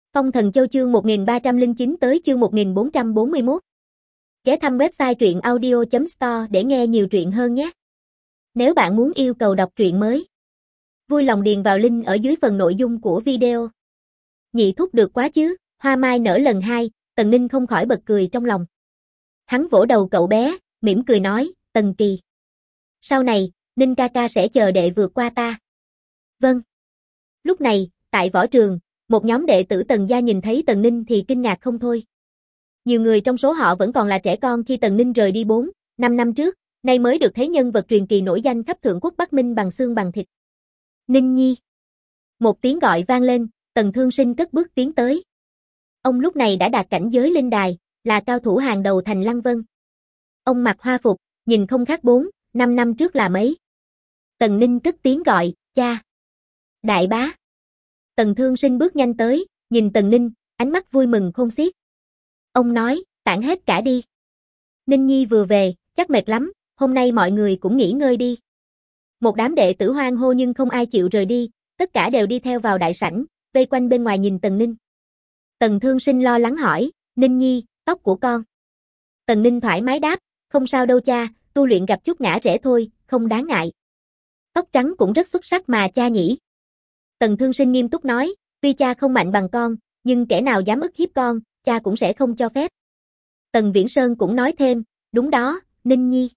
Phong Thần Châu chương 1309 tới chương 1441. Ghé thăm website truyện audio.store để nghe nhiều truyện hơn nhé. Nếu bạn muốn yêu cầu đọc truyện mới, vui lòng điền vào link ở dưới phần nội dung của video. Nhị thúc được quá chứ, hoa mai nở lần hai, Tần Ninh không khỏi bật cười trong lòng. Hắn vỗ đầu cậu bé, mỉm cười nói, Tần Kỳ. Sau này, Ninh ca ca sẽ chờ đệ vượt qua ta. Vâng. Lúc này, tại võ trường, một nhóm đệ tử Tần gia nhìn thấy Tần Ninh thì kinh ngạc không thôi. Nhiều người trong số họ vẫn còn là trẻ con khi Tần Ninh rời đi 4, 5 năm trước, nay mới được thấy nhân vật truyền kỳ nổi danh khắp thượng quốc Bắc Minh bằng xương bằng thịt. Ninh Nhi. Một tiếng gọi vang lên, Tần Thương Sinh cất bước tiến tới. Ông lúc này đã đạt cảnh giới linh đài, là cao thủ hàng đầu thành Lăng Vân. Ông mặc hoa phục, nhìn không khác 4, 5 năm trước là mấy. Tần Ninh cất tiếng gọi, cha. Đại bá. Tần Thương Sinh bước nhanh tới, nhìn Tần Ninh, ánh mắt vui mừng khôn xiết. Ông nói, tản hết cả đi. Ninh Nhi vừa về, chắc mệt lắm, hôm nay mọi người cũng nghỉ ngơi đi. Một đám đệ tử hoan hô nhưng không ai chịu rời đi, tất cả đều đi theo vào đại sảnh, vây quanh bên ngoài nhìn Tần Ninh. Tần Thương Sinh lo lắng hỏi, Ninh Nhi, tóc của con. Tần Ninh thoải mái đáp, không sao đâu cha, tu luyện gặp chút ngã rẽ thôi, không đáng ngại. Tóc trắng cũng rất xuất sắc mà cha nhỉ. Tần Thương Sinh nghiêm túc nói, tuy cha không mạnh bằng con, nhưng kẻ nào dám ức hiếp con, cha cũng sẽ không cho phép. Tần Viễn Sơn cũng nói thêm, đúng đó, Ninh Nhi.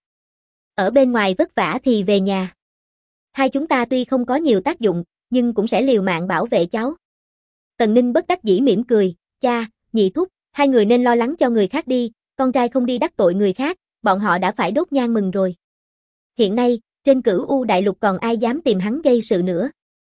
Ở bên ngoài vất vả thì về nhà. Hai chúng ta tuy không có nhiều tác dụng, nhưng cũng sẽ liều mạng bảo vệ cháu. Tần Ninh bất đắc dĩ mỉm cười, cha, nhị thúc, hai người nên lo lắng cho người khác đi, con trai không đi đắc tội người khác, bọn họ đã phải đốt nhang mừng rồi. Hiện nay, trên Cửu U Đại Lục còn ai dám tìm hắn gây sự nữa.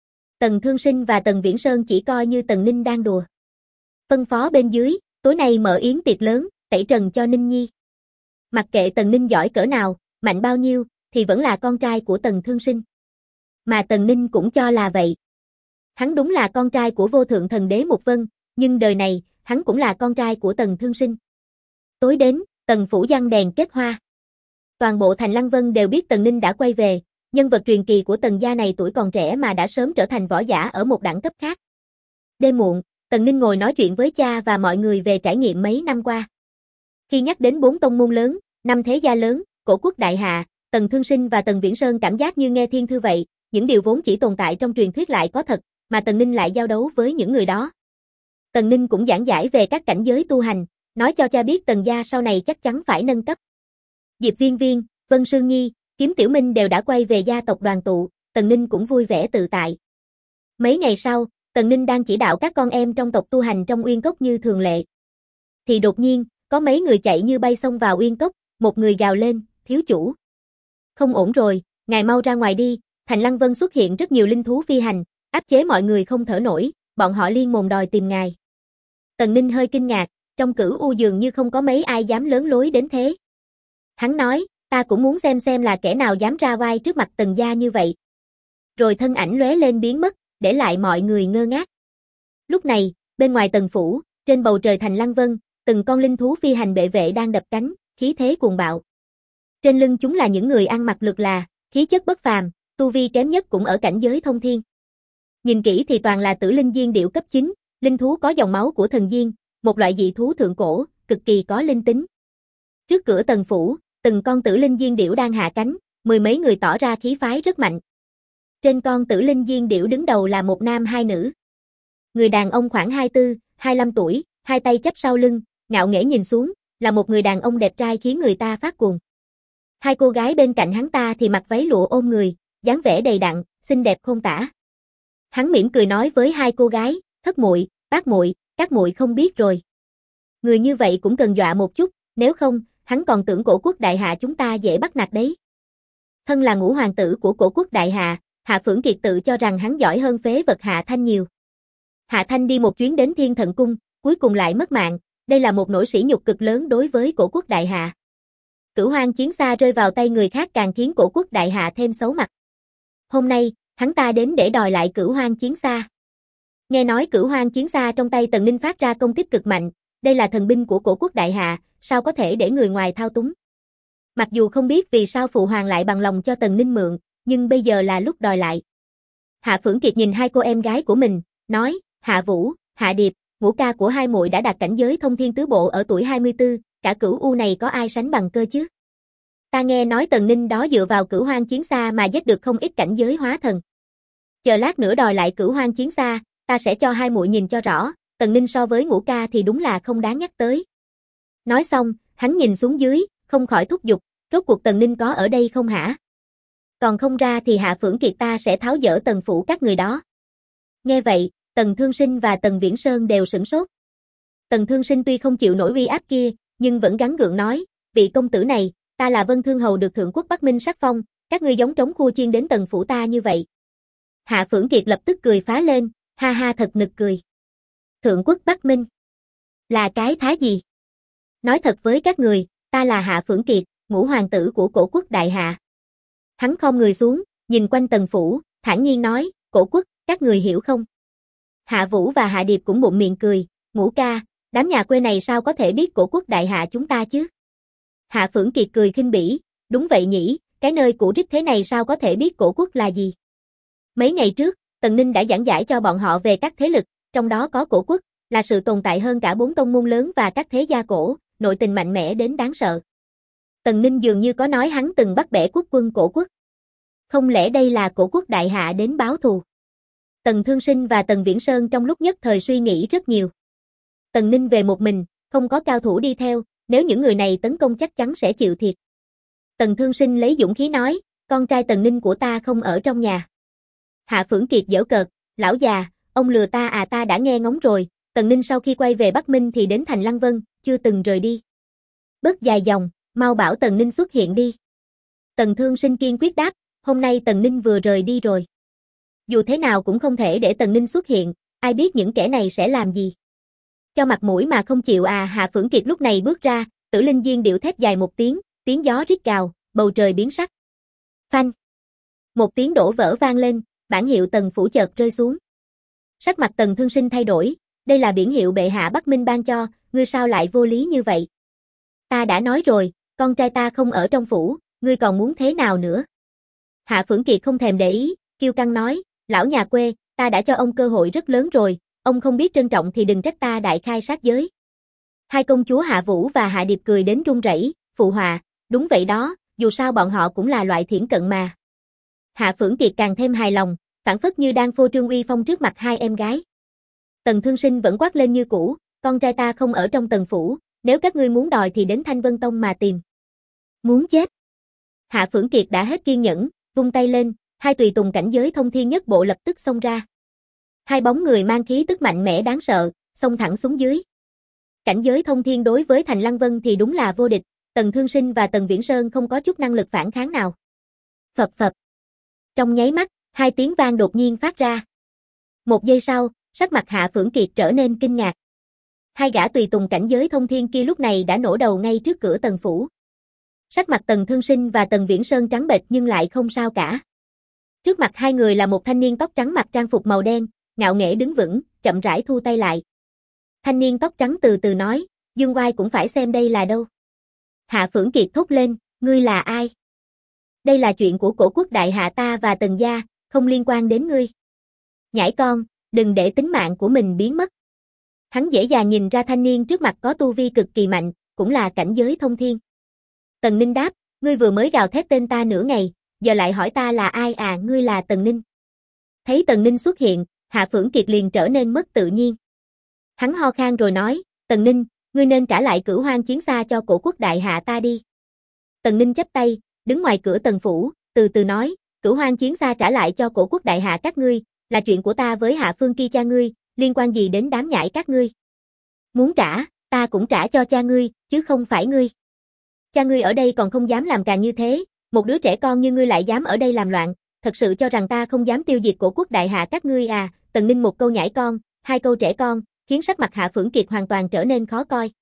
Tần Thương Sinh và Tần Viễn Sơn chỉ coi như Tần Ninh đang đùa. Phân phó bên dưới, tối nay mở yến tiệc lớn, tẩy trần cho Ninh Nhi. Mặc kệ Tần Ninh giỏi cỡ nào, mạnh bao nhiêu, thì vẫn là con trai của Tần Thương Sinh. Mà Tần Ninh cũng cho là vậy. Hắn đúng là con trai của vô thượng thần đế Mục Vân, nhưng đời này, hắn cũng là con trai của Tần Thương Sinh. Tối đến, Tần phủ giăng đèn kết hoa. Toàn bộ thành Lăng Vân đều biết Tần Ninh đã quay về, nhân vật truyền kỳ của Tần gia này tuổi còn trẻ mà đã sớm trở thành võ giả ở một đẳng cấp khác. Đêm muộn, Tần Ninh ngồi nói chuyện với cha và mọi người về trải nghiệm mấy năm qua. Khi nhắc đến 4 tông môn lớn, 5 thế gia lớn, Cổ Quốc Đại Hạ, Tần Thương Sinh và Tần Viễn Sơn cảm giác như nghe thiên thư vậy, những điều vốn chỉ tồn tại trong truyền thuyết lại có thật, mà Tần Ninh lại giao đấu với những người đó. Tần Ninh cũng giảng giải về các cảnh giới tu hành, nói cho cha biết Tần gia sau này chắc chắn phải nâng cấp. Diệp Viên Viên, Vân Sương Nhi, Kiếm Tiểu Minh đều đã quay về gia tộc đoàn tụ, Tần Ninh cũng vui vẻ tự tại. Mấy ngày sau, Tần Ninh đang chỉ đạo các con em trong tộc tu hành trong Uyên Cốc như thường lệ. Thì đột nhiên, có mấy người chạy như bay xông vào Uyên Cốc, một người gào lên, thiếu chủ. Không ổn rồi, ngài mau ra ngoài đi, thành Lăng Vân xuất hiện rất nhiều linh thú phi hành, áp chế mọi người không thở nổi, bọn họ liên mồm đòi tìm ngài. Tần Ninh hơi kinh ngạc, trong Cửu U dường như không có mấy ai dám lớn lối đến thế. Hắn nói, ta cũng muốn xem là kẻ nào dám ra vai trước mặt Tần gia như vậy. Rồi thân ảnh lóe lên biến mất, để lại mọi người ngơ ngác. Lúc này, bên ngoài Tần phủ, trên bầu trời thành Lăng Vân, từng con linh thú phi hành bệ vệ đang đập cánh, khí thế cuồng bạo. Trên lưng chúng là những người ăn mặc lượt là, khí chất bất phàm, tu vi kém nhất cũng ở cảnh giới thông thiên. Nhìn kỹ thì toàn là tử linh diên điểu cấp 9, linh thú có dòng máu của thần diên, một loại dị thú thượng cổ, cực kỳ có linh tính. Trước cửa Tần phủ, từng con tử linh diên điểu đang hạ cánh, mười mấy người tỏ ra khí phái rất mạnh. Trên con tử linh diên điểu đứng đầu là một nam hai nữ. Người đàn ông khoảng 24, 25 tuổi, hai tay chắp sau lưng, ngạo nghễ nhìn xuống, là một người đàn ông đẹp trai khiến người ta phát cuồng. Hai cô gái bên cạnh hắn ta thì mặc váy lụa ôm người, dáng vẻ đầy đặn, xinh đẹp khôn tả. Hắn mỉm cười nói với hai cô gái, thất muội, bát muội, các muội không biết rồi. Người như vậy cũng cần dọa một chút, nếu không, hắn còn tưởng Cổ Quốc Đại Hạ chúng ta dễ bắt nạt đấy. Thân là ngũ hoàng tử của Cổ Quốc Đại Hạ, Hạ Phưởng Kiệt tự cho rằng hắn giỏi hơn phế vật Hạ Thanh nhiều. Hạ Thanh đi một chuyến đến Thiên Thận Cung, cuối cùng lại mất mạng, đây là một nỗi sỉ nhục cực lớn đối với Cổ Quốc Đại Hạ. Cửu Hoang Chiến Xa rơi vào tay người khác càng khiến Cổ Quốc Đại Hạ thêm xấu mặt. Hôm nay, hắn ta đến để đòi lại Cửu Hoang Chiến Xa. Nghe nói Cửu Hoang Chiến Xa trong tay Tần Ninh phát ra công kích cực mạnh, đây là thần binh của Cổ Quốc Đại Hạ, sao có thể để người ngoài thao túng. Mặc dù không biết vì sao phụ hoàng lại bằng lòng cho Tần Ninh mượn, nhưng bây giờ là lúc đòi lại. Hạ Phưởng Kiệt nhìn hai cô em gái của mình, nói, Hạ Vũ, Hạ Điệp, ngũ ca của hai muội đã đạt cảnh giới thông thiên tứ bộ ở tuổi 24, cả cửu u này có ai sánh bằng cơ chứ? Ta nghe nói Tần Ninh đó dựa vào Cửu Hoang Chiến Xa mà giết được không ít cảnh giới hóa thần. Chờ lát nữa đòi lại Cửu Hoang Chiến Xa, ta sẽ cho hai muội nhìn cho rõ, Tần Ninh so với ngũ ca thì đúng là không đáng nhắc tới. Nói xong, hắn nhìn xuống dưới, không khỏi thúc giục, rốt cuộc Tần Ninh có ở đây không hả? Còn không ra thì Hạ Phượng Kiệt ta sẽ tháo dỡ Tần phủ các người đó. Nghe vậy, Tần Thương Sinh và Tần Viễn Sơn đều sửng sốt. Tần Thương Sinh tuy không chịu nổi uy áp kia, nhưng vẫn gắng gượng nói, vị công tử này, ta là Vân Thương Hầu được Thượng Quốc Bắc Minh sắc phong, các ngươi giống trống khua chiên đến Tần phủ ta như vậy. Hạ Phượng Kiệt lập tức cười phá lên, ha ha thật nực cười. Thượng Quốc Bắc Minh? Là cái thá gì? Nói thật với các người, ta là Hạ Phượng Kiệt, ngũ hoàng tử của Cổ Quốc Đại Hạ. Hắn khom người xuống, nhìn quanh Tần phủ, thản nhiên nói, Cổ Quốc, các người hiểu không? Hạ Vũ và Hạ Điệp cũng bụng miệng cười, ngũ ca, đám nhà quê này sao có thể biết Cổ Quốc Đại Hạ chúng ta chứ? Hạ Phượng Kiệt cười khinh bỉ, đúng vậy nhỉ, cái nơi cũ rích thế này sao có thể biết Cổ Quốc là gì? Mấy ngày trước, Tần Ninh đã giảng giải cho bọn họ về các thế lực, trong đó có Cổ Quốc, là sự tồn tại hơn cả 4 tông môn lớn và các thế gia cổ, nội tình mạnh mẽ đến đáng sợ. Tần Ninh dường như có nói hắn từng bắt bẻ quốc quân Cổ Quốc. Không lẽ đây là Cổ Quốc Đại Hạ đến báo thù? Tần Thương Sinh và Tần Viễn Sơn trong lúc nhất thời suy nghĩ rất nhiều. Tần Ninh về một mình, không có cao thủ đi theo, nếu những người này tấn công chắc chắn sẽ chịu thiệt. Tần Thương Sinh lấy dũng khí nói, con trai Tần Ninh của ta không ở trong nhà. Hạ Phượng Kiệt giễu cợt, lão già, ông lừa ta à, ta đã nghe ngóng rồi, Tần Ninh sau khi quay về Bắc Minh thì đến thành Lăng Vân, chưa từng rời đi. Bớt dài dòng, mau bảo Tần Ninh xuất hiện đi. Tần Thương Sinh kiên quyết đáp, hôm nay Tần Ninh vừa rời đi rồi. Dù thế nào cũng không thể để Tần Ninh xuất hiện, ai biết những kẻ này sẽ làm gì. Cho mặt mũi mà không chịu à. Hạ Phượng Kiệt lúc này bước ra, Tử Linh Diên điệu thét dài một tiếng, tiếng gió rít gào, bầu trời biến sắc. Phanh. Một tiếng đổ vỡ vang lên, bản hiệu Tần phủ chợt rơi xuống. Sắc mặt Tần Thương Sinh thay đổi, đây là biển hiệu bệ hạ Bắc Minh ban cho, ngươi sao lại vô lý như vậy? Ta đã nói rồi, con trai ta không ở trong phủ, ngươi còn muốn thế nào nữa? Hạ Phượng Kiệt không thèm để ý, kiêu căng nói, lão nhà quê, ta đã cho ông cơ hội rất lớn rồi, ông không biết trân trọng thì đừng trách ta đại khai sát giới. Hai công chúa Hạ Vũ và Hạ Điệp cười đến run rẩy, phụ họa, đúng vậy đó, dù sao bọn họ cũng là loại thiển cận mà. Hạ Phượng Kiệt càng thêm hài lòng, phảng phất như đang phô trương uy phong trước mặt hai em gái. Tần Thương Sinh vẫn quát lên như cũ, con trai ta không ở trong Tần phủ, nếu các ngươi muốn đòi thì đến Thanh Vân Tông mà tìm. Muốn chết. Hạ Phượng Kiệt đã hết kiên nhẫn, vung tay lên, hai tùy tùng cảnh giới thông thiên nhất bộ lập tức xông ra. Hai bóng người mang khí tức mạnh mẽ đáng sợ, xông thẳng xuống dưới. Cảnh giới thông thiên đối với Thành Lăng Vân thì đúng là vô địch, Tần Thương Sinh và Tần Viễn Sơn không có chút năng lực phản kháng nào. Phập phập. Trong nháy mắt, hai tiếng vang đột nhiên phát ra. Một giây sau, sắc mặt Hạ Phượng Kiệt trở nên kinh ngạc. Hai gã tùy tùng cảnh giới thông thiên kia lúc này đã nổ đầu ngay trước cửa Tần phủ. Sắc mặt Tần Thương Sinh và Tần Viễn Sơn trắng bệch nhưng lại không sao cả. Trước mặt hai người là một thanh niên tóc trắng mặc trang phục màu đen, ngạo nghễ đứng vững, chậm rãi thu tay lại. Thanh niên tóc trắng từ từ nói, Dương Oai cũng phải xem đây là đâu. Hạ Phượng Kiệt thốt lên, ngươi là ai? Đây là chuyện của Cổ Quốc Đại Hạ ta và Tần gia, không liên quan đến ngươi. Nhãi con, đừng để tính mạng của mình biến mất. Hắn dễ dàng nhìn ra thanh niên trước mặt có tu vi cực kỳ mạnh, cũng là cảnh giới thông thiên. Tần Ninh đáp, ngươi vừa mới gào thét tên ta nửa ngày, giờ lại hỏi ta là ai à, ngươi là Tần Ninh. Thấy Tần Ninh xuất hiện, Hạ Phượng Kiệt liền trở nên mất tự nhiên. Hắn ho khan rồi nói, Tần Ninh, ngươi nên trả lại Cửu Hoang Chiến Xa cho Cổ Quốc Đại Hạ ta đi. Tần Ninh chắp tay, đứng ngoài cửa Tần phủ, từ từ nói, Cửu Hoang Chiến Xa trả lại cho Cổ Quốc Đại Hạ các ngươi, là chuyện của ta với Hạ Phương Ki cha ngươi, liên quan gì đến đám nhãi các ngươi? Muốn trả, ta cũng trả cho cha ngươi, chứ không phải ngươi. Cha ngươi ở đây còn không dám làm càng như thế, một đứa trẻ con như ngươi lại dám ở đây làm loạn, thật sự cho rằng ta không dám tiêu diệt Cổ Quốc Đại Hạ các ngươi à? Tần Ninh một câu nhãi con, hai câu trẻ con, khiến sắc mặt Hạ Phượng Kiệt hoàn toàn trở nên khó coi.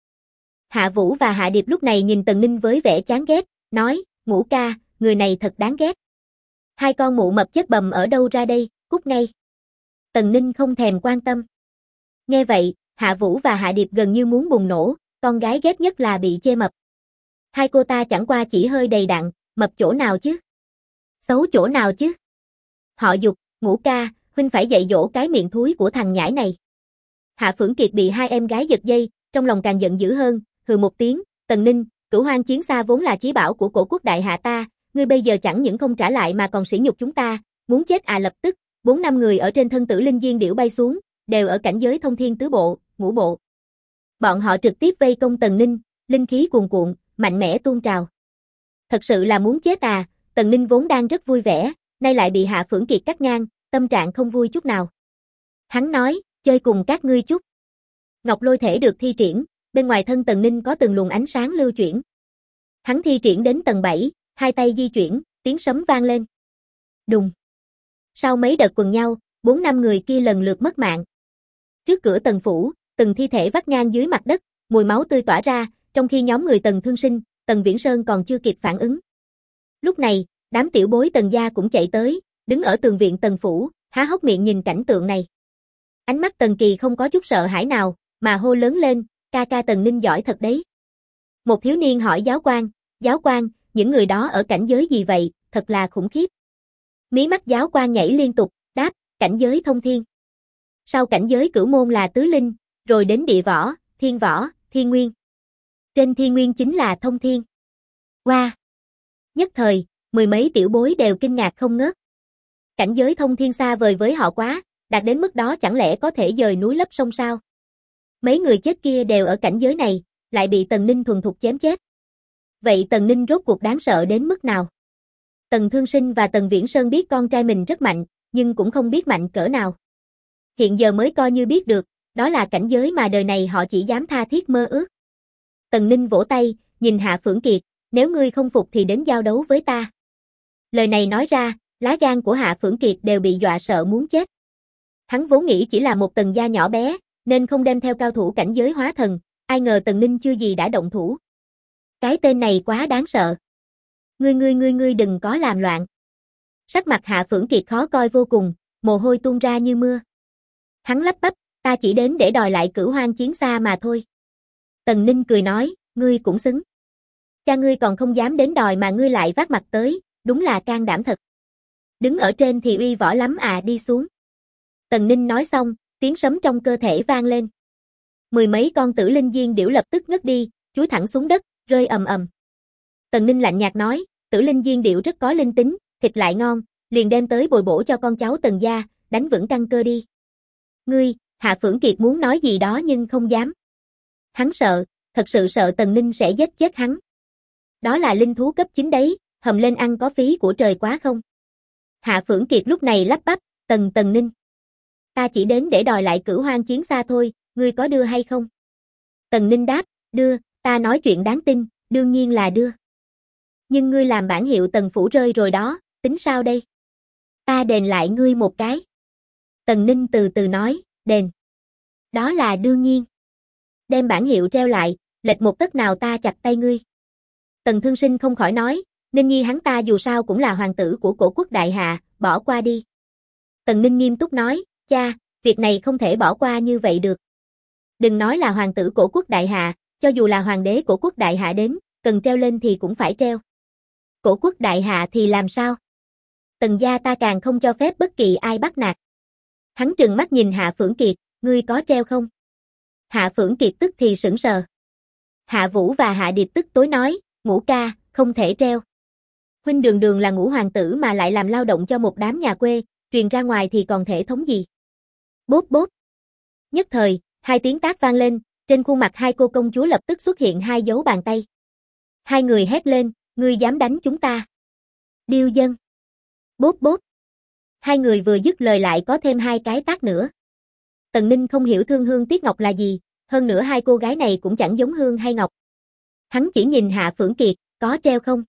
Hạ Vũ và Hạ Điệp lúc này nhìn Tần Ninh với vẻ chán ghét, nói, Ngũ ca, người này thật đáng ghét. Hai con mụ mập chết bầm ở đâu ra đây, cút ngay. Tần Ninh không thèm quan tâm. Nghe vậy, Hạ Vũ và Hạ Điệp gần như muốn bùng nổ, con gái ghét nhất là bị chê mập. Hai cô ta chẳng qua chỉ hơi đầy đặn, mập chỗ nào chứ? Xấu chỗ nào chứ? Họ giục, Ngũ ca, huynh phải dạy dỗ cái miệng thúi của thằng nhãi này. Hạ Phượng Kiệt bị hai em gái giật dây, trong lòng càng giận dữ hơn, hừ một tiếng, Tần Ninh, Cửu Hoang Chiến Xa vốn là chí bảo của Cổ Quốc Đại Hạ ta, ngươi bây giờ chẳng những không trả lại mà còn sỉ nhục chúng ta, muốn chết à. Lập tức, 4-5 người ở trên thân Tử Linh Diên Điểu bay xuống, đều ở cảnh giới thông thiên tứ bộ, ngũ bộ. Bọn họ trực tiếp vây công Tần Ninh, linh khí cuồn cuộn, mạnh mẽ tuôn trào. Thật sự là muốn chết à. Tần Ninh vốn đang rất vui vẻ, nay lại bị Hạ Phượng Kiệt cắt ngang, tâm trạng không vui chút nào. Hắn nói, chơi cùng các ngươi chút. Ngọc lôi thể được thi triển, bên ngoài thân Tần Ninh có từng luồng ánh sáng lưu chuyển. Hắn thi triển đến tầng 7, hai tay di chuyển, tiếng sấm vang lên. Đùng. Sau mấy đợt quần nhau, 4-5 người kia lần lượt mất mạng. Trước cửa Tần phủ, từng thi thể vắt ngang dưới mặt đất, mùi máu tươi tỏa ra, trong khi nhóm người Tần Thương Sinh, Tần Viễn Sơn còn chưa kịp phản ứng. Lúc này, đám tiểu bối Tần gia cũng chạy tới, đứng ở tường viện Tần phủ, há hốc miệng nhìn cảnh tượng này. Ánh mắt Tần Kỳ không có chút sợ hãi nào, mà hô lớn lên, ca ca Tần Ninh giỏi thật đấy. Một thiếu niên hỏi giáo quan, những người đó ở cảnh giới gì vậy, thật là khủng khiếp. Mí mắt giáo quan nhảy liên tục, đáp, cảnh giới thông thiên. Sau cảnh giới cửu môn là tứ linh, rồi đến địa võ, thiên nguyên. Trên thiên nguyên chính là thông thiên. Wow! Nhất thời, mười mấy tiểu bối đều kinh ngạc không ngớt. Cảnh giới thông thiên xa vời với họ quá, đạt đến mức đó chẳng lẽ có thể dời núi lấp sông sao? Mấy người chết kia đều ở cảnh giới này, lại bị Tần Ninh thuần thục chém chết. Vậy Tần Ninh rốt cuộc đáng sợ đến mức nào? Tần Thương Sinh và Tần Viễn Sơn biết con trai mình rất mạnh, nhưng cũng không biết mạnh cỡ nào. Hiện giờ mới coi như biết được, đó là cảnh giới mà đời này họ chỉ dám tha thiết mơ ước. Tần Ninh vỗ tay, nhìn Hạ Phượng Kiệt, nếu ngươi không phục thì đến giao đấu với ta. Lời này nói ra, lá gan của Hạ Phượng Kiệt đều bị dọa sợ muốn chết. Hắn vốn nghĩ chỉ là một Tần gia nhỏ bé, nên không đem theo cao thủ cảnh giới hóa thần, ai ngờ Tần Ninh chưa gì đã động thủ. Cái tên này quá đáng sợ. Ngươi đừng có làm loạn. Sắc mặt Hạ Phượng Kiệt khó coi vô cùng, mồ hôi tuôn ra như mưa. Hắn lắp bắp, ta chỉ đến để đòi lại Cửu Hoang Chiến Xa mà thôi. Tần Ninh cười nói, ngươi cũng xứng. Cha ngươi còn không dám đến đòi mà ngươi lại vác mặt tới, đúng là can đảm thật. Đứng ở trên thì uy võ lắm à, đi xuống. Tần Ninh nói xong, tiếng sấm trong cơ thể vang lên. Mười mấy con Tử Linh Diên Điểu lập tức ngất đi, chúi thẳng xuống đất, rơi ầm ầm. Tần Ninh lạnh nhạt nói, Tử Linh Diên Điểu rất có linh tính, thịt lại ngon, liền đem tới bồi bổ cho con cháu Tần gia, đánh vững căn cơ đi. Ngươi, Hạ Phượng Kiệt muốn nói gì đó nhưng không dám. Hắn sợ, thật sự sợ Tần Ninh sẽ giết chết hắn. Đó là linh thú cấp 9 đấy, hầm lên ăn có phí của trời quá không? Hạ Phượng Kiệt lúc này lắp bắp, Tần Ninh. Ta chỉ đến để đòi lại Cửu Hoang Chiến Xa thôi, ngươi có đưa hay không? Tần Ninh đáp, đưa, ta nói chuyện đáng tin, đương nhiên là đưa. Nhưng ngươi làm bản hiệu Tần phủ rơi rồi đó, tính sao đây? Ta đền lại ngươi một cái. Tần Ninh từ từ nói, đền. Đó là đương nhiên. Đem bản hiệu treo lại, lệch một tấc nào ta chặt tay ngươi. Tần Thương Sinh không khỏi nói, Ninh Nhi hắn ta dù sao cũng là hoàng tử của Cổ Quốc Đại Hạ, bỏ qua đi. Tần Ninh nghiêm túc nói, cha, việc này không thể bỏ qua như vậy được. Đừng nói là hoàng tử Cổ Quốc Đại Hạ, cho dù là hoàng đế Cổ Quốc Đại Hạ đến, cần treo lên thì cũng phải treo. Cổ Quốc Đại Hạ thì làm sao? Tần gia ta càng không cho phép bất kỳ ai bắt nạt. Hắn trừng mắt nhìn Hạ Phượng Kiệt, ngươi có treo không? Hạ Phượng Kiệt tức thì sững sờ. Hạ Vũ và Hạ Điệp tức tối nói, Ngũ ca, không thể treo. Huynh đường đường là Ngũ hoàng tử mà lại làm lao động cho một đám nhà quê, truyền ra ngoài thì còn thể thống gì? Bốp bốp. Nhất thời, hai tiếng tác vang lên, trên khuôn mặt hai cô công chúa lập tức xuất hiện hai dấu bàn tay. Hai người hét lên, ngươi dám đánh chúng ta? Điêu dân. Bốp bốp. Hai người vừa dứt lời lại có thêm hai cái tát nữa. Tần Ninh không hiểu Thương Hương Tiếc Ngọc là gì, hơn nữa hai cô gái này cũng chẳng giống Hương hay Ngọc. Hắn chỉ nhìn Hạ Phượng Kiệt, có treo không?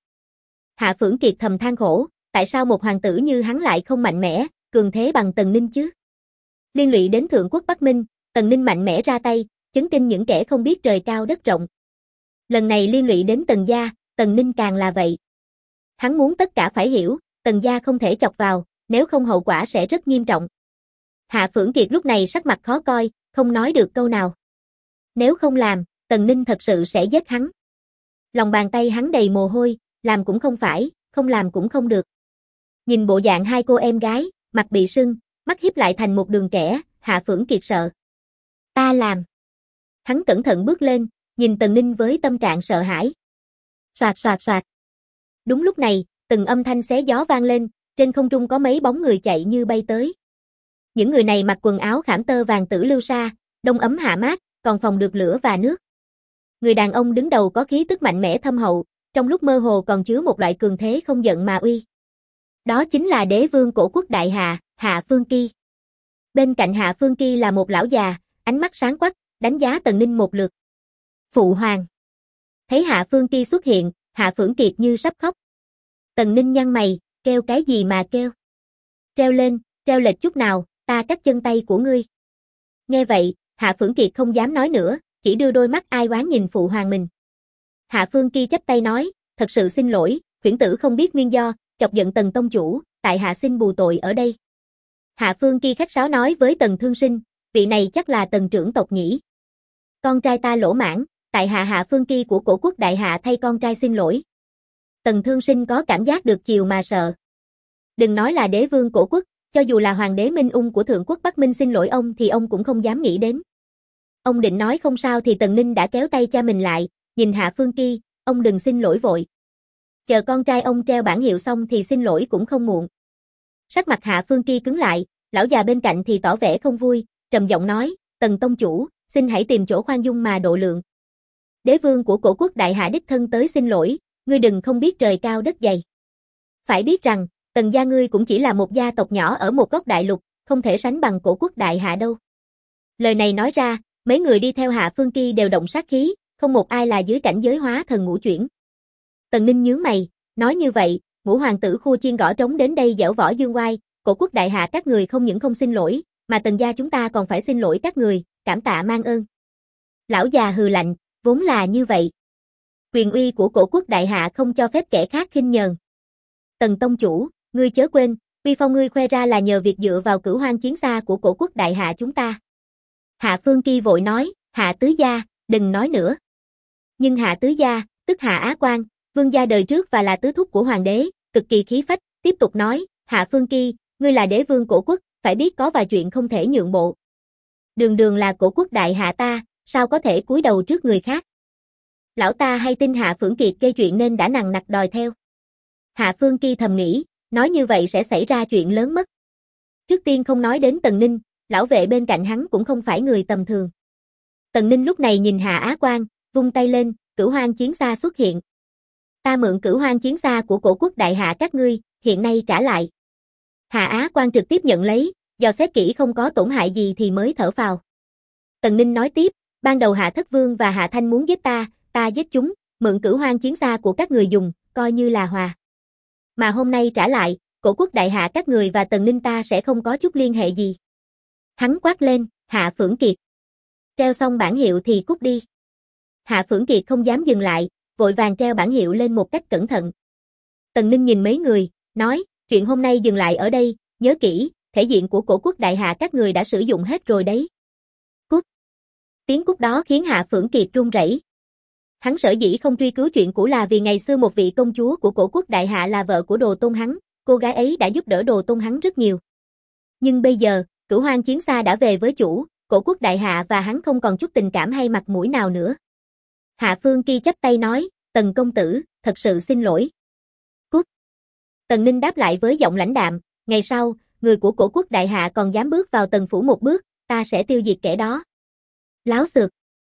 Hạ Phượng Kiệt thầm than khổ, tại sao một hoàng tử như hắn lại không mạnh mẽ, cường thế bằng Tần Ninh chứ? Liên lụy đến Thượng Quốc Bắc Minh, Tần Ninh mạnh mẽ ra tay, chấn kinh những kẻ không biết trời cao đất rộng. Lần này liên lụy đến Tần gia, Tần Ninh càng là vậy. Hắn muốn tất cả phải hiểu, Tần gia không thể chọc vào, nếu không hậu quả sẽ rất nghiêm trọng. Hạ Phượng Kiệt lúc này sắc mặt khó coi, không nói được câu nào. Nếu không làm, Tần Ninh thật sự sẽ giết hắn. Lòng bàn tay hắn đầy mồ hôi, làm cũng không phải, không làm cũng không được. Nhìn bộ dạng hai cô em gái, mặt bị sưng, mắt híp lại thành một đường kẻ, Hạ Phượng Kiệt sợ. Ta làm. Hắn cẩn thận bước lên, nhìn Tần Ninh với tâm trạng sợ hãi. Soạt soạt soạt. Đúng lúc này, từng âm thanh xé gió vang lên, trên không trung có mấy bóng người chạy như bay tới. Những người này mặc quần áo khảm tơ vàng tử lưu sa, đông ấm hạ mát, còn phòng được lửa và nước. Người đàn ông đứng đầu có khí tức mạnh mẽ thâm hậu, trong lúc mơ hồ còn chứa một loại cường thế không giận mà uy. Đó chính là đế vương cổ quốc Đại Hà, Hạ Phương Kỳ. Bên cạnh Hạ Phương Kỳ là một lão già, ánh mắt sáng quắc, đánh giá Tần Ninh một lượt. Phụ hoàng. Thấy Hạ Phương Kỳ xuất hiện, Hạ Phượng Kiệt như sắp khóc. Tần Ninh nhăn mày, kêu cái gì mà kêu? Treo lên, treo lệch chút nào, ta cắt chân tay của ngươi. Nghe vậy, Hạ Phượng Kiệt không dám nói nữa, chỉ đưa đôi mắt ai oán nhìn phụ hoàng mình. Hạ Phương Kỳ chắp tay nói, thật sự xin lỗi, khuyển tử không biết nguyên do, chọc giận Tần tông chủ, tại hạ xin bù tội ở đây. Hạ Phương Kỳ khách sáo nói với Tần Thương Sinh, vị này chắc là Tần trưởng tộc nhỉ. Con trai ta lỗ mãn, tại hạ Hạ Phương Kỳ của cổ quốc Đại Hạ thay con trai xin lỗi. Tần Thương Sinh có cảm giác được chiều mà sợ. Đừng nói là đế vương cổ quốc, cho dù là hoàng đế Minh Ung của thượng quốc Bắc Minh xin lỗi ông thì ông cũng không dám nghĩ đến. Ông định nói không sao thì Tần Ninh đã kéo tay cha mình lại, nhìn Hạ Phương Kỳ, ông đừng xin lỗi vội. Chờ con trai ông treo bảng hiệu xong thì xin lỗi cũng không muộn. Sắc mặt Hạ Phương Kỳ cứng lại, lão già bên cạnh thì tỏ vẻ không vui, trầm giọng nói, Tần tông chủ, xin hãy tìm chỗ khoan dung mà độ lượng. Đế vương của cổ quốc Đại Hạ đích thân tới xin lỗi, ngươi đừng không biết trời cao đất dày. Phải biết rằng, Tần gia ngươi cũng chỉ là một gia tộc nhỏ ở một góc đại lục, không thể sánh bằng cổ quốc Đại Hạ đâu. Lời này nói ra, mấy người đi theo Hạ Phương Kỳ đều động sát khí, không một ai là dưới cảnh giới hóa thần ngũ chuyển. Tần Ninh nhướng mày, nói như vậy, ngũ hoàng tử Khua Chiên gõ trống đến đây giễu võ dương oai, cổ quốc Đại Hạ các người không những không xin lỗi, mà Tần gia chúng ta còn phải xin lỗi các người, cảm tạ mang ơn. Lão già hừ lạnh, vốn là như vậy. Quyền uy của cổ quốc Đại Hạ không cho phép kẻ khác khinh nhờn. Tần tông chủ, ngươi chớ quên, uy phong ngươi khoe ra là nhờ việc dựa vào Cửu Hoang chiến xa của cổ quốc Đại Hạ chúng ta. Hạ Phương Kỳ vội nói, Hạ tứ gia, đừng nói nữa. Nhưng Hạ tứ gia, tức Hạ Á Quan, vương gia đời trước và là tứ thúc của hoàng đế, cực kỳ khí phách, tiếp tục nói, Hạ Phương Kỳ, ngươi là đế vương cổ quốc, phải biết có vài chuyện không thể nhượng bộ. Đường đường là cổ quốc Đại Hạ ta, sao có thể cúi đầu trước người khác? Lão ta hay tin Hạ Phượng Kiệt gây chuyện nên đã nằng nặc đòi theo. Hạ Phương Kỳ thầm nghĩ, nói như vậy sẽ xảy ra chuyện lớn mất. Trước tiên không nói đến Tần Ninh, lão vệ bên cạnh hắn cũng không phải người tầm thường. Tần Ninh lúc này nhìn Hạ Á Quan, vung tay lên, Cửu Hoang chiến xa xuất hiện. Ta mượn Cửu Hoang chiến xa của cổ quốc Đại Hạ các ngươi, hiện nay trả lại. Hạ Á Quan trực tiếp nhận lấy, dò xét kỹ không có tổn hại gì thì mới thở phào. Tần Ninh nói tiếp, ban đầu Hạ Thất Vương và Hạ Thanh muốn giết ta giết chúng, mượn Cửu Hoang chiến xa của các người dùng, coi như là hòa. Mà hôm nay trả lại, cổ quốc Đại Hạ các người và Tần Ninh ta sẽ không có chút liên hệ gì. Hắn quát lên, Hạ Phượng Kiệt. Treo xong bảng hiệu thì cút đi. Hạ Phượng Kiệt không dám dừng lại, vội vàng treo bảng hiệu lên một cách cẩn thận. Tần Ninh nhìn mấy người, nói, chuyện hôm nay dừng lại ở đây, nhớ kỹ, thể diện của cổ quốc Đại Hạ các người đã sử dụng hết rồi đấy. Cút. Tiếng cút đó khiến Hạ Phượng Kiệt run rẩy. Hắn sở dĩ không truy cứu chuyện cũ là vì ngày xưa một vị công chúa của cổ quốc Đại Hạ là vợ của Đồ Tôn hắn, cô gái ấy đã giúp đỡ Đồ Tôn hắn rất nhiều. Nhưng bây giờ, Cửu Hoang chiến xa đã về với chủ, cổ quốc Đại Hạ và hắn không còn chút tình cảm hay mặt mũi nào nữa. Hạ Phương Kỳ chắp tay nói, Tần công tử, thật sự xin lỗi. Cút. Tần Ninh đáp lại với giọng lãnh đạm, ngày sau, người của cổ quốc Đại Hạ còn dám bước vào Tần phủ một bước, ta sẽ tiêu diệt kẻ đó. Láo xược.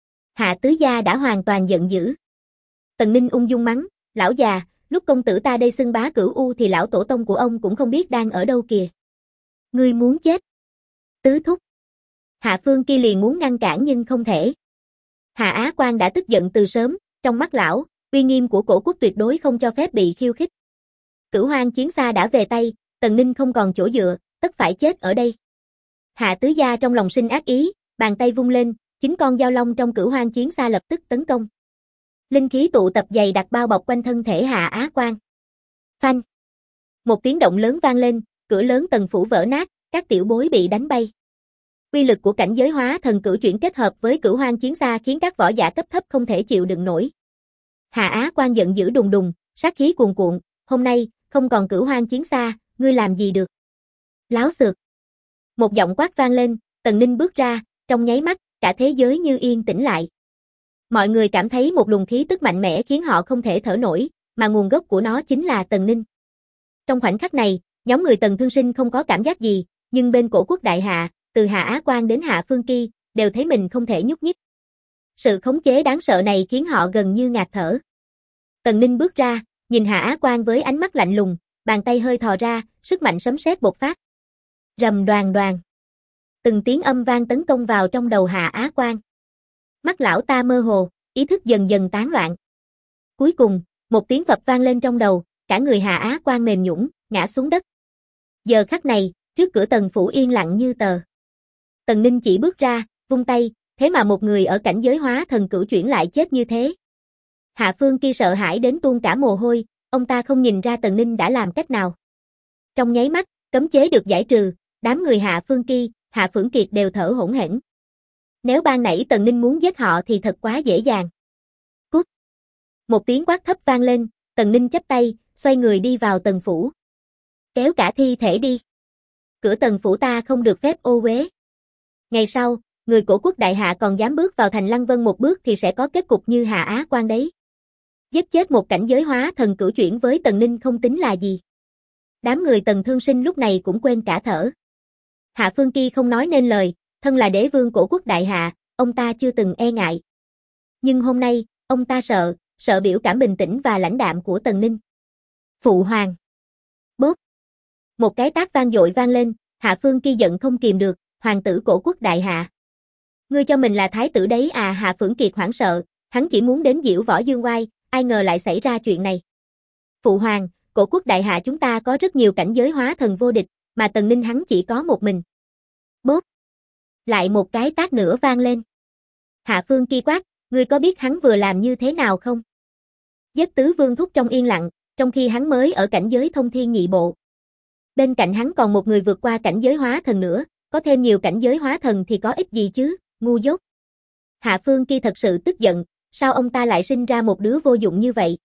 Hạ tứ gia đã hoàn toàn giận dữ. Tần Ninh ung dung mắng, lão già, lúc công tử ta đây xưng bá Cửu U thì lão tổ tông của ông cũng không biết đang ở đâu kìa. Ngươi muốn chết. Tứ thúc. Hạ Phương Kỳ liền muốn ngăn cản nhưng không thể. Hạ Á Quan đã tức giận từ sớm, trong mắt lão, uy nghiêm của cổ quốc tuyệt đối không cho phép bị khiêu khích. Cửu Hoang chiến xa đã về tay, Tần Ninh không còn chỗ dựa, tất phải chết ở đây. Hạ tứ gia trong lòng sinh ác ý, bàn tay vung lên, 9 con dao long trong Cửu Hoang chiến xa lập tức tấn công. Linh khí tụ tập dày đặc bao bọc quanh thân thể Hạ Á Quan. Phanh. Một tiếng động lớn vang lên, cửa lớn Tần phủ vỡ nát, các tiểu bối bị đánh bay. Uy lực của cảnh giới hóa thần cửu chuyển kết hợp với Cửu Hoang chiến xa khiến các võ giả cấp thấp không thể chịu đựng nổi. Hạ Á Quan giận dữ đùng đùng, sát khí cuồn cuộn, hôm nay, không còn Cửu Hoang chiến xa, ngươi làm gì được. Láo xược. Một giọng quát vang lên, Tần Ninh bước ra, trong nháy mắt, cả thế giới như yên tĩnh lại. Mọi người cảm thấy một luồng khí tức mạnh mẽ khiến họ không thể thở nổi, mà nguồn gốc của nó chính là Tần Ninh. Trong khoảnh khắc này, nhóm người Tần Thương Sinh không có cảm giác gì, nhưng bên Cổ Quốc Đại Hạ, từ Hạ Á Quan đến Hạ Phương Ki, đều thấy mình không thể nhúc nhích. Sự khống chế đáng sợ này khiến họ gần như ngạt thở. Tần Ninh bước ra, nhìn Hạ Á Quan với ánh mắt lạnh lùng, bàn tay hơi thò ra, sức mạnh sấm sét bộc phát. Rầm đoàng đoàng. Từng tiếng âm vang tấn công vào trong đầu Hạ Á Quan. Mắt lão ta mơ hồ, ý thức dần dần tán loạn. Cuối cùng, một tiếng phập vang lên trong đầu, cả người Hạ Á Quan mềm nhũn, ngã xuống đất. Giờ khắc này, trước cửa Tần phủ yên lặng như tờ. Tần Ninh chỉ bước ra, vung tay, thế mà một người ở cảnh giới hóa thần cửu chuyển lại chết như thế. Hạ Phương Ki sợ hãi đến tuôn cả mồ hôi, ông ta không nhìn ra Tần Ninh đã làm cách nào. Trong nháy mắt, cấm chế được giải trừ, đám người Hạ Phương Ki, Hạ Phưởng Kiệt đều thở hổn hển. Nếu ban nãy Tần Ninh muốn giết họ thì thật quá dễ dàng. Cút! Một tiếng quát thấp vang lên, Tần Ninh chắp tay, xoay người đi vào Tần phủ. Kéo cả thi thể đi. Cửa Tần phủ ta không được phép ô uế. Ngày sau, người Cổ Quốc Đại Hạ còn dám bước vào thành Lăng Vân một bước thì sẽ có kết cục như Hạ Á Quan đấy. Giết chết một cảnh giới hóa thần cửu chuyển với Tần Ninh không tính là gì. Đám người Tần Thương Sinh lúc này cũng quên cả thở. Hạ Phương Ki không nói nên lời, thân là đế vương Cổ Quốc Đại Hạ, ông ta chưa từng e ngại. Nhưng hôm nay, ông ta sợ biểu cảm bình tĩnh và lãnh đạm của Tần Ninh. Phụ hoàng. Bốp. Một cái tát vang dội vang lên, Hạ Phương Ki giận không kìm được, hoàng tử Cổ Quốc Đại Hạ. Ngươi cho mình là thái tử đấy à? Hạ Phưởng Kiệt hoảng sợ, hắn chỉ muốn đến diễu võ dương oai, ai ngờ lại xảy ra chuyện này. Phụ hoàng, Cổ Quốc Đại Hạ chúng ta có rất nhiều cảnh giới hóa thần vô địch, mà Tần Ninh hắn chỉ có một mình. Bốp. Lại một cái tát nữa vang lên. Hạ Phương Ki quát, ngươi có biết hắn vừa làm như thế nào không? Giết tứ vương thúc trong yên lặng, trong khi hắn mới ở cảnh giới thông thiên nhị bộ. Bên cạnh hắn còn một người vượt qua cảnh giới hóa thần nữa, có thêm nhiều cảnh giới hóa thần thì có ích gì chứ, ngu dốt. Hạ Phương Ki thật sự tức giận, sao ông ta lại sinh ra một đứa vô dụng như vậy?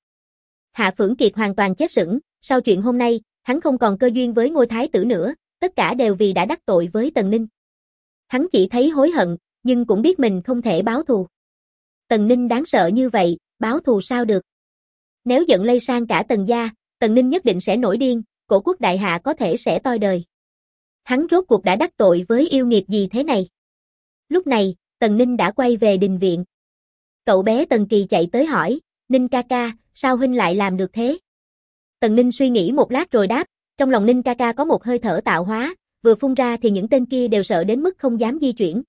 Hạ Phưởng Kiệt hoàn toàn chết sững, sau chuyện hôm nay, hắn không còn cơ duyên với ngôi thái tử nữa, tất cả đều vì đã đắc tội với Tần Ninh. Hắn chỉ thấy hối hận, nhưng cũng biết mình không thể báo thù. Tần Ninh đáng sợ như vậy, báo thù sao được? Nếu giận lây sang cả Tần gia, Tần Ninh nhất định sẽ nổi điên, Cổ Quốc Đại Hạ có thể sẽ toi đời. Hắn rốt cuộc đã đắc tội với yêu nghiệt gì thế này? Lúc này, Tần Ninh đã quay về đình viện. Cậu bé Tần Kỳ chạy tới hỏi, Ninh ca ca, sao huynh lại làm được thế? Tần Ninh suy nghĩ một lát rồi đáp, trong lòng Ninh ca ca có một hơi thở tạo hóa, vừa phun ra thì những tên kia đều sợ đến mức không dám di chuyển.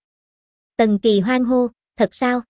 Tần Kỳ hoan hô, thật sao?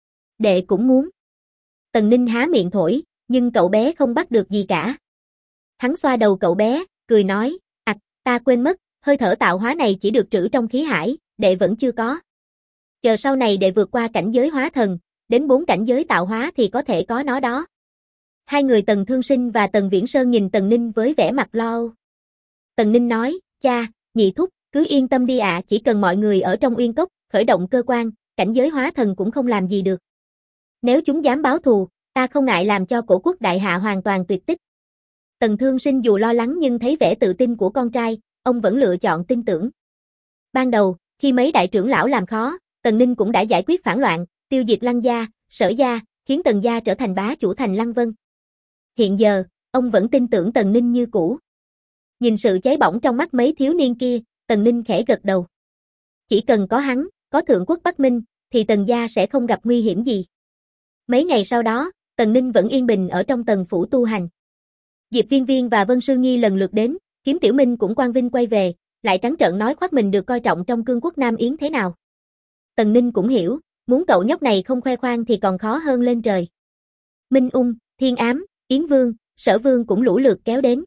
Đệ cũng muốn. Tần Ninh há miệng thổi, nhưng cậu bé không bắt được gì cả. Hắn xoa đầu cậu bé, cười nói, ta quên mất, hơi thở tạo hóa này chỉ được trữ trong khí hải, đệ vẫn chưa có. Chờ sau này đệ vượt qua cảnh giới hóa thần, đến 4 cảnh giới tạo hóa thì có thể có nó đó. Hai người Tần Thương Sinh và Tần Viễn Sơn nhìn Tần Ninh với vẻ mặt lo âu. Tần Ninh nói, cha, nhị thúc, cứ yên tâm đi ạ, chỉ cần mọi người ở trong Uyên Cốc, khởi động cơ quan, cảnh giới hóa thần cũng không làm gì được. Nếu chúng dám báo thù, ta không ngại làm cho Cổ Quốc Đại Hạ hoàn toàn tuyệt tích. Tần Thương Sinh dù lo lắng nhưng thấy vẻ tự tin của con trai, ông vẫn lựa chọn tin tưởng. Ban đầu, khi mấy đại trưởng lão làm khó, Tần Ninh cũng đã giải quyết phản loạn, tiêu diệt Lăng gia, Sở gia, khiến Tần gia trở thành bá chủ thành Lăng Vân. Hiện giờ, ông vẫn tin tưởng Tần Ninh như cũ. Nhìn sự cháy bỏng trong mắt mấy thiếu niên kia, Tần Ninh khẽ gật đầu. Chỉ cần có hắn, có Thượng Quốc Bắc Minh, thì Tần gia sẽ không gặp nguy hiểm gì. Mấy ngày sau đó, Tần Ninh vẫn yên bình ở trong Tần phủ tu hành. Diệp Viên Viên và Vân Sương Nhi lần lượt đến, Kiếm Tiểu Minh cũng quang vinh quay về, lại trắng trợn nói khoác mình được coi trọng trong cương quốc Nam Yến thế nào. Tần Ninh cũng hiểu, muốn cậu nhóc này không khoe khoang thì còn khó hơn lên trời. Minh Ung, Thiên Ám, Yến Vương, Sở Vương cũng lũ lượt kéo đến.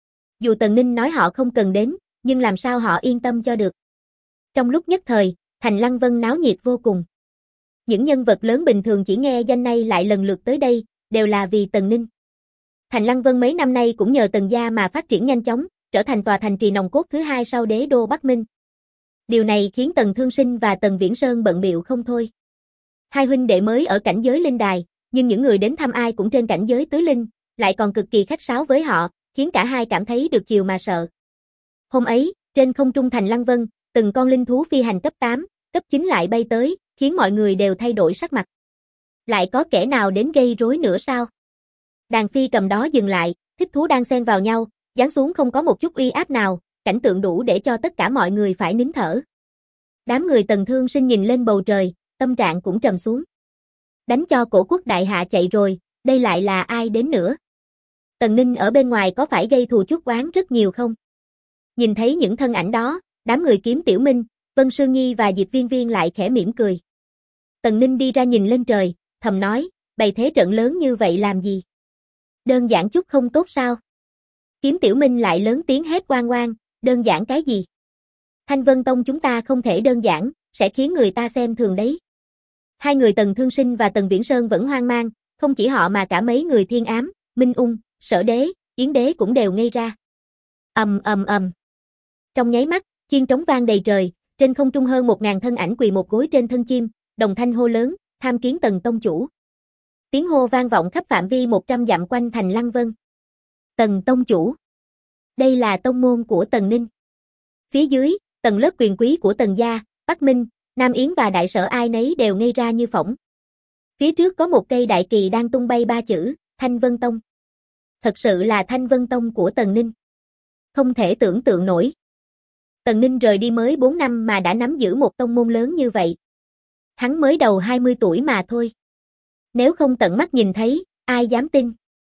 Dù Tần Ninh nói họ không cần đến, nhưng làm sao họ yên tâm cho được. Trong lúc nhất thời, thành Lăng Vân náo nhiệt vô cùng. Những nhân vật lớn bình thường chỉ nghe danh nay lại lần lượt tới đây, đều là vì Tần Ninh. Thành Lăng Vân mấy năm nay cũng nhờ Tần gia mà phát triển nhanh chóng, trở thành tòa thành trì nòng cốt thứ hai sau đế đô Bắc Minh. Điều này khiến Tần Thương Sinh và Tần Viễn Sơn bận bịu không thôi. Hai huynh đệ mới ở cảnh giới linh đài, nhưng những người đến thăm ai cũng trên cảnh giới tứ linh, lại còn cực kỳ khách sáo với họ, khiến cả hai cảm thấy được chiều mà sợ. Hôm ấy, trên không trung thành Lăng Vân, từng con linh thú phi hành cấp 8, cấp 9 lại bay tới, khiến mọi người đều thay đổi sắc mặt. Lại có kẻ nào đến gây rối nữa sao? Đàn phi cầm đó dừng lại, thích thú đang xen vào nhau, giáng xuống không có một chút uy áp nào, cảnh tượng đủ để cho tất cả mọi người phải nín thở. Đám người Tần Thương Sinh nhìn lên bầu trời, tâm trạng cũng trầm xuống. Đánh cho Cổ Quốc đại hạ chạy rồi, đây lại là ai đến nữa? Tần Ninh ở bên ngoài có phải gây thù chuốc oán rất nhiều không? Nhìn thấy những thân ảnh đó, đám người Kiếm Tiểu Minh, Vân Sương Nhi và Diệp Viên Viên lại khẽ mỉm cười. Tần Ninh đi ra nhìn lên trời, thầm nói, bày thế trận lớn như vậy làm gì? Đơn giản chút không tốt sao? Kiếm Tiểu Minh lại lớn tiếng hét oang oang, đơn giản cái gì? Thanh Vân Tông chúng ta không thể đơn giản, sẽ khiến người ta xem thường đấy. Hai người Tần Thương Sinh và Tần Viễn Sơn vẫn hoang mang, không chỉ họ mà cả mấy người Thiên Ám, Minh Ung, Sở Đế, Yến Đế cũng đều ngây ra. Ầm ầm ầm. Trong nháy mắt, chiên trống vang đầy trời, trên không trung hơn 1000 thân ảnh quỳ một gối trên thân chim, đồng thanh hô lớn, tham kiến Tần tông chủ. Tiếng hô vang vọng khắp phạm vi 100 dặm quanh thành Lăng Vân. Tần tông chủ. Đây là tông môn của Tần Ninh. Phía dưới, tầng lớp quyền quý của Tần gia, Bắc Minh, Nam Yến và đại sở ai nấy đều ngây ra như phỏng. Phía trước có một cây đại kỳ đang tung bay 3 chữ, Thanh Vân Tông. Thật sự là Thanh Vân Tông của Tần Ninh. Không thể tưởng tượng nổi. Tần Ninh rời đi mới 4 năm mà đã nắm giữ một tông môn lớn như vậy. Hắn mới đầu 20 tuổi mà thôi. Nếu không tận mắt nhìn thấy, ai dám tin.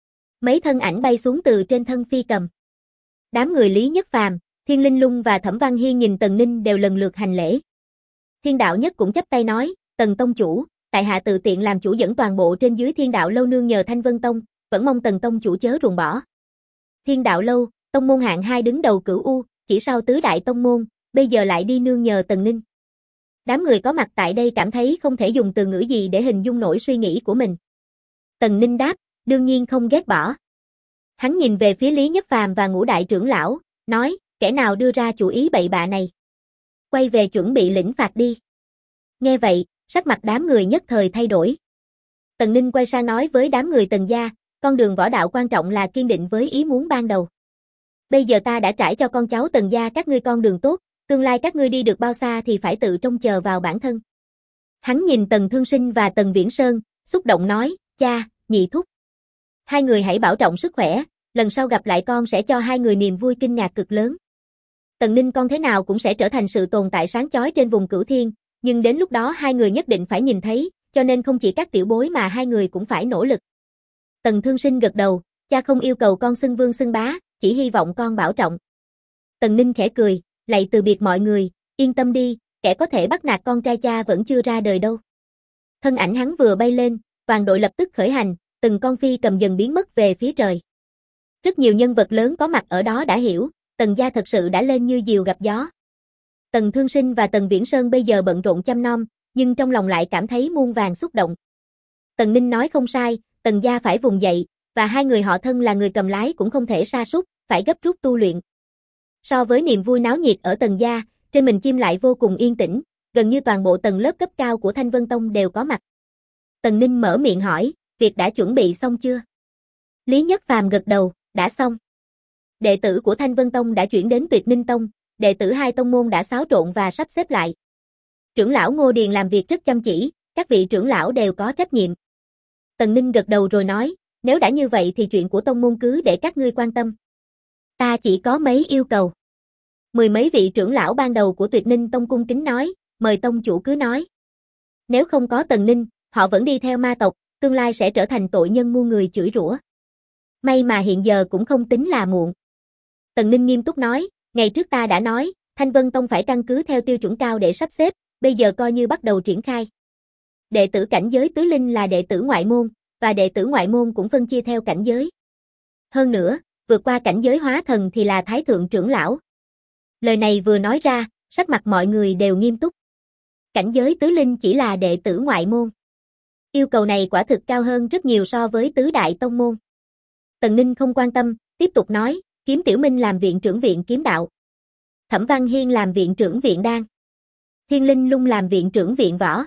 Mấy thân ảnh bay xuống từ trên thân phi cầm. Đám người Lý Nhất Phàm, Thiên Linh Lung và Thẩm Văn Hiên nhìn Tần Ninh đều lần lượt hành lễ. Thiên Đạo Nhất cũng chắp tay nói, Tần tông chủ, tại hạ tự tiện làm chủ dẫn toàn bộ trên dưới Thiên Đạo lâu nương nhờ Thanh Vân Tông, vẫn mong Tần tông chủ chớ ruồng bỏ. Thiên Đạo lâu, tông môn hạng 2 đứng đầu Cửu U, chỉ sau tứ đại tông môn, bây giờ lại đi nương nhờ Tần Ninh. Đám người có mặt tại đây cảm thấy không thể dùng từ ngữ gì để hình dung nổi suy nghĩ của mình. Tần Ninh đáp, đương nhiên không ghét bỏ. Hắn nhìn về phía Lý Nhất Phàm và Ngũ đại trưởng lão, nói, kẻ nào đưa ra chủ ý bậy bạ này? Quay về chuẩn bị lĩnh phạt đi. Nghe vậy, sắc mặt đám người nhất thời thay đổi. Tần Ninh quay sang nói với đám người Tần gia, con đường võ đạo quan trọng là kiên định với ý muốn ban đầu. Bây giờ ta đã trải cho con cháu Tần gia các ngươi con đường tốt, tương lai các ngươi đi được bao xa thì phải tự trông chờ vào bản thân. Hắn nhìn Tần Thương Sinh và Tần Viễn Sơn, xúc động nói, cha, nhị thúc. Hai người hãy bảo trọng sức khỏe, lần sau gặp lại con sẽ cho hai người niềm vui kinh ngạc cực lớn. Tần Ninh con thế nào cũng sẽ trở thành sự tồn tại sáng chói trên vùng Cửu Thiên, nhưng đến lúc đó hai người nhất định phải nhìn thấy, cho nên không chỉ các tiểu bối mà hai người cũng phải nỗ lực. Tần Thương Sinh gật đầu, cha không yêu cầu con xưng vương xưng bá, chỉ hy vọng con bảo trọng. Tần Ninh khẽ cười, lạy từ biệt mọi người, yên tâm đi, kẻ có thể bắt nạt con trai cha vẫn chưa ra đời đâu. Thân ảnh hắn vừa bay lên, toàn đội lập tức khởi hành, từng con phi cầm dần biến mất về phía trời. Rất nhiều nhân vật lớn có mặt ở đó đã hiểu, Tần gia thật sự đã lên như diều gặp gió. Tần Thương Sinh và Tần Viễn Sơn bây giờ bận rộn chăm nom, nhưng trong lòng lại cảm thấy muôn vàn xúc động. Tần Ninh nói không sai, Tần gia phải vùng dậy, và hai người họ thân là người cầm lái cũng không thể sa sút, phải gấp rút tu luyện. So với niềm vui náo nhiệt ở Tần gia, trên mình chim lại vô cùng yên tĩnh, gần như toàn bộ tầng lớp cấp cao của Thanh Vân Tông đều có mặt. Tần Ninh mở miệng hỏi, việc đã chuẩn bị xong chưa? Lý Nhất Phàm gật đầu, đã xong. Đệ tử của Thanh Vân Tông đã chuyển đến Tuyệt Ninh Tông, đệ tử hai tông môn đã xáo trộn và sắp xếp lại. Trưởng lão Ngô Điền làm việc rất chăm chỉ, các vị trưởng lão đều có trách nhiệm. Tần Ninh gật đầu rồi nói, nếu đã như vậy thì chuyện của tông môn cứ để các ngươi quan tâm. Ta chỉ có mấy yêu cầu. Mười mấy vị trưởng lão ban đầu của Tuyệt Ninh Tông cung kính nói, mời tông chủ cứ nói. Nếu không có Tần Ninh, họ vẫn đi theo ma tộc, tương lai sẽ trở thành tội nhân muôn người chửi rủa. May mà hiện giờ cũng không tính là muộn. Tần Ninh nghiêm túc nói, ngày trước ta đã nói, Thanh Vân Tông phải căn cứ theo tiêu chuẩn cao để sắp xếp, bây giờ coi như bắt đầu triển khai. Đệ tử cảnh giới tứ linh là đệ tử ngoại môn, và đệ tử ngoại môn cũng phân chia theo cảnh giới. Hơn nữa, vượt qua cảnh giới hóa thần thì là thái thượng trưởng lão. Lời này vừa nói ra, sắc mặt mọi người đều nghiêm túc. Cảnh giới tứ linh chỉ là đệ tử ngoại môn. Yêu cầu này quả thực cao hơn rất nhiều so với tứ đại tông môn. Tần Ninh không quan tâm, tiếp tục nói, Kiếm Tiểu Minh làm viện trưởng viện kiếm đạo. Thẩm Văn Hiên làm viện trưởng viện đan. Thiên Linh Lung làm viện trưởng viện võ.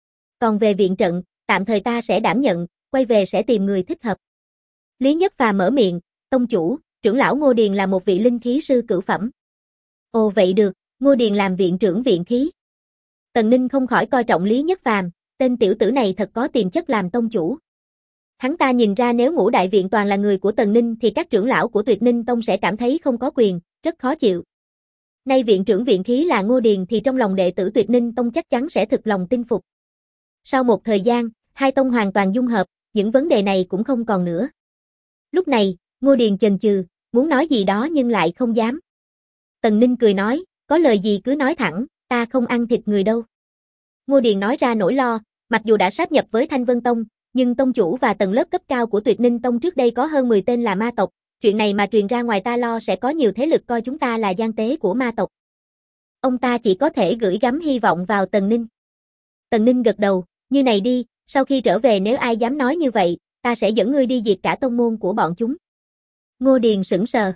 Còn về viện trận, tạm thời ta sẽ đảm nhận, quay về sẽ tìm người thích hợp. Lý Nhất Phàm mở miệng, tông chủ, trưởng lão Ngô Điền là một vị linh khí sư cửu phẩm. Ồ vậy được, Ngô Điền làm viện trưởng viện khí. Tần Ninh không khỏi coi trọng Lý Nhất Phàm, tên tiểu tử này thật có tiềm chất làm tông chủ. Hắn ta nhìn ra nếu ngũ đại viện toàn là người của Tần Ninh thì các trưởng lão của Tuyệt Ninh Tông sẽ cảm thấy không có quyền, rất khó chịu. Nay viện trưởng viện khí là Ngô Điền thì trong lòng đệ tử Tuyệt Ninh Tông chắc chắn sẽ thực lòng tin phục. Sau một thời gian, hai tông hoàn toàn dung hợp, những vấn đề này cũng không còn nữa. Lúc này, Ngô Điền chần chừ, muốn nói gì đó nhưng lại không dám. Tần Ninh cười nói, có lời gì cứ nói thẳng, ta không ăn thịt người đâu. Ngô Điền nói ra nỗi lo, mặc dù đã sáp nhập với Thanh Vân Tông, nhưng tông chủ và tầng lớp cấp cao của Tuyệt Ninh Tông trước đây có hơn 10 tên là ma tộc, chuyện này mà truyền ra ngoài ta lo sẽ có nhiều thế lực coi chúng ta là gian tế của ma tộc. Ông ta chỉ có thể gửi gắm hy vọng vào Tần Ninh. Tần Ninh gật đầu, như này đi, sau khi trở về nếu ai dám nói như vậy, ta sẽ dẫn ngươi đi diệt cả tông môn của bọn chúng. Ngô Điền sững sờ.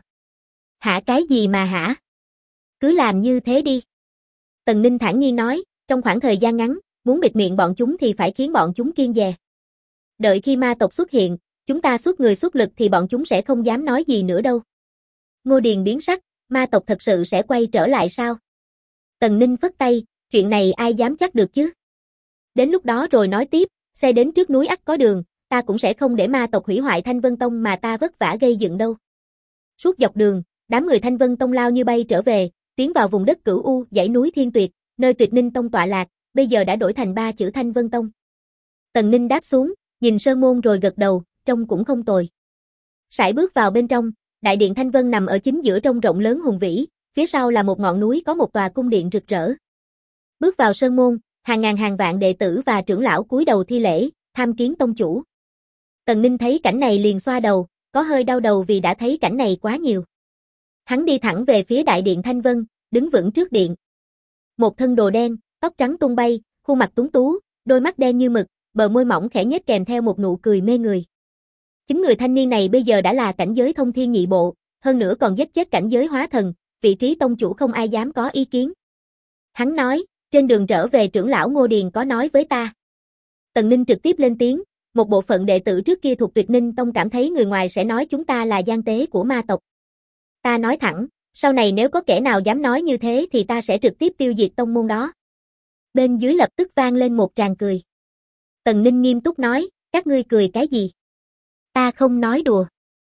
Hả cái gì mà hả? Cứ làm như thế đi. Tần Ninh thản nhiên nói, trong khoảng thời gian ngắn, muốn bịt miệng bọn chúng thì phải khiến bọn chúng kiêng dè. Đợi khi ma tộc xuất hiện, chúng ta xuất người xuất lực thì bọn chúng sẽ không dám nói gì nữa đâu. Ngô Điền biến sắc, ma tộc thật sự sẽ quay trở lại sao? Tần Ninh phất tay, chuyện này ai dám chắc được chứ? Đến lúc đó rồi nói tiếp, xe đến trước núi ắt có đường, ta cũng sẽ không để ma tộc hủy hoại Thanh Vân Tông mà ta vất vả gây dựng đâu. Suốt dọc đường, đám người Thanh Vân Tông lao như bay trở về, tiến vào vùng đất Cửu U, dãy núi Thiên Tuyệt, nơi Tuyệt Ninh Tông tọa lạc, bây giờ đã đổi thành 3 chữ Thanh Vân Tông. Tần Ninh đáp xuống, nhìn sơn môn rồi gật đầu, trông cũng không tồi. Sải bước vào bên trong, đại điện Thanh Vân nằm ở chính giữa trong rộng lớn hùng vĩ, phía sau là một ngọn núi có một tòa cung điện rực rỡ. Bước vào sơn môn, hàng ngàn hàng vạn đệ tử và trưởng lão cúi đầu thi lễ, tham kiến tông chủ. Tần Ninh thấy cảnh này liền xoa đầu, có hơi đau đầu vì đã thấy cảnh này quá nhiều. Hắn đi thẳng về phía đại điện Thanh Vân, đứng vững trước điện. Một thân đồ đen, tóc trắng tung bay, khuôn mặt tuấn tú, đôi mắt đen như mực, bờ môi mỏng khẽ nhếch kèm theo một nụ cười mê người. Chính người thanh niên này bây giờ đã là cảnh giới thông thiên nhị bộ, hơn nữa còn giết chết cảnh giới hóa thần, vị trí tông chủ không ai dám có ý kiến. Hắn nói, trên đường trở về trưởng lão Ngô Điền có nói với ta. Tần Ninh trực tiếp lên tiếng, một bộ phận đệ tử trước kia thuộc Tuyệt Ninh Tông cảm thấy người ngoài sẽ nói chúng ta là gian tế của ma tộc. Ta nói thẳng, sau này nếu có kẻ nào dám nói như thế thì ta sẽ trực tiếp tiêu diệt tông môn đó. Bên dưới lập tức vang lên một tràng cười. Tần Ninh nghiêm túc nói, các ngươi cười cái gì? Ta không nói đùa.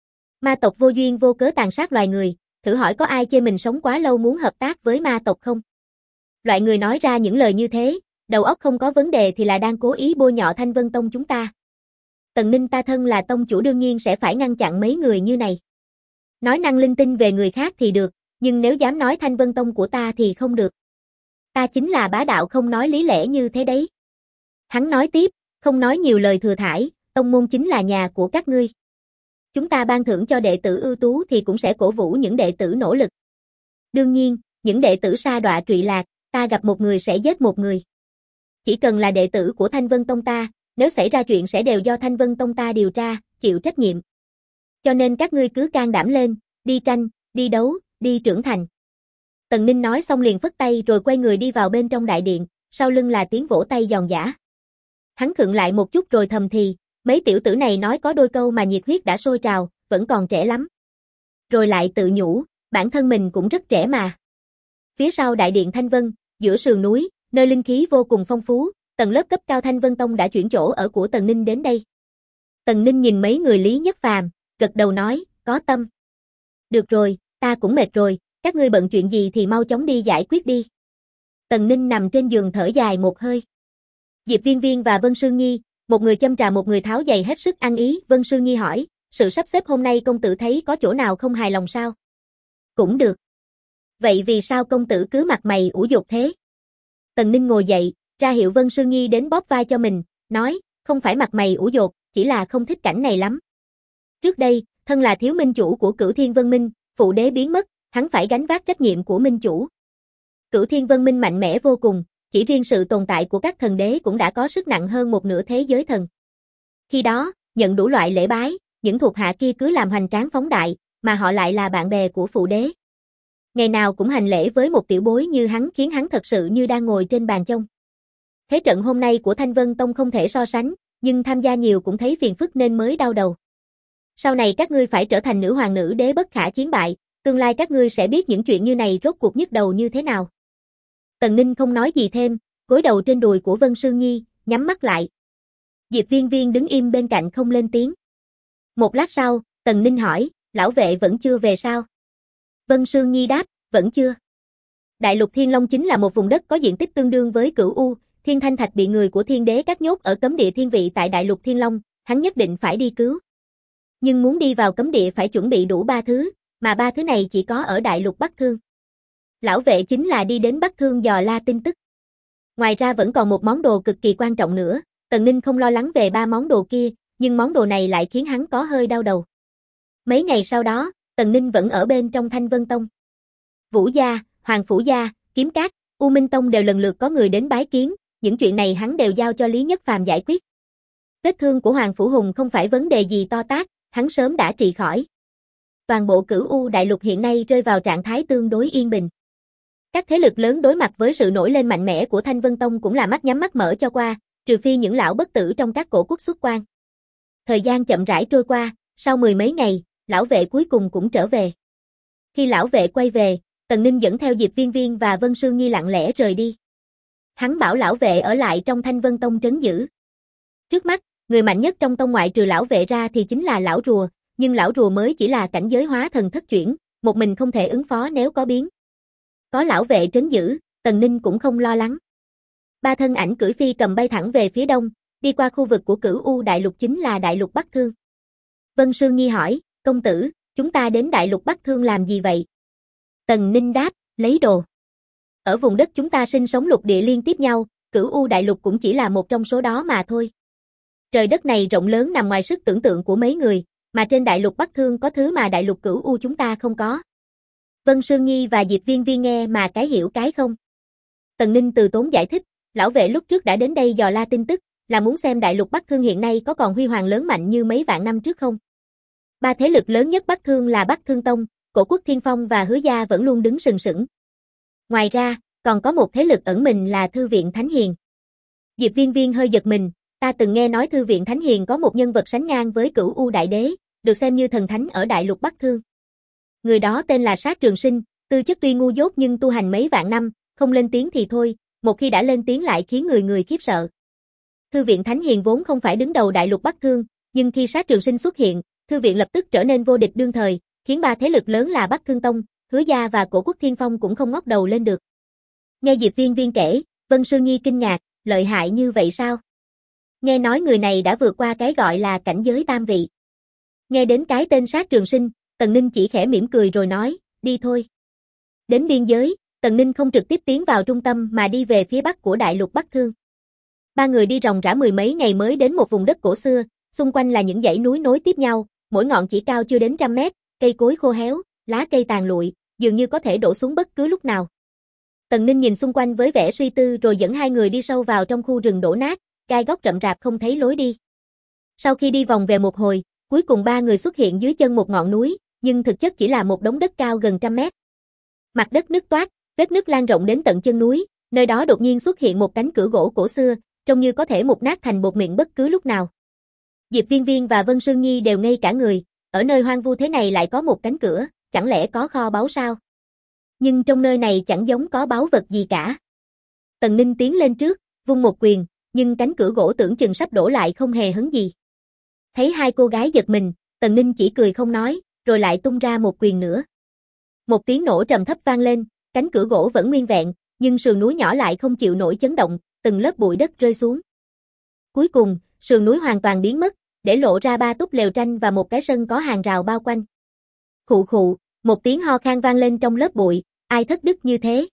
Ma tộc vô duyên vô cớ tàn sát loài người, thử hỏi có ai chê mình sống quá lâu muốn hợp tác với ma tộc không? Loại người nói ra những lời như thế, đầu óc không có vấn đề thì là đang cố ý bôi nhọ Thanh Vân Tông chúng ta. Tần Ninh ta thân là tông chủ đương nhiên sẽ phải ngăn chặn mấy người như này. Nói năng linh tinh về người khác thì được, nhưng nếu dám nói Thanh Vân Tông của ta thì không được. Ta chính là bá đạo không nói lý lẽ như thế đấy. Hắn nói tiếp, không nói nhiều lời thừa thãi, tông môn chính là nhà của các ngươi. Chúng ta ban thưởng cho đệ tử ưu tú thì cũng sẽ cổ vũ những đệ tử nỗ lực. Đương nhiên, những đệ tử sa đọa trụy lạc, ta gặp một người sẽ giết một người. Chỉ cần là đệ tử của Thanh Vân Tông ta, nếu xảy ra chuyện sẽ đều do Thanh Vân Tông ta điều tra, chịu trách nhiệm. Cho nên các ngươi cứ can đảm lên, đi tranh, đi đấu, đi trưởng thành. Tần Ninh nói xong liền phất tay rồi quay người đi vào bên trong đại điện, sau lưng là tiếng vỗ tay giòn giã. Hắn khựng lại một chút rồi thầm thì, mấy tiểu tử này nói có đôi câu mà nhiệt huyết đã sôi trào, vẫn còn trẻ lắm. Rồi lại tự nhủ, bản thân mình cũng rất trẻ mà. Phía sau đại điện Thanh Vân, giữa sườn núi, nơi linh khí vô cùng phong phú, tầng lớp cấp cao Thanh Vân Tông đã chuyển chỗ ở của Tần Ninh đến đây. Tần Ninh nhìn mấy người Lý Nhất Phàm, gật đầu nói, có tâm. Được rồi, ta cũng mệt rồi, các ngươi bận chuyện gì thì mau chóng đi giải quyết đi. Tần Ninh nằm trên giường thở dài một hơi. Diệp Viên Viên và Vân Sương Nhi, một người châm trà một người tháo giày hết sức ăn ý. Vân Sương Nhi hỏi, sự sắp xếp hôm nay công tử thấy có chỗ nào không hài lòng sao? Cũng được. Vậy vì sao công tử cứ mặt mày ủ dột thế? Tần Ninh ngồi dậy, ra hiệu Vân Sương Nhi đến bóp vai cho mình, nói, không phải mặt mày ủ dột, chỉ là không thích cảnh này lắm. Trước đây, thân là thiếu minh chủ của Cửu Thiên Vân Minh, phụ đế biến mất, hắn phải gánh vác trách nhiệm của minh chủ. Cửu Thiên Vân Minh mạnh mẽ vô cùng, chỉ riêng sự tồn tại của các thần đế cũng đã có sức nặng hơn một nửa thế giới thần. Khi đó, nhận đủ loại lễ bái, những thuộc hạ kia cứ làm hoành tráng phóng đại, mà họ lại là bạn bè của phụ đế. Ngày nào cũng hành lễ với một tiểu bối như hắn khiến hắn thật sự như đang ngồi trên bàn chông. Thế trận hôm nay của Thanh Vân Tông không thể so sánh, nhưng tham gia nhiều cũng thấy phiền phức nên mới đau đầu. Sau này các ngươi phải trở thành nữ hoàng nữ đế bất khả chiến bại, tương lai các ngươi sẽ biết những chuyện như này rốt cuộc nhức đầu như thế nào. Tần Ninh không nói gì thêm, gối đầu trên đùi của Vân Sương Nhi, nhắm mắt lại. Diệp Viên Viên đứng im bên cạnh không lên tiếng. Một lát sau, Tần Ninh hỏi, lão vệ vẫn chưa về sao? Vân Sương Nhi đáp, vẫn chưa. Đại lục Thiên Long chính là một vùng đất có diện tích tương đương với Cửu U, Thiên Thanh Thạch bị người của Thiên Đế cắt nhốt ở cấm địa thiên vị tại Đại lục Thiên Long, hắn nhất định phải đi cứu. Nhưng muốn đi vào cấm địa phải chuẩn bị đủ 3 thứ, mà 3 thứ này chỉ có ở Đại lục Bắc Thương. Lão vệ chính là đi đến Bắc Thương dò la tin tức. Ngoài ra vẫn còn một món đồ cực kỳ quan trọng nữa, Tần Ninh không lo lắng về 3 món đồ kia, nhưng món đồ này lại khiến hắn có hơi đau đầu. Mấy ngày sau đó, Tần Ninh vẫn ở bên trong Thanh Vân Tông. Vũ gia, Hoàng Phủ gia, Kiếm Cát, U Minh Tông đều lần lượt có người đến bái kiến, những chuyện này hắn đều giao cho Lý Nhất Phàm giải quyết. Vết thương của Hoàng Phủ Hùng không phải vấn đề gì to tát, hắn sớm đã trị khỏi. Toàn bộ Cửu U đại lục hiện nay rơi vào trạng thái tương đối yên bình. Các thế lực lớn đối mặt với sự nổi lên mạnh mẽ của Thanh Vân Tông cũng là mắt nhắm mắt mở cho qua, trừ phi những lão bất tử trong các cổ quốc xuất quan. Thời gian chậm rãi trôi qua, sau 10 mấy ngày, lão vệ cuối cùng cũng trở về. Khi lão vệ quay về, Tần Ninh dẫn theo Diệp Viên Viên và Vân Sương Nhi lặng lẽ rời đi. Hắn bảo lão vệ ở lại trong Thanh Vân Tông trấn giữ. Trước mắt, người mạnh nhất trong tông ngoại trừ lão vệ ra thì chính là lão rùa, nhưng lão rùa mới chỉ là cảnh giới hóa thần thất chuyển, một mình không thể ứng phó nếu có biến. Có lão vệ trấn giữ, Tần Ninh cũng không lo lắng. 3 thân ảnh cưỡi phi cầm bay thẳng về phía đông, đi qua khu vực của Cửu U đại lục chính là Đại lục Bắc Thương. Vân Sương Nhi hỏi, công tử, chúng ta đến Đại lục Bắc Thương làm gì vậy? Tần Ninh đáp, lấy đồ. Ở vùng đất chúng ta sinh sống lục địa liên tiếp nhau, Cửu U đại lục cũng chỉ là một trong số đó mà thôi. Trời đất này rộng lớn nằm ngoài sức tưởng tượng của mấy người, mà trên Đại lục Bắc Thương có thứ mà Đại lục Cửu U chúng ta không có. Vân Sương Nhi và Diệp Viên Viên nghe mà cái hiểu cái không. Tần Ninh từ tốn giải thích, lão vệ lúc trước đã đến đây dò la tin tức, là muốn xem Đại lục Bắc Thương hiện nay có còn huy hoàng lớn mạnh như mấy vạn năm trước không. 3 thế lực lớn nhất Bắc Thương là Bắc Thương Tông, Cổ Quốc Thiên Phong và Hứa Gia vẫn luôn đứng sừng sững. Ngoài ra, còn có một thế lực ẩn mình là Thư viện Thánh Hiền. Diệp Viên Viên hơi giật mình, ta từng nghe nói Thư viện Thánh Hiền có một nhân vật sánh ngang với Cửu U Đại Đế, được xem như thần thánh ở Đại lục Bắc Thương. Người đó tên là Sát Trường Sinh, tư chất tuy ngu dốt nhưng tu hành mấy vạn năm, không lên tiếng thì thôi, một khi đã lên tiếng lại khiến người khiếp sợ. Thư viện Thánh Hiền vốn không phải đứng đầu Đại lục Bắc Thương, nhưng khi Sát Trường Sinh xuất hiện, thư viện lập tức trở nên vô địch đương thời, khiến 3 thế lực lớn là Bắc Thương Tông, Hứa Gia và Cổ Quốc Thiên Phong cũng không ngóc đầu lên được. Nghe Diệp Viên Viên kể, Vân Sương Nhi kinh ngạc, lợi hại như vậy sao? Nghe nói người này đã vượt qua cái gọi là cảnh giới tam vị. Nghe đến cái tên Sát Trường Sinh, Tần Ninh chỉ khẽ mỉm cười rồi nói, đi thôi. Đến biên giới, Tần Ninh không trực tiếp tiến vào trung tâm mà đi về phía bắc của Đại lục Bắc Thương. 3 người đi ròng rã 10 mấy ngày mới đến một vùng đất cổ xưa, xung quanh là những dãy núi nối tiếp nhau, mỗi ngọn chỉ cao chưa đến 100 mét, cây cối khô héo, lá cây tàn lụi, dường như có thể đổ xuống bất cứ lúc nào. Tần Ninh nhìn xung quanh với vẻ suy tư rồi dẫn 2 người đi sâu vào trong khu rừng đổ nát, gai góc rậm rạp không thấy lối đi. Sau khi đi vòng về một hồi, cuối cùng 3 người xuất hiện dưới chân một ngọn núi, nhưng thực chất chỉ là một đống đất cao gần 100 mét. Mặt đất nứt toác, vết nứt lan rộng đến tận chân núi, nơi đó đột nhiên xuất hiện một cánh cửa gỗ cổ xưa, trông như có thể mục nát thành bột mịn bất cứ lúc nào. Diệp Viên Viên và Vân Sương Nhi đều ngây cả người, ở nơi hoang vu thế này lại có một cánh cửa, chẳng lẽ có kho báu sao? Nhưng trong nơi này chẳng giống có báu vật gì cả. Tần Ninh tiến lên trước, vung một quyền, nhưng cánh cửa gỗ tưởng chừng sắp đổ lại không hề hấn gì. Thấy 2 cô gái giật mình, Tần Ninh chỉ cười không nói, rồi lại tung ra một quyền nữa. Một tiếng nổ trầm thấp vang lên, cánh cửa gỗ vẫn nguyên vẹn, nhưng sườn núi nhỏ lại không chịu nổi chấn động, từng lớp bụi đất rơi xuống. Cuối cùng, sườn núi hoàn toàn biến mất, để lộ ra 3 túp lều tranh và một cái sân có hàng rào bao quanh. Khụ khụ, một tiếng ho khan vang lên trong lớp bụi, ai thất đức như thế?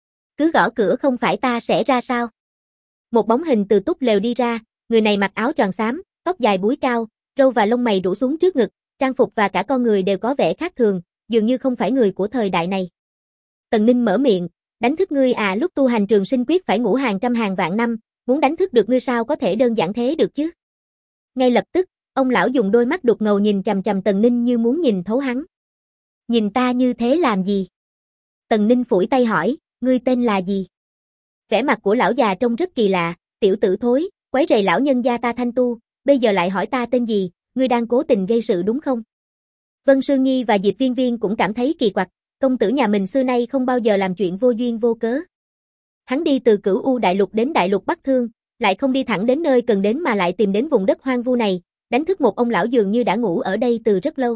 Cứ gõ cửa không phải ta sẽ ra sao? Một bóng hình từ túp lều đi ra, người này mặc áo choàng xám, tóc dài búi cao, râu và lông mày rủ xuống trước ngực, trang phục và cả con người đều có vẻ khác thường, dường như không phải người của thời đại này. Tần Ninh mở miệng, đánh thức ngươi à, lúc tu hành Trường Sinh Quyết phải ngủ hàng trăm hàng vạn năm, muốn đánh thức được ngươi sao có thể đơn giản thế được chứ? Ngay lập tức, ông lão dùng đôi mắt đục ngầu nhìn chằm chằm Tần Ninh như muốn nhìn thấu hắn. Nhìn ta như thế làm gì? Tần Ninh phủi tay hỏi, ngươi tên là gì? Vẻ mặt của lão già trông rất kỳ lạ, tiểu tử thối, quấy rầy lão nhân gia ta thanh tu, bây giờ lại hỏi ta tên gì, ngươi đang cố tình gây sự đúng không? Vân Sương Nhi và Diệp Viên Viên cũng cảm thấy kỳ quặc, công tử nhà mình xưa nay không bao giờ làm chuyện vô duyên vô cớ. Hắn đi từ Cửu U Đại Lục đến Đại Lục Bắc Thương, lại không đi thẳng đến nơi cần đến mà lại tìm đến vùng đất hoang vu này, đánh thức một ông lão dường như đã ngủ ở đây từ rất lâu.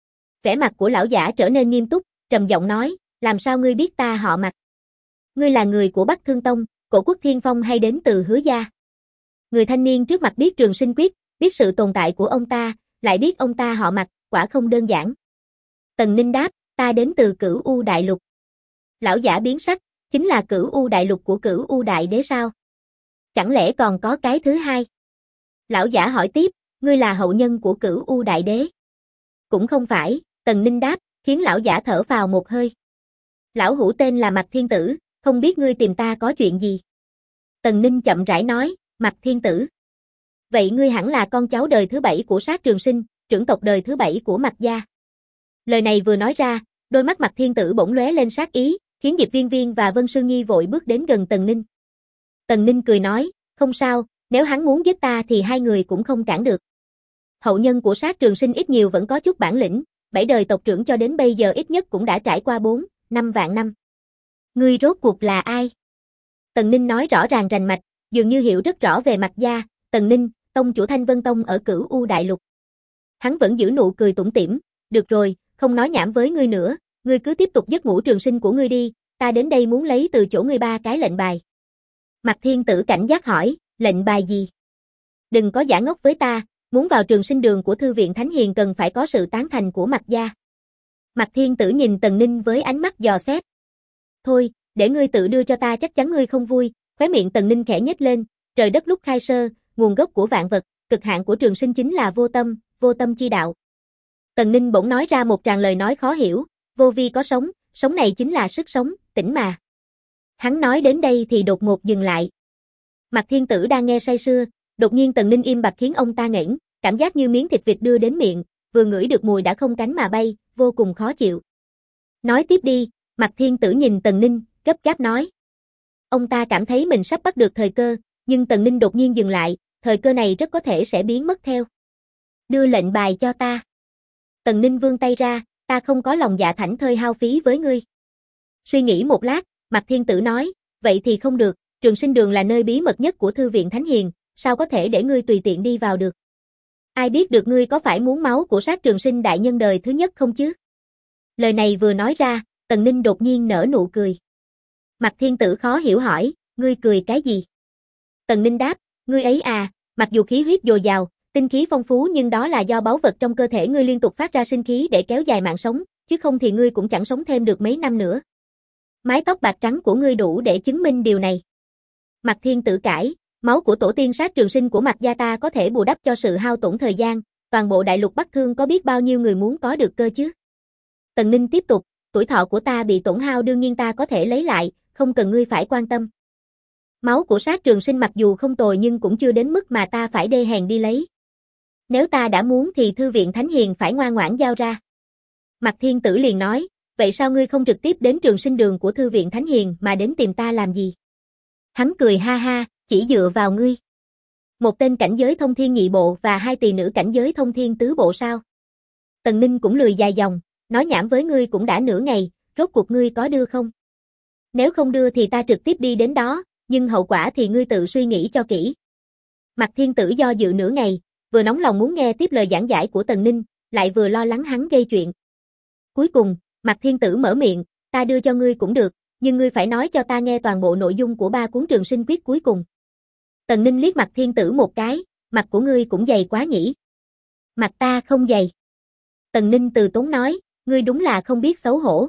Vẻ mặt của lão giả trở nên nghiêm túc, trầm giọng nói, làm sao ngươi biết ta họ Mạc? Ngươi là người của Bắc Thương Tông, Cổ Quốc Thiên Phong hay đến từ Hứa gia? Người thanh niên trước mặt biết Trường Sinh Quyết, biết sự tồn tại của ông ta, lại biết ông ta họ Mạc, quả không đơn giản. Tần Ninh đáp, ta đến từ Cửu U Đại Lục. Lão giả biến sắc, chính là Cửu U Đại Lục của Cửu U Đại Đế sao? Chẳng lẽ còn có cái thứ hai? Lão giả hỏi tiếp, ngươi là hậu nhân của Cửu U Đại Đế? Cũng không phải, Tần Ninh đáp, khiến lão giả thở phào một hơi. Lão hữu tên là Mạc Thiên Tử, không biết ngươi tìm ta có chuyện gì? Tần Ninh chậm rãi nói, Mạc Thiên Tử. Vậy ngươi hẳn là con cháu đời thứ 7 của Sát Trường Sinh, trưởng tộc đời thứ 7 của Mạc gia. Lời này vừa nói ra, đôi mắt Mạc Thiên Tử bỗng lóe lên sát ý, khiến Diệp Viên Viên và Vân Sương Nhi vội bước đến gần Tần Ninh. Tần Ninh cười nói, không sao, nếu hắn muốn giết ta thì hai người cũng không cản được. Hậu nhân của Sát Trường Sinh ít nhiều vẫn có chút bản lĩnh, 7 đời tộc trưởng cho đến bây giờ ít nhất cũng đã trải qua 4, 5 vạn năm. Ngươi rốt cuộc là ai? Tần Ninh nói rõ ràng rành mạch, dường như hiểu rất rõ về Mạc gia. Tần Ninh, tông chủ Thanh Vân Tông ở Cửu U Đại Lục. Hắn vẫn giữ nụ cười tủm tỉm, được rồi, không nói nhảm với ngươi nữa, ngươi cứ tiếp tục giấc ngủ trường sinh của ngươi đi, ta đến đây muốn lấy từ chỗ ngươi 3 cái lệnh bài. Mạc Thiên Tử cảnh giác hỏi, lệnh bài gì? Đừng có giả ngốc với ta, muốn vào trường sinh đường của Thư viện Thánh Hiền cần phải có sự tán thành của Mạc gia. Mạc Thiên Tử nhìn Tần Ninh với ánh mắt dò xét. Thôi, để ngươi tự đưa cho ta chắc chắn ngươi không vui, khóe miệng Tần Ninh khẽ nhếch lên, trời đất lúc khai sơ, nguồn gốc của vạn vật, cực hạn của trường sinh chính là vô tâm chi đạo. Tần Ninh bỗng nói ra một tràng lời nói khó hiểu, vô vi có sống, sống này chính là sức sống, tỉnh mà. Hắn nói đến đây thì đột ngột dừng lại. Mạc Thiên Tử đang nghe say sưa, đột nhiên Tần Ninh im bặt khiến ông ta nghẽn, cảm giác như miếng thịt vịt đưa đến miệng, vừa ngửi được mùi đã không cánh mà bay, vô cùng khó chịu. Nói tiếp đi, Mạc Thiên Tử nhìn Tần Ninh, gấp gáp nói. Ông ta cảm thấy mình sắp bắt được thời cơ, nhưng Tần Ninh đột nhiên dừng lại, thời cơ này rất có thể sẽ biến mất theo. Đưa lệnh bài cho ta. Tần Ninh vươn tay ra, ta không có lòng dạ thảnh thơi hao phí với ngươi. Suy nghĩ một lát, Mạc Thiên Tử nói, vậy thì không được, trường sinh đường là nơi bí mật nhất của Thư viện Thánh Hiền, sao có thể để ngươi tùy tiện đi vào được. Ai biết được ngươi có phải muốn máu của Sát Trường Sinh đại nhân đời thứ nhất không chứ? Lời này vừa nói ra, Tần Ninh đột nhiên nở nụ cười. Mạc Thiên Tử khó hiểu hỏi, ngươi cười cái gì? Tần Ninh đáp, ngươi ấy à, mặc dù khí huyết dồi dào, tinh khí phong phú nhưng đó là do báu vật trong cơ thể ngươi liên tục phát ra sinh khí để kéo dài mạng sống, chứ không thì ngươi cũng chẳng sống thêm được mấy năm nữa. Mái tóc bạc trắng của ngươi đủ để chứng minh điều này. Mạc Thiên Tử cãi, máu của tổ tiên Sát Trường Sinh của Mạc gia ta có thể bù đắp cho sự hao tổn thời gian, toàn bộ đại lục Bắc Thương có biết bao nhiêu người muốn có được cơ chứ? Tần Ninh tiếp tục, tuổi thọ của ta bị tổn hao đương nhiên ta có thể lấy lại, không cần ngươi phải quan tâm. Máu của Sát Trường Sinh mặc dù không tồi nhưng cũng chưa đến mức mà ta phải đê hèn đi lấy. Nếu ta đã muốn thì Thư viện Thánh Hiền phải ngoan ngoãn giao ra. Mạc Thiên Tử liền nói, vậy sao ngươi không trực tiếp đến trường sinh đường của Thư viện Thánh Hiền mà đến tìm ta làm gì? Hắn cười ha ha, chỉ dựa vào ngươi. Một tên cảnh giới thông thiên nhị bộ và 2 tỳ nữ cảnh giới thông thiên tứ bộ sao? Tần Ninh cũng lười dài dòng, nói nhảm với ngươi cũng đã nửa ngày, rốt cuộc ngươi có đưa không? Nếu không đưa thì ta trực tiếp đi đến đó, nhưng hậu quả thì ngươi tự suy nghĩ cho kỹ. Mạc Thiên Tử do dự nửa ngày, vừa nóng lòng muốn nghe tiếp lời giảng giải của Tần Ninh, lại vừa lo lắng hắn gây chuyện. Cuối cùng, Mạc Thiên Tử mở miệng, ta đưa cho ngươi cũng được, nhưng ngươi phải nói cho ta nghe toàn bộ nội dung của 3 cuốn trường sinh quyết cuối cùng. Tần Ninh liếc Mạc Thiên Tử một cái, mặt của ngươi cũng dày quá nhỉ. Mặt ta không dày. Tần Ninh từ tốn nói, ngươi đúng là không biết xấu hổ.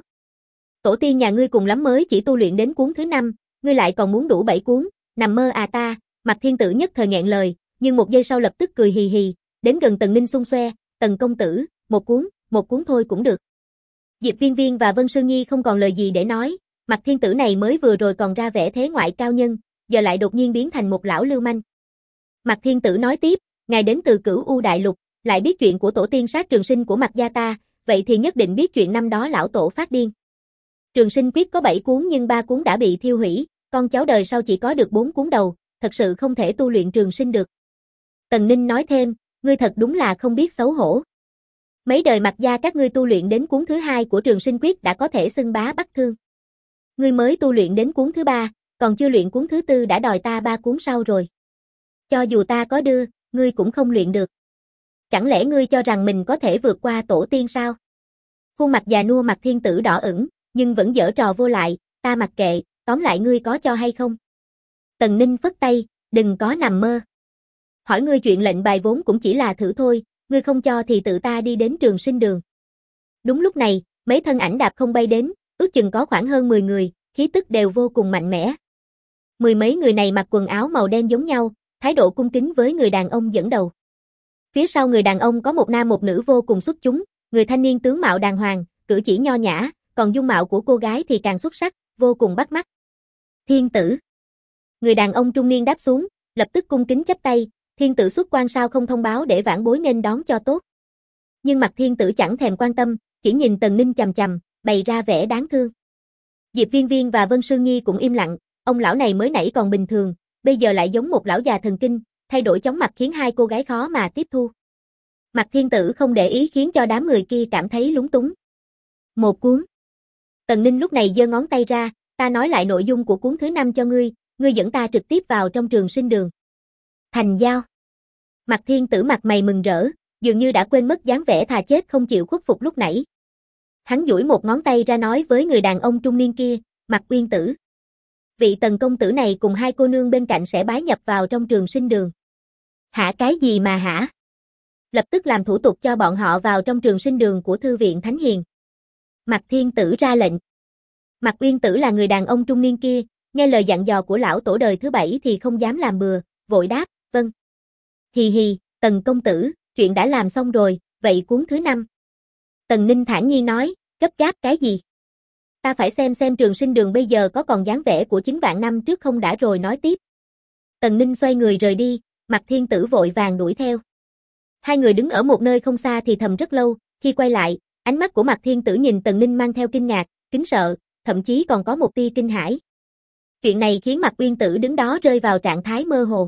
Tổ tiên nhà ngươi cùng lắm mới chỉ tu luyện đến cuốn thứ 5, ngươi lại còn muốn đủ 7 cuốn, nằm mơ à ta. Mạc Thiên Tử nhất thời nghẹn lời, nhưng một giây sau lập tức cười hì hì, đến gần Tần Ninh xung xoe, Tần công tử, một cuốn thôi cũng được. Diệp Viên Viên và Vân Sương Nhi không còn lời gì để nói, Mạc Thiên Tử này mới vừa rồi còn ra vẻ thế ngoại cao nhân, giờ lại đột nhiên biến thành một lão lưu manh. Mạc Thiên Tử nói tiếp, ngài đến từ Cửu U Đại Lục, lại biết chuyện của tổ tiên Sát Trường Sinh của Mạc gia ta, vậy thì nhất định biết chuyện năm đó lão tổ phát điên. Trường sinh quyết có 7 cuốn nhưng 3 cuốn đã bị thiêu hủy, con cháu đời sau chỉ có được 4 cuốn đầu, thật sự không thể tu luyện trường sinh được. Tần Ninh nói thêm, ngươi thật đúng là không biết xấu hổ. Mấy đời Mạc gia các ngươi tu luyện đến cuốn thứ 2 của trường sinh quyết đã có thể xưng bá Bắc Thương. Ngươi mới tu luyện đến cuốn thứ 3, còn chưa luyện cuốn thứ tư đã đòi ta 3 cuốn sau rồi. Cho dù ta có đưa, ngươi cũng không luyện được. Chẳng lẽ ngươi cho rằng mình có thể vượt qua tổ tiên sao? Khuôn mặt già nua Mạc Thiên Tử đỏ ửng, nhưng vẫn giở trò vô lại, ta mặc kệ, tóm lại ngươi có cho hay không? Tần Ninh phất tay, đừng có nằm mơ. Hỏi ngươi chuyện lệnh bài vốn cũng chỉ là thử thôi, ngươi không cho thì tự ta đi đến trường sinh đường. Đúng lúc này, mấy thân ảnh đạp không bay đến, ước chừng có khoảng hơn 10 người, khí tức đều vô cùng mạnh mẽ. Mười mấy người này mặc quần áo màu đen giống nhau, thái độ cung kính với người đàn ông dẫn đầu. Phía sau người đàn ông có một nam một nữ vô cùng xuất chúng, người thanh niên tướng mạo đàng hoàng, cử chỉ nho nhã, còn dung mạo của cô gái thì càng xuất sắc, vô cùng bắt mắt. Thiên tử. Người đàn ông trung niên đáp xuống, lập tức cung kính chắp tay, thiên tử xuất quan sao không thông báo để vãn bối nghênh đón cho tốt. Nhưng mặt thiên tử chẳng thèm quan tâm, chỉ nhìn Tần Ninh chằm chằm, bày ra vẻ đáng thương. Diệp Viên Viên và Vân Sương Nhi cũng im lặng, ông lão này mới nãy còn bình thường, bây giờ lại giống một lão già thần kinh, thay đổi chóng mặt khiến hai cô gái khó mà tiếp thu. Mặt thiên tử không để ý khiến cho đám người kia cảm thấy lúng túng. Một cuốn. Tần Ninh lúc này giơ ngón tay ra, ta nói lại nội dung của cuốn thứ 5 cho ngươi dẫn ta trực tiếp vào trong trường sinh đường. Thành giao. Mặt thiên tử mặt mày mừng rỡ, dường như đã quên mất dáng vẻ thà chết không chịu khuất phục lúc nãy. Hắn duỗi một ngón tay ra nói với người đàn ông trung niên kia, Mặt Uyên tử. Vị Tần công tử này cùng hai cô nương bên cạnh sẽ bái nhập vào trong trường sinh đường. Hả cái gì mà hả? Lập tức làm thủ tục cho bọn họ vào trong trường sinh đường của Thư viện Thánh Hiền. Mặt thiên tử ra lệnh. Mặt Uyên tử là người đàn ông trung niên kia, nghe lời dặn dò của lão tổ đời thứ 7 thì không dám làm bừa, vội đáp, vâng. Hì hì, Tần công tử, chuyện đã làm xong rồi, vậy cuốn thứ 5. Tần Ninh thản nhiên nói, gấp gáp cái gì? Ta phải xem trường sinh đường bây giờ có còn dáng vẻ của 9 vạn năm trước không đã rồi nói tiếp. Tần Ninh xoay người rời đi, Mặt thiên tử vội vàng đuổi theo. Hai người đứng ở một nơi không xa thì thầm rất lâu, khi quay lại, ánh mắt của Mặt thiên tử nhìn Tần Ninh mang theo kinh ngạc, kính sợ, thậm chí còn có một tia kinh hãi. Chuyện này khiến Mặt Uyên tử đứng đó rơi vào trạng thái mơ hồ.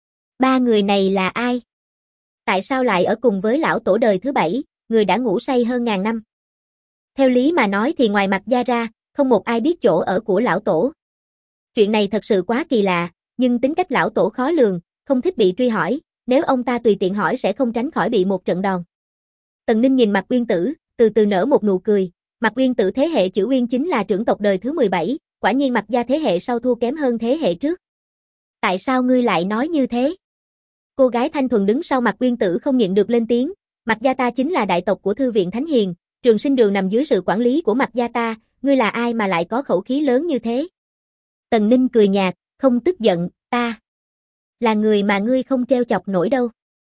Ba người này là ai? Tại sao lại ở cùng với lão tổ đời thứ 7, người đã ngủ say hơn ngàn năm? Theo lý mà nói thì ngoài Mặt gia ra, không một ai biết chỗ ở của lão tổ. Chuyện này thật sự quá kỳ lạ, nhưng tính cách lão tổ khó lường, không thích bị truy hỏi, nếu ông ta tùy tiện hỏi sẽ không tránh khỏi bị một trận đòn. Tần Ninh nhìn Mặt Uyên tử, từ từ nở một nụ cười, Mặt Uyên tử thế hệ Chữ Uyên chính là trưởng tộc đời thứ 17, quả nhiên Mặt gia thế hệ sau thua kém hơn thế hệ trước. Tại sao ngươi lại nói như thế? Cô gái thanh thuần đứng sau Mặt Uyên tử không nhịn được lên tiếng, Mặt gia ta chính là đại tộc của Thư viện Thánh Hiền, trường sinh đường nằm dưới sự quản lý của Mặt gia ta, ngươi là ai mà lại có khẩu khí lớn như thế? Tần Ninh cười nhạt, không tức giận, ta là người mà ngươi không treo chọc nổi đâu.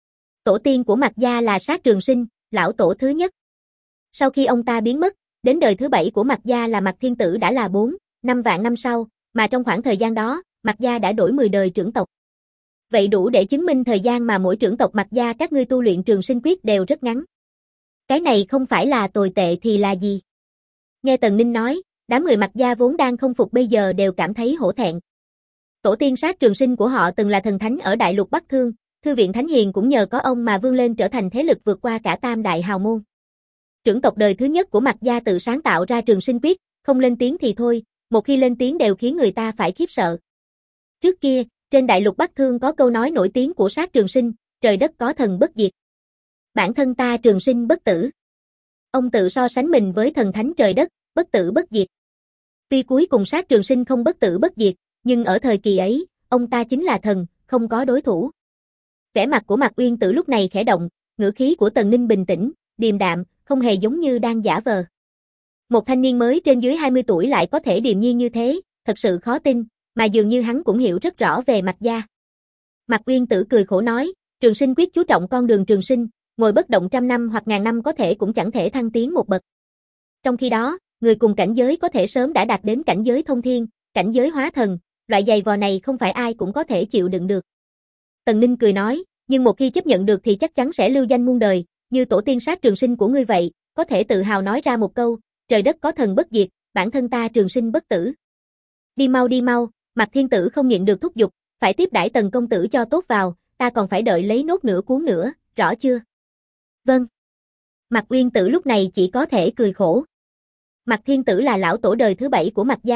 Tổ tiên của Mặt gia là Sát Trường Sinh, lão tổ thứ nhất. Sau khi ông ta biến mất, đến đời thứ 7 của Mặt gia là Mặt thiên tử đã là 4-5 vạn năm sau, mà trong khoảng thời gian đó, Mặt gia đã đổi 10 đời trưởng tộc. Vậy đủ để chứng minh thời gian mà mỗi trưởng tộc Mặt gia các ngươi tu luyện trường sinh quyết đều rất ngắn. Cái này không phải là tồi tệ thì là gì? Nghe Tần Ninh nói, đám người Mặt gia vốn đang không phục bây giờ đều cảm thấy hổ thẹn. Tổ tiên Sát Trường Sinh của họ từng là thần thánh ở đại lục Bắc Thương, Thư viện Thánh Hiền cũng nhờ có ông mà vươn lên trở thành thế lực vượt qua cả tam đại hào môn. Trưởng tộc đời thứ nhất của Mặt gia tự sáng tạo ra trường sinh quyết, không lên tiếng thì thôi, một khi lên tiếng đều khiến người ta phải khiếp sợ. Trước kia, trên đại lục Bắc Thương có câu nói nổi tiếng của Sát Trường Sinh, trời đất có thần bất diệt. Bản thân ta trường sinh bất tử. Ông tự so sánh mình với thần thánh trời đất, bất tử bất diệt. Tuy cuối cùng Sát Trường Sinh không bất tử bất diệt, nhưng ở thời kỳ ấy, ông ta chính là thần, không có đối thủ. Vẻ mặt của Mặt Uyên tử lúc này khẽ động, ngữ khí của Tần Ninh bình tĩnh, điềm đạm, không hề giống như đang giả vờ. Một thanh niên mới trên dưới 20 tuổi lại có thể điềm nhiên như thế, thật sự khó tin, mà dường như hắn cũng hiểu rất rõ về Mặt gia. Mặt Uyên tử cười khổ nói, trường sinh quyết chú trọng con đường trường sinh, ngồi bất động 100 năm hoặc ngàn năm có thể cũng chẳng thể thăng tiến một bậc. Trong khi đó, người cùng cảnh giới có thể sớm đã đạt đến cảnh giới thông thiên, cảnh giới hóa thần, loại giày vò này không phải ai cũng có thể chịu đựng được. Tần Ninh cười nói, nhưng một khi chấp nhận được thì chắc chắn sẽ lưu danh muôn đời, như tổ tiên Sát Trường Sinh của ngươi vậy, có thể tự hào nói ra một câu, trời đất có thần bất diệt, bản thân ta trường sinh bất tử. Đi mau, Mặt thiên tử không nhịn được thúc giục, phải tiếp đãi Tần công tử cho tốt vào, ta còn phải đợi lấy nốt nửa cuốn nữa, rõ chưa? Vâng. Mặt Uyên tử lúc này chỉ có thể cười khổ. Mặt thiên tử là lão tổ đời thứ 7 của Mặt gia,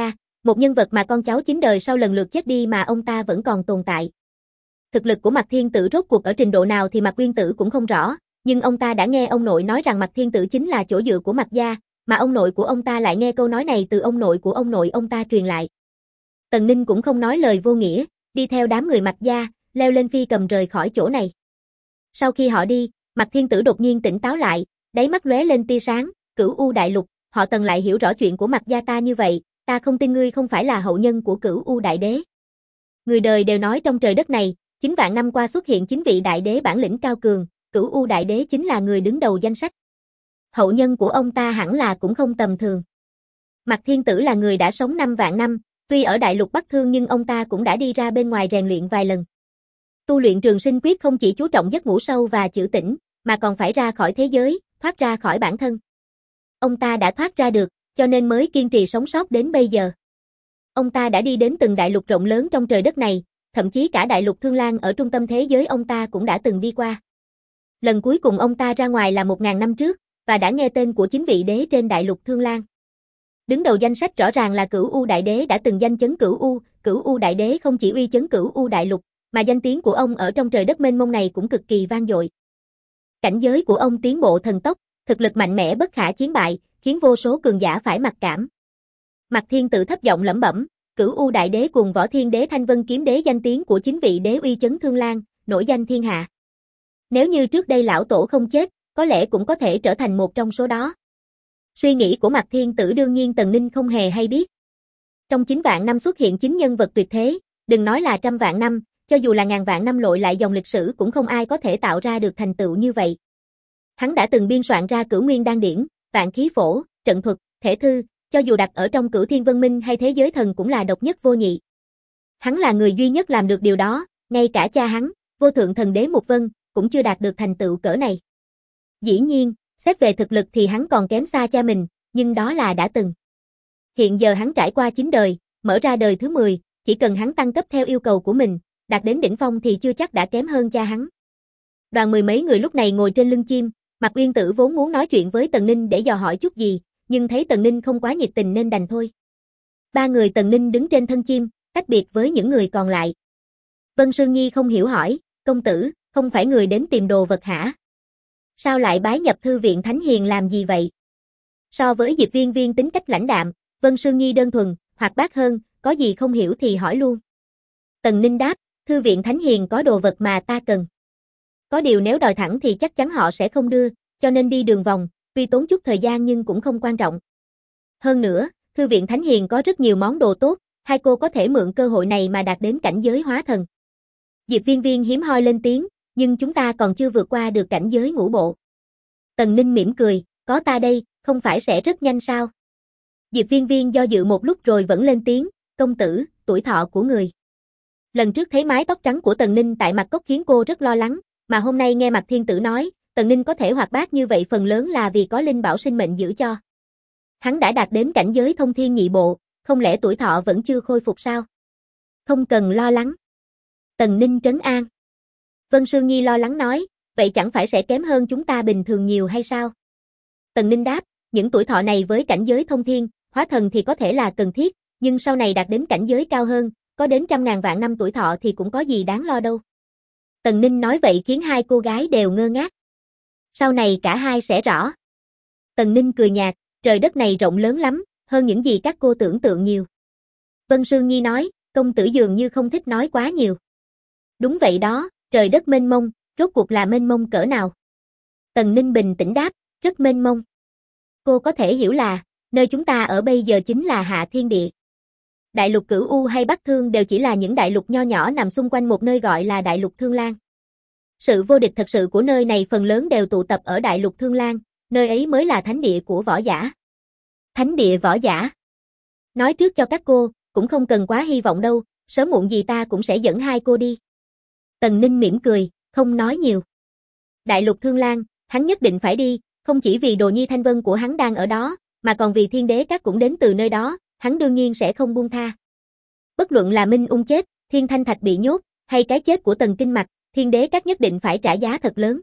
Một nhân vật mà con cháu 9 đời sau lần lượt chết đi mà ông ta vẫn còn tồn tại. Thực lực của Mạc Thiên Tử rốt cuộc ở trình độ nào thì Mạc Nguyên Tử cũng không rõ, nhưng ông ta đã nghe ông nội nói rằng Mạc Thiên Tử chính là chỗ dựa của Mạc gia, mà ông nội của ông ta lại nghe câu nói này từ ông nội của ông nội ông ta truyền lại. Tần Ninh cũng không nói lời vô nghĩa, đi theo đám người Mạc gia, leo lên phi cầm rời khỏi chỗ này. Sau khi họ đi, Mạc Thiên Tử đột nhiên tỉnh táo lại, đáy mắt lóe lên tia sáng, Cửu U Đại Lục, họ Tần lại hiểu rõ chuyện của Mạc gia ta như vậy, ta không tin ngươi không phải là hậu nhân của Cửu U Đại Đế. Người đời đều nói trong trời đất này, 9 vạn năm qua xuất hiện 9 vị đại đế bản lĩnh cao cường, Cửu U Đại Đế chính là người đứng đầu danh sách. Hậu nhân của ông ta hẳn là cũng không tầm thường. Mạc Thiên Tử là người đã sống 5 vạn năm, tuy ở Đại Lục Bắc Thương nhưng ông ta cũng đã đi ra bên ngoài rèn luyện vài lần. Tu luyện Trường Sinh Quyết không chỉ chú trọng giấc ngủ sâu và trữ tĩnh, mà còn phải ra khỏi thế giới, thoát ra khỏi bản thân. Ông ta đã thoát ra được, cho nên mới kiên trì sống sót đến bây giờ. Ông ta đã đi đến từng đại lục rộng lớn trong trời đất này, thậm chí cả đại lục Thương Lan ở trung tâm thế giới ông ta cũng đã từng đi qua. Lần cuối cùng ông ta ra ngoài là 1000 năm trước, và đã nghe tên của 9 vị đế trên đại lục Thương Lan. Đứng đầu danh sách rõ ràng là Cửu U Đại Đế đã từng danh chấn Cửu U Đại Đế không chỉ uy chấn Cửu U Đại Lục, mà danh tiếng của ông ở trong trời đất mênh mông này cũng cực kỳ vang dội. Cảnh giới của ông tiến bộ thần tốc, thực lực mạnh mẽ bất khả chiến bại, khiến vô số cường giả phải mặc cảm. Mạc Thiên Tử thấp giọng lẩm bẩm, Cửu U Đại Đế cùng Võ Thiên Đế Thanh Vân Kiếm Đế danh tiếng của 9 vị đế uy chấn Thương Lan, nổi danh thiên hạ. Nếu như trước đây lão tổ không chết, có lẽ cũng có thể trở thành một trong số đó. Suy nghĩ của Mạc Thiên Tử đương nhiên Tần Ninh không hề hay biết. Trong 9 vạn năm xuất hiện 9 nhân vật tuyệt thế, đừng nói là trăm vạn năm, cho dù là ngàn vạn năm lội lại dòng lịch sử cũng không ai có thể tạo ra được thành tựu như vậy. Hắn đã từng biên soạn ra Cửu Nguyên Đan Điển, Vạn Khí Phổ, trận thuật, thể thư, cho dù đặt ở trong Cửu Thiên Vân Minh hay thế giới thần cũng là độc nhất vô nhị. Hắn là người duy nhất làm được điều đó, ngay cả cha hắn, Vô Thượng Thần Đế Mục Vân, cũng chưa đạt được thành tựu cỡ này. Dĩ nhiên, xét về thực lực thì hắn còn kém xa cha mình, nhưng đó là đã từng. Hiện giờ hắn trải qua 9 đời, mở ra đời thứ 10, chỉ cần hắn tăng cấp theo yêu cầu của mình, đạt đến đỉnh phong thì chưa chắc đã kém hơn cha hắn. Đoàn mười mấy người lúc này ngồi trên lưng chim, Mạc Uyên Tử vốn muốn nói chuyện với Tần Ninh để dò hỏi chút gì, nhưng thấy Tần Ninh không quá nhiệt tình nên đành thôi. Ba người Tần Ninh đứng trên thân chim, tách biệt với những người còn lại. Vân Sương Nhi không hiểu hỏi, công tử, không phải người đến tìm đồ vật hả? Sao lại bái nhập Thư viện Thánh Hiền làm gì vậy? So với Diệp Viên Viên tính cách lãnh đạm, Vân Sương Nhi đơn thuần, hoạt bát hơn, có gì không hiểu thì hỏi luôn. Tần Ninh đáp, Thư viện Thánh Hiền có đồ vật mà ta cần. Có điều nếu đòi thẳng thì chắc chắn họ sẽ không đưa, cho nên đi đường vòng, tuy tốn chút thời gian nhưng cũng không quan trọng. Hơn nữa, Thư viện Thánh Hiền có rất nhiều món đồ tốt, hai cô có thể mượn cơ hội này mà đạt đến cảnh giới hóa thần. Diệp Viên Viên hiếm hoi lên tiếng, nhưng chúng ta còn chưa vượt qua được cảnh giới ngũ bộ. Tần Ninh mỉm cười, có ta đây, không phải sẽ rất nhanh sao? Diệp Viên Viên do dự một lúc rồi vẫn lên tiếng, công tử, tuổi thọ của người. Lần trước thấy mái tóc trắng của Tần Ninh tại mặt cốc khiến cô rất lo lắng, mà hôm nay nghe Mạc Thiên Tử nói, Tần Ninh có thể hoạt bát như vậy phần lớn là vì có linh bảo sinh mệnh giữ cho. Hắn đã đạt đến cảnh giới thông thiên nhị bộ, không lẽ tuổi thọ vẫn chưa khôi phục sao? Không cần lo lắng. Tần Ninh trấn an. Vân Sương Nhi lo lắng nói, vậy chẳng phải sẽ kém hơn chúng ta bình thường nhiều hay sao? Tần Ninh đáp, những tuổi thọ này với cảnh giới thông thiên, hóa thần thì có thể là cần thiết, nhưng sau này đạt đến cảnh giới cao hơn, có đến trăm ngàn vạn năm tuổi thọ thì cũng có gì đáng lo đâu. Tần Ninh nói vậy khiến hai cô gái đều ngơ ngác. Sau này cả hai sẽ rõ. Tần Ninh cười nhạt, trời đất này rộng lớn lắm, hơn những gì các cô tưởng tượng nhiều. Vân Sương Nhi nói, công tử dường như không thích nói quá nhiều. Đúng vậy đó, trời đất mênh mông, rốt cuộc là mênh mông cỡ nào? Tần Ninh bình tĩnh đáp, rất mênh mông. Cô có thể hiểu là, nơi chúng ta ở bây giờ chính là Hạ Thiên Địa. Đại lục Cửu U hay Bắc Thương đều chỉ là những đại lục nho nhỏ nằm xung quanh một nơi gọi là đại lục Thương Lan. Sự vô địch thật sự của nơi này phần lớn đều tụ tập ở đại lục Thương Lan, nơi ấy mới là thánh địa của võ giả. Thánh địa võ giả. Nói trước cho các cô, cũng không cần quá hy vọng đâu, sớm muộn gì ta cũng sẽ dẫn hai cô đi. Tần Ninh mỉm cười, không nói nhiều. Đại lục Thương Lan, hắn nhất định phải đi, không chỉ vì Đồ Nhi Thanh Vân của hắn đang ở đó, mà còn vì Thiên Đế Các cũng đến từ nơi đó, hắn đương nhiên sẽ không buông tha. Bất luận là Minh Ung chết, Thiên Thanh Thạch bị nhốt, hay cái chết của Tần Kinh Mạch, Thiên Đế Các nhất định phải trả giá thật lớn.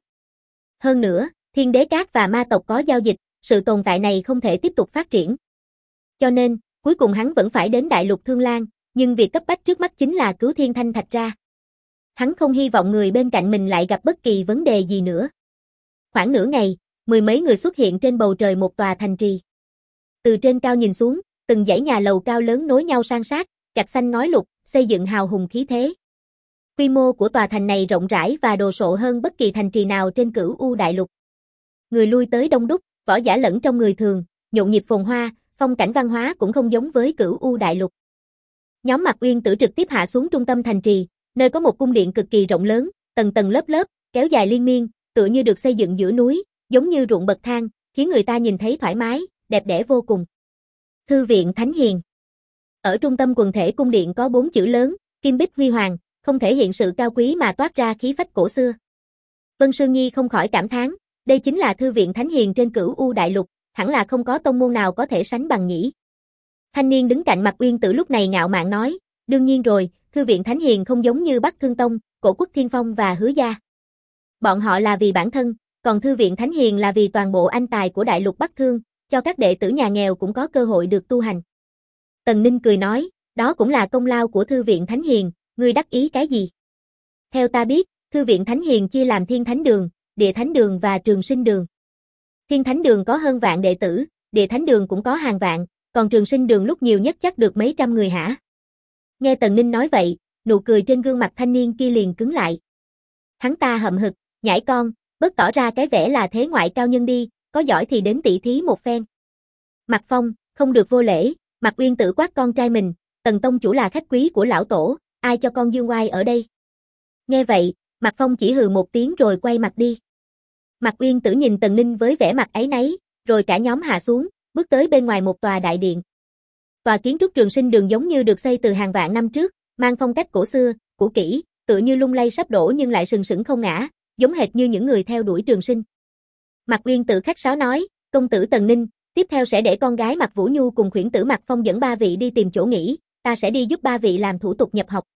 Hơn nữa, Thiên Đế Các và ma tộc có giao dịch, sự tồn tại này không thể tiếp tục phát triển. Cho nên, Cuối cùng hắn vẫn phải đến Đại Lục Thương Lan, nhưng việc cấp bách trước mắt chính là cứu Thiên Thanh Thạch ra. Hắn không hy vọng người bên cạnh mình lại gặp bất kỳ vấn đề gì nữa. Khoảng nửa ngày, mười mấy người xuất hiện trên bầu trời một tòa thành trì. Từ trên cao nhìn xuống, từng dãy nhà lầu cao lớn nối nhau san sát, gạch xanh ngói lục, xây dựng hào hùng khí thế. Quy mô của tòa thành này rộng rãi và đồ sộ hơn bất kỳ thành trì nào trên Cửu U Đại Lục. Người lui tới đông đúc, võ giả lẫn trong người thường, nhộn nhịp phồn hoa, phong cảnh văn hóa cũng không giống với Cửu U Đại Lục. Nhóm Mạc Uyên Tử trực tiếp hạ xuống trung tâm thành trì, nơi có một cung điện cực kỳ rộng lớn, tầng tầng lớp lớp, kéo dài liên miên, tựa như được xây dựng giữa núi, giống như ruộng bậc thang, khiến người ta nhìn thấy thoải mái, đẹp đẽ vô cùng. Thư viện Thánh Hiền. Ở trung tâm quần thể cung điện có 4 chữ lớn, kim bích huy hoàng, không thể hiện sự cao quý mà toát ra khí phách cổ xưa. Vân Sương Nhi không khỏi cảm thán, đây chính là thư viện Thánh Hiền trên Cửu U Đại Lục, hẳn là không có tông môn nào có thể sánh bằng nhỉ. Thanh niên đứng cạnh Mạc Uyên Tử lúc này ngạo mạn nói, đương nhiên rồi, thư viện Thánh Hiền không giống như Bắc Thương Tông, Cổ Quốc Thiên Phong và Hứa Gia. Bọn họ là vì bản thân, còn thư viện Thánh Hiền là vì toàn bộ anh tài của Đại Lục Bắc Thương, cho các đệ tử nhà nghèo cũng có cơ hội được tu hành. Tần Ninh cười nói, đó cũng là công lao của thư viện Thánh Hiền, ngươi đắc ý cái gì? Theo ta biết, thư viện Thánh Hiền chia làm Thiên Thánh Đường, Địa Thánh Đường và Trường Sinh Đường. Thiên Thánh Đường có hơn vạn đệ tử, Địa Thánh Đường cũng có hàng vạn, còn Trường Sinh Đường lúc nhiều nhất chắc được mấy trăm người hả? Nghe Tần Ninh nói vậy, nụ cười trên gương mặt thanh niên kia liền cứng lại. Hắn ta hậm hực, nhãi con, bớt tỏ ra cái vẻ là thế ngoại cao nhân đi, có giỏi thì đến tỉ thí một phen. Mạc Phong, không được vô lễ, Mạc Uyên Tử quát con trai mình, Tần tông chủ là khách quý của lão tổ, ai cho con dương oai ở đây? Nghe vậy, Mạc Phong chỉ hừ một tiếng rồi quay mặt đi. Mạc Uyên Tử nhìn Tần Ninh với vẻ mặt áy náy, rồi cả nhóm hạ xuống, bước tới bên ngoài một tòa đại điện. Tòa kiến trúc Trường Sinh Đường giống như được xây từ hàng vạn năm trước, mang phong cách cổ xưa, cũ kỹ, tựa như lung lay sắp đổ nhưng lại sừng sững không ngã, giống hệt như những người theo đuổi trường sinh. Mạc Uyên Tử khách sáo nói, công tử Tần Ninh, tiếp theo sẽ để con gái Mạc Vũ Nhu cùng khuyển tử Mạc Phong dẫn ba vị đi tìm chỗ nghỉ, ta sẽ đi giúp ba vị làm thủ tục nhập học.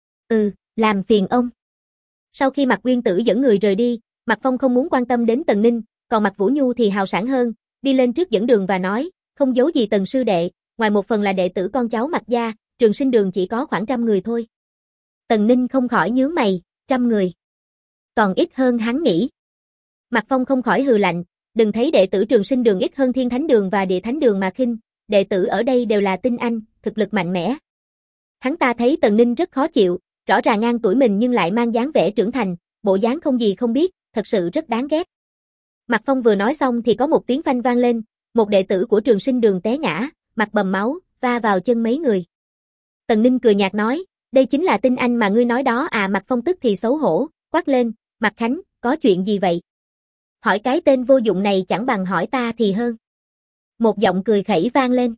Làm phiền ông. Sau khi Mạc Uyên Tử dẫn người rời đi, Mạc Phong không muốn quan tâm đến Tần Ninh, còn Mạc Vũ Nhu thì hào sảng hơn, đi lên trước dẫn đường và nói, không giấu gì Tần sư đệ, ngoài một phần là đệ tử con cháu Mạc gia, Trường Sinh Đường chỉ có khoảng 100 người thôi. Tần Ninh không khỏi nhướng mày, 100 người. Còn ít hơn hắn nghĩ. Mạc Phong không khỏi hừ lạnh, đừng thấy đệ tử Trường Sinh Đường ít hơn Thiên Thánh Đường và Địa Thánh Đường mà khinh, đệ tử ở đây đều là tinh anh, thực lực mạnh mẽ. Hắn ta thấy Tần Ninh rất khó chịu, rõ ràng ngang tuổi mình nhưng lại mang dáng vẻ trưởng thành, bộ dáng không gì không biết, thật sự rất đáng ghét. Mạc Phong vừa nói xong thì có một tiếng phanh vang lên, một đệ tử của Trường Sinh Đường té ngã, mặt bầm máu, va vào chân mấy người. Tần Ninh cười nhạt nói, đây chính là tinh anh mà ngươi nói đó à. Mạc Phong tức thì xấu hổ, quát lên, Mạc Khánh, có chuyện gì vậy? Hỏi cái tên vô dụng này chẳng bằng hỏi ta thì hơn. Một giọng cười khẩy vang lên.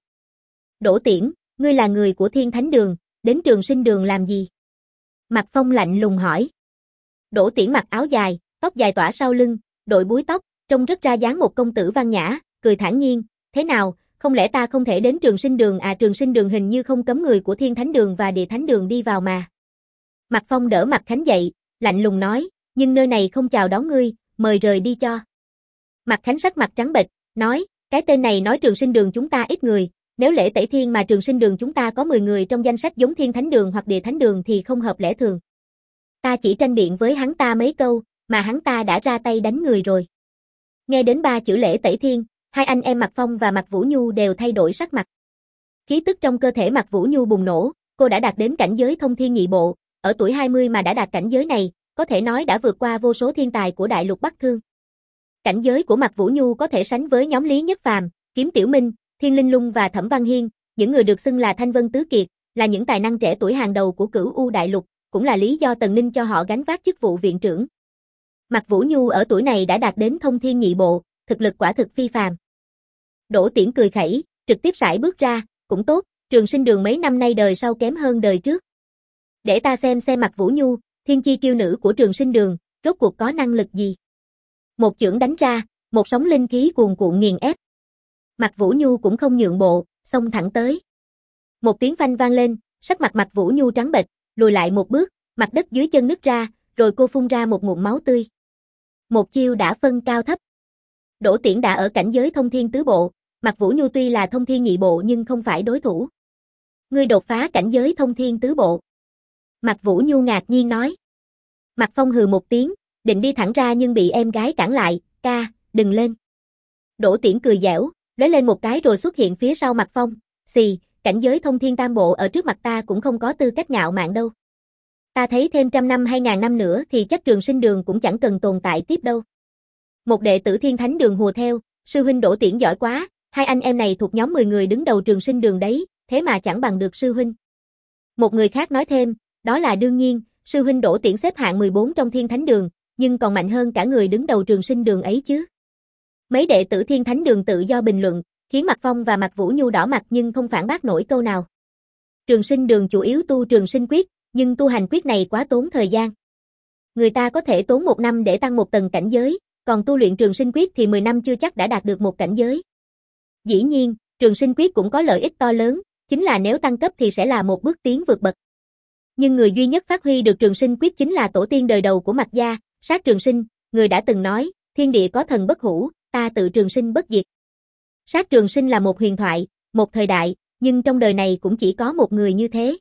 Đỗ Tiễn, ngươi là người của Thiên Thánh Đường, đến Trường Sinh Đường làm gì? Mạc Phong lạnh lùng hỏi. Đỗ Tiễn mặc áo dài, tóc dài tỏa sau lưng, đội búi tóc, trông rất ra dáng một công tử văn nhã, cười thản nhiên, thế nào, không lẽ ta không thể đến Trường Sinh Đường à? Trường Sinh Đường hình như không cấm người của Thiên Thánh Đường và Địa Thánh Đường đi vào mà. Mạc Phong đỡ Mạc Khánh dậy, lạnh lùng nói, nhưng nơi này không chào đón ngươi, mời rời đi cho. Mạc Khánh sắc mặt trắng bệch, nói, cái tên này nói Trường Sinh Đường chúng ta ít người, nếu lễ tẩy thiên mà Trường Sinh Đường chúng ta có 10 người trong danh sách giống Thiên Thánh Đường hoặc Địa Thánh Đường thì không hợp lẽ thường. Ta chỉ tranh biện với hắn ta mấy câu, mà hắn ta đã ra tay đánh người rồi. Nghe đến 3 chữ lễ tẩy thiên, hai anh em Mạc Phong và Mạc Vũ Nhu đều thay đổi sắc mặt. Khí tức trong cơ thể Mạc Vũ Nhu bùng nổ, cô đã đạt đến cảnh giới thông thiên nhị bộ, ở tuổi 20 mà đã đạt cảnh giới này, có thể nói đã vượt qua vô số thiên tài của Đại Lục Bắc Thương. Cảnh giới của Mạc Vũ Nhu có thể sánh với nhóm Lý Nhất Phàm, Kiếm Tiểu Minh, Thiên Linh Lung và Thẩm Văn Hiên, những người được xưng là Thanh Vân Tứ Kiệt, là những tài năng trẻ tuổi hàng đầu của Cửu U Đại Lục, cũng là lý do Tần Ninh cho họ gánh vác chức vụ viện trưởng. Mạc Vũ Nhu ở tuổi này đã đạt đến thông thiên nhị bộ, thực lực quả thực phi phàm. Đỗ Tiễn cười khẩy, trực tiếp sải bước ra, cũng tốt, Trường Sinh Đường mấy năm nay đời sau kém hơn đời trước. Để ta xem Mạc Vũ Nhu, thiên chi kiêu nữ của Trường Sinh Đường, rốt cuộc có năng lực gì. Một chưởng đánh ra, một sóng linh khí cuồn cuộn nghiền ép. Mạc Vũ Nhu cũng không nhượng bộ, xông thẳng tới. Một tiếng phanh vang lên, sắc mặt Mạc Vũ Nhu trắng bệch, lùi lại một bước, mặt đất dưới chân nứt ra, rồi cô phun ra một ngụm máu tươi. Một chiêu đã phân cao thấp. Đỗ Tiễn đã ở cảnh giới thông thiên tứ bộ, Mạc Vũ Nhu tuy là thông thiên nhị bộ nhưng không phải đối thủ. Ngươi đột phá cảnh giới thông thiên tứ bộ. Mạc Vũ Nhu ngạc nhiên nói. Mạc Phong hừ một tiếng, định đi thẳng ra nhưng bị em gái cản lại, ca, đừng lên. Đỗ Tiễn cười dẻo, lóe lên một cái rồi xuất hiện phía sau Mạc Phong, xì, cảnh giới thông thiên tam bộ ở trước mặt ta cũng không có tư cách ngạo mạn đâu. Ta thấy thêm 100 năm hay 1000 năm nữa thì chắc Trường Sinh Đường cũng chẳng cần tồn tại tiếp đâu. Một đệ tử Thiên Thánh Đường hùa theo, sư huynh Đỗ Tiễn giỏi quá, hai anh em này thuộc nhóm 10 người đứng đầu Trường Sinh Đường đấy, thế mà chẳng bằng được sư huynh. Một người khác nói thêm, đó là đương nhiên, sư huynh Đỗ Tiễn xếp hạng 14 trong Thiên Thánh Đường, nhưng còn mạnh hơn cả người đứng đầu Trường Sinh Đường ấy chứ. Mấy đệ tử Thiên Thánh Đường tự do bình luận, khiến Mạc Phong và Mạc Vũ Nhu đỏ mặt nhưng không phản bác nổi câu nào. Trường Sinh Đường chủ yếu tu Trường Sinh Quyết, nhưng tu hành quyết này quá tốn thời gian. Người ta có thể tốn 1 năm để tăng một tầng cảnh giới, còn tu luyện Trường Sinh Quyết thì 10 năm chưa chắc đã đạt được một cảnh giới. Dĩ nhiên, Trường Sinh Quyết cũng có lợi ích to lớn, chính là nếu tăng cấp thì sẽ là một bước tiến vượt bậc. Nhưng người duy nhất phát huy được Trường Sinh Quyết chính là tổ tiên đời đầu của Mạc gia, Sát Trường Sinh, người đã từng nói, thiên địa có thần bất hủ, ta tự trường sinh bất diệt. Sát Trường Sinh là một huyền thoại, một thời đại, nhưng trong đời này cũng chỉ có một người như thế.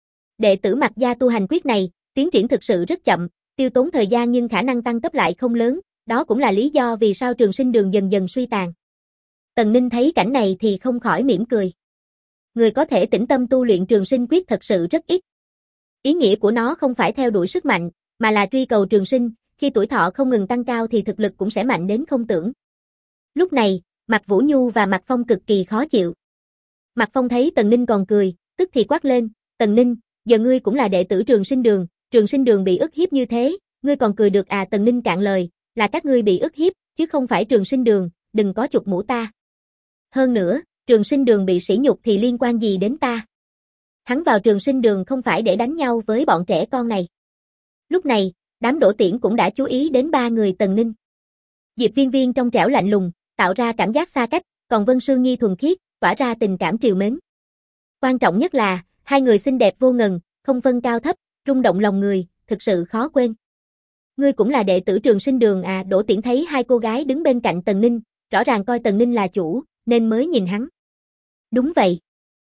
Đệ tử Mạc gia tu hành quyết này, tiến triển thực sự rất chậm, tiêu tốn thời gian nhưng khả năng tăng cấp lại không lớn, đó cũng là lý do vì sao Trường Sinh Đường dần dần suy tàn. Tần Ninh thấy cảnh này thì không khỏi mỉm cười. Người có thể tĩnh tâm tu luyện Trường Sinh Quyết thật sự rất ít. Ý nghĩa của nó không phải theo đuổi sức mạnh, mà là truy cầu trường sinh, khi tuổi thọ không ngừng tăng cao thì thực lực cũng sẽ mạnh đến không tưởng. Lúc này, Mạc Vũ Nhu và Mạc Phong cực kỳ khó chịu. Mạc Phong thấy Tần Ninh còn cười, tức thì quát lên, Tần Ninh, giờ ngươi cũng là đệ tử Trường Sinh Đường bị ức hiếp như thế, ngươi còn cười được à? Tần Ninh cạn lời, là các ngươi bị ức hiếp, chứ không phải Trường Sinh Đường, đừng có chụp mũ ta. Hơn nữa, Trường Sinh Đường bị sỉ nhục thì liên quan gì đến ta? Hắn vào Trường Sinh Đường không phải để đánh nhau với bọn trẻ con này. Lúc này, đám Đỗ Tiễn cũng đã chú ý đến ba người Tần Ninh. Diệp Viên Viên trong trẻo lạnh lùng, tạo ra cảm giác xa cách, còn Vân Sương Nhi thuần khiết, tỏa ra tình cảm trìu mến. Quan trọng nhất là, hai người xinh đẹp vô ngần, không phân cao thấp, rung động lòng người, thực sự khó quên. Ngươi cũng là đệ tử Trường Sinh Đường à? Đỗ Tiễn thấy hai cô gái đứng bên cạnh Tần Ninh, rõ ràng coi Tần Ninh là chủ, nên mới nhìn hắn. Đúng vậy.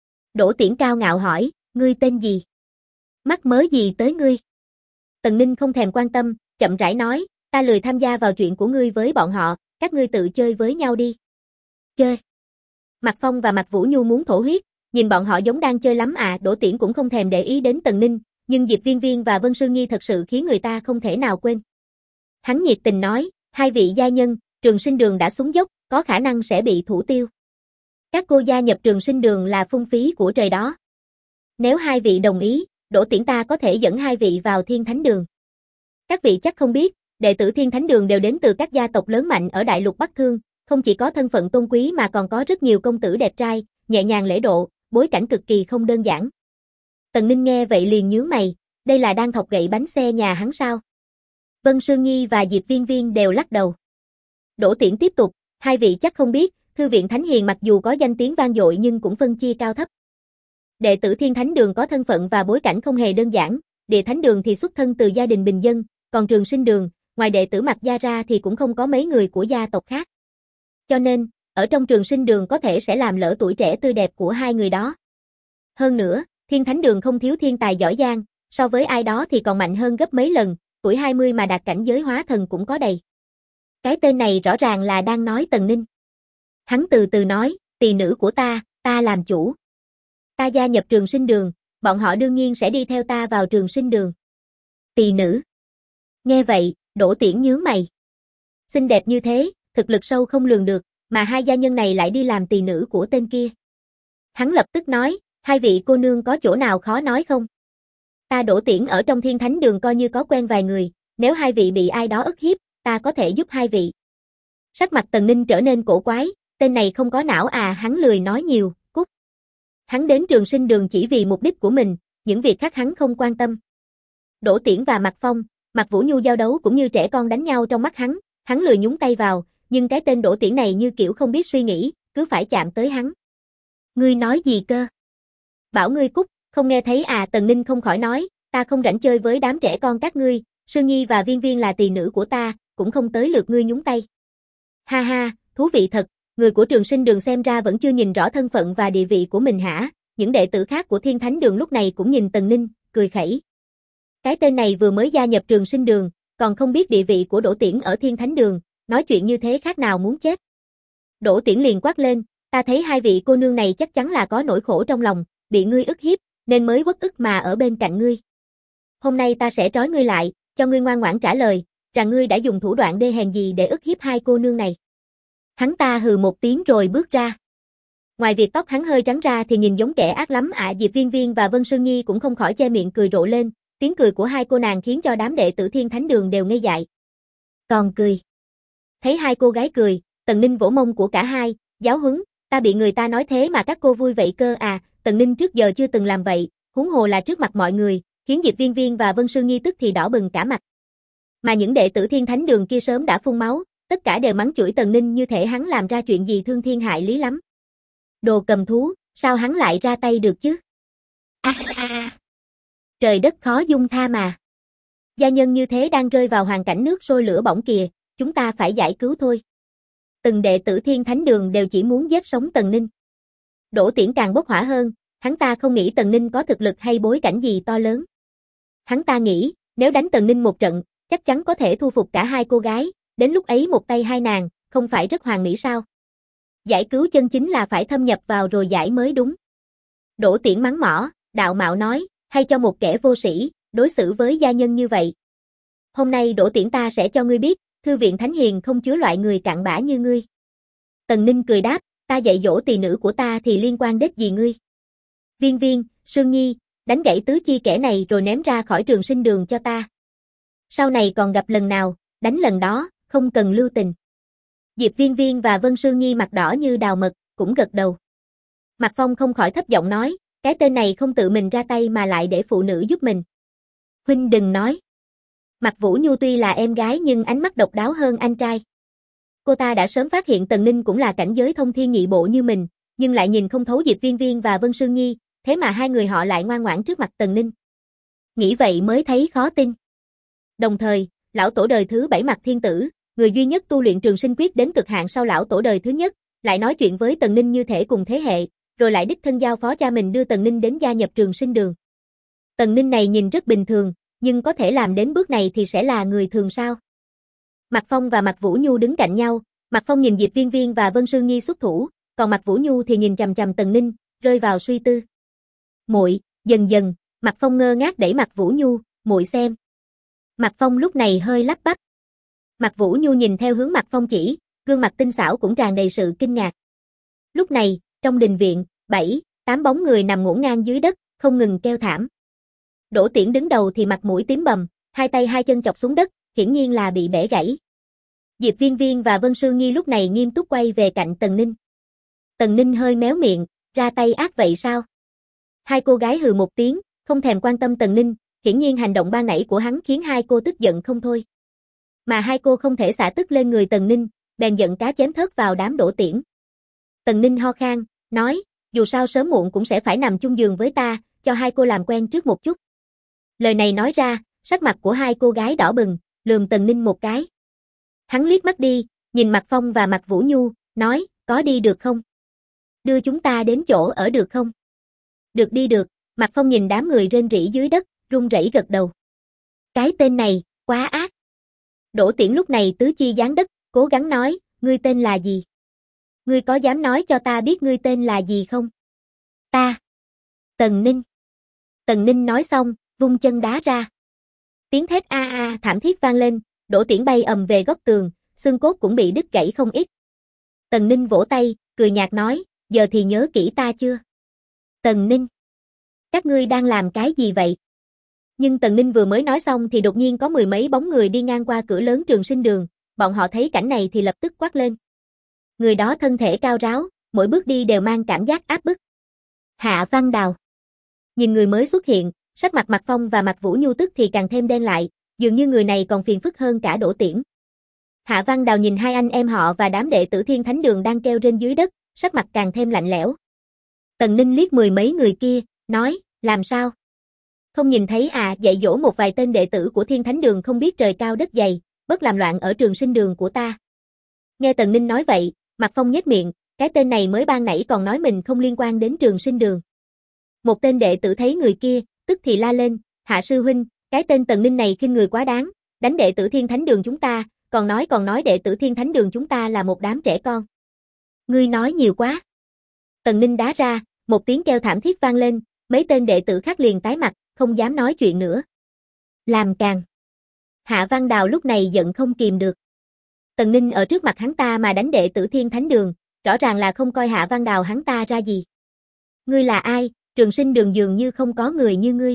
Đỗ Tiễn cao ngạo hỏi, ngươi tên gì? Mắc mớ gì tới ngươi? Tần Ninh không thèm quan tâm, chậm rãi nói, ta lười tham gia vào chuyện của ngươi với bọn họ, các ngươi tự chơi với nhau đi. Chơi. Mạc Phong và Mạc Vũ Nhu muốn thổ huyết, nhìn bọn họ giống đang chơi lắm à? Đỗ Tiễn cũng không thèm để ý đến Tần Ninh, nhưng Diệp Viên Viên và Vân Sương Nhi thật sự khiến người ta không thể nào quên. Hắn nhiệt tình nói, hai vị gia nhân, Trường Sinh Đường đã xuống dốc, có khả năng sẽ bị thủ tiêu. Các cô gia nhập Trường Sinh Đường là phung phí của trời đó. Nếu hai vị đồng ý, Đỗ Tiễn ta có thể dẫn hai vị vào Thiên Thánh Đường. Các vị chắc không biết, đệ tử Thiên Thánh Đường đều đến từ các gia tộc lớn mạnh ở Đại Lục Bắc Thương, không chỉ có thân phận tôn quý mà còn có rất nhiều công tử đẹp trai, nhẹ nhàng lễ độ, bối cảnh cực kỳ không đơn giản. Tần Ninh nghe vậy liền nhướng mày, đây là đang thọc gậy bánh xe nhà hắn sao? Vân Sương Nhi và Diệp Viên Viên đều lắc đầu. Đỗ Tiễn tiếp tục, hai vị chắc không biết, Thư viện Thánh Hiền mặc dù có danh tiếng vang dội nhưng cũng phân chia cao thấp. Đệ tử Thiên Thánh Đường có thân phận và bối cảnh không hề đơn giản, Địa Thánh Đường thì xuất thân từ gia đình bình dân, còn Trường Sinh Đường, ngoài đệ tử Mạc gia ra thì cũng không có mấy người của gia tộc khác. Cho nên, ở trong Trường Sinh Đường có thể sẽ làm lỡ tuổi trẻ tươi đẹp của hai người đó. Hơn nữa, Thiên Thánh Đường không thiếu thiên tài giỏi giang, so với ai đó thì còn mạnh hơn gấp mấy lần, tuổi 20 mà đạt cảnh giới hóa thần cũng có đầy. Cái tên này rõ ràng là đang nói Tần Ninh. Hắn từ từ nói, tỳ nữ của ta làm chủ. Ta gia nhập Trường Sinh Đường, bọn họ đương nhiên sẽ đi theo ta vào Trường Sinh Đường. Tỳ nữ. Nghe vậy, Đỗ Tiễn nhướng mày. Xinh đẹp như thế, thực lực sâu không lường được, mà hai gia nhân này lại đi làm tỳ nữ của tên kia. Hắn lập tức nói, hai vị cô nương có chỗ nào khó nói không? Ta Đỗ Tiễn ở trong Thiên Thánh Đường coi như có quen vài người, nếu hai vị bị ai đó ức hiếp, ta có thể giúp hai vị. Sắc mặt Tần Ninh trở nên cổ quái, tên này không có não à? Hắn lười nói nhiều, cút. Hắn đến Trường Sinh Đường chỉ vì mục đích của mình, những việc khác hắn không quan tâm. Đỗ Tiễn và Mạc Phong, Mạc Vũ Nhu giao đấu cũng như trẻ con đánh nhau trong mắt hắn lười nhúng tay vào, nhưng cái tên Đỗ Tiễn này như kiểu không biết suy nghĩ, cứ phải chạm tới hắn. Ngươi nói gì cơ? Bảo ngươi cút, không nghe thấy à? Tần Ninh không khỏi nói, ta không rảnh chơi với đám trẻ con các ngươi, Sương Nhi và Viên Viên là tỳ nữ của ta, cũng không tới lượt ngươi nhúng tay. Ha ha, thú vị thật, người của Trường Sinh Đường xem ra vẫn chưa nhìn rõ thân phận và địa vị của mình hả? Những đệ tử khác của Thiên Thánh Đường lúc này cũng nhìn Tần Ninh, cười khẩy. Cái tên này vừa mới gia nhập Trường Sinh Đường, còn không biết địa vị của Đỗ Tiễn ở Thiên Thánh Đường, nói chuyện như thế khác nào muốn chết. Đỗ Tiễn liền quát lên, ta thấy hai vị cô nương này chắc chắn là có nỗi khổ trong lòng, bị ngươi ức hiếp, nên mới uất ức mà ở bên cạnh ngươi. Hôm nay ta sẽ trói ngươi lại, cho ngươi ngoan ngoãn trả lời, rằng ngươi đã dùng thủ đoạn đê hèn gì để ức hiếp hai cô nương này. Hắn ta hừ một tiếng rồi bước ra. Ngoài việc tóc hắn hơi trắng ra thì nhìn giống kẻ ác lắm ạ. Diệp Viên Viên và Vân Sương Nhi cũng không khỏi che miệng cười rộ lên, tiếng cười của hai cô nàng khiến cho đám đệ tử Thiên Thánh Đường đều ngây dại. Còn cười. Thấy hai cô gái cười, Tần Ninh vỗ mông của cả hai, giáo huấn, ta bị người ta nói thế mà các cô vui vậy cơ à. Tần Ninh trước giờ chưa từng làm vậy, huống hồ là trước mặt mọi người, khiến Diệp Viên Viên và Vân Sương Nhi tức thì đỏ bừng cả mặt. Mà những đệ tử Thiên Thánh Đường kia sớm đã phun máu, tất cả đều mắng chửi Tần Ninh như thể hắn làm ra chuyện gì thương thiên hại lý lắm. Đồ cầm thú, sao hắn lại ra tay được chứ? Trời đất khó dung tha mà. Gia nhân như thế đang rơi vào hoàn cảnh nước sôi lửa bỏng kìa, chúng ta phải giải cứu thôi. Từng đệ tử Thiên Thánh Đường đều chỉ muốn giết sống Tần Ninh. Đỗ Tiễn càng bốc hỏa hơn, hắn ta không nghĩ Tần Ninh có thực lực hay bối cảnh gì to lớn. Hắn ta nghĩ, nếu đánh Tần Ninh một trận, chắc chắn có thể thu phục cả hai cô gái, đến lúc ấy một tay hai nàng, không phải rất hoàn mỹ sao? Giải cứu chân chính là phải thâm nhập vào rồi giải mới đúng. Đỗ Tiễn mắng mỏ, đạo mạo nói, hay cho một kẻ vô sĩ, đối xử với gia nhân như vậy. Hôm nay Đỗ Tiễn ta sẽ cho ngươi biết, thư viện Thánh Hiền không chứa loại người cặn bã như ngươi. Tần Ninh cười đáp, ta dạy dỗ tỳ nữ của ta thì liên quan đến gì ngươi? Viên Viên, Sương Nhi, đánh gãy tứ chi kẻ này rồi ném ra khỏi Trường Sinh Đường cho ta. Sau này còn gặp lần nào, đánh lần đó, không cần lưu tình. Diệp Viên Viên và Vân Sương Nhi mặt đỏ như đào mật, cũng gật đầu. Mạc Phong không khỏi thấp giọng nói, cái tên này không tự mình ra tay mà lại để phụ nữ giúp mình. Huynh đừng nói. Mạc Vũ Nhu tuy là em gái nhưng ánh mắt độc đáo hơn anh trai. Cô ta đã sớm phát hiện Tần Ninh cũng là cảnh giới thông thiên nhị bộ như mình, nhưng lại nhìn không thấu Diệp Viên Viên và Vân Sương Nhi, thế mà hai người họ lại ngoan ngoãn trước mặt Tần Ninh. Nghĩ vậy mới thấy khó tin. Đồng thời, lão tổ đời thứ 7 Mạc Thiên Tử, người duy nhất tu luyện Trường Sinh Quyết đến cực hạn sau lão tổ đời thứ nhất, lại nói chuyện với Tần Ninh như thể cùng thế hệ, rồi lại đích thân giao phó cha mình đưa Tần Ninh đến gia nhập Trường Sinh Đường. Tần Ninh này nhìn rất bình thường, nhưng có thể làm đến bước này thì sẽ là người thường sao? Mạc Phong và Mạc Vũ Nhu đứng cạnh nhau, Mạc Phong nhìn Diệp Viên Viên và Vân Sương Nhi xuất thủ, còn Mạc Vũ Nhu thì nhìn chằm chằm Tần Ninh, rơi vào suy tư. Muội, dần dần, Mạc Phong ngơ ngác đẩy Mạc Vũ Nhu, muội xem. Mạc Phong lúc này hơi lắp bắp. Mạc Vũ Nhu nhìn theo hướng Mạc Phong chỉ, gương mặt tinh xảo cũng tràn đầy sự kinh ngạc. Lúc này, trong đình viện, 7-8 bóng người nằm ngổn ngang dưới đất, không ngừng kêu thảm. Đỗ Tiễn đứng đầu thì mặt mũi tím bầm, hai tay hai chân chọc xuống đất, hiển nhiên là bị bẻ gãy. Diệp Viên Viên và Vân Sương Nhi lúc này nghiêm túc quay về cạnh Tần Ninh. Tần Ninh hơi méo miệng, ra tay ác vậy sao? Hai cô gái hừ một tiếng, không thèm quan tâm Tần Ninh, hiển nhiên hành động ban nãy của hắn khiến hai cô tức giận không thôi. Mà hai cô không thể xả tức lên người Tần Ninh, bèn giận cá chém thớt vào đám Đỗ Tiễn. Tần Ninh ho khan, nói, dù sao sớm muộn cũng sẽ phải nằm chung giường với ta, cho hai cô làm quen trước một chút. Lời này nói ra, sắc mặt của hai cô gái đỏ bừng, lườm Tần Ninh một cái. Hắn liếc mắt đi, nhìn Mạc Phong và Mạc Vũ Nhu, nói, có đi được không? Đưa chúng ta đến chỗ ở được không? Được đi được, Mạc Phong nhìn đám người rên rỉ dưới đất, run rẩy gật đầu. Cái tên này, quá ác. Đỗ Tiễn lúc này tứ chi giáng đất, cố gắng nói, ngươi tên là gì? Ngươi có dám nói cho ta biết ngươi tên là gì không? Ta. Tần Ninh. Tần Ninh nói xong, vung chân đá ra. Tiếng thét a a thảm thiết vang lên, Đỗ Tiễn bay ầm về góc tường, xương cốt cũng bị đứt gãy không ít. Tần Ninh vỗ tay, cười nhạt nói, giờ thì nhớ kỹ ta chưa? Tần Ninh. Các ngươi đang làm cái gì vậy? Nhưng Tần Ninh vừa mới nói xong thì đột nhiên có mười mấy bóng người đi ngang qua cửa lớn Trường Sinh Đường, bọn họ thấy cảnh này thì lập tức quát lên. Người đó thân thể cao ráo, mỗi bước đi đều mang cảm giác áp bức. Hạ Văn Đào. Nhìn người mới xuất hiện, sắc mặt Mạc Phong và Mạc Vũ Nhu tức thì càng thêm đen lại, dường như người này còn phiền phức hơn cả Đỗ Tiễn. Hạ Văn Đào nhìn hai anh em họ và đám đệ tử Thiên Thánh Đường đang kêu trên dưới đất, sắc mặt càng thêm lạnh lẽo. Tần Ninh liếc mười mấy người kia, nói, làm sao? Không nhìn thấy à, dạy dỗ một vài tên đệ tử của Thiên Thánh Đường không biết trời cao đất dày, bất làm loạn ở Trường Sinh Đường của ta. Nghe Tần Ninh nói vậy, Mạc Phong nhếch miệng, cái tên này mới ban nãy còn nói mình không liên quan đến Trường Sinh Đường. Một tên đệ tử thấy người kia, tức thì la lên, Hạ sư huynh, cái tên Tần Ninh này khinh người quá đáng, đánh đệ tử Thiên Thánh Đường chúng ta, còn nói đệ tử Thiên Thánh Đường chúng ta là một đám trẻ con. Ngươi nói nhiều quá. Tần Ninh đá ra, một tiếng kêu thảm thiết vang lên, mấy tên đệ tử khác liền tái mặt, không dám nói chuyện nữa. Làm càng. Hạ Văn Đào lúc này giận không kìm được. Tần Ninh ở trước mặt hắn ta mà đánh đệ tử Thiên Thánh Đường, rõ ràng là không coi Hạ Văn Đào hắn ta ra gì. Ngươi là ai, Trường Sinh Đường dường như không có người như ngươi.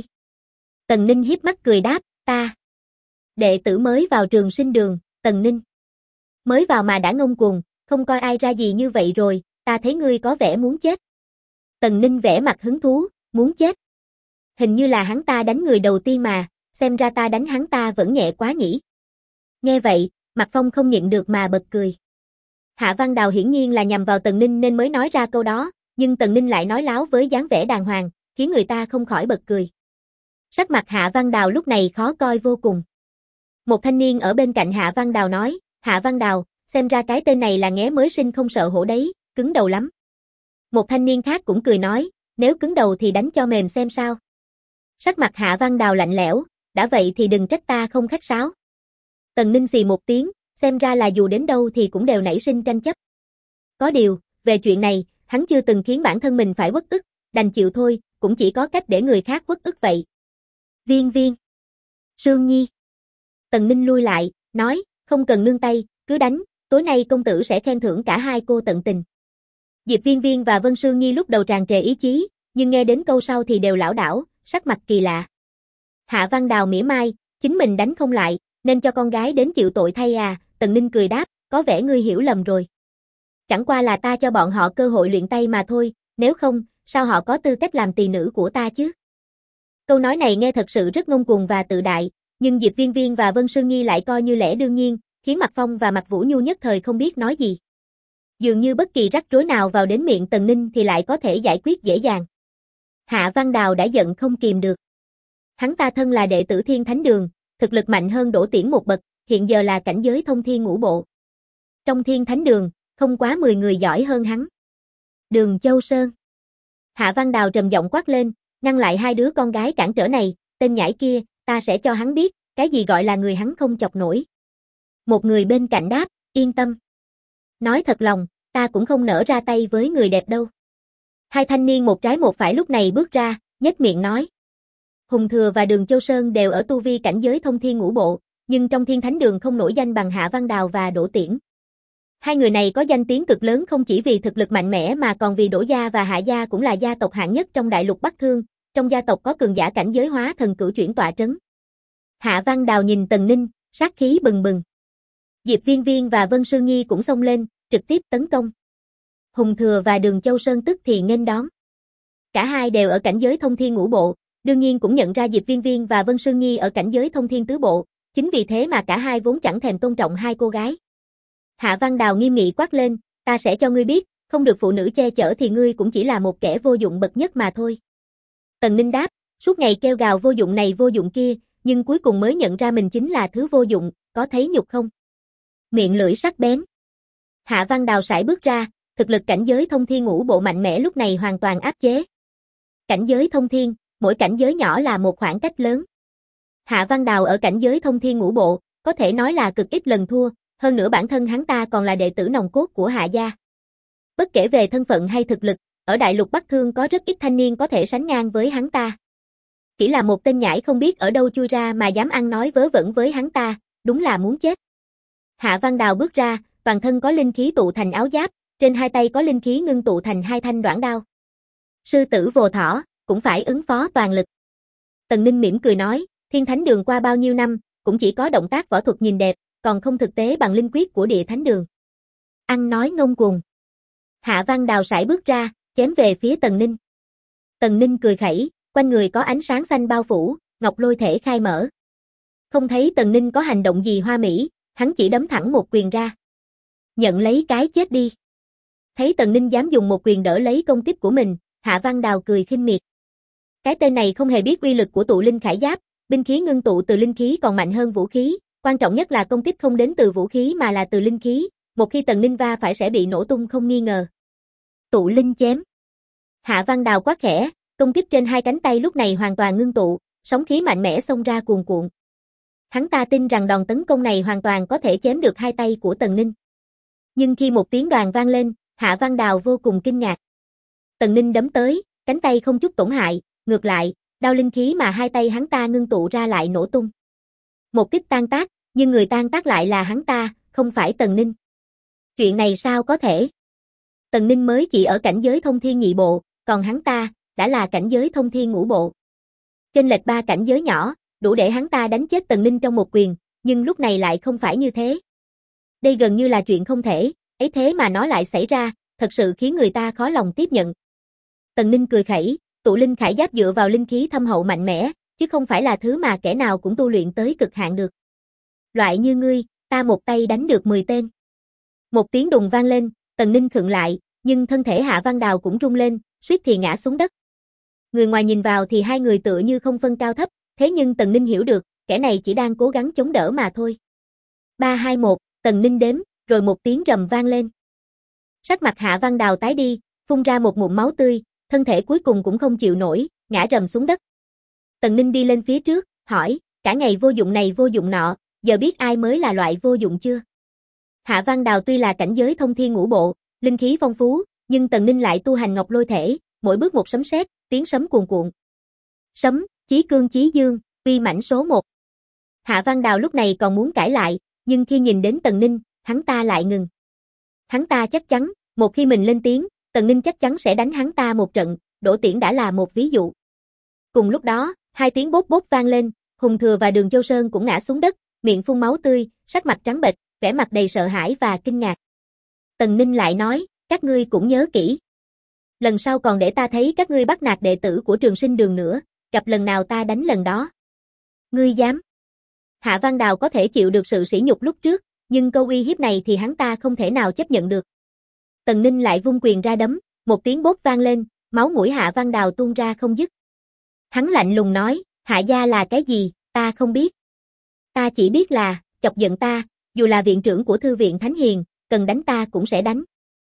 Tần Ninh hiếp mắt cười đáp, ta. Đệ tử mới vào Trường Sinh Đường, Tần Ninh. Mới vào mà đã ngông cuồng, không coi ai ra gì như vậy rồi, ta thấy ngươi có vẻ muốn chết. Tần Ninh vẻ mặt hứng thú, muốn chết. Hình như là hắn ta đánh người đầu tiên mà, xem ra ta đánh hắn ta vẫn nhẹ quá nhỉ. Nghe vậy, Mạc Phong không nhịn được mà bật cười. Hạ Văn Đào hiển nhiên là nhằm vào Tần Ninh nên mới nói ra câu đó, nhưng Tần Ninh lại nói láo với dáng vẻ đàng hoàng, khiến người ta không khỏi bật cười. Sắc mặt Hạ Văn Đào lúc này khó coi vô cùng. Một thanh niên ở bên cạnh Hạ Văn Đào nói, Hạ Văn Đào, xem ra cái tên này là nghé mới sinh không sợ hổ đấy, cứng đầu lắm. Một thanh niên khác cũng cười nói, nếu cứng đầu thì đánh cho mềm xem sao. Sắc mặt Hạ Văn Đào lạnh lẽo, đã vậy thì đừng trách ta không khách sáo. Tần Ninh xì một tiếng, xem ra là dù đến đâu thì cũng đều nảy sinh tranh chấp. Có điều, về chuyện này, hắn chưa từng khiến bản thân mình phải uất ức, đành chịu thôi, cũng chỉ có cách để người khác uất ức vậy. Viên Viên. Sương Nhi. Tần Ninh lui lại, nói, không cần nương tay, cứ đánh, tối nay công tử sẽ khen thưởng cả hai cô tận tình. Diệp Viên Viên và Vân Sương Nhi lúc đầu tràn trề ý chí, nhưng nghe đến câu sau thì đều lảo đảo, sắc mặt kỳ lạ. Hạ Văn Đào mỉa mai, chính mình đánh không lại, nên cho con gái đến chịu tội thay à, Tần Ninh cười đáp, có vẻ ngươi hiểu lầm rồi. Chẳng qua là ta cho bọn họ cơ hội luyện tay mà thôi, nếu không, sao họ có tư cách làm tỳ nữ của ta chứ? Câu nói này nghe thật sự rất ngông cuồng và tự đại, nhưng Diệp Viên Viên và Vân Sương Nhi lại coi như lẽ đương nhiên, khiến Mạc Phong và Mạc Vũ Nhu nhất thời không biết nói gì. Dường như bất kỳ rắc rối nào vào đến miệng Tần Ninh thì lại có thể giải quyết dễ dàng. Hạ Văn Đào đã giận không kìm được. Hắn ta thân là đệ tử Thiên Thánh Đường, thực lực mạnh hơn Đỗ Tiễn một bậc, hiện giờ là cảnh giới thông thiên ngũ bộ. Trong Thiên Thánh Đường, không quá 10 người giỏi hơn hắn. Đường Châu Sơn. Hạ Văn Đào trầm giọng quát lên, ngăn lại hai đứa con gái cản trở này, tên nhãi kia, ta sẽ cho hắn biết, cái gì gọi là người hắn không chọc nổi. Một người bên cạnh đáp, yên tâm. Nói thật lòng, ta cũng không nỡ ra tay với người đẹp đâu. Hai thanh niên một trái một phải lúc này bước ra, nhếch miệng nói. Hùng Thừa và Đường Châu Sơn đều ở tu vi cảnh giới thông thiên ngũ bộ, nhưng trong Thiên Thánh Đường không nổi danh bằng Hạ Văn Đào và Đỗ Tiễn. Hai người này có danh tiếng cực lớn không chỉ vì thực lực mạnh mẽ mà còn vì Đỗ gia và Hạ gia cũng là gia tộc hạng nhất trong đại lục Bắc Thương, trong gia tộc có cường giả cảnh giới hóa thần cửu chuyển tọa trấn. Hạ Văn Đào nhìn Tần Ninh, sát khí bừng bừng. Diệp Viên Viên và Vân Sương Nhi cũng xông lên, trực tiếp tấn công. Hùng Thừa và Đường Châu Sơn tức thì nghênh đón. Cả hai đều ở cảnh giới thông thiên ngũ bộ, đương nhiên cũng nhận ra Diệp Viên Viên và Vân Sương Nhi ở cảnh giới thông thiên tứ bộ, chính vì thế mà cả hai vốn chẳng thèm tôn trọng hai cô gái. Hạ Văn Đào nghiêm nghị quát lên, ta sẽ cho ngươi biết, không được phụ nữ che chở thì ngươi cũng chỉ là một kẻ vô dụng bậc nhất mà thôi. Tần Ninh đáp, suốt ngày kêu gào vô dụng này vô dụng kia, nhưng cuối cùng mới nhận ra mình chính là thứ vô dụng, có thấy nhục không? Miệng lưỡi sắc bén. Hạ Văn Đào sải bước ra, thực lực cảnh giới thông thiên ngũ bộ mạnh mẽ lúc này hoàn toàn áp chế. Cảnh giới thông thiên, mỗi cảnh giới nhỏ là một khoảng cách lớn. Hạ Văn Đào ở cảnh giới thông thiên ngũ bộ, có thể nói là cực ít lần thua, hơn nữa bản thân hắn ta còn là đệ tử nòng cốt của Hạ gia. Bất kể về thân phận hay thực lực, ở đại lục Bắc Thương có rất ít thanh niên có thể sánh ngang với hắn ta. Chỉ là một tên nhãi không biết ở đâu chui ra mà dám ăn nói vớ vẩn với hắn ta, đúng là muốn chết. Hạ Văn Đào bước ra, toàn thân có linh khí tụ thành áo giáp, trên hai tay có linh khí ngưng tụ thành hai thanh đoản đao. Sư tử vồ thỏ, cũng phải ứng phó toàn lực. Tần Ninh mỉm cười nói, Thiên Thánh Đường qua bao nhiêu năm, cũng chỉ có động tác võ thuật nhìn đẹp, còn không thực tế bằng linh quyết của Địa Thánh Đường. Ăn nói ngông cuồng. Hạ Văn Đào sải bước ra, chém về phía Tần Ninh. Tần Ninh cười khẩy, quanh người có ánh sáng xanh bao phủ, ngọc lôi thể khai mở. Không thấy Tần Ninh có hành động gì hoa mỹ, hắn chỉ đấm thẳng một quyền ra. Nhận lấy cái chết đi. Thấy Tần Ninh dám dùng một quyền đỡ lấy công kích của mình, Hạ Văn Đào cười khinh miệt. Cái tên này không hề biết uy lực của tụ linh khải giáp, binh khí ngưng tụ từ linh khí còn mạnh hơn vũ khí, quan trọng nhất là công kích không đến từ vũ khí mà là từ linh khí, một khi Tần Ninh va phải sẽ bị nổ tung không nghi ngờ. Tụ linh chém. Hạ Văn Đào quát khẽ, công kích trên hai cánh tay lúc này hoàn toàn ngưng tụ, sóng khí mạnh mẽ xông ra cuồn cuộn. Hắn ta tin rằng đòn tấn công này hoàn toàn có thể chém được hai tay của Tần Ninh. Nhưng khi một tiếng đoàng vang lên, Hạ Văn Đào vô cùng kinh ngạc. Tần Ninh đấm tới, cánh tay không chút tổn hại, ngược lại, đao linh khí mà hai tay hắn ta ngưng tụ ra lại nổ tung. Một kích tan tác, nhưng người tan tác lại là hắn ta, không phải Tần Ninh. Chuyện này sao có thể? Tần Ninh mới chỉ ở cảnh giới thông thiên nhị bộ, còn hắn ta đã là cảnh giới thông thiên ngũ bộ. Chênh lệch 3 cảnh giới nhỏ, đủ để hắn ta đánh chết Tần Ninh trong một quyền, nhưng lúc này lại không phải như thế. Đây gần như là chuyện không thể, ấy thế mà nó lại xảy ra, thật sự khiến người ta khó lòng tiếp nhận. Tần Ninh cười khẩy, tụ linh khải giáp dựa vào linh khí thâm hậu mạnh mẽ, chứ không phải là thứ mà kẻ nào cũng tu luyện tới cực hạn được. Loại như ngươi, ta một tay đánh được 10 tên. Một tiếng đùng vang lên, Tần Ninh khựng lại, nhưng thân thể Hạ Văn Đào cũng rung lên, suýt thì ngã xuống đất. Người ngoài nhìn vào thì hai người tựa như không phân cao thấp, thế nhưng Tần Ninh hiểu được, kẻ này chỉ đang cố gắng chống đỡ mà thôi. 3, 2, 1, Tần Ninh đếm, rồi một tiếng rầm vang lên. Sắc mặt Hạ Văn Đào tái đi, phun ra một ngụm máu tươi, thân thể cuối cùng cũng không chịu nổi, ngã rầm xuống đất. Tần Ninh đi lên phía trước, hỏi, cả ngày vô dụng này vô dụng nọ, giờ biết ai mới là loại vô dụng chưa? Hạ Văn Đào tuy là cảnh giới thông thiên ngũ bộ, linh khí phong phú, nhưng Tần Ninh lại tu hành ngọc lôi thể, mỗi bước một sấm sét, tiếng sấm cuồn cuộn. Sấm, chí cương chí dương, uy mãnh số 1. Hạ Văn Đào lúc này còn muốn cãi lại, nhưng khi nhìn đến Tần Ninh, hắn ta lại ngừng. Hắn ta chắc chắn, một khi mình lên tiếng, Tần Ninh chắc chắn sẽ đánh hắn ta một trận, Đỗ Tiễn đã là một ví dụ. Cùng lúc đó, hai tiếng bốp bốp vang lên, Hùng Thừa và Đường Châu Sơn cũng ngã xuống đất, miệng phun máu tươi, sắc mặt trắng bệch, vẻ mặt đầy sợ hãi và kinh ngạc. Tần Ninh lại nói, các ngươi cũng nhớ kỹ. Lần sau còn để ta thấy các ngươi bắt nạt đệ tử của Trường Sinh Đường nữa, gặp lần nào ta đánh lần đó. Ngươi dám? Hạ Văn Đào có thể chịu được sự sỉ nhục lúc trước, nhưng câu uy hiếp này thì hắn ta không thể nào chấp nhận được. Tần Ninh lại vung quyền ra đấm, một tiếng bốp vang lên, máu mũi Hạ Văn Đào tuôn ra không dứt. Hắn lạnh lùng nói, Hạ gia là cái gì, ta không biết. Ta chỉ biết là, chọc giận ta, dù là viện trưởng của Thư viện Thánh Hiền, cần đánh ta cũng sẽ đánh.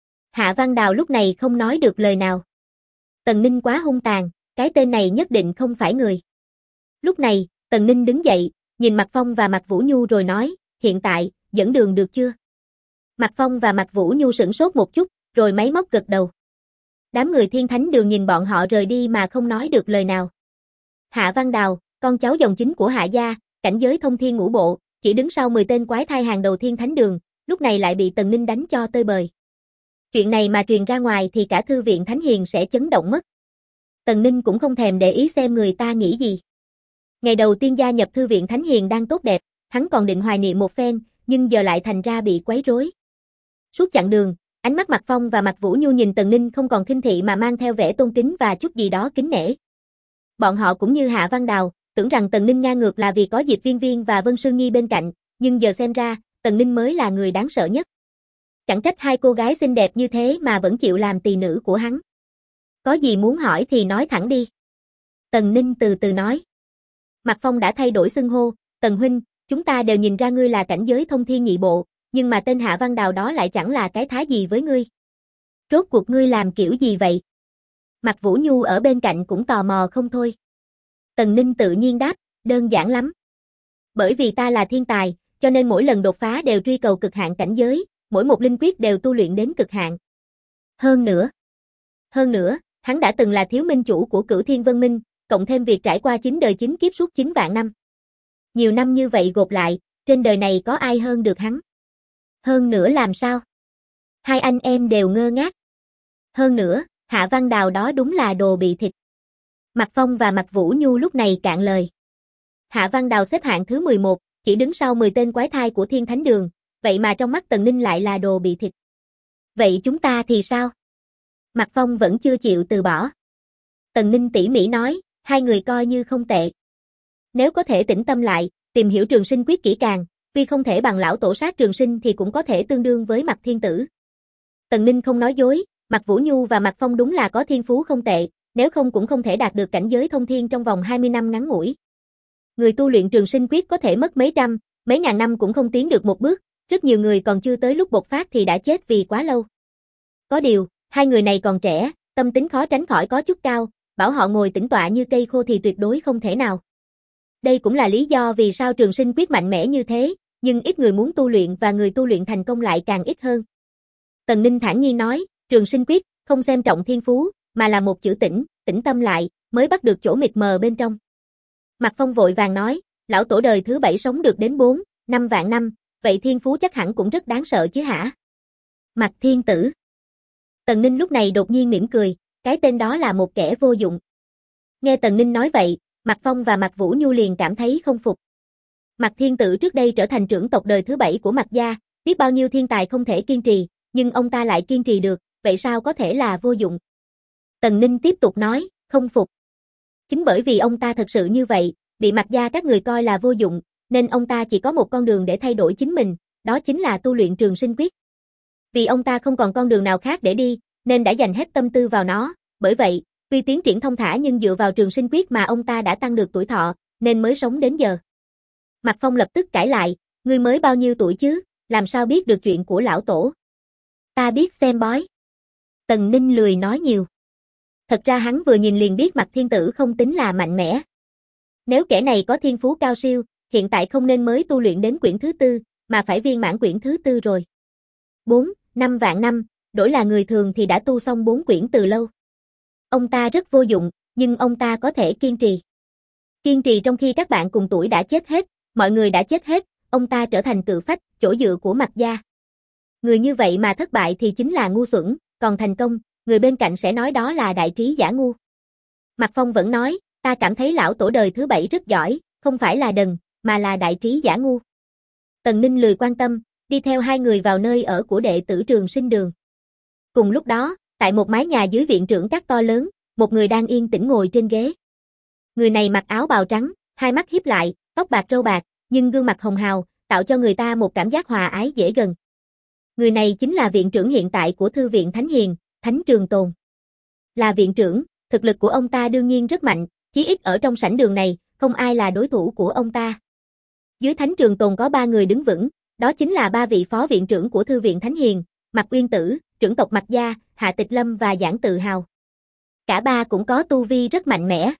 Hạ Văn Đào lúc này không nói được lời nào. Tần Ninh quá hung tàn, cái tên này nhất định không phải người. Lúc này, Tần Ninh đứng dậy, nhìn Mạc Phong và Mạc Vũ Nhu rồi nói, hiện tại, dẫn đường được chưa? Mạc Phong và Mạc Vũ Nhu sửng sốt một chút, rồi máy móc gật đầu. Đám người Thiên Thánh Đường nhìn bọn họ rời đi mà không nói được lời nào. Hạ Văn Đào, con cháu dòng chính của Hạ gia, cảnh giới thông thiên ngũ bộ, chỉ đứng sau 10 tên quái thai hàng đầu Thiên Thánh Đường, lúc này lại bị Tần Ninh đánh cho tơi bời. Chuyện này mà truyền ra ngoài thì cả Thư viện Thánh Hiền sẽ chấn động mất. Tần Ninh cũng không thèm để ý xem người ta nghĩ gì. Ngày đầu tiên gia nhập Thư viện Thánh Hiền đang tốt đẹp, hắn còn định hoài niệm một phen, nhưng giờ lại thành ra bị quấy rối. Suốt chặng đường, ánh mắt Mạc Phong và Mạc Vũ Nhu nhìn Tần Ninh không còn khinh thị mà mang theo vẻ tôn kính và chút gì đó kính nể. Bọn họ cũng như Hạ Văn Đào, tưởng rằng Tần Ninh ngang ngược là vì có Diệp Viên Viên và Vân Sương Nhi bên cạnh, nhưng giờ xem ra, Tần Ninh mới là người đáng sợ nhất. Chẳng trách hai cô gái xinh đẹp như thế mà vẫn chịu làm tỳ nữ của hắn. Có gì muốn hỏi thì nói thẳng đi. Tần Ninh từ từ nói. Mạc Phong đã thay đổi xưng hô, Tần huynh, chúng ta đều nhìn ra ngươi là cảnh giới thông thiên nhị bộ, nhưng mà tên Hạ Văn Đào đó lại chẳng là cái thá gì với ngươi. Rốt cuộc ngươi làm kiểu gì vậy? Mạc Vũ Nhu ở bên cạnh cũng tò mò không thôi. Tần Ninh tự nhiên đáp, đơn giản lắm. Bởi vì ta là thiên tài, cho nên mỗi lần đột phá đều truy cầu cực hạn cảnh giới, mỗi một linh quyết đều tu luyện đến cực hạn. Hơn nữa, hắn đã từng là thiếu minh chủ của Cửu Thiên Vân Minh, cộng thêm việc trải qua 9 đời 9 kiếp suốt 9 vạn năm. Nhiều năm như vậy gộp lại, trên đời này có ai hơn được hắn? Hơn nữa làm sao? Hai anh em đều ngơ ngác. Hơn nữa, Hạ Văn Đào đó đúng là đồ bị thịt. Mạc Phong và Mạc Vũ Nhu lúc này cạn lời. Hạ Văn Đào xếp hạng thứ 11, chỉ đứng sau 10 tên quái thai của Thiên Thánh Đường, vậy mà trong mắt Tần Ninh lại là đồ bị thịt. Vậy chúng ta thì sao? Mạc Phong vẫn chưa chịu từ bỏ. Tần Ninh tỉ mỉ nói, hai người coi như không tệ. Nếu có thể tĩnh tâm lại, tìm hiểu Trường Sinh quyết kỹ càng, tuy không thể bằng lão tổ sát Trường Sinh thì cũng có thể tương đương với Mạc Thiên Tử. Tần Ninh không nói dối, Mạc Vũ Nhu và Mạc Phong đúng là có thiên phú không tệ, nếu không cũng không thể đạt được cảnh giới thông thiên trong vòng 20 năm ngắn ngủi. Người tu luyện Trường Sinh quyết có thể mất mấy trăm, mấy ngàn năm cũng không tiến được một bước, rất nhiều người còn chưa tới lúc bộc phát thì đã chết vì quá lâu. Có điều, hai người này còn trẻ, tâm tính khó tránh khỏi có chút cao, bảo họ ngồi tĩnh tọa như cây khô thì tuyệt đối không thể nào. Đây cũng là lý do vì sao Trường Sinh Quyết mạnh mẽ như thế, nhưng ít người muốn tu luyện và người tu luyện thành công lại càng ít hơn. Tần Ninh thản nhiên nói, Trường Sinh Quyết không xem trọng thiên phú, mà là một chữ tĩnh, tĩnh tâm lại, mới bắt được chỗ mịt mờ bên trong. Mạc Phong vội vàng nói, lão tổ đời thứ 7 sống được đến 4, 5 vạn năm, vậy thiên phú chắc hẳn cũng rất đáng sợ chứ hả? Mạc Thiên Tử. Tần Ninh lúc này đột nhiên mỉm cười, cái tên đó là một kẻ vô dụng. Nghe Tần Ninh nói vậy, Mạc Phong và Mạc Vũ Nhu liền cảm thấy không phục. Mạc Thiên Tử trước đây trở thành trưởng tộc đời thứ 7 của Mạc gia, biết bao nhiêu thiên tài không thể kiên trì, nhưng ông ta lại kiên trì được, vậy sao có thể là vô dụng? Tần Ninh tiếp tục nói, không phục. Chính bởi vì ông ta thật sự như vậy, bị Mạc gia các người coi là vô dụng, nên ông ta chỉ có một con đường để thay đổi chính mình, đó chính là tu luyện Trường Sinh Quyết. Vì ông ta không còn con đường nào khác để đi, nên đã dành hết tâm tư vào nó, bởi vậy, tuy tiến triển thông thả nhưng dựa vào Trường Sinh Quyết mà ông ta đã tăng được tuổi thọ, nên mới sống đến giờ. Mạc Phong lập tức cãi lại, ngươi mới bao nhiêu tuổi chứ, làm sao biết được chuyện của lão tổ? Ta biết xem bói. Tần Ninh lười nói nhiều. Thật ra hắn vừa nhìn liền biết Mạc Thiên Tử không tính là mạnh mẽ. Nếu kẻ này có thiên phú cao siêu, hiện tại không nên mới tu luyện đến quyển thứ 4, mà phải viên mãn quyển thứ 4 rồi. 4, 5 vạn năm, đổi là người thường thì đã tu xong 4 quyển từ lâu. Ông ta rất vô dụng, nhưng ông ta có thể kiên trì. Kiên trì trong khi các bạn cùng tuổi đã chết hết, mọi người đã chết hết, ông ta trở thành cự phách, chỗ dựa của Mạc gia. Người như vậy mà thất bại thì chính là ngu xuẩn, còn thành công, người bên cạnh sẽ nói đó là đại trí giả ngu. Mạc Phong vẫn nói, ta cảm thấy lão tổ đời thứ 7 rất giỏi, không phải là đần, mà là đại trí giả ngu. Tần Ninh lười quan tâm, đi theo hai người vào nơi ở của đệ tử Trường Sinh Đường. Cùng lúc đó, tại một mái nhà dưới viện trưởng các to lớn, một người đang yên tĩnh ngồi trên ghế. Người này mặc áo bào trắng, hai mắt híp lại, tóc bạc râu bạc, nhưng gương mặt hồng hào, tạo cho người ta một cảm giác hòa ái dễ gần. Người này chính là viện trưởng hiện tại của Thư viện Thánh Hiền, Thánh Trường Tồn. Là viện trưởng, thực lực của ông ta đương nhiên rất mạnh, chí ít ở trong sảnh đường này, không ai là đối thủ của ông ta. Dưới Thánh Trường Tồn có 3 người đứng vững, đó chính là 3 vị phó viện trưởng của Thư viện Thánh Hiền, Mạc Uyên Tử, trưởng tộc Mạc gia, Hạ Tịch Lâm và Giản Tự Hào. Cả ba cũng có tu vi rất mạnh mẽ.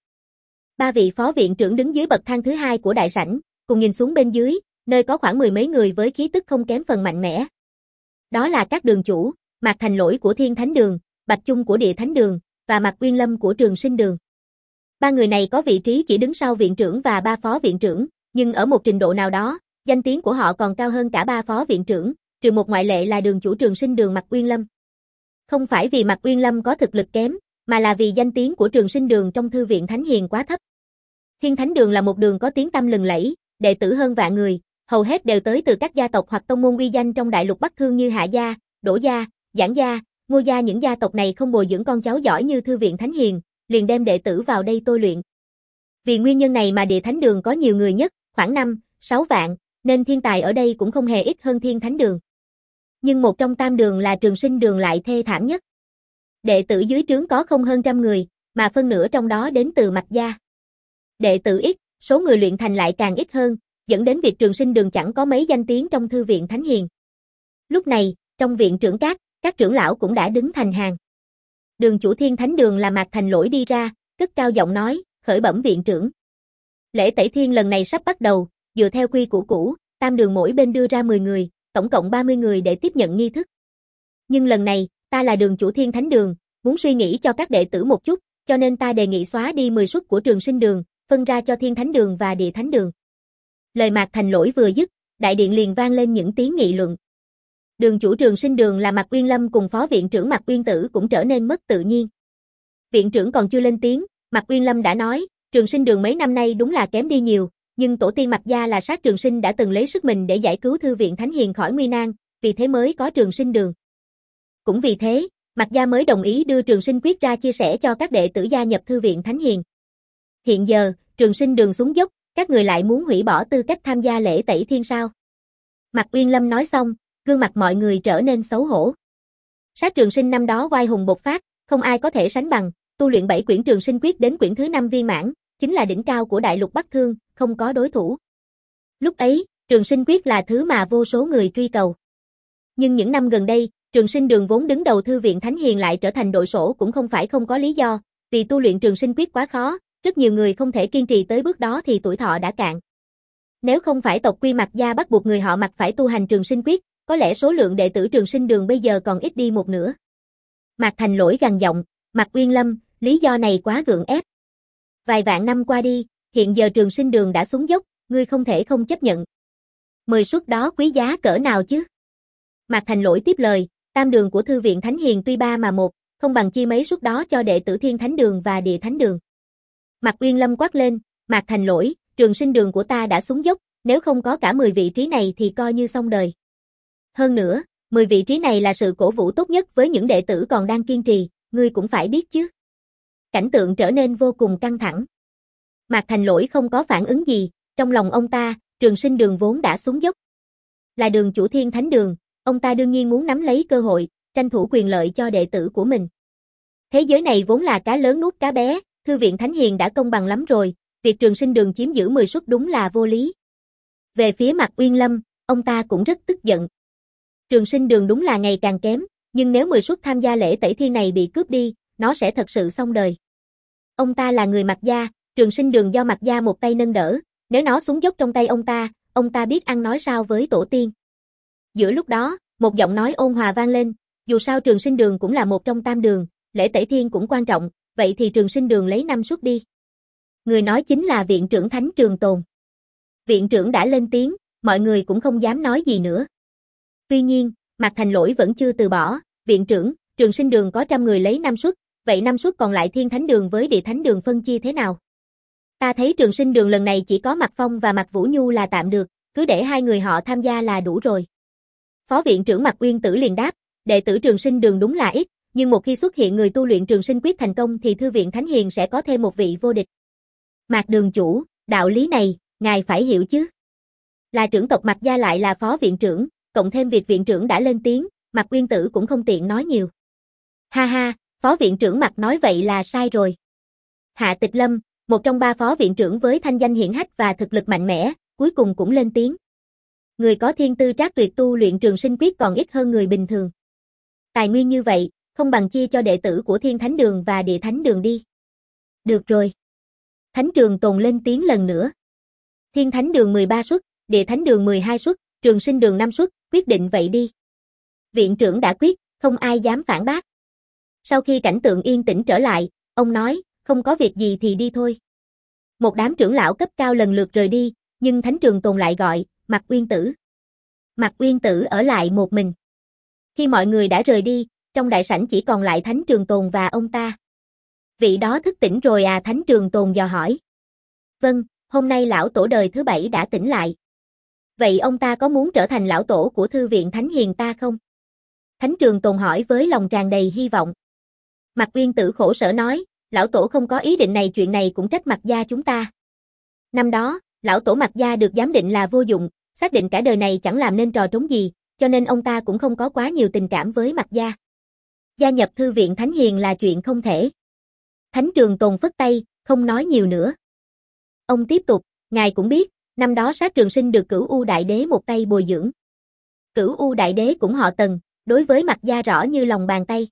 3 vị phó viện trưởng đứng dưới bậc thang thứ 2 của đại sảnh, cùng nhìn xuống bên dưới, nơi có khoảng 10 mấy người với khí tức không kém phần mạnh mẽ. Đó là các đường chủ, Mạc Thành Lỗi của Thiên Thánh Đường, Bạch Chung của Địa Thánh Đường, và Mạc Uyên Lâm của Trường Sinh Đường. 3 người này có vị trí chỉ đứng sau viện trưởng và 3 phó viện trưởng, nhưng ở một trình độ nào đó, danh tiếng của họ còn cao hơn cả 3 phó viện trưởng, trừ một ngoại lệ là đường chủ Trường Sinh Đường Mạc Uyên Lâm. Không phải vì Mạc Uyên Lâm có thực lực kém, mà là vì danh tiếng của Trường Sinh Đường trong Thư viện Thánh Hiền quá thấp. Thiên Thánh Đường là một đường có tiếng tăm lừng lẫy, đệ tử hơn vạn người, hầu hết đều tới từ các gia tộc hoặc tông môn uy danh trong đại lục Bắc Thương như Hạ gia, Đỗ gia, Giản gia, Ngô gia. Những gia tộc này không bồi dưỡng con cháu giỏi như Thư viện Thánh Hiền, liền đem đệ tử vào đây tôi luyện. Vì nguyên nhân này mà Địa Thánh Đường có nhiều người nhất, khoảng 5, 6 vạn, nên thiên tài ở đây cũng không hề ít hơn Thiên Thánh Đường. Nhưng một trong tam đường là Trường Sinh Đường lại thê thảm nhất. Đệ tử dưới trướng có không hơn trăm người, mà phân nửa trong đó đến từ Mạc gia. Đệ tử ít, số người luyện thành lại càng ít hơn, dẫn đến việc Trường Sinh Đường chẳng có mấy danh tiếng trong Thư viện Thánh Hiền. Lúc này, trong viện trưởng các trưởng lão cũng đã đứng thành hàng. Đường chủ Thiên Thánh Đường là Mạc Thành Lỗi đi ra, cất cao giọng nói, khởi bẩm viện trưởng. Lễ tẩy thiên lần này sắp bắt đầu, dựa theo quy củ cũ, tam đường mỗi bên đưa ra 10 người, tổng cộng 30 người để tiếp nhận nghi thức. Nhưng lần này, ta là đường chủ Thiên Thánh Đường, muốn suy nghĩ cho các đệ tử một chút, cho nên ta đề nghị xóa đi 10 suất của Trường Sinh Đường, phân ra cho Thiên Thánh Đường và Địa Thánh Đường. Lời Mạc Thành Lỗi vừa dứt, đại điện liền vang lên những tiếng nghị luận. Đường chủ Trường Sinh Đường là Mạc Uyên Lâm cùng phó viện trưởng Mạc Uyên Tử cũng trở nên mất tự nhiên. Viện trưởng còn chưa lên tiếng, Mạc Uyên Lâm đã nói, Trường Sinh Đường mấy năm nay đúng là kém đi nhiều, nhưng tổ tiên Mạc gia là Sát Trường Sinh đã từng lấy sức mình để giải cứu Thư viện Thánh Hiền khỏi nguy nan, vì thế mới có Trường Sinh Đường. Cũng vì thế, Mạc gia mới đồng ý đưa Trường Sinh Quyết ra chia sẻ cho các đệ tử gia nhập Thư viện Thánh Hiền. Hiện giờ, Trường Sinh Đường xuống dốc, các người lại muốn hủy bỏ tư cách tham gia lễ tẩy thiên sao? Mạc Uyên Lâm nói xong, gương mặt mọi người trở nên xấu hổ. Sát Trường Sinh năm đó oai hùng bộc phát, không ai có thể sánh bằng, tu luyện 7 quyển Trường Sinh Quyết đến quyển thứ 5 viên mãn, chính là đỉnh cao của đại lục Bắc Thương, không có đối thủ. Lúc ấy, Trường sinh quyết là thứ mà vô số người truy cầu. Nhưng những năm gần đây, Trường sinh đường vốn đứng đầu thư viện Thánh Hiền lại trở thành đội sổ cũng không phải không có lý do, vì tu luyện trường sinh quyết quá khó, rất nhiều người không thể kiên trì tới bước đó thì tuổi thọ đã cạn. Nếu không phải tộc Quy Mạc Gia bắt buộc người họ Mạc phải tu hành trường sinh quyết, có lẽ số lượng đệ tử trường sinh đường bây giờ còn ít đi một nửa. Mạc Thành Lỗi gằn giọng, Mạc Uyên Lâm, lý do này quá gượng ép. Vài vạn năm qua đi, hiện giờ trường sinh đường đã xuống dốc, ngươi không thể không chấp nhận. 10 suất đó quý giá cỡ nào chứ? Mạc Thành Lỗi tiếp lời, tam đường của thư viện Thánh Hiền tuy ba mà một, không bằng chi mấy suất đó cho đệ tử Thiên Thánh Đường và Địa Thánh Đường. Mạc Uyên Lâm quát lên, Mạc Thành Lỗi, trường sinh đường của ta đã xuống dốc, nếu không có cả 10 vị trí này thì coi như xong đời. Hơn nữa, 10 vị trí này là sự cổ vũ tốt nhất với những đệ tử còn đang kiên trì, ngươi cũng phải biết chứ. Cảnh tượng trở nên vô cùng căng thẳng. Mạc Thành Lỗi không có phản ứng gì, trong lòng ông ta, trường sinh đường vốn đã xuống dốc. Là đường chủ Thiên Thánh Đường, ông ta đương nhiên muốn nắm lấy cơ hội, tranh thủ quyền lợi cho đệ tử của mình. Thế giới này vốn là cá lớn nuốt cá bé, thư viện Thánh Hiền đã công bằng lắm rồi, việc trường sinh đường chiếm giữ 10 suất đúng là vô lý. Về phía Mạc Uyên Lâm, ông ta cũng rất tức giận. Trường sinh đường đúng là ngày càng kém, nhưng nếu 10 suất tham gia lễ tẩy thiên này bị cướp đi, nó sẽ thật sự xong đời. Ông ta là người Mạc Gia, trường sinh đường do Mạc Gia một tay nâng đỡ, nếu nó xuống dốc trong tay ông ta biết ăn nói sao với tổ tiên. Giữa lúc đó, một giọng nói ôn hòa vang lên, dù sao trường sinh đường cũng là một trong tam đường, lễ tẩy thiên cũng quan trọng, vậy thì trường sinh đường lấy 5 suất đi. Người nói chính là viện trưởng Thánh Trường Tồn. Viện trưởng đã lên tiếng, mọi người cũng không dám nói gì nữa. Tuy nhiên, Mạc Thành Lỗi vẫn chưa từ bỏ, viện trưởng, trường sinh đường có 100 người lấy 5 suất, vậy 5 suất còn lại Thiên Thánh Đường với Địa Thánh Đường phân chia thế nào? Ta thấy trường sinh đường lần này chỉ có Mạc Phong và Mạc Vũ Nhu là tạm được, cứ để 2 người họ tham gia là đủ rồi. Phó viện trưởng Mạc Uyên Tử liền đáp, đệ tử trường sinh đường đúng là ít, nhưng một khi xuất hiện người tu luyện trường sinh quyết thành công thì thư viện Thánh Hiền sẽ có thêm một vị vô địch. Mạc đường chủ, đạo lý này, ngài phải hiểu chứ. Là trưởng tộc Mạc Gia lại là phó viện trưởng, cộng thêm việc viện trưởng đã lên tiếng, Mạc Uyên Tử cũng không tiện nói nhiều. Ha ha, phó viện trưởng Mạc nói vậy là sai rồi. Hạ Tịch Lâm, một trong 3 phó viện trưởng với thanh danh hiển hách và thực lực mạnh mẽ, cuối cùng cũng lên tiếng. Người có thiên tư trác tuyệt tu luyện trường sinh quyết còn ít hơn người bình thường. Tài nguyên như vậy, không bằng chia cho đệ tử của Thiên Thánh Đường và Địa Thánh Đường đi. Được rồi. Thánh Trường Tồn lên tiếng lần nữa. Thiên Thánh Đường 13 suất, Địa Thánh Đường 12 suất, Trường Sinh Đường 5 suất, quyết định vậy đi. Viện trưởng đã quyết, không ai dám phản bác. Sau khi cảnh tượng yên tĩnh trở lại, ông nói, không có việc gì thì đi thôi. Một đám trưởng lão cấp cao lần lượt rời đi, nhưng Thánh Trường Tồn lại gọi, Mạc Uyên Tử. Mạc Uyên Tử ở lại một mình. Khi mọi người đã rời đi, trong đại sảnh chỉ còn lại Thánh Trường Tồn và ông ta. Vị đó thức tỉnh rồi à? Thánh Trường Tồn dò hỏi. Vâng, hôm nay lão tổ đời thứ 7 đã tỉnh lại. Vậy ông ta có muốn trở thành lão tổ của thư viện Thánh Hiền ta không? Thánh Trường Tồn hỏi với lòng tràn đầy hy vọng. Mạc Uyên Tử khổ sở nói, lão tổ không có ý định này, chuyện này cũng trách Mạc Gia chúng ta. Năm đó, lão tổ Mạc Gia được giám định là vô dụng, xác định cả đời này chẳng làm nên trò trống gì, cho nên ông ta cũng không có quá nhiều tình cảm với Mạc Gia. Gia nhập thư viện Thánh Hiền là chuyện không thể. Thánh Trường Tồn phất tay, không nói nhiều nữa. Ông tiếp tục, ngài cũng biết, năm đó Sát Trường Sinh được Cửu U Đại Đế một tay bồi dưỡng. Cửu U Đại Đế cũng họ Tần, đối với Mạc Gia rõ như lòng bàn tay.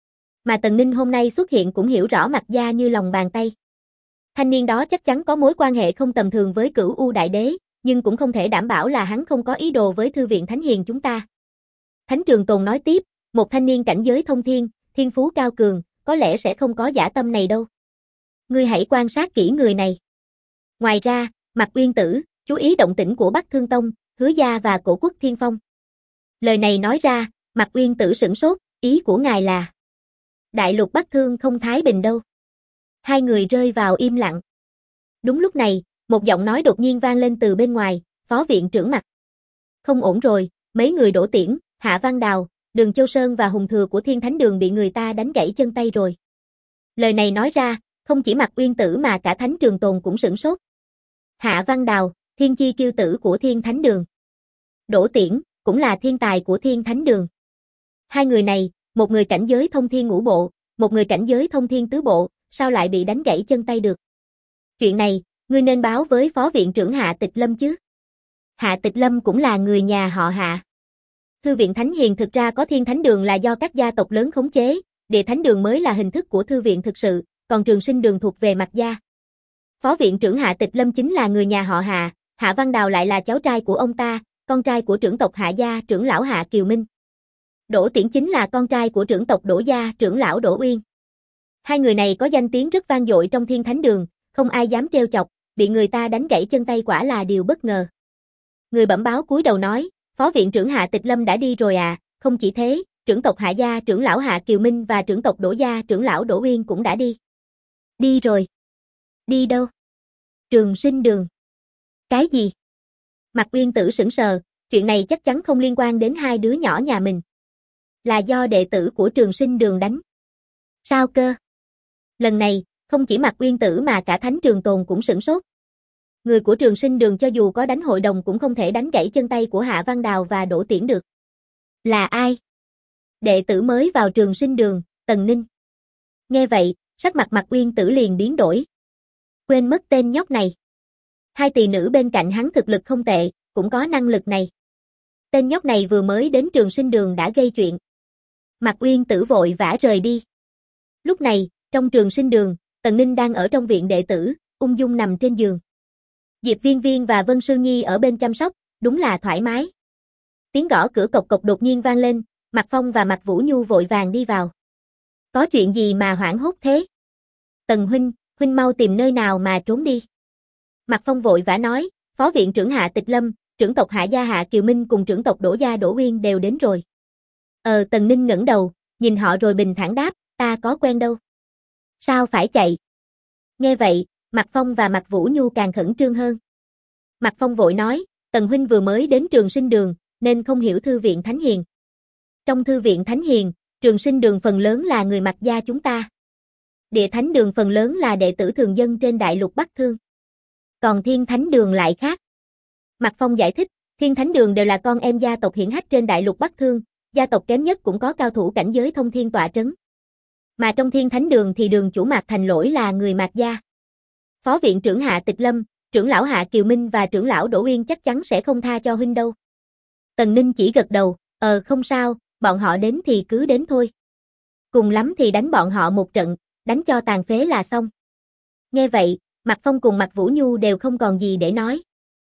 Mà Tần Ninh hôm nay xuất hiện cũng hiểu rõ Mạc Gia như lòng bàn tay. Thanh niên đó chắc chắn có mối quan hệ không tầm thường với Cửu U Đại Đế, nhưng cũng không thể đảm bảo là hắn không có ý đồ với thư viện Thánh Hiền chúng ta. Thánh Trường Tồn nói tiếp, một thanh niên cảnh giới thông thiên, thiên phú cao cường, có lẽ sẽ không có dã tâm này đâu. Ngươi hãy quan sát kỹ người này. Ngoài ra, Mạc Uyên Tử, chú ý động tĩnh của Bắc Thương Tông, Hứa Gia và Cổ Quốc Thiên Phong. Lời này nói ra, Mạc Uyên Tử sửng sốt, ý của ngài là Đại lục Bắc Thương không thái bình đâu. Hai người rơi vào im lặng. Đúng lúc này, một giọng nói đột nhiên vang lên từ bên ngoài, phó viện trưởng Mạc. Không ổn rồi, mấy người Đỗ Tiễn, Hạ Văn Đào, Đường Châu Sơn và Hùng Thừa của Thiên Thánh Đường bị người ta đánh gãy chân tay rồi. Lời này nói ra, không chỉ Mạc Uyên Tử mà cả Thánh Trường Tồn cũng sửng sốt. Hạ Văn Đào, thiên chi chư tử của Thiên Thánh Đường. Đỗ Tiễn, cũng là thiên tài của Thiên Thánh Đường. Hai người này, một người cảnh giới thông thiên ngũ bộ, một người cảnh giới thông thiên tứ bộ, sao lại bị đánh gãy chân tay được? Chuyện này, ngươi nên báo với phó viện trưởng Hạ Tịch Lâm chứ. Hạ Tịch Lâm cũng là người nhà họ Hạ. Thư viện Thánh Hiền thực ra có Thiên Thánh Đường là do các gia tộc lớn khống chế, Địa Thánh Đường mới là hình thức của thư viện thực sự, còn Trường Sinh Đường thuộc về Mạc gia. Phó viện trưởng Hạ Tịch Lâm chính là người nhà họ Hạ, Hạ Văn Đào lại là cháu trai của ông ta, con trai của trưởng tộc Hạ gia trưởng lão Hạ Kiều Minh. Đỗ Tiễn chính là con trai của trưởng tộc Đỗ gia trưởng lão Đỗ Uyên. Hai người này có danh tiếng rất vang dội trong Thiên Thánh Đường, không ai dám trêu chọc, bị người ta đánh gãy chân tay quả là điều bất ngờ. Người bẩm báo cúi đầu nói, Phó viện trưởng Hạ Tịch Lâm đã đi rồi à, không chỉ thế, trưởng tộc Hạ gia trưởng lão Hạ Kiều Minh và trưởng tộc Đỗ gia trưởng lão Đỗ Uyên cũng đã đi. Đi rồi. Đi đâu? Trường Sinh Đường. Cái gì? Mạc Uyên Tử sững sờ, chuyện này chắc chắn không liên quan đến hai đứa nhỏ nhà mình. Là do đệ tử của Trường Sinh Đường đánh. Sao cơ? Lần này, không chỉ Mạc Uyên Tử mà cả Thánh Trường Tồn cũng sửng sốt. Người của Trường Sinh Đường cho dù có đánh hội đồng cũng không thể đánh gãy chân tay của Hạ Văn Đào và Đỗ Tiễn được. Là ai? Đệ tử mới vào Trường Sinh Đường, Tần Ninh. Nghe vậy, sắc mặt Mạc Uyên Tử liền biến đổi. Quên mất tên nhóc này. Hai tỳ nữ bên cạnh hắn thực lực không tệ, cũng có năng lực này. Tên nhóc này vừa mới đến Trường Sinh Đường đã gây chuyện. Mạc Uyên Tử vội vã rời đi. Lúc này, trong Trường Sinh Đường, Tần Ninh đang ở trong viện đệ tử, ung dung nằm trên giường. Diệp Viên Viên và Vân Sương Nhi ở bên chăm sóc, đúng là thoải mái. Tiếng gõ cửa cộc cộc đột nhiên vang lên, Mạc Phong và Mạc Vũ Nhu vội vàng đi vào. Có chuyện gì mà hoảng hốt thế? Tần huynh, huynh mau tìm nơi nào mà trốn đi. Mạc Phong vội vã nói, Phó viện trưởng Hạ Tịch Lâm, trưởng tộc Hạ gia Hạ Kiều Minh cùng trưởng tộc Đỗ gia Đỗ Uyên đều đến rồi. Tần Ninh ngẩng đầu, nhìn họ rồi bình thản đáp, ta có quen đâu. Sao phải chạy? Nghe vậy, Mạc Phong và Mạc Vũ Nhu càng khẩn trương hơn. Mạc Phong vội nói, Tần huynh vừa mới đến Trường Sinh Đường, nên không hiểu Thư viện Thánh Hiền. Trong Thư viện Thánh Hiền, Trường Sinh Đường phần lớn là người Mạc gia chúng ta. Địa Thánh Đường phần lớn là đệ tử thường dân trên đại lục Bắc Thương. Còn Thiên Thánh Đường lại khác. Mạc Phong giải thích, Thiên Thánh Đường đều là con em gia tộc hiển hách trên đại lục Bắc Thương, gia tộc kém nhất cũng có cao thủ cảnh giới thông thiên tọa trấn. Mà trong Thiên Thánh Đường thì đường chủ Mạc Thành Lỗi là người Mạc gia. Phó viện trưởng Hạ Tịch Lâm, trưởng lão Hạ Kiều Minh và trưởng lão Đỗ Uyên chắc chắn sẽ không tha cho huynh đâu. Tần Ninh chỉ gật đầu, không sao, bọn họ đến thì cứ đến thôi. Cùng lắm thì đánh bọn họ một trận, đánh cho tàn phế là xong. Nghe vậy, Mạc Phong cùng Mạc Vũ Nhu đều không còn gì để nói.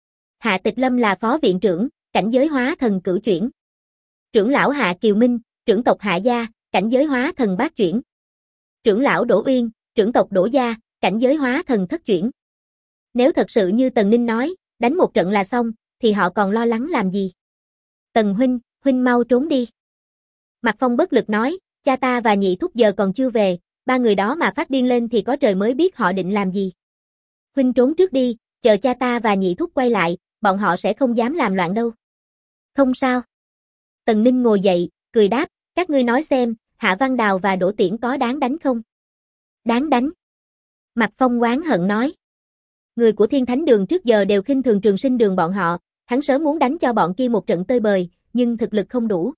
Hạ Tịch Lâm là phó viện trưởng, cảnh giới hóa thần cửu chuyển. Trưởng lão Hạ Kiều Minh, trưởng tộc Hạ gia, cảnh giới hóa thần bát chuyển. Trưởng lão Đỗ Uyên, trưởng tộc Đỗ gia, cảnh giới hóa thần thất chuyển. Nếu thật sự như Tần Ninh nói, đánh một trận là xong, thì họ còn lo lắng làm gì? Tần huynh, huynh mau trốn đi. Mạc Phong bất lực nói, cha ta và nhị thúc giờ còn chưa về, ba người đó mà phát điên lên thì có trời mới biết họ định làm gì. Huynh trốn trước đi, chờ cha ta và nhị thúc quay lại, bọn họ sẽ không dám làm loạn đâu. Không sao. Tần Ninh ngồi dậy, cười đáp, các ngươi nói xem, Hạ Văn Đào và Đỗ Tiễn có đáng đánh không? Đáng đánh. Mạc Phong oán hận nói. Người của Thiên Thánh Đường trước giờ đều khinh thường Trường Sinh Đường bọn họ, hắn sớm muốn đánh cho bọn kia một trận tơi bời, nhưng thực lực không đủ.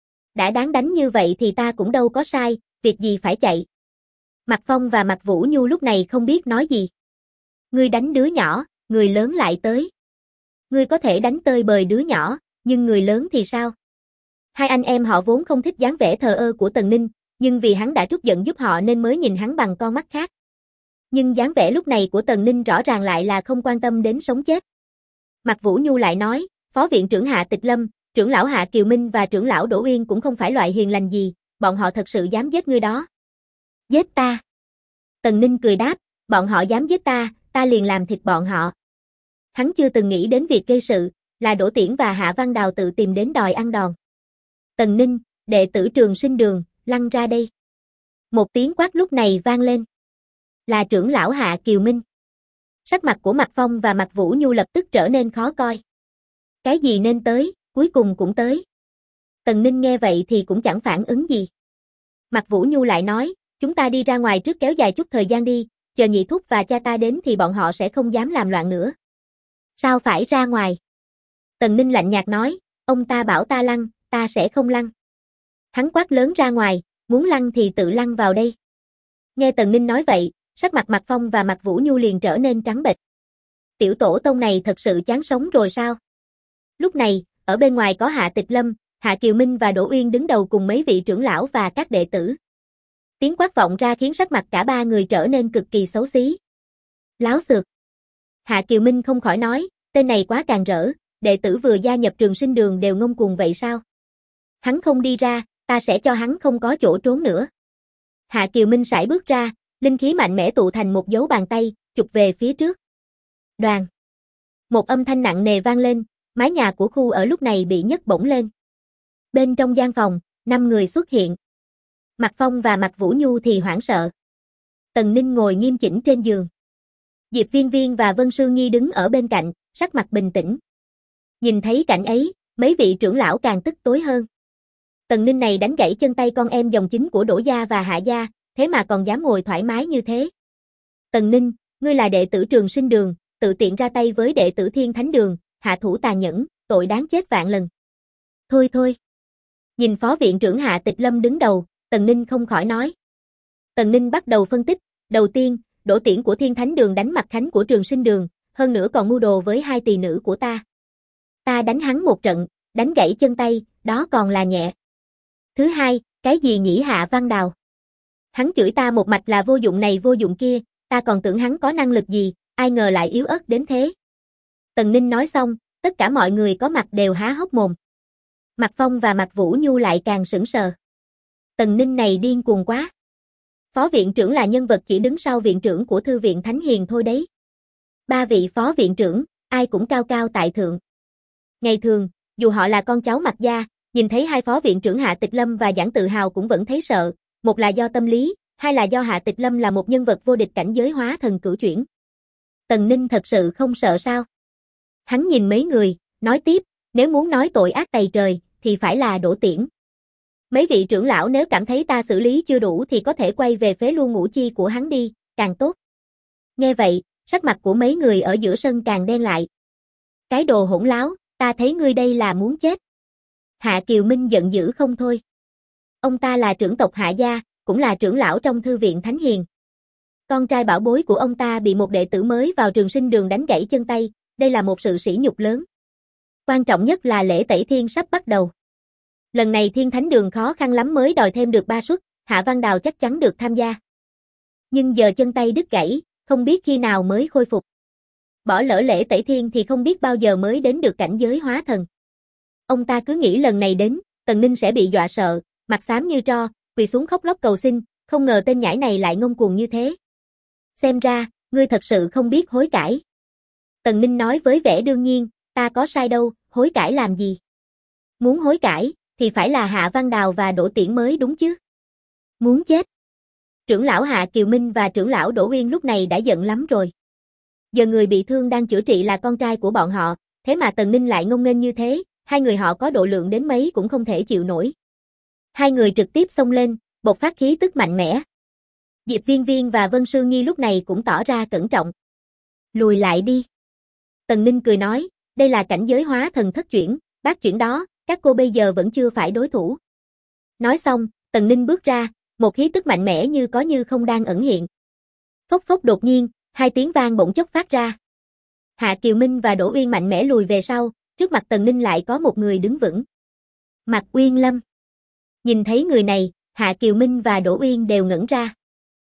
Đã đáng đánh như vậy thì ta cũng đâu có sai, việc gì phải chạy. Mạc Phong và Mạc Vũ Nhu lúc này không biết nói gì. Ngươi đánh đứa nhỏ, người lớn lại tới. Ngươi có thể đánh tơi bời đứa nhỏ, nhưng người lớn thì sao? Hai anh em họ vốn không thích dáng vẻ thờ ơ của Tần Ninh, nhưng vì hắn đã trút giận giúp họ nên mới nhìn hắn bằng con mắt khác. Nhưng dáng vẻ lúc này của Tần Ninh rõ ràng lại là không quan tâm đến sống chết. Mạc Vũ Nhu lại nói, Phó viện trưởng Hạ Tịch Lâm, trưởng lão Hạ Kiều Minh và trưởng lão Đỗ Uyên cũng không phải loại hiền lành gì, bọn họ thật sự dám giết ngươi đó. Giết ta? Tần Ninh cười đáp, bọn họ dám giết ta, ta liền làm thịt bọn họ. Hắn chưa từng nghĩ đến việc gây sự, là Đỗ Tiễn và Hạ Văn Đào tự tìm đến đòi ăn đòn. Tần Ninh, đệ tử Trường Sinh Đường, lăn ra đây. Một tiếng quát lúc này vang lên. Là trưởng lão Hạ Kiều Minh. Sắc mặt của Mạc Phong và Mạc Vũ Nhu lập tức trở nên khó coi. Cái gì nên tới, cuối cùng cũng tới. Tần Ninh nghe vậy thì cũng chẳng phản ứng gì. Mạc Vũ Nhu lại nói, chúng ta đi ra ngoài trước kéo dài chút thời gian đi, chờ nhị thúc và cha ta đến thì bọn họ sẽ không dám làm loạn nữa. Sao phải ra ngoài? Tần Ninh lạnh nhạt nói, ông ta bảo ta lăn, ta sẽ không lăn. Hắn quát lớn ra ngoài, muốn lăn thì tự lăn vào đây. Nghe Tần Ninh nói vậy, sắc mặt Mạc Phong và Mạc Vũ Nhu liền trở nên trắng bệch. Tiểu tổ tông này thật sự chán sống rồi sao? Lúc này, ở bên ngoài có Hạ Tịch Lâm, Hạ Kiều Minh và Đỗ Uyên đứng đầu cùng mấy vị trưởng lão và các đệ tử. Tiếng quát vọng ra khiến sắc mặt cả ba người trở nên cực kỳ xấu xí. Láo xược. Hạ Kiều Minh không khỏi nói, tên này quá càn rỡ, đệ tử vừa gia nhập Trường Sinh Đường đều ngông cuồng vậy sao? Hắn không đi ra, ta sẽ cho hắn không có chỗ trốn nữa. Hạ Kiều Minh sải bước ra, linh khí mạnh mẽ tụ thành một dấu bàn tay, chụp về phía trước. Đoàn. Một âm thanh nặng nề vang lên, mái nhà của khu ở lúc này bị nhấc bổng lên. Bên trong gian phòng, 5 người xuất hiện. Mạc Phong và Mạc Vũ Nhu thì hoảng sợ. Tần Ninh ngồi nghiêm chỉnh trên giường. Diệp Viên Viên và Vân Sương Nhi đứng ở bên cạnh, sắc mặt bình tĩnh. Nhìn thấy cảnh ấy, mấy vị trưởng lão càng tức tối hơn. Tần Ninh này đánh gãy chân tay con em dòng chính của Đỗ gia và Hạ gia, thế mà còn dám ngồi thoải mái như thế. Tần Ninh, ngươi là đệ tử Trường Sinh Đường, tự tiện ra tay với đệ tử Thiên Thánh Đường, hạ thủ tàn nhẫn, tội đáng chết vạn lần. Thôi thôi. Nhìn phó viện trưởng Hạ Tịch Lâm đứng đầu, Tần Ninh không khỏi nói. Tần Ninh bắt đầu phân tích, đầu tiên, Đỗ Tiễn của Thiên Thánh Đường đánh Mạc Khánh của Trường Sinh Đường, hơn nữa còn mưu đồ với 2 tỳ nữ của ta. Ta đánh hắn một trận, đánh gãy chân tay, đó còn là nhẹ. Thứ hai, cái gì nhỉ Hạ Văn Đào? Hắn chửi ta một mạch là vô dụng này vô dụng kia, ta còn tưởng hắn có năng lực gì, ai ngờ lại yếu ớt đến thế. Tần Ninh nói xong, tất cả mọi người có mặt đều há hốc mồm. Mạc Phong và Mạc Vũ Nhu lại càng sững sờ. Tần Ninh này điên cuồng quá. Phó viện trưởng là nhân vật chỉ đứng sau viện trưởng của Thư viện Thánh Hiền thôi đấy. 3 vị phó viện trưởng, ai cũng cao cao tại thượng. Ngày thường, dù họ là con cháu Mạc gia, nhìn thấy 2 phó viện trưởng Hạ Tịch Lâm và Giản Tự Hào cũng vẫn thấy sợ, một là do tâm lý, hai là do Hạ Tịch Lâm là một nhân vật vô địch cảnh giới hóa thần cửu chuyển. Tần Ninh thật sự không sợ sao? Hắn nhìn mấy người, nói tiếp, nếu muốn nói tội ác tày trời, thì phải là Đỗ Tiễn. Mấy vị trưởng lão nếu cảm thấy ta xử lý chưa đủ thì có thể quay về phế luôn ngũ chi của hắn đi, càng tốt. Nghe vậy, sắc mặt của mấy người ở giữa sân càng đen lại. Cái đồ hỗn láo, ta thấy ngươi đây là muốn chết. Hạ Kiều Minh giận dữ không thôi. Ông ta là trưởng tộc Hạ gia, cũng là trưởng lão trong Thư viện Thánh Hiền. Con trai bảo bối của ông ta bị một đệ tử mới vào Trường Sinh Đường đánh gãy chân tay, đây là một sự sỉ nhục lớn. Quan trọng nhất là lễ tẩy thiên sắp bắt đầu. Lần này Thiên Thánh Đường khó khăn lắm mới đòi thêm được 3 suất, Hạ Văn Đào chắc chắn được tham gia. Nhưng giờ chân tay đứt gãy, không biết khi nào mới khôi phục. Bỏ lỡ lễ tẩy thiên thì không biết bao giờ mới đến được cảnh giới hóa thần. Ông ta cứ nghĩ lần này đến, Tần Ninh sẽ bị dọa sợ, mặt xám như tro, quỳ xuống khóc lóc cầu xin, không ngờ tên nhãi này lại ngông cuồng như thế. Xem ra, ngươi thật sự không biết hối cải. Tần Ninh nói với vẻ đương nhiên, ta có sai đâu, hối cải làm gì? Muốn hối cải, thì phải là Hạ Văn Đào và Đỗ Tiễn mới đúng chứ. Muốn chết. Trưởng lão Hạ Kiều Minh và trưởng lão Đỗ Uyên lúc này đã giận lắm rồi. Giờ người bị thương đang chữa trị là con trai của bọn họ, thế mà Tần Ninh lại ngông nghênh như thế, hai người họ có độ lượng đến mấy cũng không thể chịu nổi. Hai người trực tiếp xông lên, bộc phát khí tức mạnh mẽ. Diệp Viên Viên và Vân Sương Nhi lúc này cũng tỏ ra cẩn trọng. Lùi lại đi. Tần Ninh cười nói, đây là cảnh giới hóa thần thất chuyển, bát chuyển đó, các cô bây giờ vẫn chưa phải đối thủ. Nói xong, Tần Ninh bước ra, một khí tức mạnh mẽ như có như không đang ẩn hiện. Phốc phốc đột nhiên, 2 tiếng vang bỗng chốc phát ra. Hạ Kiều Minh và Đỗ Uyên mạnh mẽ lùi về sau, trước mặt Tần Ninh lại có một người đứng vững. Mạc Uyên Lâm. Nhìn thấy người này, Hạ Kiều Minh và Đỗ Uyên đều ngẩn ra.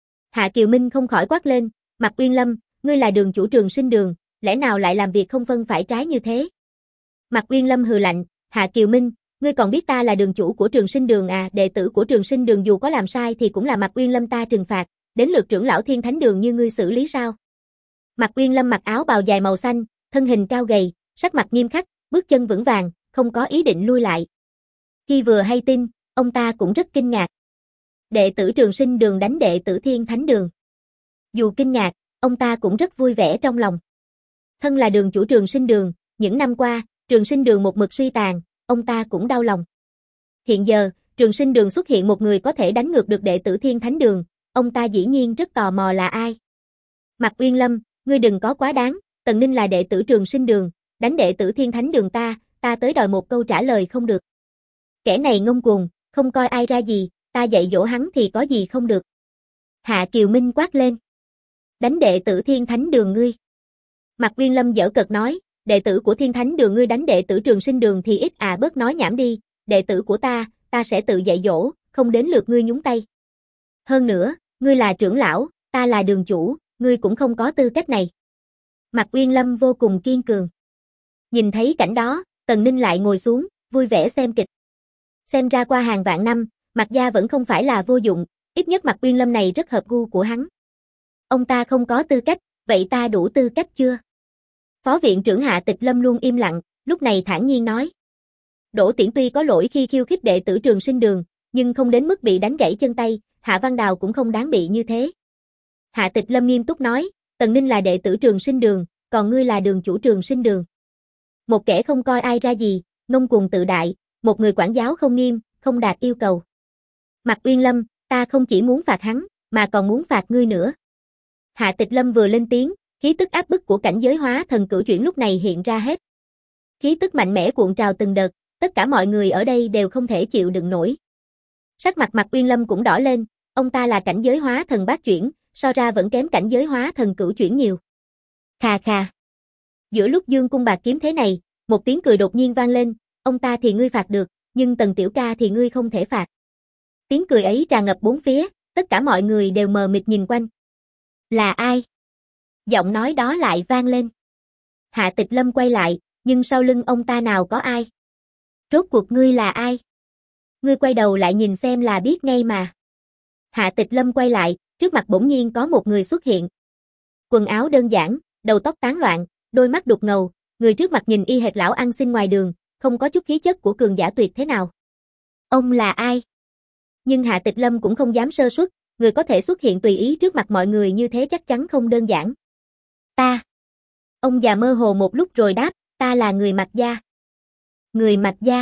Hạ Kiều Minh không khỏi quát lên, Mạc Uyên Lâm, ngươi là đường chủ Trường Sinh Đường, lẽ nào lại làm việc không phân phải trái như thế? Mạc Uyên Lâm hừ lạnh, Hạ Kiều Minh, ngươi còn biết ta là đường chủ của Trường Sinh Đường à, đệ tử của Trường Sinh Đường dù có làm sai thì cũng là Mạc Uyên Lâm ta trừng phạt, đến lượt trưởng lão Thiên Thánh Đường như ngươi xử lý sao? Mạc Uyên Lâm mặc áo bào dài màu xanh, thân hình cao gầy, sắc mặt nghiêm khắc, bước chân vững vàng, không có ý định lui lại. Khi vừa hay tin, ông ta cũng rất kinh ngạc. Đệ tử Trường Sinh Đường đánh đệ tử Thiên Thánh Đường. Dù kinh ngạc, ông ta cũng rất vui vẻ trong lòng. Thân là đường chủ Trường Sinh Đường, những năm qua, Trường Sinh Đường một mực suy tàn, ông ta cũng đau lòng. Hiện giờ, Trường Sinh Đường xuất hiện một người có thể đánh ngược được đệ tử Thiên Thánh Đường, ông ta dĩ nhiên rất tò mò là ai. Mạc Uyên Lâm, ngươi đừng có quá đáng, Tần Ninh là đệ tử Trường Sinh Đường, đánh đệ tử Thiên Thánh Đường ta tới đòi một câu trả lời không được. Kẻ này ngông cuồng, không coi ai ra gì, ta dạy dỗ hắn thì có gì không được. Hạ Kiều Minh quát lên. Đánh đệ tử Thiên Thánh Đường ngươi. Mạc Uyên Lâm giở cợt nói, đệ tử của Thiên Thánh Đường ngươi đánh đệ tử Trường Sinh Đường thì ít à, bớt nói nhảm đi, đệ tử của ta sẽ tự dạy dỗ, không đến lượt ngươi nhúng tay. Hơn nữa, ngươi là trưởng lão, ta là đường chủ, ngươi cũng không có tư cách này. Mạc Uyên Lâm vô cùng kiên cường. Nhìn thấy cảnh đó, Tần Ninh lại ngồi xuống, vui vẻ xem kịch. Xem ra qua hàng vạn năm, Mạc gia vẫn không phải là vô dụng, ít nhất Mạc Uyên Lâm này rất hợp gu của hắn. Ông ta không có tư cách, vậy ta đủ tư cách chưa? Phó viện trưởng Hạ Tịch Lâm luôn im lặng, lúc này thản nhiên nói. Đỗ Tiễn tuy có lỗi khi khiêu khích đệ tử Trường Sinh Đường, nhưng không đến mức bị đánh gãy chân tay, Hạ Văn Đào cũng không đáng bị như thế. Hạ Tịch Lâm nghiêm túc nói, Tần Ninh là đệ tử Trường Sinh Đường, còn ngươi là đường chủ Trường Sinh Đường. Một kẻ không coi ai ra gì, ngông cuồng tự đại, một người quản giáo không nghiêm, không đạt yêu cầu. Mạc Uyên Lâm, ta không chỉ muốn phạt hắn, mà còn muốn phạt ngươi nữa. Hạ Tịch Lâm vừa lên tiếng, khí tức áp bức của cảnh giới hóa thần cửu chuyển lúc này hiện ra hết. Khí tức mạnh mẽ cuộn trào từng đợt, tất cả mọi người ở đây đều không thể chịu đựng nổi. Sắc mặt Mạc Uyên Lâm cũng đỏ lên, ông ta là cảnh giới hóa thần bát chuyển, so ra vẫn kém cảnh giới hóa thần cửu chuyển nhiều. Khà khà. Giữa lúc dương cung bạc kiếm thế này, một tiếng cười đột nhiên vang lên, ông ta thì ngươi phạt được, nhưng Tần tiểu ca thì ngươi không thể phạt. Tiếng cười ấy tràn ngập bốn phía, tất cả mọi người đều mờ mịt nhìn quanh. Là ai? Giọng nói đó lại vang lên. Hạ Tịch Lâm quay lại, nhưng sau lưng ông ta nào có ai? Rốt cuộc ngươi là ai? Ngươi quay đầu lại nhìn xem là biết ngay mà. Hạ Tịch Lâm quay lại, trước mặt bỗng nhiên có một người xuất hiện. Quần áo đơn giản, đầu tóc tán loạn, đôi mắt đục ngầu, người trước mặt nhìn y hệt lão ăn xin ngoài đường, không có chút khí chất của cường giả tuyệt thế nào. Ông là ai? Nhưng Hạ Tịch Lâm cũng không dám sơ suất, người có thể xuất hiện tùy ý trước mặt mọi người như thế chắc chắn không đơn giản. Ta. Ông già mơ hồ một lúc rồi đáp, ta là người Mạc gia. Người Mạc gia.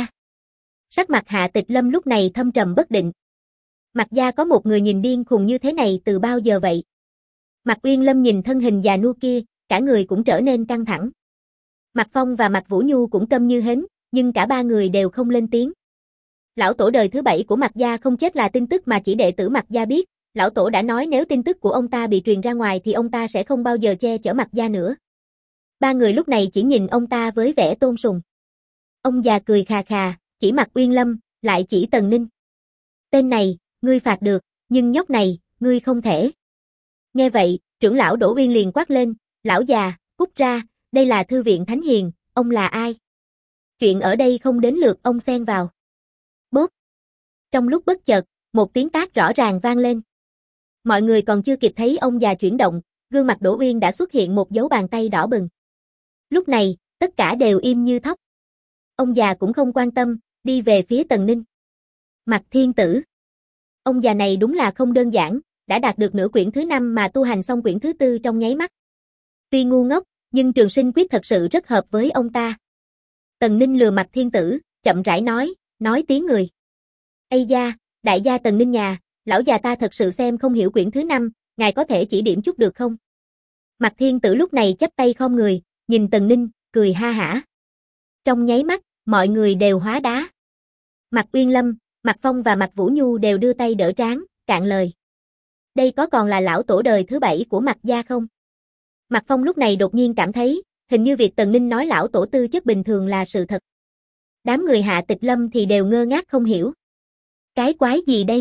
Sắc mặt Hạ Tịch Lâm lúc này thâm trầm bất định. Mạc gia có một người nhìn điên khùng như thế này từ bao giờ vậy? Mạc Uyên Lâm nhìn thân hình già nua kia, cả người cũng trở nên căng thẳng. Mạc Phong và Mạc Vũ Nhu cũng câm như hến, nhưng cả ba người đều không lên tiếng. Lão tổ đời thứ 7 của Mạc gia không chết là tin tức mà chỉ đệ tử Mạc gia biết, lão tổ đã nói nếu tin tức của ông ta bị truyền ra ngoài thì ông ta sẽ không bao giờ che chở Mạc gia nữa. Ba người lúc này chỉ nhìn ông ta với vẻ tôn sùng. Ông già cười khà khà, chỉ Mạc Uyên Lâm, lại chỉ Tần Ninh. Tên này, ngươi phạt được, nhưng nhóc này, ngươi không thể. Nghe vậy, trưởng lão Đỗ Uyên liền quát lên, lão già, cút ra, đây là thư viện Thánh Hiền, ông là ai? Chuyện ở đây không đến lượt ông xen vào. Bốp. Trong lúc bất chợt, một tiếng tát rõ ràng vang lên. Mọi người còn chưa kịp thấy ông già chuyển động, gương mặt Đỗ Uyên đã xuất hiện một dấu bàn tay đỏ bừng. Lúc này, tất cả đều im như thóc. Ông già cũng không quan tâm, đi về phía Tần Ninh. Mạc Thiên Tử. Ông già này đúng là không đơn giản, đã đạt được nửa quyển thứ 5 mà tu hành xong quyển thứ 4 trong nháy mắt. Tuy ngu ngốc, nhưng Trường Sinh Quyết thật sự rất hợp với ông ta. Tần Ninh lừa Mạc Thiên Tử, chậm rãi nói tiếng người. Ây da, đại gia Tần Ninh nhà, lão già ta thật sự xem không hiểu quyển thứ 5, ngài có thể chỉ điểm chút được không? Mạc Thiên Tử lúc này chắp tay khom người, nhìn Tần Ninh, cười ha hả. Trong nháy mắt, mọi người đều hóa đá. Mạc Uyên Lâm, Mạc Phong và Mạc Vũ Nhu đều đưa tay đỡ trán, cạn lời. Đây có còn là lão tổ đời thứ 7 của Mạc gia không? Mạc Phong lúc này đột nhiên cảm thấy, hình như việc Tần Ninh nói lão tổ tư chất bình thường là sự thật. Đám người Hạ Tịch Lâm thì đều ngơ ngác không hiểu. Cái quái gì đây?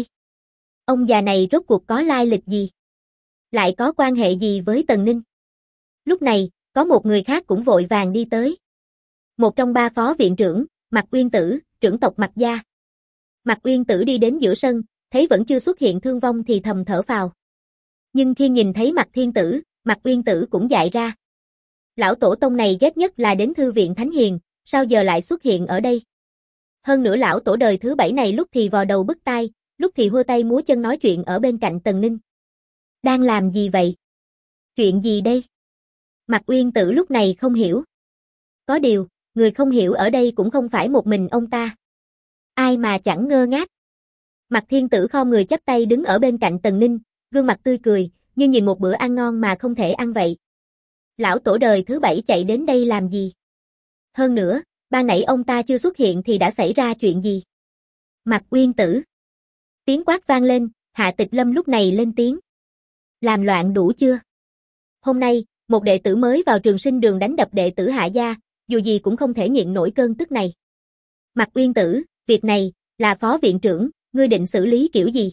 Ông già này rốt cuộc có lai lịch gì? Lại có quan hệ gì với Tần Ninh? Lúc này, có một người khác cũng vội vàng đi tới. Một trong ba phó viện trưởng, Mạc Uyên Tử, trưởng tộc Mạc gia. Mạc Uyên Tử đi đến giữa sân, thấy vẫn chưa xuất hiện thương vong thì thầm thở phào. Nhưng khi nhìn thấy Mạc Thiên Tử, Mạc Uyên Tử cũng dại ra. Lão tổ tông này ghét nhất là đến thư viện Thánh Hiền, sao giờ lại xuất hiện ở đây? Hơn nữa lão tổ đời thứ 7 này lúc thì vò đầu bứt tai, lúc thì hua tay múa chân nói chuyện ở bên cạnh Tần Ninh. Đang làm gì vậy? Chuyện gì đây? Mạc Uyên Tử lúc này không hiểu. Có điều, người không hiểu ở đây cũng không phải một mình ông ta. Ai mà chẳng ngơ ngác. Mạc Thiên Tử khom người chắp tay đứng ở bên cạnh Tần Ninh, gương mặt tươi cười, như nhìn một bữa ăn ngon mà không thể ăn vậy. Lão tổ đời thứ 7 chạy đến đây làm gì? Hơn nữa, ban nãy ông ta chưa xuất hiện thì đã xảy ra chuyện gì? Mạc Uyên Tử. Tiếng quát vang lên, Hạ Tịch Lâm lúc này lên tiếng. Làm loạn đủ chưa? Hôm nay, một đệ tử mới vào Trường Sinh Đường đánh đập đệ tử Hạ gia, dù gì cũng không thể nhịn nổi cơn tức này. Mạc Uyên Tử, việc này, là phó viện trưởng, ngươi định xử lý kiểu gì?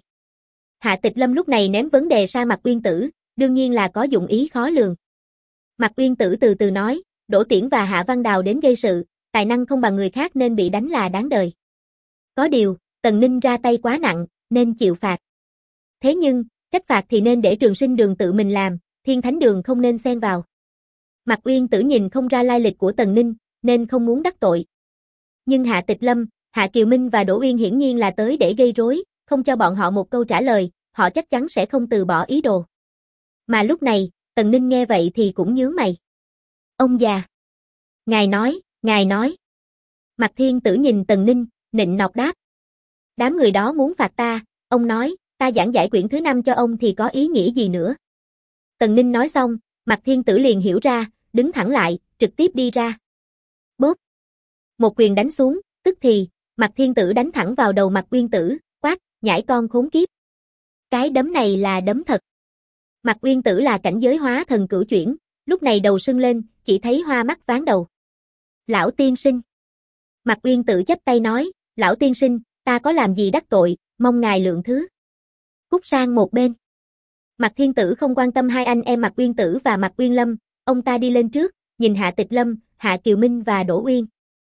Hạ Tịch Lâm lúc này ném vấn đề sang Mạc Uyên Tử, đương nhiên là có dụng ý khó lường. Mạc Uyên Tử từ từ nói, Đỗ Tiễn và Hạ Văn Đào đến gây sự, tài năng không bằng người khác nên bị đánh là đáng đời. Có điều, Tần Ninh ra tay quá nặng, nên chịu phạt. Thế nhưng, trách phạt thì nên để Trường Sinh Đường tự mình làm, Thiên Thánh Đường không nên xen vào. Mạc Uyên Tử nhìn không ra lai lịch của Tần Ninh, nên không muốn đắc tội. Nhưng Hạ Tịch Lâm, Hạ Kiều Minh và Đỗ Uyên hiển nhiên là tới để gây rối, không cho bọn họ một câu trả lời, họ chắc chắn sẽ không từ bỏ ý đồ. Mà lúc này, Tần Ninh nghe vậy thì cũng nhướng mày. Ông già. Ngài nói. Mạc Thiên Tử nhìn Tần Ninh, nịnh nọt đáp. Đám người đó muốn phạt ta, ông nói, ta giảng giải quyển thứ 5 cho ông thì có ý nghĩa gì nữa. Tần Ninh nói xong, Mạc Thiên Tử liền hiểu ra, đứng thẳng lại, trực tiếp đi ra. Bốp. Một quyền đánh xuống, tức thì, Mạc Thiên Tử đánh thẳng vào đầu Mạc Uyên Tử, quát, nhãi con khốn kiếp. Cái đấm này là đấm thật. Mạc Uyên Tử là cảnh giới hóa thần cửu chuyển, lúc này đầu sưng lên, chỉ thấy hoa mắt ván đầu. Lão tiên sinh. Mạc Uyên Tử chắp tay nói, lão tiên sinh, ta có làm gì đắc tội, mong ngài lượng thứ. Cút sang một bên. Mạc Thiên Tử không quan tâm hai anh em Mạc Uyên Tử và Mạc Uyên Lâm, ông ta đi lên trước, nhìn Hạ Tịch Lâm, Hạ Kiều Minh và Đỗ Uyên.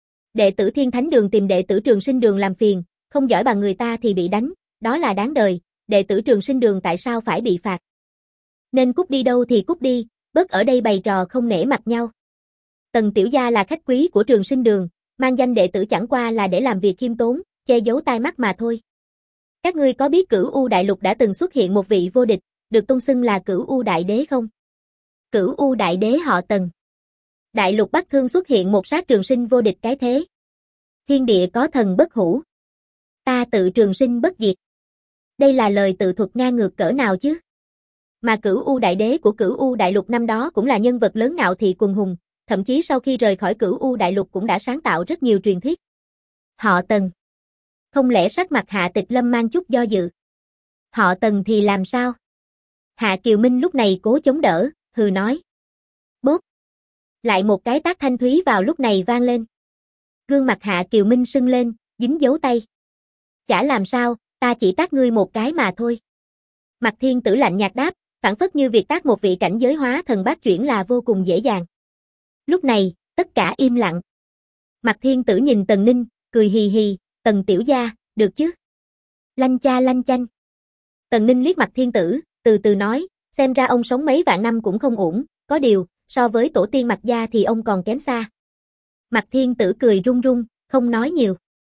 Đệ tử Thiên Thánh Đường tìm đệ tử Trường Sinh Đường làm phiền, không giỏi bằng người ta thì bị đánh, đó là đáng đời, đệ tử Trường Sinh Đường tại sao phải bị phạt? Nên cút đi đâu thì cút đi, bớt ở đây bày trò không nể mặt nhau. Tần tiểu gia là khách quý của Trường Sinh Đường, mang danh đệ tử chẳng qua là để làm việc khiêm tốn, che giấu tai mắt mà thôi. Các ngươi có biết Cửu U Đại Lục đã từng xuất hiện một vị vô địch, được tôn xưng là Cửu U Đại Đế không? Cửu U Đại Đế họ Tần. Đại lục Bắc Thương xuất hiện một sát trường sinh vô địch cái thế. Thiên địa có thần bất hủ. Ta tự trường sinh bất diệt. Đây là lời tự thuật ngang ngược cỡ nào chứ? Mà Cửu U Đại Đế của Cửu U Đại Lục năm đó cũng là nhân vật lớn ngạo thị quần hùng, thậm chí sau khi rời khỏi Cửu U Đại Lục cũng đã sáng tạo rất nhiều truyền thuyết. Họ Tần. Không lẽ sắc mặt Hạ Tịch Lâm mang chút do dự? Họ Tần thì làm sao? Hạ Kiều Minh lúc này cố chống đỡ, hừ nói. Bốp. Lại một cái tát thanh thúy vào lúc này vang lên. Gương mặt Hạ Kiều Minh sưng lên, dính dấu tay. Chả làm sao, ta chỉ tát ngươi một cái mà thôi. Mạc Thiên Tử lạnh nhạt đáp, phản phất như việc tát một vị cảnh giới hóa thần bát chuyển là vô cùng dễ dàng. Lúc này, tất cả im lặng. Mạc Thiên Tử nhìn Tần Ninh, cười hì hì, Tần tiểu gia, được chứ? Lanh cha lanh chanh. Tần Ninh liếc Mạc Thiên Tử, từ từ nói, xem ra ông sống mấy vạn năm cũng không ổn, có điều, so với tổ tiên Mạc gia thì ông còn kém xa. Mạc Thiên Tử cười run run, không nói nhiều.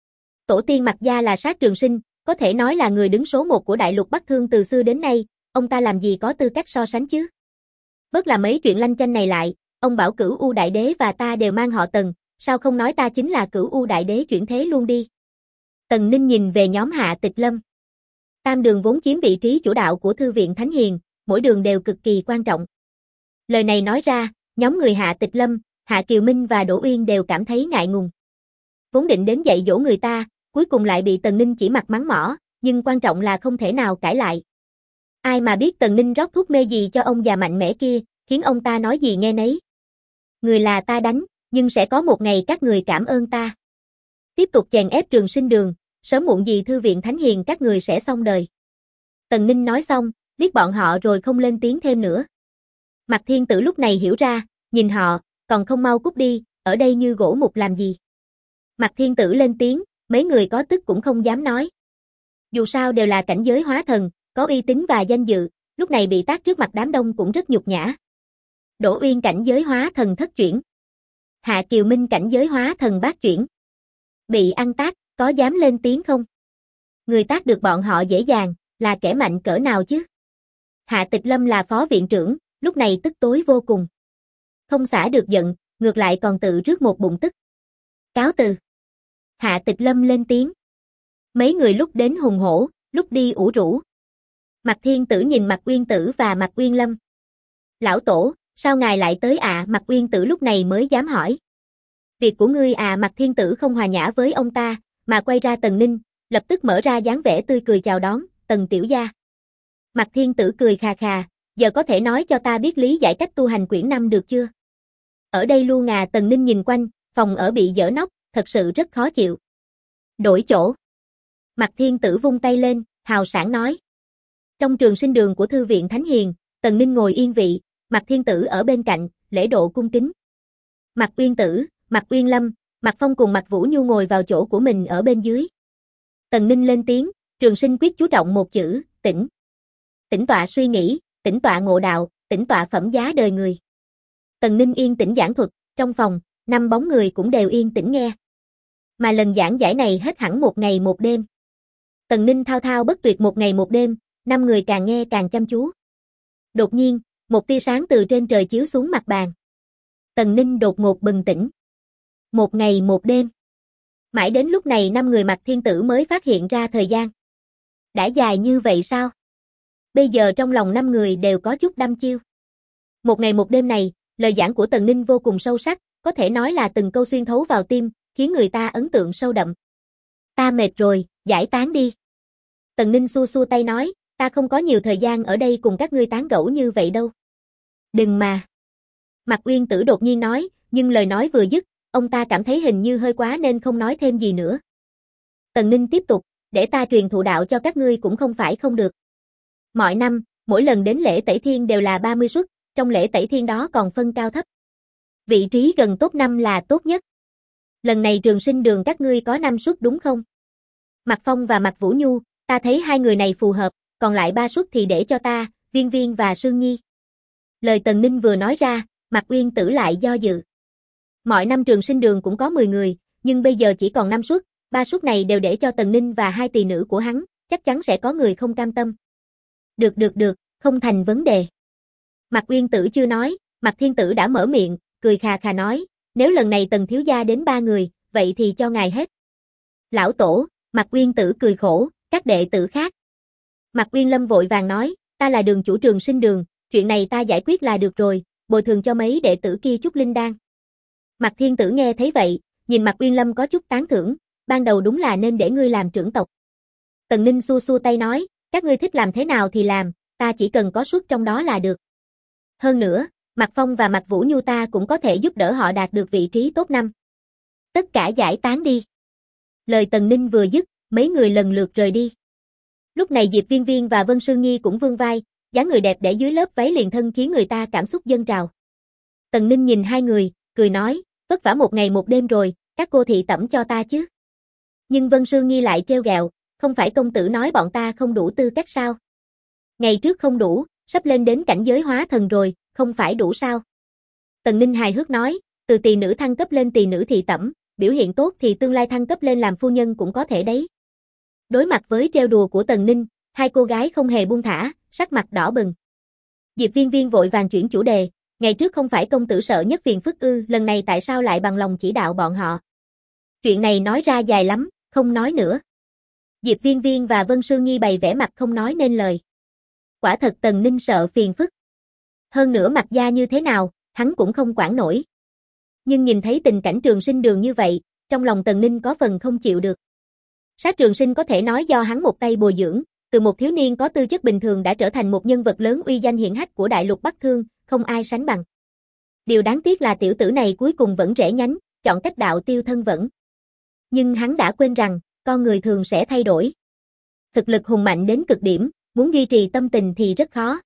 Tổ tiên Mạc gia là sát trường sinh, có thể nói là người đứng số 1 của đại lục Bắc Thương từ xưa đến nay, ông ta làm gì có tư cách so sánh chứ? Bớt là mấy chuyện lanh chanh này lại, ông bảo Cửu U Đại Đế và ta đều mang họ Tần, sao không nói ta chính là Cửu U Đại Đế chuyển thế luôn đi? Tần Ninh nhìn về nhóm Hạ Tịch Lâm. Tam đường vốn chiếm vị trí chủ đạo của Thư viện Thánh Hiền, mỗi đường đều cực kỳ quan trọng. Lời này nói ra, nhóm người Hạ Tịch Lâm, Hạ Kiều Minh và Đỗ Uyên đều cảm thấy ngại ngùng. Vốn định đến dạy dỗ người ta, cuối cùng lại bị Tần Ninh chỉ mặt mắng mỏ, nhưng quan trọng là không thể nào cãi lại. Ai mà biết Tần Ninh rót thuốc mê gì cho ông già mạnh mẽ kia, khiến ông ta nói gì nghe nấy. Người là ta đánh, nhưng sẽ có một ngày các người cảm ơn ta. Tiếp tục chèn ép Trường Sinh Đường, sớm muộn gì Thư viện Thánh Hiền các người sẽ xong đời. Tần Ninh nói xong, liếc bọn họ rồi không lên tiếng thêm nữa. Mạc Thiên Tử lúc này hiểu ra, nhìn họ, còn không mau cút đi, ở đây như gỗ mục làm gì. Mạc Thiên Tử lên tiếng, mấy người có tức cũng không dám nói. Dù sao đều là cảnh giới hóa thần, có uy tín và danh dự, lúc này bị tát trước mặt đám đông cũng rất nhục nhã. Đỗ Uyên cảnh giới hóa thần thất chuyển. Hạ Kiều Minh cảnh giới hóa thần bát chuyển. Bị ăn tát, có dám lên tiếng không? Người tát được bọn họ dễ dàng, là kẻ mạnh cỡ nào chứ? Hạ Tịch Lâm là phó viện trưởng, lúc này tức tối vô cùng. Không xả được giận, ngược lại còn tự rước một bụng tức. Cáo từ. Hạ Tịch Lâm lên tiếng. Mấy người lúc đến hùng hổ, lúc đi ủ rũ. Mạc Thiên Tử nhìn Mạc Uyên Tử và Mạc Uyên Lâm. Lão tổ, sao ngài lại tới ạ? Mạc Uyên Tử lúc này mới dám hỏi. Việc của ngươi à? Mạc Thiên Tử không hòa nhã với ông ta, mà quay ra Tần Ninh, lập tức mở ra dáng vẻ tươi cười chào đón, Tần tiểu gia. Mạc Thiên Tử cười khà khà, giờ có thể nói cho ta biết lý giải cách tu hành quyển 5 được chưa? Ở đây luôn à? Tần Ninh nhìn quanh, phòng ở bị dỡ nóc, thật sự rất khó chịu. Đổi chỗ. Mạc Thiên Tử vung tay lên, hào sảng nói. Trong trường sinh đường của Thư viện Thánh Hiền, Tần Ninh ngồi yên vị, Mạc Thiên Tử ở bên cạnh, lễ độ cung kính. Mạc Uyên Tử, Mạc Uyên Lâm, Mạc Phong cùng Mạc Vũ Nhu ngồi vào chỗ của mình ở bên dưới. Tần Ninh lên tiếng, Trường Sinh Quyết chú trọng một chữ, tĩnh. Tĩnh tọa suy nghĩ, tĩnh tọa ngộ đạo, tĩnh tọa phẩm giá đời người. Tần Ninh yên tĩnh giảng thuật, trong phòng, 5 bóng người cũng đều yên tĩnh nghe. Mà lần giảng giải này hết hẳn 1 ngày 1 đêm. Tần Ninh thao thao bất tuyệt 1 ngày 1 đêm, 5 người càng nghe càng chăm chú. Đột nhiên, một tia sáng từ trên trời chiếu xuống mặt bàn. Tần Ninh đột ngột bừng tỉnh. 1 ngày 1 đêm. Mãi đến lúc này 5 người Mạc Thiên Tử mới phát hiện ra thời gian. Đã dài như vậy sao? Bây giờ trong lòng 5 người đều có chút đăm chiêu. 1 ngày 1 đêm này, lời giảng của Tần Ninh vô cùng sâu sắc, có thể nói là từng câu xuyên thấu vào tim, khiến người ta ấn tượng sâu đậm. Ta mệt rồi, giải tán đi. Tần Ninh xua xua tay nói, ta không có nhiều thời gian ở đây cùng các ngươi tán gẫu như vậy đâu. Đừng mà. Mạc Uyên Tử đột nhiên nói, nhưng lời nói vừa dứt, ông ta cảm thấy hình như hơi quá nên không nói thêm gì nữa. Tần Ninh tiếp tục, để ta truyền thụ đạo cho các ngươi cũng không phải không được. Mọi năm, mỗi lần đến lễ Tẩy Thiên đều là 30 suất, trong lễ Tẩy Thiên đó còn phân cao thấp. Vị trí gần top 5 là tốt nhất. Lần này trường sinh đường các ngươi có 5 suất đúng không? Mạc Phong và Mạc Vũ Nhu, ta thấy 2 người này phù hợp, còn lại 3 suất thì để cho ta, Viên Viên và Sương Nhi. Lời Tần Ninh vừa nói ra, Mạc Uyên Tử lại do dự. Mọi năm trường sinh đường cũng có 10 người, nhưng bây giờ chỉ còn 5 suất, 3 suất này đều để cho Tần Ninh và 2 tỳ nữ của hắn, chắc chắn sẽ có người không cam tâm. Được, không thành vấn đề. Mạc Uyên Tử chưa nói, Mạc Thiên Tử đã mở miệng, cười khà khà nói, nếu lần này Tần thiếu gia đến 3 người, vậy thì cho ngài hết. Lão tổ, Mạc Uyên Tử cười khổ, các đệ tử khác. Mạc Uyên Lâm vội vàng nói, ta là đường chủ trường sinh đường, chuyện này ta giải quyết là được rồi, bồi thường cho mấy đệ tử kia chút linh đan. Mạc Thiên Tử nghe thấy vậy, nhìn Mạc Uyên Lâm có chút tán thưởng, ban đầu đúng là nên để ngươi làm trưởng tộc. Tần Ninh xua xua tay nói, các ngươi thích làm thế nào thì làm, ta chỉ cần có suất trong đó là được. Hơn nữa, Mạc Phong và Mạc Vũ Nhu ta cũng có thể giúp đỡ họ đạt được vị trí top 5. Tất cả giải tán đi. Lời Tần Ninh vừa dứt, mấy người lần lượt rời đi. Lúc này Diệp Viên Viên và Vân Sương Nhi cũng vươn vai, dáng người đẹp đẽ dưới lớp váy liền thân khiến người ta cảm xúc dâng trào. Tần Ninh nhìn 2 người, cười nói, vất vả 1 ngày 1 đêm rồi, các cô thị tẩm cho ta chứ. Nhưng Vân Sương Nhi lại trêu ghẹo, không phải công tử nói bọn ta không đủ tư cách sao? Ngày trước không đủ, sắp lên đến cảnh giới hóa thần rồi, không phải đủ sao? Tần Ninh hài hước nói, từ tỳ nữ thăng cấp lên tỳ nữ thị tẩm, biểu hiện tốt thì tương lai thăng cấp lên làm phu nhân cũng có thể đấy. Đối mặt với trêu đùa của Tần Ninh, 2 cô gái không hề buông thả, sắc mặt đỏ bừng. Diệp Viên Viên vội vàng chuyển chủ đề, ngày trước không phải công tử sợ nhất phiền phức ư, lần này tại sao lại bằng lòng chỉ đạo bọn họ? Chuyện này nói ra dài lắm, không nói nữa. Diệp Viên Viên và Vân Sương Nhi bày vẻ mặt không nói nên lời. Quả thật Tần Ninh sợ phiền phức. Hơn nữa mặt gia như thế nào, hắn cũng không quản nổi. Nhưng nhìn thấy tình cảnh trường sinh đường như vậy, trong lòng Tần Ninh có phần không chịu được. Sát Trường Sinh có thể nói do hắn một tay bồi dưỡng, từ một thiếu niên có tư chất bình thường đã trở thành một nhân vật lớn uy danh hiển hách của đại lục Bắc Thương, không ai sánh bằng. Điều đáng tiếc là tiểu tử này cuối cùng vẫn rẽ nhánh, chọn cách đạo tiêu thân vẫn. Nhưng hắn đã quên rằng, con người thường sẽ thay đổi. Thực lực hùng mạnh đến cực điểm, muốn duy trì tâm tình thì rất khó.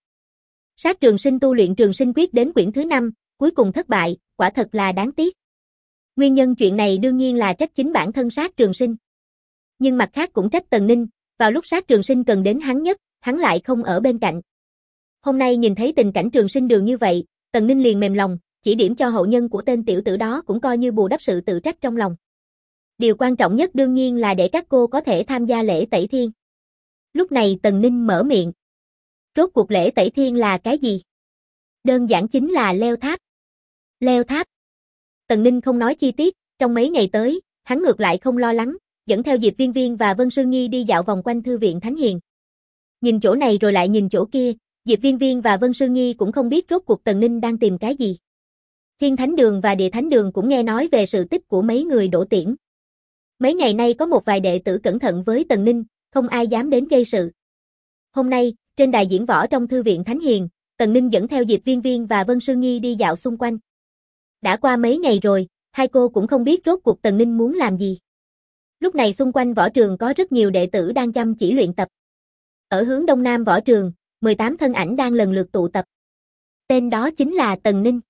Sát Trường Sinh tu luyện Trường Sinh Quyết đến quyển thứ 5, cuối cùng thất bại, quả thật là đáng tiếc. Nguyên nhân chuyện này đương nhiên là trách chính bản thân Sát Trường Sinh. Nhưng mặt khác cũng trách Tần Ninh, vào lúc Sát Trường Sinh cần đến hắn nhất, hắn lại không ở bên cạnh. Hôm nay nhìn thấy tình cảnh trường sinh đường như vậy, Tần Ninh liền mềm lòng, chỉ điểm cho hậu nhân của tên tiểu tử đó cũng coi như bù đắp sự tự trách trong lòng. Điều quan trọng nhất đương nhiên là để các cô có thể tham gia lễ Tẩy Thiên. Lúc này Tần Ninh mở miệng. Rốt cuộc lễ Tẩy Thiên là cái gì? Đơn giản chính là leo tháp. Leo tháp. Tần Ninh không nói chi tiết, trong mấy ngày tới, hắn ngược lại không lo lắng, dẫn theo Diệp Viên Viên và Vân Sương Nhi đi dạo vòng quanh thư viện Thánh Hiền. Nhìn chỗ này rồi lại nhìn chỗ kia, Diệp Viên Viên và Vân Sương Nhi cũng không biết rốt cuộc Tần Ninh đang tìm cái gì. Thiên Thánh Đường và Địa Thánh Đường cũng nghe nói về sự tích của mấy người đổ tiễn. Mấy ngày nay có một vài đệ tử cẩn thận với Tần Ninh, không ai dám đến gây sự. Hôm nay, trên đài diễn võ trong thư viện Thánh Hiền, Tần Ninh dẫn theo Diệp Viên Viên và Vân Sương Nhi đi dạo xung quanh. Đã qua mấy ngày rồi, Hai cô cũng không biết rốt cuộc Tần Ninh muốn làm gì. Lúc này xung quanh võ trường có rất nhiều đệ tử đang chăm chỉ luyện tập. Ở hướng đông nam võ trường, 18 thân ảnh đang lần lượt tụ tập. Tên đó chính là Tần Ninh.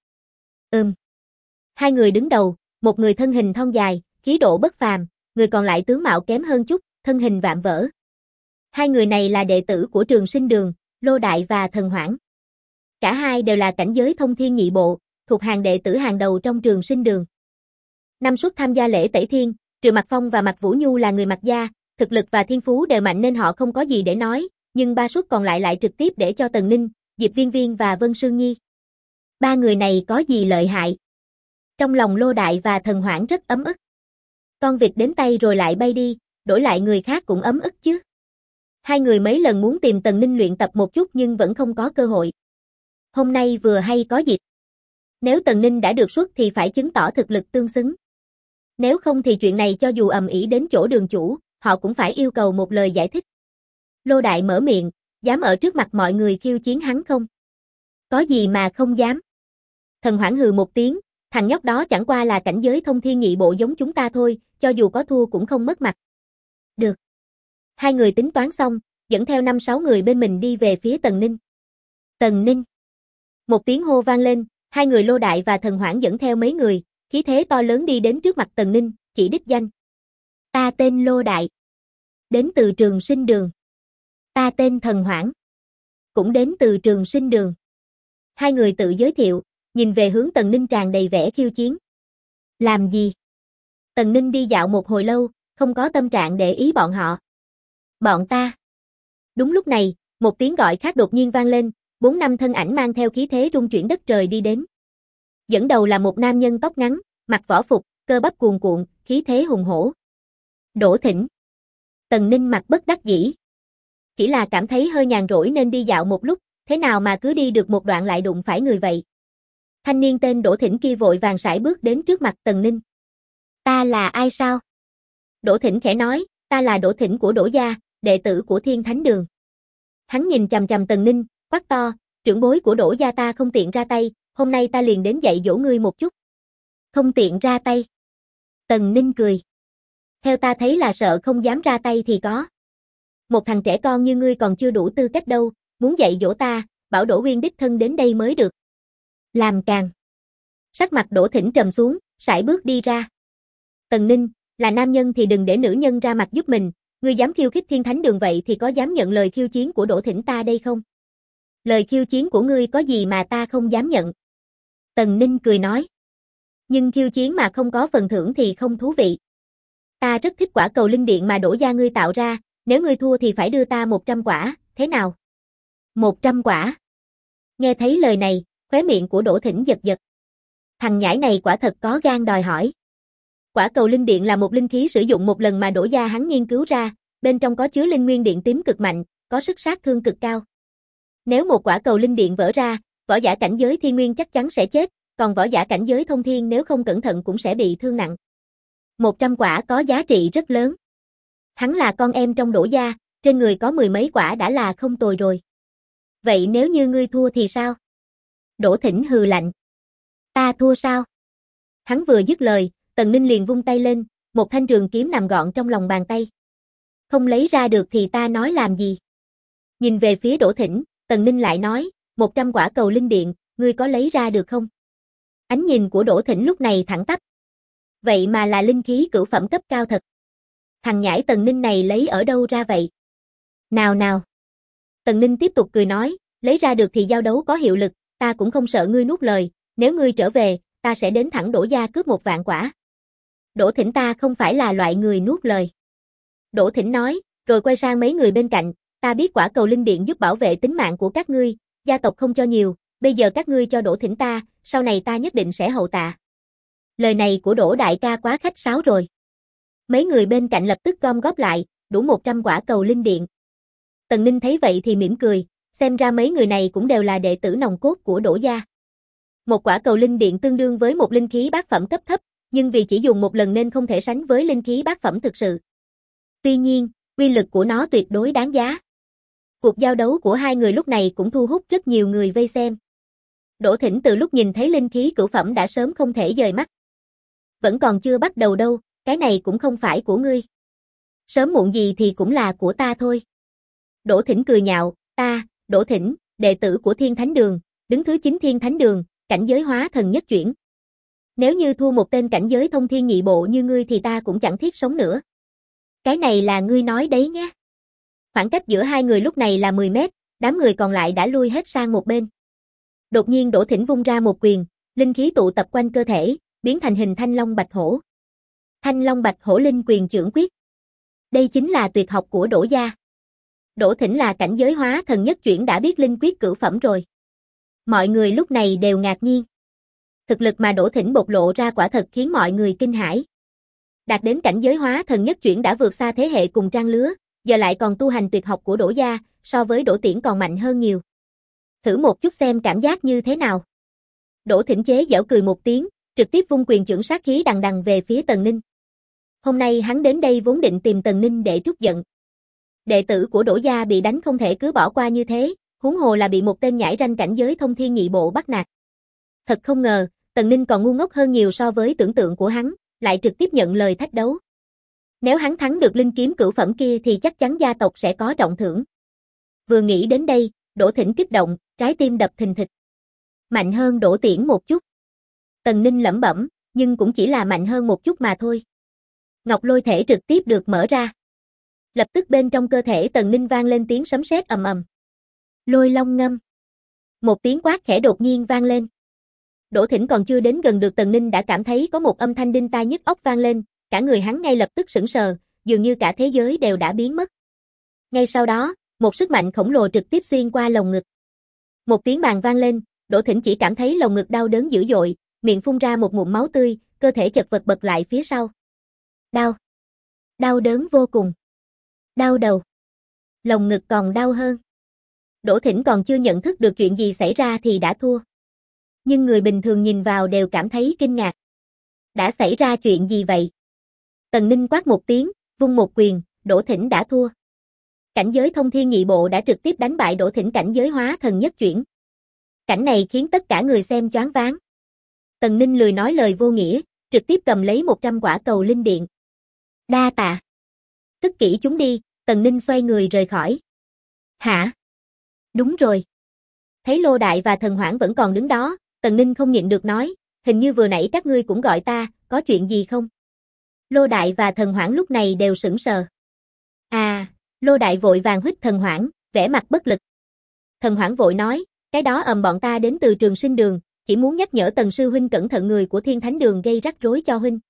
Hai người đứng đầu, một người thân hình thon dài, khí độ bất phàm, người còn lại tướng mạo kém hơn chút, thân hình vạm vỡ. Hai người này là đệ tử của Trường Sinh Đường, Lô Đại và Thần Hoảng. Cả hai đều là cảnh giới thông thiên nhị bộ, thuộc hàng đệ tử hàng đầu trong Trường Sinh Đường. Năm suất tham gia lễ tẩy thiên, trừ Mạc Phong và Mạc Vũ Nhu là người Mạc gia, thực lực và thiên phú đều mạnh nên họ không có gì để nói, nhưng ba suất còn lại trực tiếp để cho Tần Ninh, Diệp Viên Viên và Vân Sương Nhi. Ba người này có gì lợi hại? Trong lòng Lô Đại và Thần Hoảng rất ấm ức. Con vịt đến tay rồi lại bay đi, đổi lại người khác cũng ấm ức chứ. Hai người mấy lần muốn tìm Tần Ninh luyện tập một chút nhưng vẫn không có cơ hội. Hôm nay vừa hay có dịp. Nếu Tần Ninh đã được xuất thì phải chứng tỏ thực lực tương xứng. Nếu không thì chuyện này cho dù ầm ĩ đến chỗ đường chủ, họ cũng phải yêu cầu một lời giải thích. Lô Đại mở miệng, dám ở trước mặt mọi người khiêu chiến hắn không? Có gì mà không dám? Thần Hoảng hừ một tiếng, thằng nhóc đó chẳng qua là cảnh giới thông thiên nhị bộ giống chúng ta thôi, cho dù có thua cũng không mất mặt. Được. Hai người tính toán xong, dẫn theo 5-6 người bên mình đi về phía Tần Ninh. Tần Ninh. Một tiếng hô vang lên, hai người Lô Đại và Thần Hoảng dẫn theo mấy người, khí thế to lớn đi đến trước mặt Tần Ninh, chỉ đích danh. Ta tên Lô Đại. Đến từ Trường Sinh Đường. Ta tên Thần Hoảng. Cũng đến từ Trường Sinh Đường. Hai người tự giới thiệu, nhìn về hướng Tần Ninh tràn đầy vẻ khiêu chiến. Làm gì? Tần Ninh đi dạo một hồi lâu, không có tâm trạng để ý bọn họ. Bọn ta. Đúng lúc này, một tiếng gọi khác đột nhiên vang lên, 4-5 thân ảnh mang theo khí thế rung chuyển đất trời đi đến. Dẫn đầu là một nam nhân tóc ngắn, mặc võ phục, cơ bắp cuồn cuộn, khí thế hùng hổ. Đỗ Thĩnh. Tần Ninh mặt bất đắc dĩ. Chỉ là cảm thấy hơi nhàn rỗi nên đi dạo một lúc, thế nào mà cứ đi được một đoạn lại đụng phải người vậy. Thanh niên tên Đỗ Thĩnh kia vội vàng sải bước đến trước mặt Tần Ninh. Ta là ai sao? Đỗ Thĩnh khẽ nói, ta là Đỗ Thĩnh của Đỗ gia, đệ tử của Thiên Thánh Đường. Hắn nhìn chằm chằm Tần Ninh, quát to, trưởng bối của Đỗ gia ta không tiện ra tay, hôm nay ta liền đến dạy dỗ ngươi một chút. Không tiện ra tay. Tần Ninh cười. Theo ta thấy là sợ không dám ra tay thì có. Một thằng trẻ con như ngươi còn chưa đủ tư cách đâu, muốn dạy dỗ ta, bảo Đỗ Uyên đích thân đến đây mới được. Làm càng. Sắc mặt Đỗ Thĩnh trầm xuống, sải bước đi ra. Tần Ninh, là nam nhân thì đừng để nữ nhân ra mặt giúp mình, ngươi dám khiêu khích Thiên Thánh Đường vậy thì có dám nhận lời khiêu chiến của Đỗ Thĩnh ta đây không? Lời khiêu chiến của ngươi có gì mà ta không dám nhận? Tần Ninh cười nói. Nhưng khiêu chiến mà không có phần thưởng thì không thú vị. Ta rất thích quả cầu linh điện mà Đỗ gia ngươi tạo ra, nếu ngươi thua thì phải đưa ta 100 quả, thế nào? 100 quả. Nghe thấy lời này, khóe miệng của Đỗ Thĩnh giật giật. Thằng nhãi này quả thật có gan đòi hỏi. Quả cầu linh điện là một linh khí sử dụng một lần mà Đỗ gia hắn nghiên cứu ra, bên trong có chứa linh nguyên điện tím cực mạnh, có sức sát thương cực cao. Nếu một quả cầu linh điện vỡ ra, võ giả cảnh giới thiên nguyên chắc chắn sẽ chết, còn võ giả cảnh giới thông thiên nếu không cẩn thận cũng sẽ bị thương nặng. 100 quả có giá trị rất lớn. Hắn là con em trong Đỗ gia, trên người có 10 mấy quả đã là không tồi rồi. Vậy nếu như ngươi thua thì sao? Đỗ Thĩnh hừ lạnh. Ta thua sao? Hắn vừa dứt lời, Tần Ninh liền vung tay lên, một thanh trường kiếm nằm gọn trong lòng bàn tay. Không lấy ra được thì ta nói làm gì? Nhìn về phía Đỗ Thĩnh, Tần Ninh lại nói, 100 quả cầu linh điện, ngươi có lấy ra được không? Ánh nhìn của Đỗ Thĩnh lúc này thẳng tắp. Vậy mà là linh khí cửu phẩm cấp cao thật. Thằng nhãi Tần Ninh này lấy ở đâu ra vậy? Nào nào. Tần Ninh tiếp tục cười nói, lấy ra được thì giao đấu có hiệu lực, ta cũng không sợ ngươi nuốt lời, nếu ngươi trở về, ta sẽ đến thẳng Đỗ gia cướp 1 vạn quả. Đỗ Thĩnh ta không phải là loại người nuốt lời. Đỗ Thĩnh nói, rồi quay sang mấy người bên cạnh, ta biết quả cầu linh điện giúp bảo vệ tính mạng của các ngươi, gia tộc không cho nhiều, bây giờ các ngươi cho Đỗ Thĩnh ta, sau này ta nhất định sẽ hậu tạ. Lời này của Đỗ đại ca quá khách sáo rồi. Mấy người bên cạnh lập tức gom góp lại, đủ 100 quả cầu linh điện. Tần Ninh thấy vậy thì mỉm cười, xem ra mấy người này cũng đều là đệ tử nòng cốt của Đỗ gia. Một quả cầu linh điện tương đương với một linh khí bát phẩm cấp thấp, nhưng vì chỉ dùng một lần nên không thể sánh với linh khí bát phẩm thực sự. Tuy nhiên, uy lực của nó tuyệt đối đáng giá. Cuộc giao đấu của hai người lúc này cũng thu hút rất nhiều người vây xem. Đỗ Thĩnh từ lúc nhìn thấy linh khí cửu phẩm đã sớm không thể dời mắt. Vẫn còn chưa bắt đầu đâu, cái này cũng không phải của ngươi. Sớm muộn gì thì cũng là của ta thôi. Đỗ Thĩnh cười nhạo, ta, Đỗ Thĩnh, đệ tử của Thiên Thánh Đường, đứng thứ 9 Thiên Thánh Đường, cảnh giới hóa thần nhất chuyển. Nếu như thua một tên cảnh giới thông thiên nhị bộ như ngươi thì ta cũng chẳng thiết sống nữa. Cái này là ngươi nói đấy nhé. Khoảng cách giữa hai người lúc này là 10 mét, đám người còn lại đã lui hết sang một bên. Đột nhiên Đỗ Thĩnh vung ra một quyền, linh khí tụ tập quanh cơ thể, biến thành hình Thanh Long Bạch Hổ. Thanh Long Bạch Hổ linh quyền chưởng quyết. Đây chính là tuyệt học của Đỗ gia. Đỗ Thĩnh là cảnh giới hóa thần nhất chuyển đã biết linh quyết cửu phẩm rồi. Mọi người lúc này đều ngạc nhiên. Thực lực mà Đỗ Thĩnh bộc lộ ra quả thật khiến mọi người kinh hãi. Đạt đến cảnh giới hóa thần nhất chuyển đã vượt xa thế hệ cùng trang lứa, giờ lại còn tu hành tuyệt học của Đỗ gia, so với Đỗ Tiễn còn mạnh hơn nhiều. Thử một chút xem cảm giác như thế nào. Đỗ Thĩnh chế giễu cười một tiếng, trực tiếp vung quyền chưởng sát khí đằng đằng về phía Tần Ninh. Hôm nay hắn đến đây vốn định tìm Tần Ninh để trút giận. Đệ tử của Đỗ gia bị đánh không thể cứ bỏ qua như thế, huống hồ là bị một tên nhãi ranh cảnh giới thông thiên nhị bộ bắt nạt. Thật không ngờ, Tần Ninh còn ngu ngốc hơn nhiều so với tưởng tượng của hắn, lại trực tiếp nhận lời thách đấu. Nếu hắn thắng được linh kiếm cửu phẩm kia thì chắc chắn gia tộc sẽ có trọng thưởng. Vừa nghĩ đến đây, Đỗ Thĩnh kích động, trái tim đập thình thịch. Mạnh hơn Đỗ Tiễn một chút. Tần Ninh lẩm bẩm, nhưng cũng chỉ là mạnh hơn một chút mà thôi. Ngọc lôi thể trực tiếp được mở ra. Lập tức bên trong cơ thể Tần Ninh vang lên tiếng sấm sét ầm ầm. Lôi long ngâm. Một tiếng quát khẽ đột nhiên vang lên. Đỗ Thĩnh còn chưa đến gần được Tần Ninh đã cảm thấy có một âm thanh đinh tai nhức óc vang lên, cả người hắn ngay lập tức sững sờ, dường như cả thế giới đều đã biến mất. Ngay sau đó, một sức mạnh khổng lồ trực tiếp xuyên qua lồng ngực. Một tiếng bàng vang lên, Đỗ Thĩnh chỉ cảm thấy lồng ngực đau đớn dữ dội, miệng phun ra một ngụm máu tươi, cơ thể chật vật bật lại phía sau. Đau. Đau đớn vô cùng. Đau đầu. Lồng ngực còn đau hơn. Đỗ Thĩnh còn chưa nhận thức được chuyện gì xảy ra thì đã thua. Nhưng người bình thường nhìn vào đều cảm thấy kinh ngạc. Đã xảy ra chuyện gì vậy? Tần Ninh quát một tiếng, vung một quyền, Đỗ Thĩnh đã thua. Cảnh giới thông thiên nhị bộ đã trực tiếp đánh bại Đỗ Thĩnh cảnh giới hóa thần nhất chuyển. Cảnh này khiến tất cả người xem choáng váng. Tần Ninh lười nói lời vô nghĩa, trực tiếp cầm lấy 100 quả cầu linh điện. Đa tạ. Cất kỹ chúng đi, Tần Ninh xoay người rời khỏi. Hả? Đúng rồi. Thấy Lô Đại và Thần Hoảng vẫn còn đứng đó, Tần Ninh không nhịn được nói, hình như vừa nãy các ngươi cũng gọi ta, có chuyện gì không? Lô Đại và Thần Hoảng lúc này đều sững sờ. À, Lô Đại vội vàng huých Thần Hoảng, vẻ mặt bất lực. Thần Hoảng vội nói, cái đó bọn ta đến từ Trường Sinh Đường, chỉ muốn nhắc nhở Tần sư huynh cẩn thận người của Thiên Thánh Đường gây rắc rối cho huynh.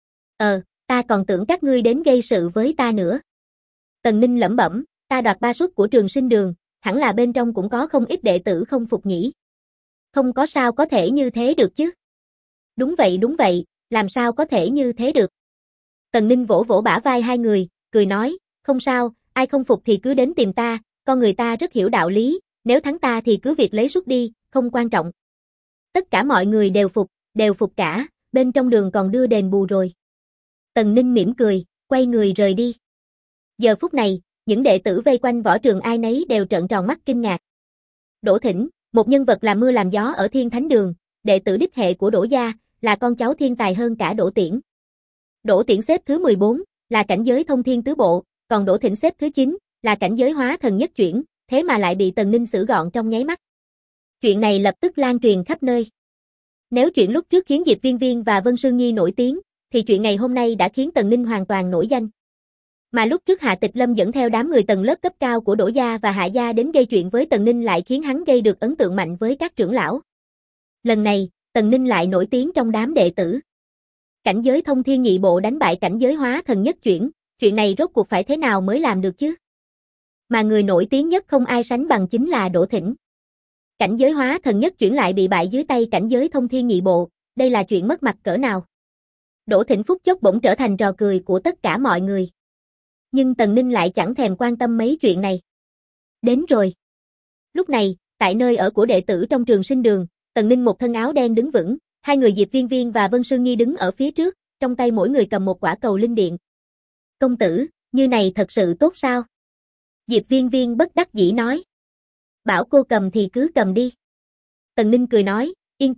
Ta còn tưởng các ngươi đến gây sự với ta nữa. Tần Ninh lẩm bẩm, ta đoạt 3 suất của Trường Sinh Đường, hẳn là bên trong cũng có không ít đệ tử không phục nhỉ. Không có sao có thể như thế được chứ. Đúng vậy, làm sao có thể như thế được. Tần Ninh vỗ vỗ bả vai hai người, cười nói, không sao, ai không phục thì cứ đến tìm ta, con người ta rất hiểu đạo lý, nếu thắng ta thì cứ việc lấy suất đi, không quan trọng. Tất cả mọi người đều phục cả, bên trong đường còn đưa đền bù rồi. Tần Ninh mỉm cười, quay người rời đi. Giờ phút này, những đệ tử vây quanh võ trường ai nấy đều trợn tròn mắt kinh ngạc. Đỗ Thĩnh, một nhân vật làm mưa làm gió ở Thiên Thánh Đường, đệ tử đích hệ của Đỗ gia, là con cháu thiên tài hơn cả Đỗ Tiễn. Đỗ Tiễn xếp thứ 14, là cảnh giới thông thiên tứ bộ, còn Đỗ Thĩnh xếp thứ 9, là cảnh giới hóa thần nhất chuyển, thế mà lại bị Tần Ninh xử gọn trong nháy mắt. Chuyện này lập tức lan truyền khắp nơi. Nếu chuyện lúc trước khiến Diệp Viên Viên và Vân Sương Nhi nổi tiếng, thì chuyện ngày hôm nay đã khiến Tần Ninh hoàn toàn nổi danh. Mà lúc trước Hạ Tịch Lâm dẫn theo đám người tầng lớp cấp cao của Đỗ gia và Hạ gia đến gây chuyện với Tần Ninh lại khiến hắn gây được ấn tượng mạnh với các trưởng lão. Lần này, Tần Ninh lại nổi tiếng trong đám đệ tử. Cảnh giới thông thiên nhị bộ đánh bại cảnh giới hóa thần nhất chuyển, chuyện này rốt cuộc phải thế nào mới làm được chứ? Mà người nổi tiếng nhất không ai sánh bằng chính là Đỗ Thĩnh. Cảnh giới hóa thần nhất chuyển lại bị bại dưới tay cảnh giới thông thiên nhị bộ, đây là chuyện mất mặt cỡ nào? Đỗ Thĩnh phút chốc bỗng trở thành trò cười của tất cả mọi người. Nhưng Tần Ninh lại chẳng thèm quan tâm mấy chuyện này. Đến rồi. Lúc này, tại nơi ở của đệ tử trong Trường Sinh Đường, Tần Ninh một thân áo đen đứng vững, hai người Diệp Viên Viên và Vân Sương Nhi đứng ở phía trước, trong tay mỗi người cầm một quả cầu linh điện. Công tử, như này thật sự tốt sao? Diệp Viên Viên bất đắc dĩ nói. Bảo cô cầm thì cứ cầm đi. Tần Ninh cười nói, yên tâm,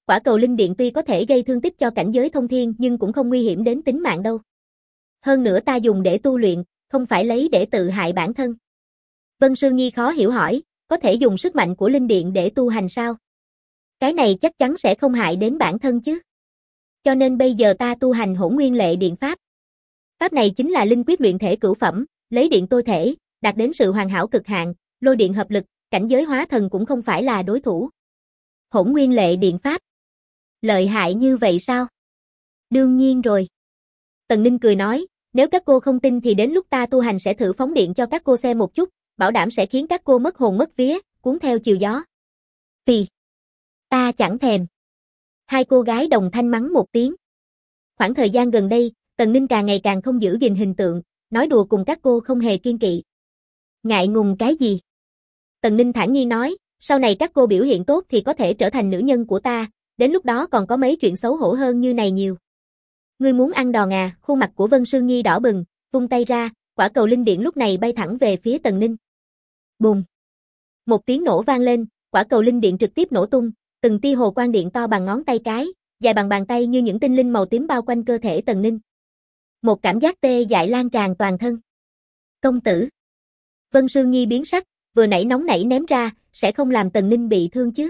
quả cầu linh điện tuy có thể gây thương tích cho cảnh giới thông thiên nhưng cũng không nguy hiểm đến tính mạng đâu. Hơn nữa ta dùng để tu luyện, không phải lấy để tự hại bản thân. Vân Sương Nhi khó hiểu hỏi, có thể dùng sức mạnh của linh điện để tu hành sao? Cái này chắc chắn sẽ không hại đến bản thân chứ. Cho nên bây giờ ta tu hành Hỗn Nguyên Lệ Điện Pháp. Pháp này chính là linh quyết luyện thể cửu phẩm, lấy điện tôi thể, đạt đến sự hoàn hảo cực hạn, lôi điện hợp lực, cảnh giới hóa thần cũng không phải là đối thủ. Hỗn Nguyên Lệ Điện Pháp. Lợi hại như vậy sao? Đương nhiên rồi. Tần Ninh cười nói, nếu các cô không tin thì đến lúc ta tu hành sẽ thử phóng điện cho các cô xem một chút, bảo đảm sẽ khiến các cô mất hồn mất vía, cuốn theo chiều gió. Phì. Ta chẳng thèm. Hai cô gái đồng thanh mắng một tiếng. Khoảng thời gian gần đây, Tần Ninh càng ngày càng không giữ gìn hình tượng, nói đùa cùng các cô không hề kiêng kỵ. Ngại ngùng cái gì? Tần Ninh thản nhiên nói, sau này các cô biểu hiện tốt thì có thể trở thành nữ nhân của ta, đến lúc đó còn có mấy chuyện xấu hổ hơn như này nhiều. Ngươi muốn ăn đòn à? Khuôn mặt của Vân Sương Nhi đỏ bừng, vung tay ra, quả cầu linh điện lúc này bay thẳng về phía Tần Ninh. Bùm! Một tiếng nổ vang lên, quả cầu linh điện trực tiếp nổ tung, từng tia hồ quang điện to bằng ngón tay cái, dài bằng bàn tay như những tinh linh màu tím bao quanh cơ thể Tần Ninh. Một cảm giác tê dại lan tràn toàn thân. Công tử! Vân Sương Nhi biến sắc, vừa nãy nóng nảy ném ra, sẽ không làm Tần Ninh bị thương chứ?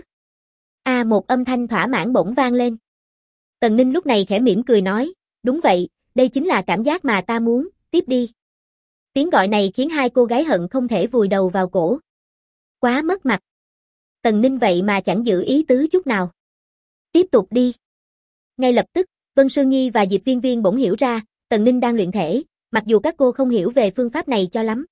Một âm thanh thỏa mãn bỗng vang lên. Tần Ninh lúc này khẽ mỉm cười nói, đúng vậy, đây chính là cảm giác mà ta muốn, tiếp đi. Tiếng gọi này khiến hai cô gái hận không thể vùi đầu vào cổ. Quá mất mặt. Tần Ninh vậy mà chẳng giữ ý tứ chút nào. Tiếp tục đi. Ngay lập tức, Vân Sương Nhi và Diệp Viên Viên bỗng hiểu ra, Tần Ninh đang luyện thể, mặc dù các cô không hiểu về phương pháp này cho lắm.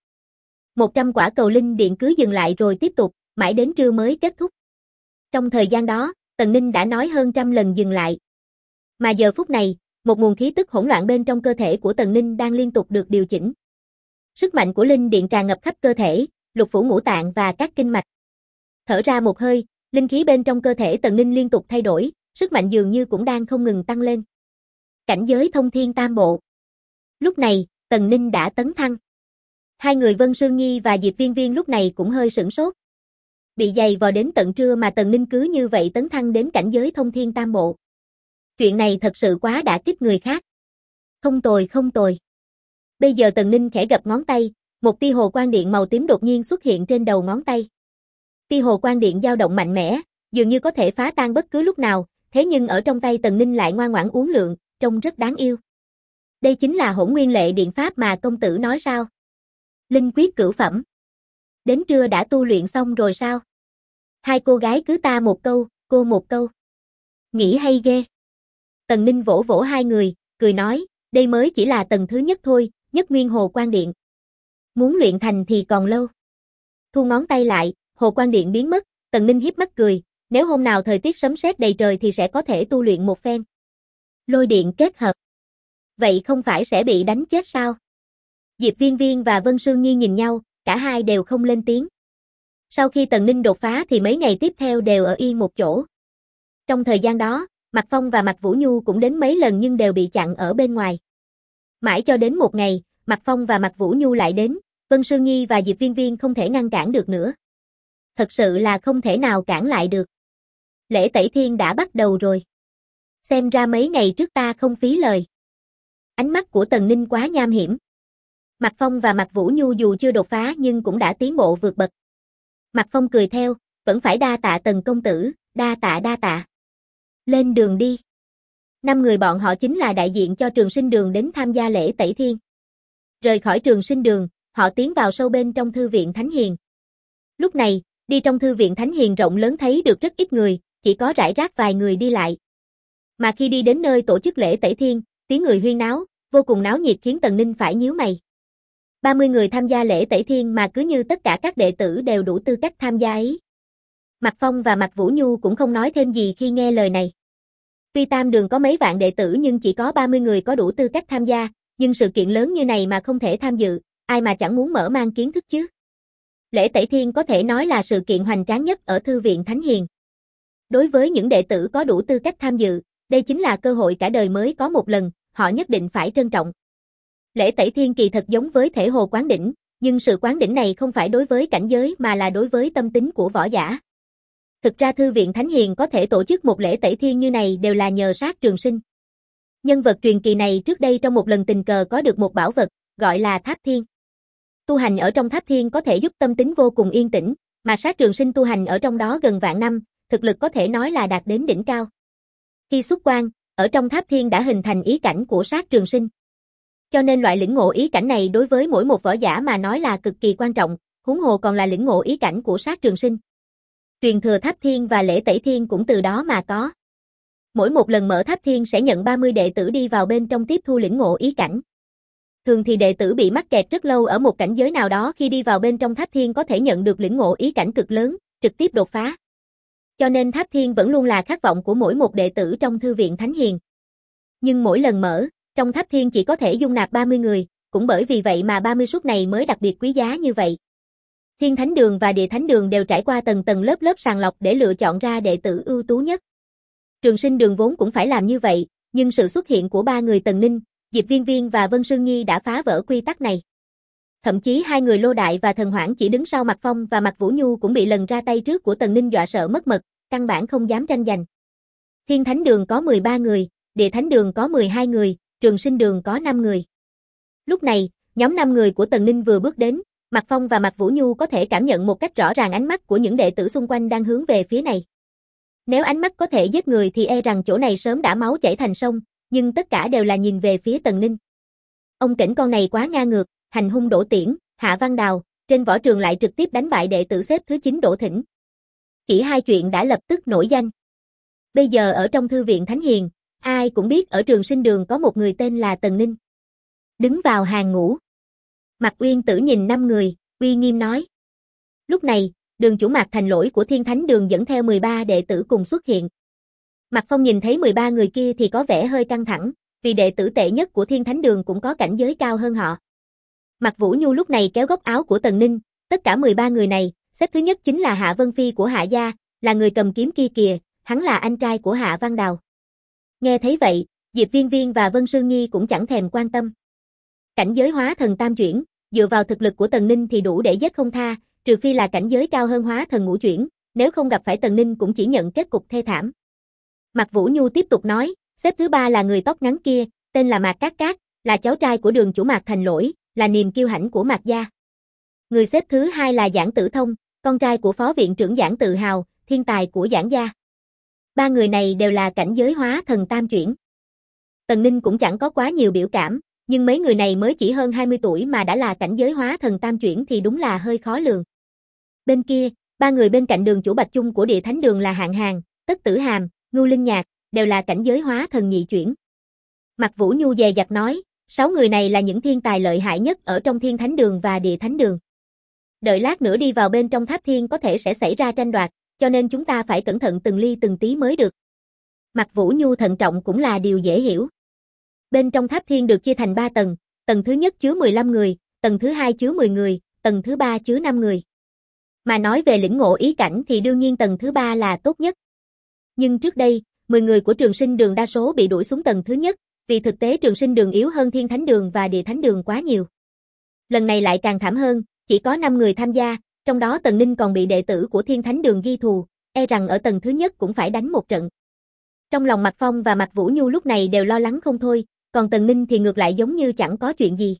100 quả cầu linh điện cứ dừng lại rồi tiếp tục, mãi đến trưa mới kết thúc. Trong thời gian đó, Tần Ninh đã nói hơn trăm lần dừng lại. Mà giờ phút này, một nguồn khí tức hỗn loạn bên trong cơ thể của Tần Ninh đang liên tục được điều chỉnh. Sức mạnh của linh điện tràn ngập khắp cơ thể, lục phủ ngũ tạng và các kinh mạch. Thở ra một hơi, linh khí bên trong cơ thể Tần Ninh liên tục thay đổi, sức mạnh dường như cũng đang không ngừng tăng lên. Cảnh giới thông thiên tam bộ. Lúc này, Tần Ninh đã tấn thăng. Hai người Vân Sương Nhi và Diệp Viên Viên lúc này cũng hơi sửng sốt. Bị dày vò đến tận trưa mà Tần Ninh cứ như vậy tấn thăng đến cảnh giới thông thiên tam bộ. Chuyện này thật sự quá đả kích người khác. Không tồi không tồi. Bây giờ Tần Ninh khẽ gập ngón tay, một tia hồ quang điện màu tím đột nhiên xuất hiện trên đầu ngón tay. Tia hồ quang điện dao động mạnh mẽ, dường như có thể phá tan bất cứ lúc nào, thế nhưng ở trong tay Tần Ninh lại ngoan ngoãn uốn lượn, trông rất đáng yêu. Đây chính là Hỗn Nguyên Lệ Điện Pháp mà công tử nói sao? Linh quyết cửu phẩm. Đến trưa đã tu luyện xong rồi sao? Hai cô gái cứ ta một câu, cô một câu. Nghĩ hay ghê. Tần Ninh vỗ vỗ hai người, cười nói, đây mới chỉ là tầng thứ nhất thôi, nhất nguyên hồ quang điện. Muốn luyện thành thì còn lâu. Thu ngón tay lại, hồ quang điện biến mất, Tần Ninh hiếp mắt cười, nếu hôm nào thời tiết sấm sét đầy trời thì sẽ có thể tu luyện một phen. Lôi điện kết hợp. Vậy không phải sẽ bị đánh chết sao? Diệp Viên Viên và Vân Sương Nhi nhìn nhau, cả hai đều không lên tiếng. Sau khi Tần Ninh đột phá thì mấy ngày tiếp theo đều ở yên một chỗ. Trong thời gian đó, Mạc Phong và Mạc Vũ Nhu cũng đến mấy lần nhưng đều bị chặn ở bên ngoài. Mãi cho đến một ngày, Mạc Phong và Mạc Vũ Nhu lại đến, Vân Sương Nhi và Diệp Viên Viên không thể ngăn cản được nữa. Thật sự là không thể nào cản lại được. Lễ tẩy thiên đã bắt đầu rồi. Xem ra mấy ngày trước ta không phí lời. Ánh mắt của Tần Ninh quá nham hiểm. Mạc Phong và Mạc Vũ Nhu dù chưa đột phá nhưng cũng đã tiến bộ vượt bậc. Mạc Phong cười theo, vẫn phải đa tạ Tần công tử, đa tạ đa tạ. Lên đường đi. 5 người bọn họ chính là đại diện cho trường sinh đường đến tham gia lễ tẩy thiên. Rời khỏi trường sinh đường, họ tiến vào sâu bên trong thư viện Thánh Hiền. Lúc này, đi trong thư viện Thánh Hiền rộng lớn thấy được rất ít người, chỉ có rải rác vài người đi lại. Mà khi đi đến nơi tổ chức lễ tẩy thiên, tiếng người huyên náo, vô cùng náo nhiệt khiến Tần Ninh phải nhíu mày. 30 người tham gia lễ tẩy thiên mà cứ như tất cả các đệ tử đều đủ tư cách tham gia ấy. Mạc Phong và Mạc Vũ Nhu cũng không nói thêm gì khi nghe lời này. Tuy Tam Đường có mấy vạn đệ tử nhưng chỉ có 30 người có đủ tư cách tham gia, nhưng sự kiện lớn như này mà không thể tham dự, ai mà chẳng muốn mở mang kiến thức chứ. Lễ tẩy thiên có thể nói là sự kiện hoành tráng nhất ở thư viện Thánh Hiền. Đối với những đệ tử có đủ tư cách tham dự, đây chính là cơ hội cả đời mới có một lần, họ nhất định phải trân trọng. Lễ tẩy thiên kỳ thật giống với thể hồ quán đỉnh, nhưng sự quán đỉnh này không phải đối với cảnh giới mà là đối với tâm tính của võ giả. Thực ra Thư viện Thánh Hiền có thể tổ chức một lễ tẩy thiên như này đều là nhờ Sát Trường Sinh. Nhân vật truyền kỳ này trước đây trong một lần tình cờ có được một bảo vật, gọi là Tháp Thiên. Tu hành ở trong Tháp Thiên có thể giúp tâm tính vô cùng yên tĩnh, mà Sát Trường Sinh tu hành ở trong đó gần vạn năm, thực lực có thể nói là đạt đến đỉnh cao. Khi xuất quan, ở trong Tháp Thiên đã hình thành ý cảnh của Sát Trường Sinh. Cho nên loại lĩnh ngộ ý cảnh này đối với mỗi một võ giả mà nói là cực kỳ quan trọng, huống hồ còn là lĩnh ngộ ý cảnh của Sát Trường Sinh. Truyền thừa Tháp Thiên và lễ tẩy thiên cũng từ đó mà có. Mỗi một lần mở Tháp Thiên sẽ nhận 30 đệ tử đi vào bên trong tiếp thu lĩnh ngộ ý cảnh. Thường thì đệ tử bị mắc kẹt rất lâu ở một cảnh giới nào đó khi đi vào bên trong Tháp Thiên có thể nhận được lĩnh ngộ ý cảnh cực lớn, trực tiếp đột phá. Cho nên Tháp Thiên vẫn luôn là khát vọng của mỗi một đệ tử trong Thư viện Thánh Hiền. Nhưng mỗi lần mở, trong Tháp Thiên chỉ có thể dung nạp 30 người, cũng bởi vì vậy mà 30 suất này mới đặc biệt quý giá như vậy. Thiên Thánh Đường và Địa Thánh Đường đều trải qua tầng tầng lớp lớp sàng lọc để lựa chọn ra đệ tử ưu tú nhất. Trường Sinh Đường vốn cũng phải làm như vậy, nhưng sự xuất hiện của ba người Tần Ninh, Diệp Viên Viên và Vân Sương Nhi đã phá vỡ quy tắc này. Thậm chí hai người Lô Đại và Thần Hoảng chỉ đứng sau Mạc Phong và Mạc Vũ Nhu cũng bị lần ra tay trước của Tần Ninh dọa sợ mất mật, căn bản không dám tranh giành. Thiên Thánh Đường có 13 người, Địa Thánh Đường có 12 người, Trường Sinh Đường có 5 người. Lúc này, nhóm 5 người của Tần Ninh vừa bước đến, Mạc Phong và Mạc Vũ Nhu có thể cảm nhận một cách rõ ràng ánh mắt của những đệ tử xung quanh đang hướng về phía này. Nếu ánh mắt có thể giết người thì e rằng chỗ này sớm đã máu chảy thành sông, nhưng tất cả đều là nhìn về phía Tần Ninh. Ông Kỉnh con này quá ngang ngược, hành hung Đỗ Tiễn, Hạ Văn Đào, trên võ trường lại trực tiếp đánh bại đệ tử xếp thứ 9 Đỗ Thỉnh. Chỉ hai chuyện đã lập tức nổi danh. Bây giờ ở trong Thư viện Thánh Hiền, ai cũng biết ở Trường Sinh Đường có một người tên là Tần Ninh. Đứng vào hàng ngũ. Mạc Uyên Tử nhìn 5 người, uy nghiêm nói. Lúc này, Đường chủ Mạc Thành Lỗi của Thiên Thánh Đường dẫn theo 13 đệ tử cùng xuất hiện. Mạc Phong nhìn thấy 13 người kia thì có vẻ hơi căng thẳng, vì đệ tử tệ nhất của Thiên Thánh Đường cũng có cảnh giới cao hơn họ. Mạc Vũ Nhu lúc này kéo góc áo của Tần Ninh, tất cả 13 người này, xếp thứ nhất chính là Hạ Vân Phi của Hạ gia, là người cầm kiếm kia kìa, hắn là anh trai của Hạ Văn Đào. Nghe thấy vậy, Diệp Viên Viên và Vân Sương Nhi cũng chẳng thèm quan tâm. Cảnh giới hóa thần tam chuyển, dựa vào thực lực của Tần Ninh thì đủ để giết không tha, trừ phi là cảnh giới cao hơn hóa thần ngũ chuyển, nếu không gặp phải Tần Ninh cũng chỉ nhận kết cục thê thảm. Mạc Vũ Nhu tiếp tục nói, xếp thứ 3 là người tóc ngắn kia, tên là Mạc Cát Cát, là cháu trai của Đường chủ Mạc Thành Lỗi, là niềm kiêu hãnh của Mạc gia. Người xếp thứ 2 là Giản Tử Thông, con trai của phó viện trưởng Giản Tự Hào, thiên tài của Giản gia. Ba người này đều là cảnh giới hóa thần tam chuyển. Tần Ninh cũng chẳng có quá nhiều biểu cảm, nhưng mấy người này mới chỉ hơn 20 tuổi mà đã là cảnh giới hóa thần tam chuyển thì đúng là hơi khó lường. Bên kia, ba người bên cạnh Đường chủ Bạch Chung của Địa Thánh Đường là Hạng Hàng, Tất Tử Hàm, Ngưu Linh Nhạc, đều là cảnh giới hóa thần nhị chuyển. Mạc Vũ Nhu dè dặt nói, 6 người này là những thiên tài lợi hại nhất ở trong Thiên Thánh Đường và Địa Thánh Đường. Đợi lát nữa đi vào bên trong Tháp Thiên có thể sẽ xảy ra tranh đoạt, cho nên chúng ta phải cẩn thận từng ly từng tí mới được. Mạc Vũ Nhu thận trọng cũng là điều dễ hiểu. Bên trong Tháp Thiên được chia thành 3 tầng, tầng thứ nhất chứa 15 người, tầng thứ hai chứa 10 người, tầng thứ 3 chứa 5 người. Mà nói về lĩnh ngộ ý cảnh thì đương nhiên tầng thứ 3 là tốt nhất. Nhưng trước đây, 10 người của Trường Sinh Đường đa số bị đuổi xuống tầng thứ nhất, vì thực tế Trường Sinh Đường yếu hơn Thiên Thánh Đường và Địa Thánh Đường quá nhiều. Lần này lại càng thảm hơn, chỉ có 5 người tham gia, trong đó Tần Ninh còn bị đệ tử của Thiên Thánh Đường ghi thù, e rằng ở tầng thứ nhất cũng phải đánh một trận. Trong lòng Mạc Phong và Mạc Vũ Nhu lúc này đều lo lắng không thôi, còn Tần Ninh thì ngược lại giống như chẳng có chuyện gì.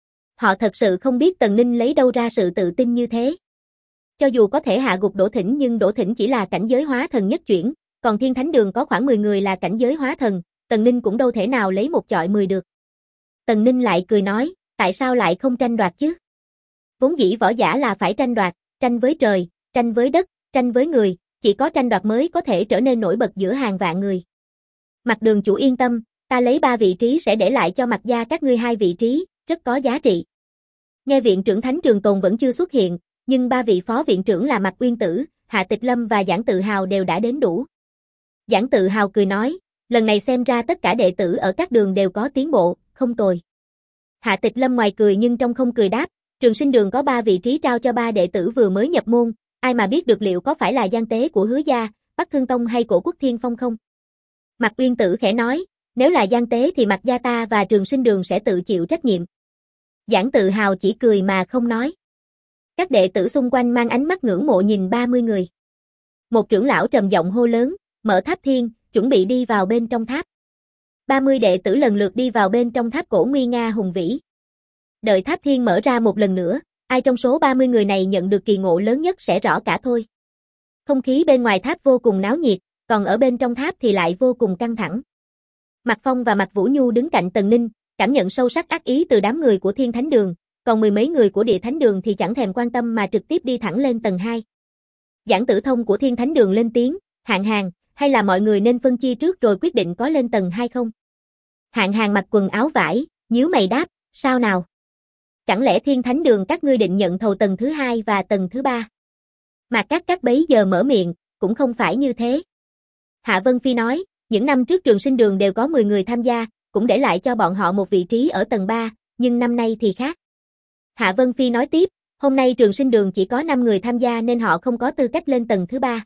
Họ thật sự không biết Tần Ninh lấy đâu ra sự tự tin như thế. Cho dù có thể hạ gục Đỗ Thỉnh nhưng Đỗ Thỉnh chỉ là cảnh giới hóa thần nhất chuyển, còn Thiên Thánh Đường có khoảng 10 người là cảnh giới hóa thần, Tần Ninh cũng đâu thể nào lấy một chọi 10 được. Tần Ninh lại cười nói, tại sao lại không tranh đoạt chứ? Vốn dĩ võ giả là phải tranh đoạt, tranh với trời, tranh với đất, tranh với người, chỉ có tranh đoạt mới có thể trở nên nổi bật giữa hàng vạn người. Mạc Đường chủ yên tâm, ta lấy 3 vị trí sẽ để lại cho Mạc gia các ngươi 2 vị trí, rất có giá trị. Nghe viện trưởng Thánh Trường Tồn vẫn chưa xuất hiện, nhưng 3 vị phó viện trưởng là Mạc Uyên Tử, Hạ Tịch Lâm và Giản Tự Hào đều đã đến đủ. Giản Tự Hào cười nói, lần này xem ra tất cả đệ tử ở các đường đều có tiến bộ, không tồi. Hạ Tịch Lâm ngoài cười nhưng trong không cười đáp, Trường Sinh Đường có 3 vị trí trao cho 3 đệ tử vừa mới nhập môn, ai mà biết được liệu có phải là gian tế của Hứa gia, Bắc Thương Tông hay Cổ Quốc Thiên Phong không? Mạc Uyên Tử khẽ nói, nếu là gian tế thì Mạc gia ta và Trường Sinh Đường sẽ tự chịu trách nhiệm. Giản Tự Hào chỉ cười mà không nói. Các đệ tử xung quanh mang ánh mắt ngưỡng mộ nhìn 30 người. Một trưởng lão trầm giọng hô lớn, mở tháp thiên, chuẩn bị đi vào bên trong tháp. 30 đệ tử lần lượt đi vào bên trong tháp cổ nguy nga hùng vĩ. Đợi tháp thiên mở ra một lần nữa, ai trong số 30 người này nhận được kỳ ngộ lớn nhất sẽ rõ cả thôi. Không khí bên ngoài tháp vô cùng náo nhiệt, còn ở bên trong tháp thì lại vô cùng căng thẳng. Mạc Phong và Mạc Vũ Nhu đứng cạnh Tần Ninh, cảm nhận sâu sắc ác ý từ đám người của Thiên Thánh Đường, còn mười mấy người của Địa Thánh Đường thì chẳng thèm quan tâm mà trực tiếp đi thẳng lên tầng 2. Giảng Tử Thông của Thiên Thánh Đường lên tiếng, Hạng Hàng, hay là mọi người nên phân chia trước rồi quyết định có lên tầng 2 không? Hạng Hàng mặc quần áo vải, nhíu mày đáp, sao nào? Chẳng lẽ Thiên Thánh Đường các ngươi định nhận thầu tầng thứ 2 và tầng thứ 3? Mà các bấy giờ mở miệng, cũng không phải như thế. Hạ Vân Phi nói, những năm trước Trường Sinh Đường đều có 10 người tham gia, cũng để lại cho bọn họ một vị trí ở tầng 3, nhưng năm nay thì khác. Hạ Vân Phi nói tiếp, hôm nay Trường Sinh Đường chỉ có 5 người tham gia nên họ không có tư cách lên tầng thứ 3.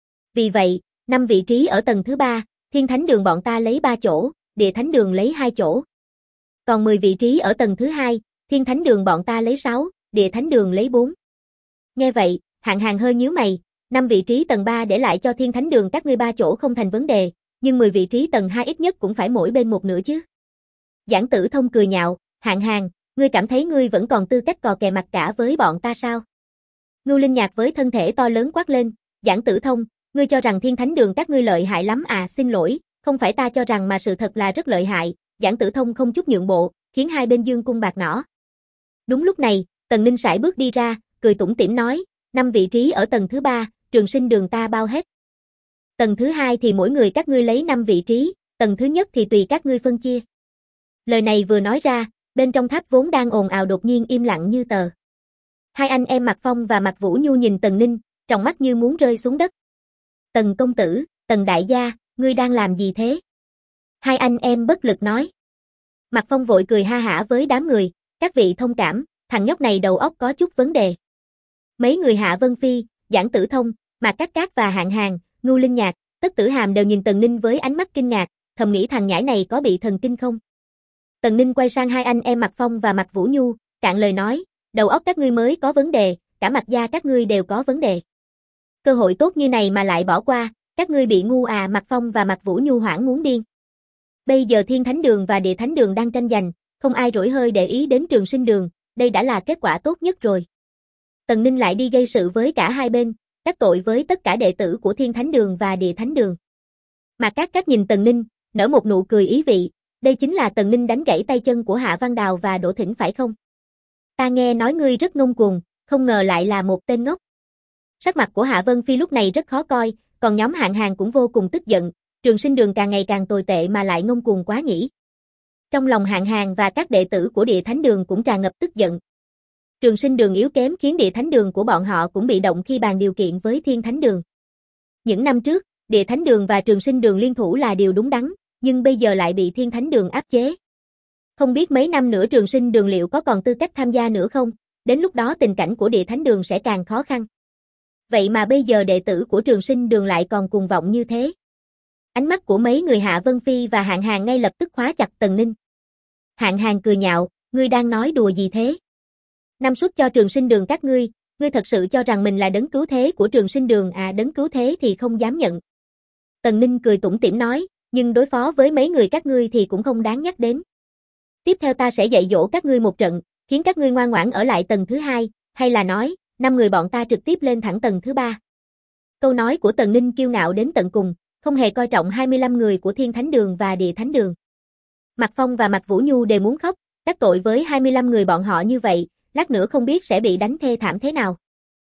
Vì vậy, 5 vị trí ở tầng thứ 3, Thiên Thánh Đường bọn ta lấy 3 chỗ, Địa Thánh Đường lấy 2 chỗ. Còn 10 vị trí ở tầng thứ 2, Thiên Thánh Đường bọn ta lấy 6, Địa Thánh Đường lấy 4. Nghe vậy, Hạng Hàng hơi nhíu mày, 5 vị trí tầng 3 để lại cho Thiên Thánh Đường các ngươi 3 chỗ không thành vấn đề, nhưng 10 vị trí tầng 2 ít nhất cũng phải mỗi bên một nửa chứ. Giảng Tử Thông cười nhạo, Hạng Hàng, ngươi cảm thấy ngươi vẫn còn tư cách cò kè mặt cả với bọn ta sao? Ngưu Linh Nhạc với thân thể to lớn quát lên, Giảng Tử Thông, ngươi cho rằng Thiên Thánh Đường các ngươi lợi hại lắm à? Xin lỗi, không phải ta cho rằng mà sự thật là rất lợi hại. Giảng Tử Thông không chút nhượng bộ, khiến hai bên dương cung bạc nỏ. Đúng lúc này, Tần Ninh sải bước đi ra, cười tủm tỉm nói, 5 vị trí ở tầng thứ 3, Trường Sinh Đường ta bao hết. Tầng thứ 2 thì mỗi người các ngươi lấy 5 vị trí, tầng thứ nhất thì tùy các ngươi phân chia. Lời này vừa nói ra, bên trong tháp vốn đang ồn ào đột nhiên im lặng như tờ. Hai anh em Mạc Phong và Mạc Vũ Nhu nhìn Tần Ninh, trong mắt như muốn rơi xuống đất. Tần công tử, Tần đại gia, ngươi đang làm gì thế? Hai anh em bất lực nói. Mạc Phong vội cười ha hả với đám người, các vị thông cảm, thằng nhóc này đầu óc có chút vấn đề. Mấy người Hạ Vân Phi, Giảng Tử Thông, Mạc Cát và Hạng Hàng, Ngưu Linh Nhạc, Tất Tử Hàm đều nhìn Tần Ninh với ánh mắt kinh ngạc, thầm nghĩ thằng nhãi này có bị thần kinh không? Tần Ninh quay sang hai anh em Mạc Phong và Mạc Vũ Nhu, cạn lời nói, đầu óc các ngươi mới có vấn đề, cả Mạc gia các ngươi đều có vấn đề. Cơ hội tốt như này mà lại bỏ qua, các ngươi bị ngu à? Mạc Phong và Mạc Vũ Nhu hoảng muốn điên. Bây giờ Thiên Thánh Đường và Địa Thánh Đường đang tranh giành, không ai rỗi hơi để ý đến Trường Sinh Đường, đây đã là kết quả tốt nhất rồi. Tần Ninh lại đi gây sự với cả hai bên, đắc tội với tất cả đệ tử của Thiên Thánh Đường và Địa Thánh Đường. Mà các nhìn Tần Ninh, nở một nụ cười ý vị, đây chính là Tần Ninh đánh gãy tay chân của Hạ Văn Đào và Đỗ Thĩnh phải không? Ta nghe nói ngươi rất ngông cuồng, không ngờ lại là một tên ngốc. Sắc mặt của Hạ Vân Phi lúc này rất khó coi, còn nhóm Hạng Hàng cũng vô cùng tức giận, Trường Sinh Đường càng ngày càng tồi tệ mà lại ngông cuồng quá nhỉ. Trong lòng Hạng Hàng và các đệ tử của Địa Thánh Đường cũng tràn ngập tức giận. Trường Sinh Đường yếu kém khiến Địa Thánh Đường của bọn họ cũng bị động khi bàn điều kiện với Thiên Thánh Đường. Những năm trước, Địa Thánh Đường và Trường Sinh Đường liên thủ là điều đúng đắn, nhưng bây giờ lại bị Thiên Thánh Đường áp chế. Không biết mấy năm nữa Trường Sinh Đường liệu có còn tư cách tham gia nữa không, đến lúc đó tình cảnh của Địa Thánh Đường sẽ càng khó khăn. Vậy mà bây giờ đệ tử của Trường Sinh Đường lại còn cuồng vọng như thế. Ánh mắt của mấy người Hạ Vân Phi và Hạng Hàng ngay lập tức khóa chặt Tần Ninh. Hạng Hàng cười nhạo, ngươi đang nói đùa gì thế? Năm suất cho Trường Sinh Đường các ngươi thật sự cho rằng mình là đấng cứu thế của Trường Sinh Đường à? Đấng cứu thế thì không dám nhận. Tần Ninh cười tủm tỉm nói, nhưng đối phó với mấy người các ngươi thì cũng không đáng nhắc đến. Tiếp theo ta sẽ dạy dỗ các ngươi một trận, khiến các ngươi ngoan ngoãn ở lại tầng thứ 2, hay là nói, 5 người bọn ta trực tiếp lên thẳng tầng thứ 3. Câu nói của Tần Ninh kiêu ngạo đến tận cùng, không hề coi trọng 25 người của Thiên Thánh Đường và Địa Thánh Đường. Mạc Phong và Mạc Vũ Nhu đều muốn khóc, đắc tội với 25 người bọn họ như vậy, lát nữa không biết sẽ bị đánh thê thảm thế nào.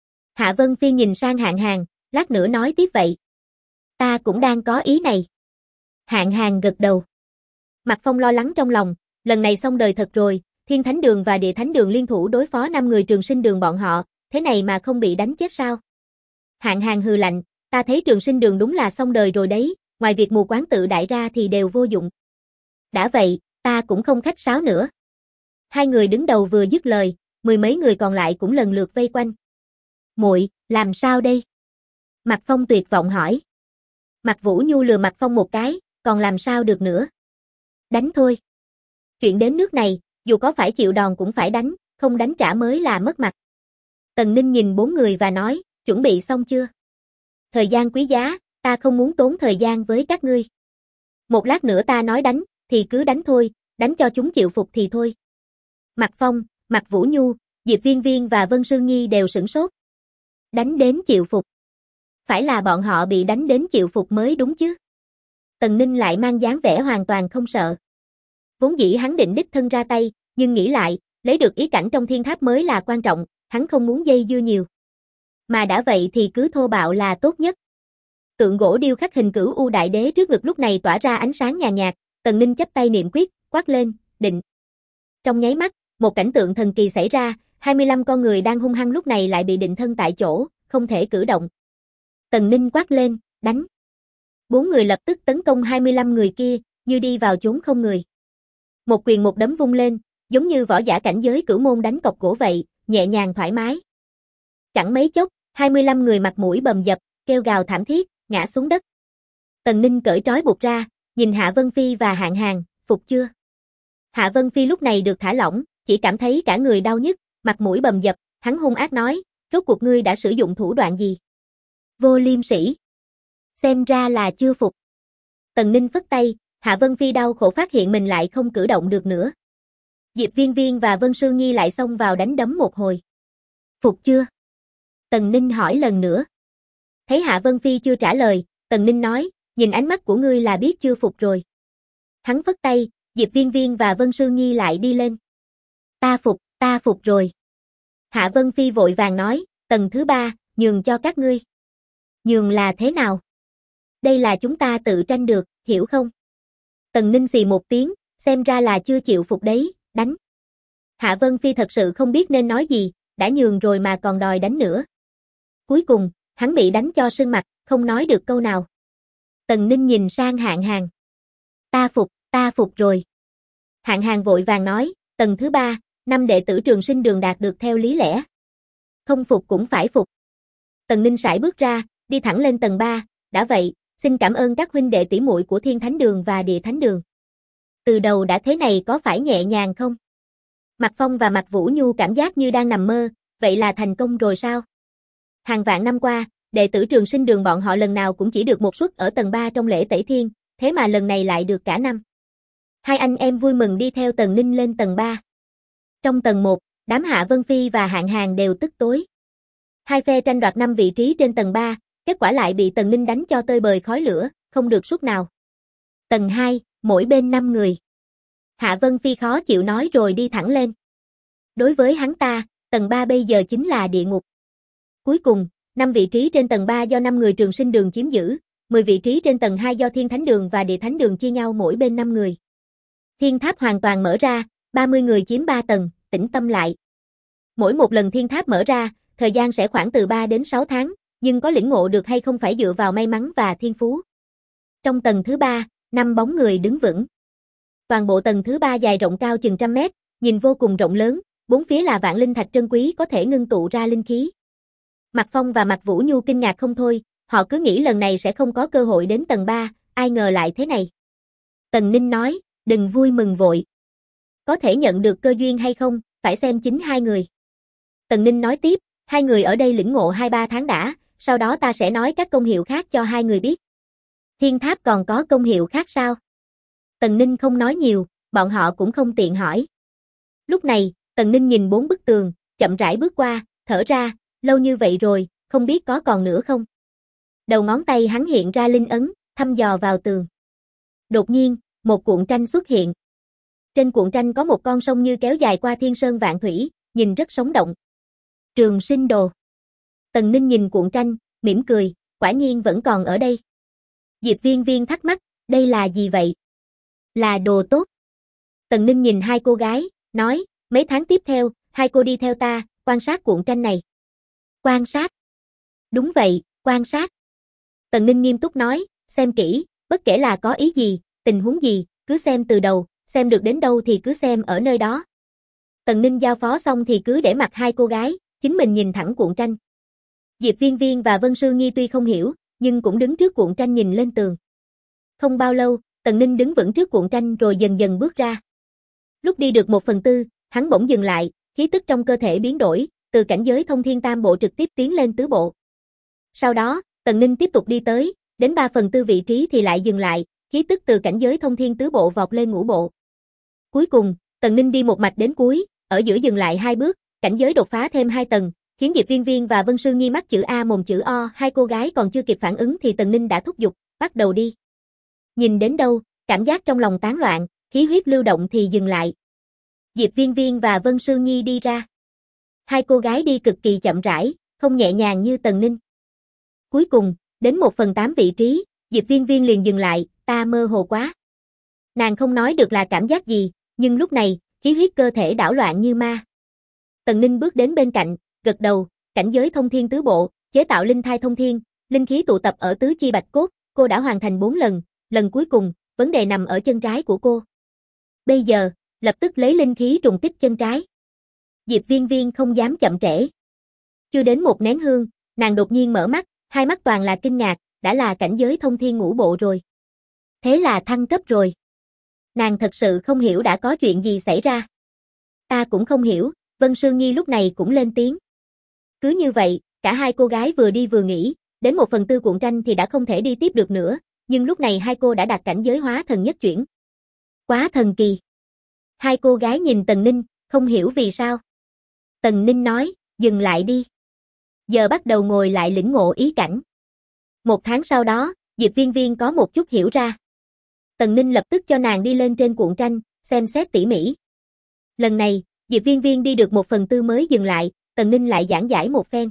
Hạ Vân Phi nhìn sang Hạng Hàng, lát nữa nói tiếp vậy. Ta cũng đang có ý này. Hạng Hàng gật đầu. Mạc Phong lo lắng trong lòng, lần này xong đời thật rồi, Thiên Thánh Đường và Địa Thánh Đường liên thủ đối phó 5 người Trường Sinh Đường bọn họ, thế này mà không bị đánh chết sao? Hạng Hàng hừ lạnh, ta thấy Trường Sinh Đường đúng là xong đời rồi đấy, ngoài việc mù quáng tự đại ra thì đều vô dụng. Đã vậy, ta cũng không khách sáo nữa. Hai người đứng đầu vừa dứt lời, mười mấy người còn lại cũng lần lượt vây quanh. Muội, làm sao đây? Mạc Phong tuyệt vọng hỏi. Mạc Vũ Nhu lừa Mạc Phong một cái, còn làm sao được nữa? Đánh thôi. Chuyện đến nước này, dù có phải chịu đòn cũng phải đánh, không đánh trả mới là mất mặt. Tần Ninh nhìn 4 người và nói, chuẩn bị xong chưa? Thời gian quý giá, ta không muốn tốn thời gian với các ngươi. Một lát nữa ta nói đánh, thì cứ đánh thôi, đánh cho chúng chịu phục thì thôi. Mạc Phong, Mạc Vũ Nhu, Diệp Viên Viên và Vân Sương Nhi đều sửng sốt. Đánh đến chịu phục. Phải là bọn họ bị đánh đến chịu phục mới đúng chứ. Tần Ninh lại mang dáng vẻ hoàn toàn không sợ. Vốn dĩ hắn định đích thân ra tay, nhưng nghĩ lại, lấy được ý cảnh trong thiên tháp mới là quan trọng, hắn không muốn dây dưa nhiều. Mà đã vậy thì cứ thô bạo là tốt nhất. Tượng gỗ điêu khắc hình cửu U Đại Đế trước ngực lúc này tỏa ra ánh sáng nhàn nhạt, Tần Ninh chắp tay niệm quyết, quát lên, định. Trong nháy mắt, một cảnh tượng thần kỳ xảy ra, 25 con người đang hung hăng lúc này lại bị định thân tại chỗ, không thể cử động. Tần Ninh quát lên, đánh. 4 người lập tức tấn công 25 người kia, như đi vào chốn không người. Một quyền một đấm vung lên, giống như võ giả cảnh giới cửu môn đánh cọc gỗ vậy, nhẹ nhàng thoải mái. Chẳng mấy chốc, 25 người mặt mũi bầm dập, kêu gào thảm thiết, ngã xuống đất. Tần Ninh cởi trói buộc ra, nhìn Hạ Vân Phi và Hạng Hàng, phục chưa? Hạ Vân Phi lúc này được thả lỏng, chỉ cảm thấy cả người đau nhức, mặt mũi bầm dập, hắn hung ác nói, rốt cuộc ngươi đã sử dụng thủ đoạn gì? Vô liêm sỉ. Xem ra là chưa phục. Tần Ninh phất tay, Hạ Vân Phi đau khổ phát hiện mình lại không cử động được nữa. Diệp Viên Viên và Vân Sương Nhi lại xông vào đánh đấm một hồi. Phục chưa? Tần Ninh hỏi lần nữa. Thấy Hạ Vân Phi chưa trả lời, Tần Ninh nói, nhìn ánh mắt của ngươi là biết chưa phục rồi. Hắn phất tay, Diệp Viên Viên và Vân Sương Nhi lại đi lên. Ta phục rồi. Hạ Vân Phi vội vàng nói, tầng thứ 3, nhường cho các ngươi. Nhường là thế nào? Đây là chúng ta tự tranh được, hiểu không? Tần Ninh xì một tiếng, xem ra là chưa chịu phục đấy, đánh. Hạ Vân Phi thật sự không biết nên nói gì, đã nhường rồi mà còn đòi đánh nữa. Cuối cùng, hắn bị đánh cho sưng mặt, không nói được câu nào. Tần Ninh nhìn sang Hạng Hàng. Ta phục rồi. Hạng Hàng vội vàng nói, tầng thứ 3, 5 đệ tử Trường Sinh Đường đạt được theo lý lẽ. Không phục cũng phải phục. Tần Ninh sải bước ra, đi thẳng lên tầng 3, đã vậy, xin cảm ơn các huynh đệ tỷ muội của Thiên Thánh Đường và Địa Thánh Đường. Từ đầu đã thế này có phải nhẹ nhàng không? Mạc Phong và Mạc Vũ Nhu cảm giác như đang nằm mơ, vậy là thành công rồi sao? Hàng vạn năm qua, đệ tử Trường Sinh Đường bọn họ lần nào cũng chỉ được một suất ở tầng 3 trong lễ tẩy thiên, thế mà lần này lại được cả năm. Hai anh em vui mừng đi theo Tần Ninh lên tầng 3. Trong tầng 1, đám Hạ Vân Phi và Hạng Hàng đều tức tối. Hai phe tranh đoạt 5 vị trí trên tầng 3, kết quả lại bị Tần Ninh đánh cho tơi bời khói lửa, không được suất nào. Tầng 2, mỗi bên 5 người. Hạ Vân Phi khó chịu nói rồi đi thẳng lên. Đối với hắn ta, tầng 3 bây giờ chính là địa ngục. Cuối cùng, 5 vị trí trên tầng 3 do 5 người Trường Sinh Đường chiếm giữ, 10 vị trí trên tầng 2 do Thiên Thánh Đường và Địa Thánh Đường chia nhau mỗi bên 5 người. Thiên tháp hoàn toàn mở ra, 30 người chiếm 3 tầng, tĩnh tâm lại. Mỗi một lần thiên tháp mở ra, thời gian sẽ khoảng từ 3 đến 6 tháng, nhưng có lĩnh ngộ được hay không phải dựa vào may mắn và thiên phú. Trong tầng thứ 3, 5 bóng người đứng vững. Toàn bộ tầng thứ 3 dài rộng cao chừng 100 mét, nhìn vô cùng rộng lớn, bốn phía là vạn linh thạch trân quý có thể ngưng tụ ra linh khí. Mạc Phong và Mạc Vũ Nhu kinh ngạc không thôi, họ cứ nghĩ lần này sẽ không có cơ hội đến tầng 3, ai ngờ lại thế này. Tần Ninh nói, đừng vui mừng vội. Có thể nhận được cơ duyên hay không, phải xem chính hai người. Tần Ninh nói tiếp, hai người ở đây lĩnh ngộ 2-3 tháng đã, sau đó ta sẽ nói các công hiệu khác cho hai người biết. Thiên tháp còn có công hiệu khác sao? Tần Ninh không nói nhiều, bọn họ cũng không tiện hỏi. Lúc này, Tần Ninh nhìn 4 bức tường, chậm rãi bước qua, thở ra, lâu như vậy rồi, không biết có còn nữa không? Đầu ngón tay hắn hiện ra linh ấn, thăm dò vào tường. Đột nhiên, một cuộn tranh xuất hiện. Trên cuộn tranh có một con sông như kéo dài qua thiên sơn vạn thủy, nhìn rất sống động. Trường Sinh Đồ. Tần Ninh nhìn cuộn tranh, mỉm cười, quả nhiên vẫn còn ở đây. Diệp Viên Viên thắc mắc, đây là gì vậy? Là đồ tốt. Tần Ninh nhìn hai cô gái, nói, mấy tháng tiếp theo, hai cô đi theo ta, quan sát cuộn tranh này. Quan sát? Đúng vậy, quan sát. Tần Ninh nghiêm túc nói, xem kỹ, bất kể là có ý gì, tình huống gì, cứ xem từ đầu, xem được đến đâu thì cứ xem ở nơi đó. Tần Ninh giao phó xong thì cứ để mặc hai cô gái, chính mình nhìn thẳng cuộn tranh. Diệp Viên Viên và Vân Sương Nhi tuy không hiểu, nhưng cũng đứng trước cuộn tranh nhìn lên tường. Không bao lâu, Tần Ninh đứng vững trước cuộn tranh rồi dần dần bước ra. Lúc đi được 1/4, hắn bỗng dừng lại, khí tức trong cơ thể biến đổi, từ cảnh giới thông thiên tam bộ trực tiếp tiến lên tứ bộ. Sau đó, Tần Ninh tiếp tục đi tới, đến 3/4 vị trí thì lại dừng lại, khí tức từ cảnh giới thông thiên tứ bộ vọt lên ngũ bộ. Cuối cùng, Tần Ninh đi một mạch đến cuối, ở giữa dừng lại 2 bước, cảnh giới đột phá thêm 2 tầng, khiến Diệp Viên Viên và Vân Sương Nhi mắt chữ A mồm chữ O, hai cô gái còn chưa kịp phản ứng thì Tần Ninh đã thúc giục, bắt đầu đi. Nhìn đến đâu, cảm giác trong lòng tán loạn, khí huyết lưu động thì dừng lại. Diệp Viên Viên và Vân Sương Nhi đi ra. Hai cô gái đi cực kỳ chậm rãi, không nhẹ nhàng như Tần Ninh. Cuối cùng, đến 1/8 vị trí, Diệp Viên Viên liền dừng lại, ta mơ hồ quá. Nàng không nói được là cảm giác gì, nhưng lúc này, khí huyết cơ thể đảo loạn như ma. Tần Ninh bước đến bên cạnh, gật đầu, cảnh giới thông thiên tứ bộ, chế tạo linh thai thông thiên, linh khí tụ tập ở tứ chi bạch cốt, cô đã hoàn thành 4 lần, lần cuối cùng, vấn đề nằm ở chân trái của cô. Bây giờ, lập tức lấy linh khí trùng kích chân trái. Diệp Viên Viên không dám chậm trễ. Chưa đến một nén hương, nàng đột nhiên mở mắt, hai mắt toàn là kinh ngạc, đã là cảnh giới thông thiên ngũ bộ rồi. Thế là thăng cấp rồi. Nàng thật sự không hiểu đã có chuyện gì xảy ra. Ta cũng không hiểu, Vân Sương Nhi lúc này cũng lên tiếng. Cứ như vậy, cả hai cô gái vừa đi vừa nghĩ, đến 1/4 cuộn tranh thì đã không thể đi tiếp được nữa, nhưng lúc này hai cô đã đạt cảnh giới hóa thần nhất chuyển. Quá thần kỳ. Hai cô gái nhìn Tần Ninh, không hiểu vì sao. Tần Ninh nói, dừng lại đi. Giờ bắt đầu ngồi lại lĩnh ngộ ý cảnh. 1 tháng sau đó, Diệp Viên Viên có một chút hiểu ra. Tần Ninh lập tức cho nàng đi lên trên cuộn tranh, xem xét tỉ mỉ. Lần này, Diệp Viên Viên đi được 1/4 mới dừng lại, Tần Ninh lại giảng giải một phen.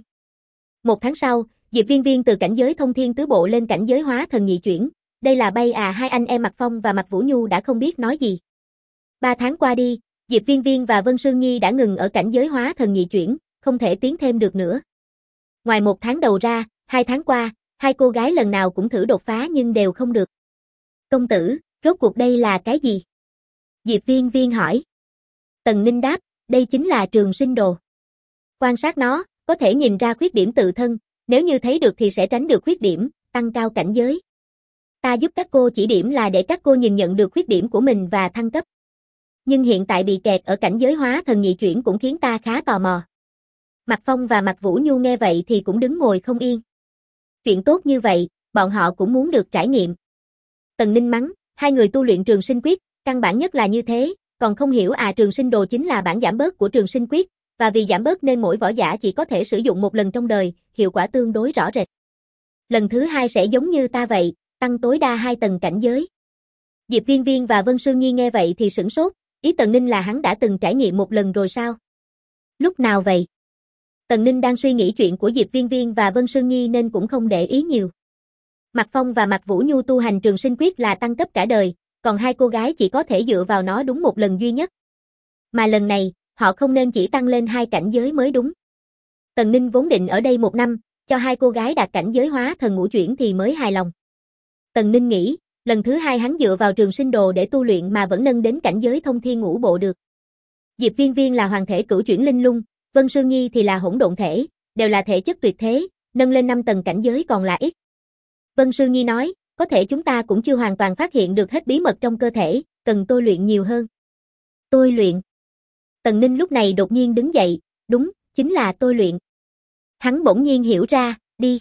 1 tháng sau, Diệp Viên Viên từ cảnh giới thông thiên tứ bộ lên cảnh giới hóa thần nhị chuyển. Đây là bay à, hai anh em Mạc Phong và Mạc Vũ Nhu đã không biết nói gì. 3 tháng qua đi, Diệp Viên Viên và Vân Sương Nhi đã ngừng ở cảnh giới hóa thần nhị chuyển, không thể tiến thêm được nữa. Ngoài 1 tháng đầu ra, 2 tháng qua, hai cô gái lần nào cũng thử đột phá nhưng đều không được. Công tử, rốt cuộc đây là cái gì? Diệp Viên Viên hỏi. Tần Ninh đáp, đây chính là trường sinh đồ. Quan sát nó, có thể nhìn ra khuyết điểm tự thân, nếu như thấy được thì sẽ tránh được khuyết điểm, tăng cao cảnh giới. Ta giúp các cô chỉ điểm là để các cô nhìn nhận được khuyết điểm của mình và thăng cấp. Nhưng hiện tại bị kẹt ở cảnh giới hóa thần nhị chuyển cũng khiến ta khá tò mò. Mạc Phong và Mạc Vũ Nhu nghe vậy thì cũng đứng ngồi không yên. Chuyện tốt như vậy, bọn họ cũng muốn được trải nghiệm. Tần Ninh mắng, hai người tu luyện trường sinh quyết, căn bản nhất là như thế, còn không hiểu à, trường sinh đồ chính là bản giảm bớt của trường sinh quyết, và vì giảm bớt nên mỗi võ giả chỉ có thể sử dụng một lần trong đời, hiệu quả tương đối rõ rệt. Lần thứ 2 sẽ giống như ta vậy, tăng tối đa 2 tầng cảnh giới. Diệp Viên Viên và Vân Sương Nhi nghe vậy thì sửng sốt, ý Tần Ninh là hắn đã từng trải nghiệm một lần rồi sao? Lúc nào vậy? Tần Ninh đang suy nghĩ chuyện của Diệp Viên Viên và Vân Sương Nhi nên cũng không để ý nhiều. Mạc Phong và Mạc Vũ Nhu tu hành trường sinh quyết là tăng cấp cả đời, còn hai cô gái chỉ có thể dựa vào nó đúng một lần duy nhất. Mà lần này, họ không nên chỉ tăng lên 2 cảnh giới mới đúng. Tần Ninh vốn định ở đây 1 năm, cho hai cô gái đạt cảnh giới hóa thần ngũ chuyển thì mới hài lòng. Tần Ninh nghĩ, lần thứ 2 hắn dựa vào trường sinh đồ để tu luyện mà vẫn nâng đến cảnh giới thông thiên ngũ bộ được. Diệp Viên Viên là hoàng thể cửu chuyển linh lung, Vân Sương Nhi thì là hỗn độn thể, đều là thể chất tuyệt thế, nâng lên 5 tầng cảnh giới còn là ít. Vân Sương Nhi nói, có thể chúng ta cũng chưa hoàn toàn phát hiện được hết bí mật trong cơ thể, cần tôi luyện nhiều hơn. Tôi luyện. Tần Ninh lúc này đột nhiên đứng dậy, đúng, chính là tôi luyện. Hắn bỗng nhiên hiểu ra, đi.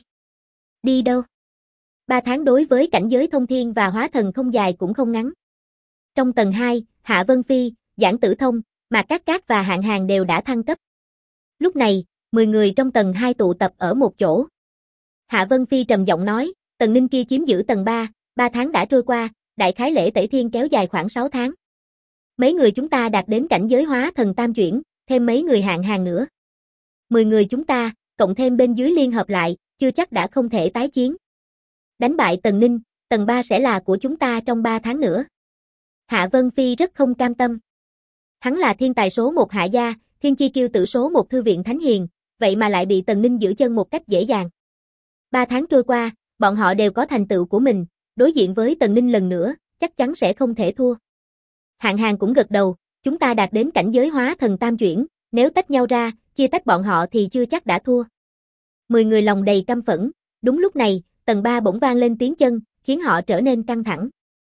Đi đâu? 3 tháng đối với cảnh giới thông thiên và hóa thần không dài cũng không ngắn. Trong tầng 2, Hạ Vân Phi, Giản Tử Thông, Mạc Cát Cát và Hạng Hàng đều đã thăng cấp. Lúc này, 10 người trong tầng 2 tụ tập ở một chỗ. Hạ Vân Phi trầm giọng nói, Tần Ninh kia chiếm giữ tầng 3, 3 tháng đã trôi qua, đại khái lễ tẩy thiên kéo dài khoảng 6 tháng. Mấy người chúng ta đạt đến cảnh giới hóa thần tam chuyển, thêm mấy người Hạng Hàng nữa. 10 người chúng ta, cộng thêm bên dưới liên hợp lại, chưa chắc đã không thể tái chiến. Đánh bại Tần Ninh, tầng 3 sẽ là của chúng ta trong 3 tháng nữa. Hạ Vân Phi rất không cam tâm. Hắn là thiên tài số 1 Hạ gia, thiên chi kiêu tử số 1 thư viện thánh hiền, vậy mà lại bị Tần Ninh giữ chân một cách dễ dàng. 3 tháng trôi qua, bọn họ đều có thành tựu của mình, đối diện với Tần Ninh lần nữa, chắc chắn sẽ không thể thua. Hạng Hàng cũng gật đầu, chúng ta đạt đến cảnh giới hóa thần tam chuyển, nếu tách nhau ra, chia tách bọn họ thì chưa chắc đã thua. 10 người lòng đầy căm phẫn, đúng lúc này, tầng 3 bỗng vang lên tiếng chân, khiến họ trở nên căng thẳng.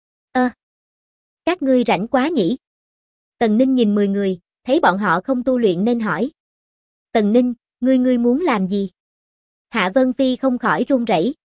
Các ngươi rảnh quá nhỉ? Tần Ninh nhìn 10 người, thấy bọn họ không tu luyện nên hỏi. Tần Ninh, ngươi muốn làm gì? Hạ Vân Phi không khỏi run rẩy.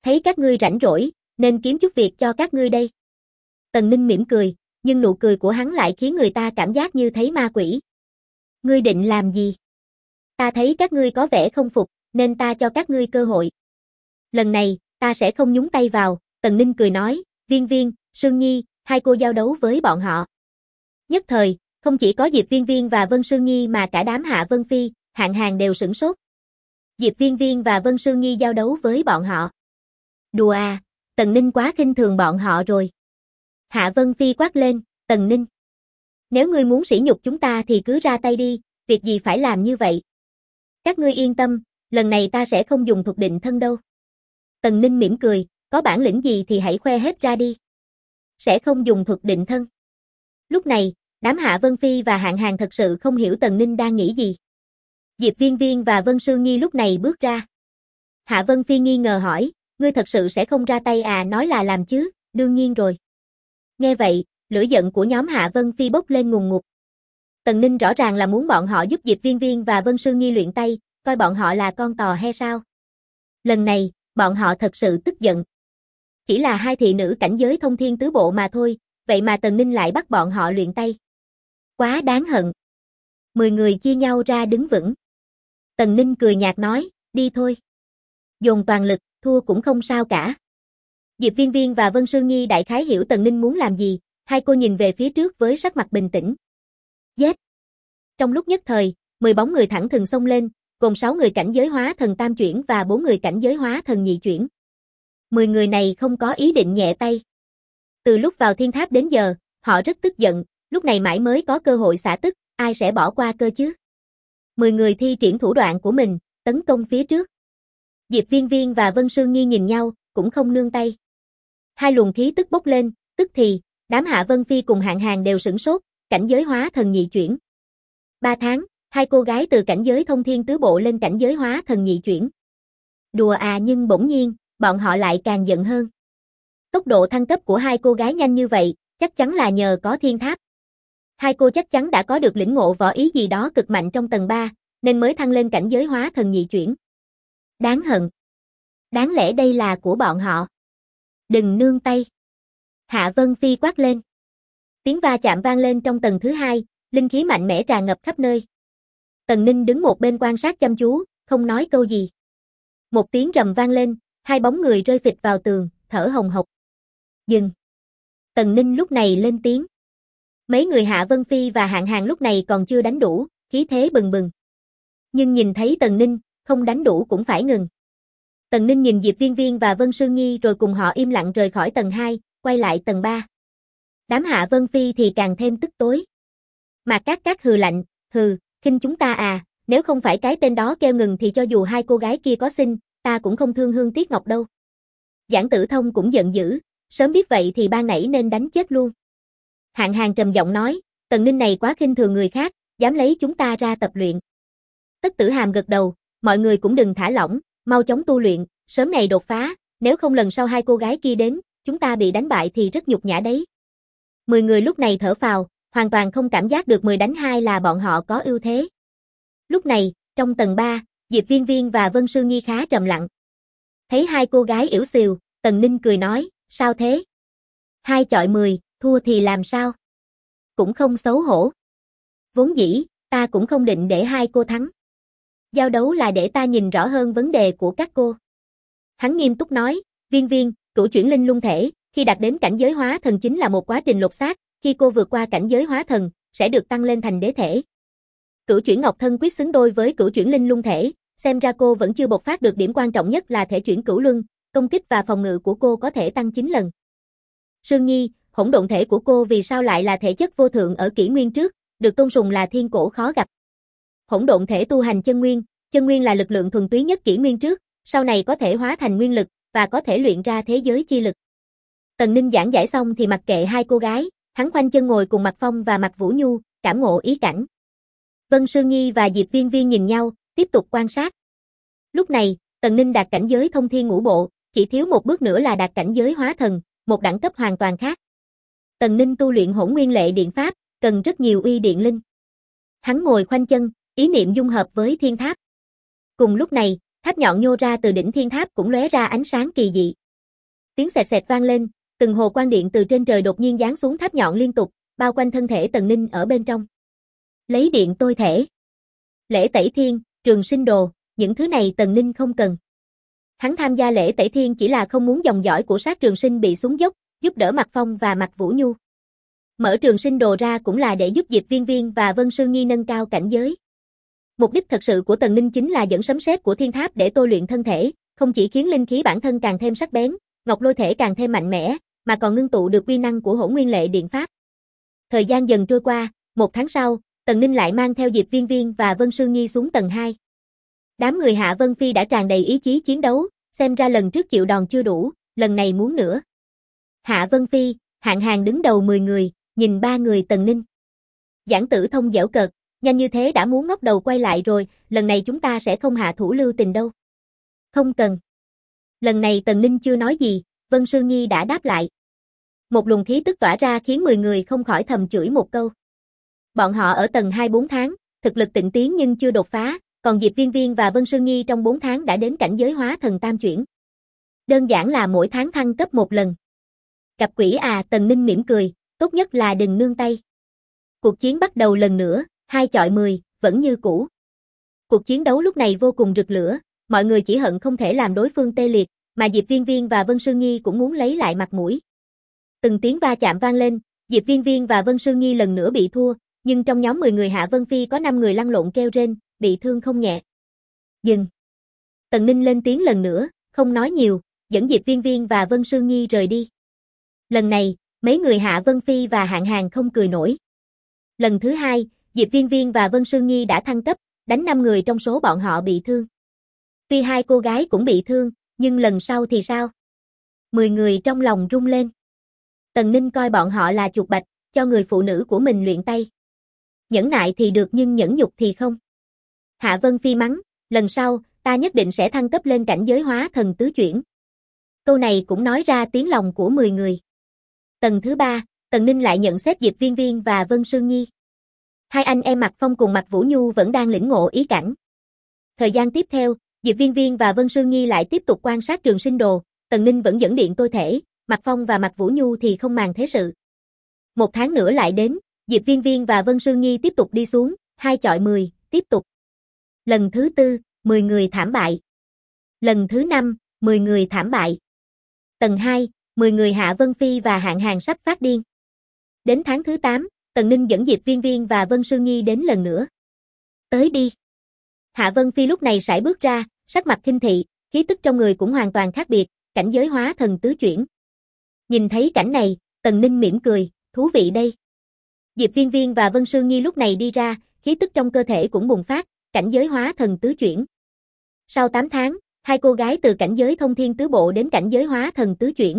Thấy các ngươi rảnh rỗi, nên kiếm chút việc cho các ngươi đây. Tần Ninh mỉm cười, nhưng nụ cười của hắn lại khiến người ta cảm giác như thấy ma quỷ. Ngươi định làm gì? Ta thấy các ngươi có vẻ không phục, nên ta cho các ngươi cơ hội. Lần này, ta sẽ không nhúng tay vào, Tần Ninh cười nói, Viên Viên, Sương Nhi, hai cô giao đấu với bọn họ. Nhất thời, không chỉ có Diệp Viên Viên và Vân Sương Nhi mà cả đám Hạ Vân Phi, Hạng Hàng đều sửng sốt. Diệp Viên Viên và Vân Sương Nhi giao đấu với bọn họ. Đùa à, Tần Ninh quá khinh thường bọn họ rồi. Hạ Vân Phi quát lên, Tần Ninh. Nếu ngươi muốn sỉ nhục chúng ta thì cứ ra tay đi, việc gì phải làm như vậy. Các ngươi yên tâm, lần này ta sẽ không dùng thuật định thân đâu. Tần Ninh mỉm cười, có bản lĩnh gì thì hãy khoe hết ra đi. Sẽ không dùng thuật định thân. Lúc này, đám Hạ Vân Phi và Hạng Hàng thật sự không hiểu Tần Ninh đang nghĩ gì. Diệp Viên Viên và Vân Sương Nhi lúc này bước ra. Hạ Vân Phi nghi ngờ hỏi, ngươi thật sự sẽ không ra tay à? Nói là làm chứ, đương nhiên rồi. Nghe vậy, lửa giận của nhóm Hạ Vân Phi bốc lên ngùn ngụt. Tần Ninh rõ ràng là muốn bọn họ giúp Diệp Viên Viên và Vân Sương Nhi luyện tay, coi bọn họ là con tò hay sao? Lần này, bọn họ thật sự tức giận. Chỉ là hai thị nữ cảnh giới thông thiên tứ bộ mà thôi, vậy mà Tần Ninh lại bắt bọn họ luyện tay. Quá đáng hận. 10 người chia nhau ra đứng vững. Tần Ninh cười nhạt nói, đi thôi. Dồn toàn lực, thua cũng không sao cả. Diệp Viên Viên và Vân Sương Nhi đại khái hiểu Tần Ninh muốn làm gì, hai cô nhìn về phía trước với sắc mặt bình tĩnh. Giết! Trong lúc nhất thời, 10 bóng người thẳng thừng xông lên, gồm 6 người cảnh giới hóa thần tam chuyển và 4 người cảnh giới hóa thần nhị chuyển. 10 người này không có ý định nhẹ tay. Từ lúc vào thiên tháp đến giờ, họ rất tức giận, lúc này mãi mới có cơ hội xả tức, ai sẽ bỏ qua cơ chứ? 10 người thi triển thủ đoạn của mình, tấn công phía trước. Diệp Viên Viên và Vân Sương Nhi nhìn nhau, cũng không nương tay. Hai luồng khí tức bốc lên, tức thì, đám Hạ Vân Phi cùng Hạng Hàng đều sửng sốt, cảnh giới hóa thần nhị chuyển. 3 tháng, hai cô gái từ cảnh giới thông thiên tứ bộ lên cảnh giới hóa thần nhị chuyển. Đùa à, nhưng bỗng nhiên, bọn họ lại càng giận hơn. Tốc độ thăng cấp của hai cô gái nhanh như vậy, chắc chắn là nhờ có thiên tháp. Hai cô chắc chắn đã có được lĩnh ngộ võ ý gì đó cực mạnh trong tầng 3, nên mới thăng lên cảnh giới hóa thần nhị chuyển. Đáng hận. Đáng lẽ đây là của bọn họ. Đừng nương tay. Hạ Vân Phi quát lên. Tiếng va chạm vang lên trong tầng thứ 2, linh khí mạnh mẽ tràn ngập khắp nơi. Tần Ninh đứng một bên quan sát chăm chú, không nói câu gì. Một tiếng rầm vang lên, hai bóng người rơi phịch vào tường, thở hồng hộc. Dừng. Tần Ninh lúc này lên tiếng. Mấy người Hạ Vân Phi và Hạng Hàng lúc này còn chưa đánh đủ, khí thế bừng bừng. Nhưng nhìn thấy Tần Ninh, không đánh đủ cũng phải ngừng. Tần Ninh nhìn Diệp Viên Viên và Vân Sương Nhi rồi cùng họ im lặng rời khỏi tầng 2, quay lại tầng 3. Đám Hạ Vân Phi thì càng thêm tức tối. Mạc Cát hừ lạnh, hừ, khinh chúng ta à, nếu không phải cái tên đó kêu ngừng thì cho dù hai cô gái kia có xinh, ta cũng không thương hương tiếc ngọc đâu. Giản Tử Thông cũng giận dữ, sớm biết vậy thì ban nãy nên đánh chết luôn. Hạng Hàng trầm giọng nói, Tần Ninh này quá khinh thường người khác, dám lấy chúng ta ra tập luyện. Tất Tử Hàm gật đầu, mọi người cũng đừng thả lỏng, mau chóng tu luyện, sớm ngày đột phá, nếu không lần sau hai cô gái kia đến, chúng ta bị đánh bại thì rất nhục nhã đấy. 10 người lúc này thở phào, hoàn toàn không cảm giác được 10 đánh 2 là bọn họ có ưu thế. Lúc này, trong tầng 3, Diệp Viên Viên và Vân Sương Nhi khá trầm lặng. Thấy hai cô gái yểu xìu, Tần Ninh cười nói, sao thế? 2 chọi 10, thua thì làm sao? Cũng không xấu hổ. Vốn dĩ, ta cũng không định để hai cô thắng. Giao đấu là để ta nhìn rõ hơn vấn đề của các cô. Hắn nghiêm túc nói, Viên Viên, cửu chuyển linh lung thể, khi đạt đến cảnh giới hóa thần chính là một quá trình lột xác, khi cô vượt qua cảnh giới hóa thần, sẽ được tăng lên thành đế thể. Cửu chuyển ngọc thân quyết xứng đôi với cửu chuyển linh lung thể, xem ra cô vẫn chưa bộc phát được điểm quan trọng nhất là thể chuyển cửu luân, công kích và phòng ngự của cô có thể tăng 9 lần. Sương Nhi, hỗn độn thể của cô vì sao lại là thể chất vô thượng ở kỷ nguyên trước, được tôn sùng là thiên cổ khó gặp. Hỗn độn thể tu hành chân nguyên là lực lượng thuần túy nhất kỷ nguyên trước, sau này có thể hóa thành nguyên lực và có thể luyện ra thế giới chi lực. Tần Ninh giảng giải xong thì mặc kệ hai cô gái, hắn khoanh chân ngồi cùng Mạc Phong và Mạc Vũ Nhu, cảm ngộ ý cảnh. Vân Sương Nhi và Diệp Viên Viên nhìn nhau, tiếp tục quan sát. Lúc này, Tần Ninh đạt cảnh giới thông thiên ngũ bộ, chỉ thiếu một bước nữa là đạt cảnh giới hóa thần, một đẳng cấp hoàn toàn khác. Tần Ninh tu luyện hỗn nguyên lệ điện pháp, cần rất nhiều uy điện linh. Hắn ngồi khoanh chân, ý niệm dung hợp với thiên tháp. Cùng lúc này, Tháp nhọn nhô ra từ đỉnh thiên tháp cũng lóe ra ánh sáng kỳ dị. Tiếng xẹt xẹt vang lên, từng hồ quang điện từ trên trời đột nhiên giáng xuống tháp nhọn liên tục, bao quanh thân thể Tần Ninh ở bên trong. Lấy điện tôi thể. Lễ tẩy thiên, trường sinh đồ, những thứ này Tần Ninh không cần. Hắn tham gia lễ tẩy thiên chỉ là không muốn dòng dõi của sát trường sinh bị xuống dốc, giúp đỡ Mạc Phong và Mạc Vũ Nhu. Mở trường sinh đồ ra cũng là để giúp Diệp Viên Viên và Vân Sương Nhi nâng cao cảnh giới. Mục đích thật sự của Tần Ninh chính là dẫn sấm sét của thiên tháp để tôi luyện thân thể, không chỉ khiến linh khí bản thân càng thêm sắc bén, ngọc lôi thể càng thêm mạnh mẽ, mà còn ngưng tụ được uy năng của Hỗn Nguyên Lệ Điện Pháp. Thời gian dần trôi qua, 1 tháng sau, Tần Ninh lại mang theo Diệp Viên Viên và Vân Sương Nhi xuống tầng 2. Đám người Hạ Vân Phi đã tràn đầy ý chí chiến đấu, xem ra lần trước chịu đòn chưa đủ, lần này muốn nữa. Hạ Vân Phi, Hạng Hàng đứng đầu 10 người, nhìn 3 người Tần Ninh. Giản Tử Thông giễu cợt, nhanh như thế đã muốn ngóc đầu quay lại rồi, lần này chúng ta sẽ không hạ thủ lưu tình đâu. Không cần. Lần này Tần Ninh chưa nói gì, Vân Sương Nhi đã đáp lại. Một luồng khí tức tỏa ra khiến 10 người không khỏi thầm chửi một câu. Bọn họ ở tầng 2 4 tháng, thực lực tịnh tiến nhưng chưa đột phá, còn Diệp Viên Viên và Vân Sương Nhi trong 4 tháng đã đến cảnh giới hóa thần tam chuyển. Đơn giản là mỗi tháng thăng cấp 1 lần. Cặp quỷ à, Tần Ninh mỉm cười, tốt nhất là đừng nương tay. Cuộc chiến bắt đầu lần nữa, 2 chọi 10, vẫn như cũ. Cuộc chiến đấu lúc này vô cùng rực lửa, mọi người chỉ hận không thể làm đối phương tê liệt, mà Diệp Viên Viên và Vân Sương Nhi cũng muốn lấy lại mặt mũi. Từng tiếng va chạm vang lên, Diệp Viên Viên và Vân Sương Nhi lần nữa bị thua, nhưng trong nhóm 10 người Hạ Vân Phi có 5 người lăn lộn kêu rên, bị thương không nhẹ. Dừng. Tần Ninh lên tiếng lần nữa, không nói nhiều, dẫn Diệp Viên Viên và Vân Sương Nhi rời đi. Lần này, mấy người Hạ Vân Phi và Hạng Hàng không cười nổi. Lần thứ 2, Diệp Viên Viên và Vân Sương Nhi đã thăng cấp, đánh 5 người trong số bọn họ bị thương. Tuy 2 cô gái cũng bị thương, nhưng lần sau thì sao? 10 người trong lòng rung lên. Tần Ninh coi bọn họ là chuột bạch, cho người phụ nữ của mình luyện tay. Nhẫn nại thì được nhưng nhẫn nhục thì không. Hạ Vân Phi mắng, lần sau, ta nhất định sẽ thăng cấp lên cảnh giới hóa thần tứ chuyển. Câu này cũng nói ra tiếng lòng của 10 người. Tầng thứ 3, Tần Ninh lại nhận xét Diệp Viên Viên và Vân Sương Nhi. Hai anh em Mạc Phong cùng Mạc Vũ Nhu vẫn đang lĩnh ngộ ý cảnh. Thời gian tiếp theo, Diệp Viên Viên và Vân Sương Nhi lại tiếp tục quan sát trường sinh đồ, Tần Ninh vẫn dẫn điện tôi thể, Mạc Phong và Mạc Vũ Nhu thì không màng thế sự. 1 tháng nữa lại đến, Diệp Viên Viên và Vân Sương Nhi tiếp tục đi xuống, 2 chọi 10, tiếp tục. Lần thứ 4, 10 người thảm bại. Lần thứ 5, 10 người thảm bại. Tầng 2, 10 người Hạ Vân Phi và Hạng Hàng sắp phát điên. Đến tháng thứ 8, Tần Ninh dẫn Diệp Viên Viên và Vân Sương Nhi đến lần nữa. Tới đi. Hạ Vân Phi lúc này sải bước ra, sắc mặt khinh thị, khí tức trong người cũng hoàn toàn khác biệt, cảnh giới hóa thần tứ chuyển. Nhìn thấy cảnh này, Tần Ninh mỉm cười, thú vị đây. Diệp Viên Viên và Vân Sương Nhi lúc này đi ra, khí tức trong cơ thể cũng bùng phát, cảnh giới hóa thần tứ chuyển. Sau 8 tháng, 2 cô gái từ cảnh giới thông thiên tứ bộ đến cảnh giới hóa thần tứ chuyển.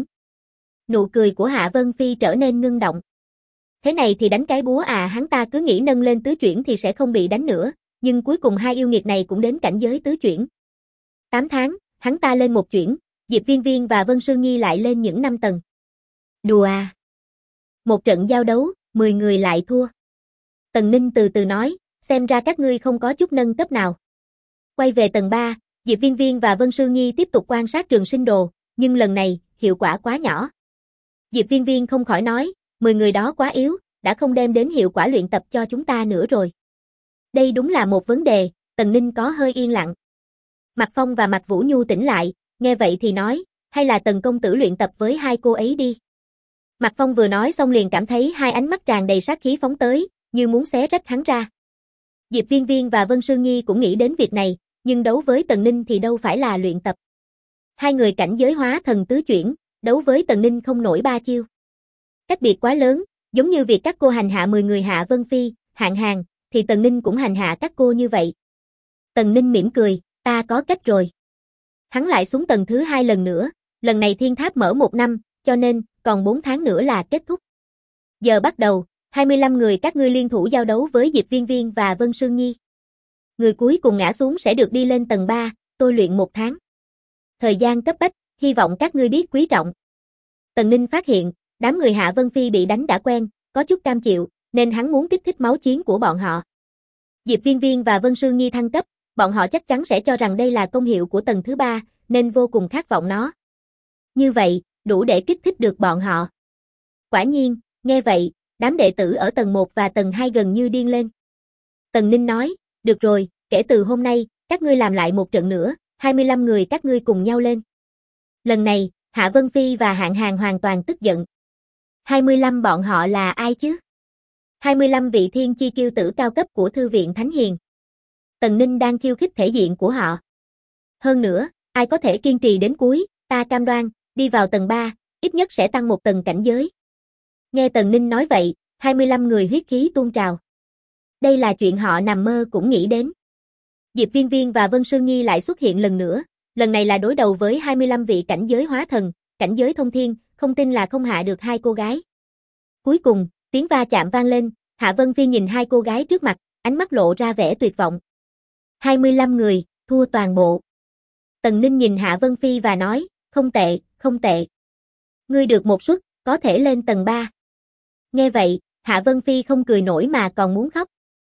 Nụ cười của Hạ Vân Phi trở nên ngưng động. Thế này thì đánh cái búa à, hắn ta cứ nghĩ nâng lên tứ chuyển thì sẽ không bị đánh nữa, nhưng cuối cùng 2 yêu nghiệt này cũng đến cảnh giới tứ chuyển. 8 tháng, hắn ta lên 1 chuyển, Diệp Viên Viên và Vân Sương Nhi lại lên những 5 tầng. Đùa à. Một trận giao đấu, 10 người lại thua. Tần Ninh từ từ nói, xem ra các ngươi không có chút nâng cấp nào. Quay về tầng 3, Diệp Viên Viên và Vân Sương Nhi tiếp tục quan sát trường sinh đồ, nhưng lần này, hiệu quả quá nhỏ. Diệp Viên Viên không khỏi nói, 10 người đó quá yếu, đã không đem đến hiệu quả luyện tập cho chúng ta nữa rồi. Đây đúng là một vấn đề, Tần Ninh có hơi yên lặng. Mạc Phong và Mạc Vũ Nhu tỉnh lại, nghe vậy thì nói, hay là Tần công tử luyện tập với 2 cô ấy đi. Mạc Phong vừa nói xong liền cảm thấy 2 ánh mắt tràn đầy sát khí phóng tới, như muốn xé rách hắn ra. Diệp Viên Viên và Vân Sương Nhi cũng nghĩ đến việc này, nhưng đấu với Tần Ninh thì đâu phải là luyện tập. 2 người cảnh giới hóa thần tứ chuyển, đấu với Tần Ninh không nổi 3 chiêu. Cách biệt quá lớn, giống như việc các cô hành hạ 10 người Hạ Vân Phi, Hạng Hàng, thì Tần Ninh cũng hành hạ các cô như vậy. Tần Ninh mỉm cười, ta có cách rồi. Hắn lại xuống tầng thứ 2 lần nữa, lần này thiên tháp mở 1 năm, cho nên, còn 4 tháng nữa là kết thúc. Giờ bắt đầu, 25 người các ngươi liên thủ giao đấu với Diệp Viên Viên và Vân Sương Nhi. Người cuối cùng ngã xuống sẽ được đi lên tầng 3, tôi luyện 1 tháng. Thời gian cấp bách, hy vọng các ngươi biết quý trọng. Tần Ninh phát hiện, đám người Hạ Vân Phi bị đánh đã quen, có chút cam chịu, nên hắn muốn kích thích máu chiến của bọn họ. Diệp Viên Viên và Vân Sương Nhi thăng cấp, bọn họ chắc chắn sẽ cho rằng đây là công hiệu của tầng thứ 3, nên vô cùng khát vọng nó. Như vậy, đủ để kích thích được bọn họ. Quả nhiên, nghe vậy, đám đệ tử ở tầng 1 và tầng 2 gần như điên lên. Tần Ninh nói, được rồi, kể từ hôm nay, các ngươi làm lại một trận nữa, 25 người các ngươi cùng nhau lên. Lần này, Hạ Vân Phi và Hạng Hàng hoàn toàn tức giận. 25 bọn họ là ai chứ? 25 vị thiên chi kiêu tử cao cấp của Thư viện Thánh Hiền. Tần Ninh đang khiêu khích thể diện của họ. Hơn nữa, ai có thể kiên trì đến cuối, ta cam đoan, đi vào tầng 3, ít nhất sẽ tăng một tầng cảnh giới. Nghe Tần Ninh nói vậy, 25 người huyết khí tuôn trào. Đây là chuyện họ nằm mơ cũng nghĩ đến. Diệp Viên Viên và Vân Sương Nhi lại xuất hiện lần nữa, lần này là đối đầu với 25 vị cảnh giới hóa thần, cảnh giới thông thiên, không tin là không hạ được hai cô gái. Cuối cùng, tiếng va chạm vang lên, Hạ Vân Phi nhìn hai cô gái trước mặt, ánh mắt lộ ra vẻ tuyệt vọng. 25 người, thua toàn bộ. Tần Ninh nhìn Hạ Vân Phi và nói, không tệ, không tệ. Ngươi được một suất, có thể lên tầng 3. Nghe vậy, Hạ Vân Phi không cười nổi mà còn muốn khóc.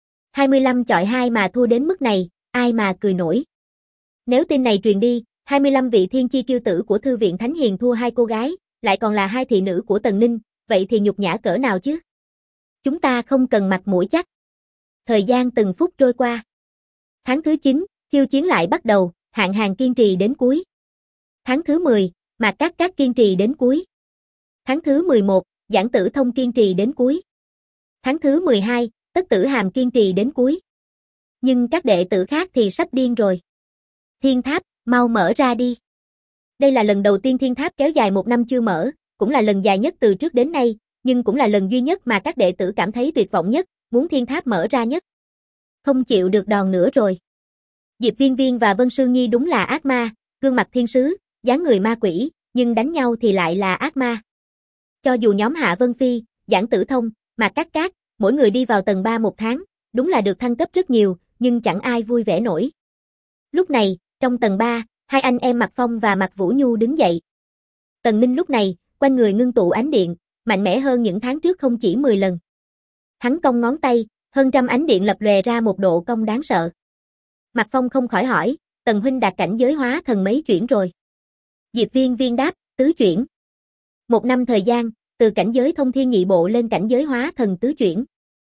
25 chọi 2 mà thua đến mức này, ai mà cười nổi. Nếu tin này truyền đi, 25 vị thiên chi kiêu tử của Thư viện Thánh Hiền thua hai cô gái, lại còn là hai thị nữ của Tần Ninh, vậy thì nhục nhã cỡ nào chứ? Chúng ta không cần mặt mũi chắc. Thời gian từng phút trôi qua. Tháng thứ 9, khiêu chiến lại bắt đầu, Hạng Hàng kiên trì đến cuối. Tháng thứ 10, Mạc Cát Cát kiên trì đến cuối. Tháng thứ 11, Giản Tử Thông kiên trì đến cuối. Tháng thứ 12, Tất Tử Hàm kiên trì đến cuối. Nhưng các đệ tử khác thì sắp điên rồi. Thiên tháp, mau mở ra đi. Đây là lần đầu tiên thiên tháp kéo dài một năm chưa mở, cũng là lần dài nhất từ trước đến nay, nhưng cũng là lần duy nhất mà các đệ tử cảm thấy tuyệt vọng nhất, muốn thiên tháp mở ra nhất. Không chịu được đòn nữa rồi. Diệp Viên Viên và Vân Sương Nhi đúng là ác ma, gương mặt thiên sứ, dáng người ma quỷ, nhưng đánh nhau thì lại là ác ma. Cho dù nhóm Hạ Vân Phi, Giản Tử Thông, Mạc Cát Cát, mỗi người đi vào tầng 3 một tháng, đúng là được thăng cấp rất nhiều, nhưng chẳng ai vui vẻ nổi. Lúc này, trong tầng 3, hai anh em Mạc Phong và Mạc Vũ Nhu đứng dậy. Tần Ninh lúc này, quanh người ngưng tụ ánh điện, mạnh mẽ hơn những tháng trước không chỉ 10 lần. Hắn cong ngón tay, hơn trăm ánh điện lập lòe ra một độ cong đáng sợ. Mạc Phong không khỏi hỏi, Tần huynh đạt cảnh giới hóa thần mấy chuyển rồi? Diệp Viên Viên đáp, tứ chuyển. Một năm thời gian, từ cảnh giới thông thiên nhị bộ lên cảnh giới hóa thần tứ chuyển.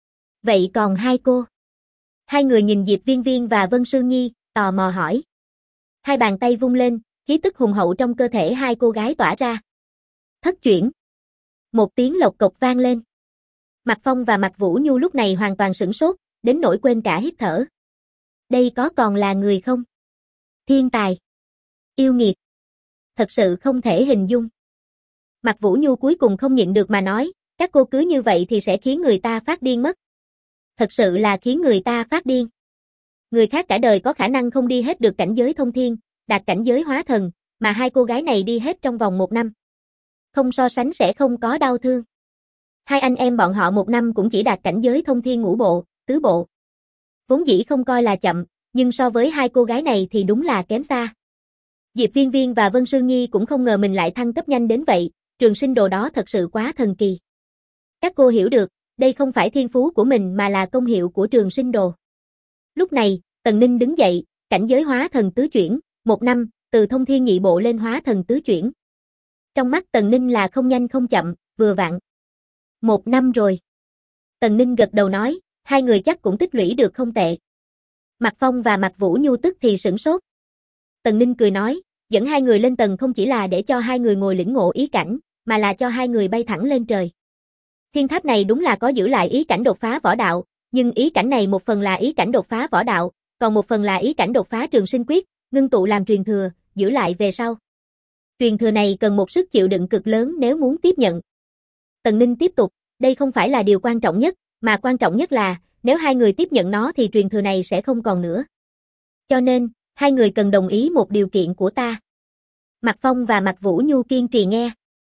Vậy còn hai cô? Hai người nhìn Diệp Viên Viên và Vân Sương Nhi, tò mò hỏi. Hai bàn tay vung lên, khí tức hùng hậu trong cơ thể hai cô gái tỏa ra. Thất chuyển. Một tiếng lộc cộc vang lên. Mạc Phong và Mạc Vũ Nhu lúc này hoàn toàn sửng sốt, đến nỗi quên cả hít thở. Đây có còn là người không? Thiên tài. Yêu nghiệt. Thật sự không thể hình dung. Mạc Vũ Nhu cuối cùng không nhịn được mà nói, các cô cứ như vậy thì sẽ khiến người ta phát điên mất. Thật sự là khiến người ta phát điên. Người khác cả đời có khả năng không đi hết được cảnh giới thông thiên, đạt cảnh giới hóa thần, mà hai cô gái này đi hết trong vòng một năm. Không so sánh sẽ không có đau thương. Hai anh em bọn họ một năm cũng chỉ đạt cảnh giới thông thiên ngũ bộ, tứ bộ. Vốn dĩ không coi là chậm, nhưng so với hai cô gái này thì đúng là kém xa. Diệp Viên Viên và Vân Sương Nhi cũng không ngờ mình lại thăng cấp nhanh đến vậy, trường sinh đồ đó thật sự quá thần kỳ. Các cô hiểu được, đây không phải thiên phú của mình mà là công hiệu của trường sinh đồ. Lúc này, Tần Ninh đứng dậy, cảnh giới hóa thần tứ chuyển, một năm, từ thông thiên nhị bộ lên hóa thần tứ chuyển. Trong mắt Tần Ninh là không nhanh không chậm, vừa vặn. Một năm rồi. Tần Ninh gật đầu nói, hai người chắc cũng tích lũy được không tệ. Mạc Phong và Mạc Vũ Nhu tức thì sửng sốt. Tần Ninh cười nói, dẫn hai người lên tầng không chỉ là để cho hai người ngồi lĩnh ngộ ý cảnh, mà là cho hai người bay thẳng lên trời. Thiên tháp này đúng là có giữ lại ý cảnh đột phá võ đạo, nhưng ý cảnh này một phần là ý cảnh đột phá võ đạo, còn một phần là ý cảnh đột phá trường sinh quyết, ngưng tụ làm truyền thừa, giữ lại về sau. Truyền thừa này cần một sức chịu đựng cực lớn nếu muốn tiếp nhận. Tần Ninh tiếp tục, đây không phải là điều quan trọng nhất, mà quan trọng nhất là, nếu hai người tiếp nhận nó thì truyền thừa này sẽ không còn nữa. Cho nên, hai người cần đồng ý một điều kiện của ta. Mạc Phong và Mạc Vũ Nhu kiên trì nghe.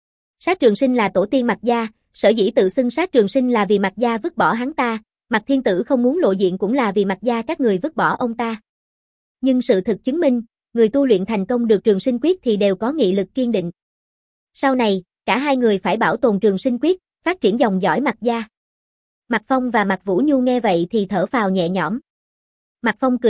Sát Trường Sinh là tổ tiên Mạc gia, sở dĩ tự xưng Sát Trường Sinh là vì Mạc gia vứt bỏ hắn ta, Mạc Thiên Tử không muốn lộ diện cũng là vì Mạc gia các người vứt bỏ ông ta. Nhưng sự thực chứng minh, người tu luyện thành công được Trường Sinh quyết thì đều có nghị lực kiên định. Sau này, cả hai người phải bảo tồn Trường Sinh quyết, phát triển dòng dõi Mạc gia. Mạc Phong và Mạc Vũ Nhu nghe vậy thì thở phào nhẹ nhõm. Mạc Phong cười đáp,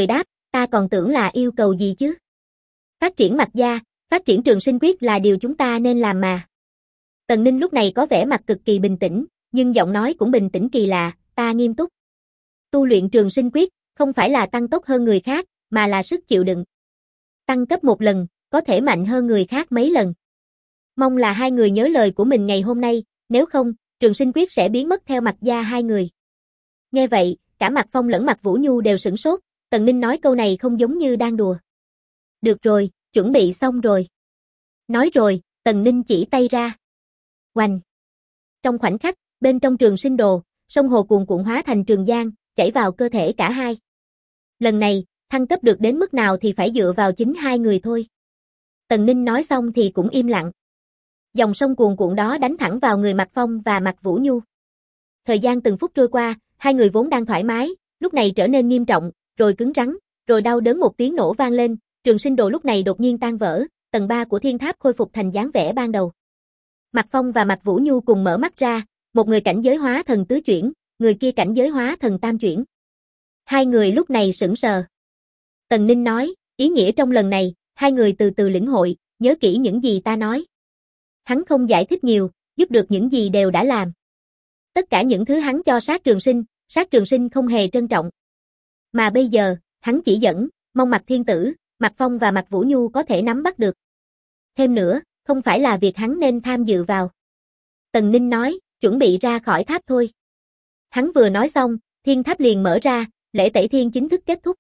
Ta còn tưởng là yêu cầu gì chứ. Phát triển Mạc gia, phát triển Trường Sinh Quyết là điều chúng ta nên làm mà. Tần Ninh lúc này có vẻ mặt cực kỳ bình tĩnh, nhưng giọng nói cũng bình tĩnh kỳ lạ, ta nghiêm túc. Tu luyện Trường Sinh Quyết, không phải là tăng tốc hơn người khác, mà là sức chịu đựng. Tăng cấp một lần, có thể mạnh hơn người khác mấy lần. Mong là hai người nhớ lời của mình ngày hôm nay, nếu không, Trường Sinh Quyết sẽ biến mất theo Mạc gia hai người. Nghe vậy, cả Mạc Phong lẫn Mạc Vũ Nhu đều sửng sốt, Tần Ninh nói câu này không giống như đang đùa. Được rồi, chuẩn bị xong rồi. Nói rồi, Tần Ninh chỉ tay ra. Oanh! Trong khoảnh khắc, bên trong Trường Sinh Đồ, sông hồ cuồn cuộn hóa thành trường giang, chảy vào cơ thể cả hai. Lần này, thăng cấp được đến mức nào thì phải dựa vào chính hai người thôi. Tần Ninh nói xong thì cũng im lặng. Dòng sông cuồn cuộn đó đánh thẳng vào người Mạc Phong và Mạc Vũ Nhu. Thời gian từng phút trôi qua, hai người vốn đang thoải mái, lúc này trở nên nghiêm trọng, rồi cứng rắn, rồi đau đớn một tiếng nổ vang lên, Trường Sinh Đồ lúc này đột nhiên tan vỡ, tầng 3 của thiên tháp khôi phục thành dáng vẻ ban đầu. Mạc Phong và Mạc Vũ Nhu cùng mở mắt ra, một người cảnh giới hóa thần tứ chuyển, người kia cảnh giới hóa thần tam chuyển. Hai người lúc này sững sờ. Tần Ninh nói, ý nghĩa trong lần này, hai người từ từ lĩnh hội, nhớ kỹ những gì ta nói. Hắn không giải thích nhiều, giúp được những gì đều đã làm. Tất cả những thứ hắn cho sát trường sinh không hề trân trọng. Mà bây giờ, hắn chỉ dẫn, mong Mạc Thiên Tử, Mạc Phong và Mạc Vũ Nhu có thể nắm bắt được. Thêm nữa, không phải là việc hắn nên tham dự vào. Tần Ninh nói, chuẩn bị ra khỏi tháp thôi. Hắn vừa nói xong, thiên tháp liền mở ra, lễ tẩy thiên chính thức kết thúc.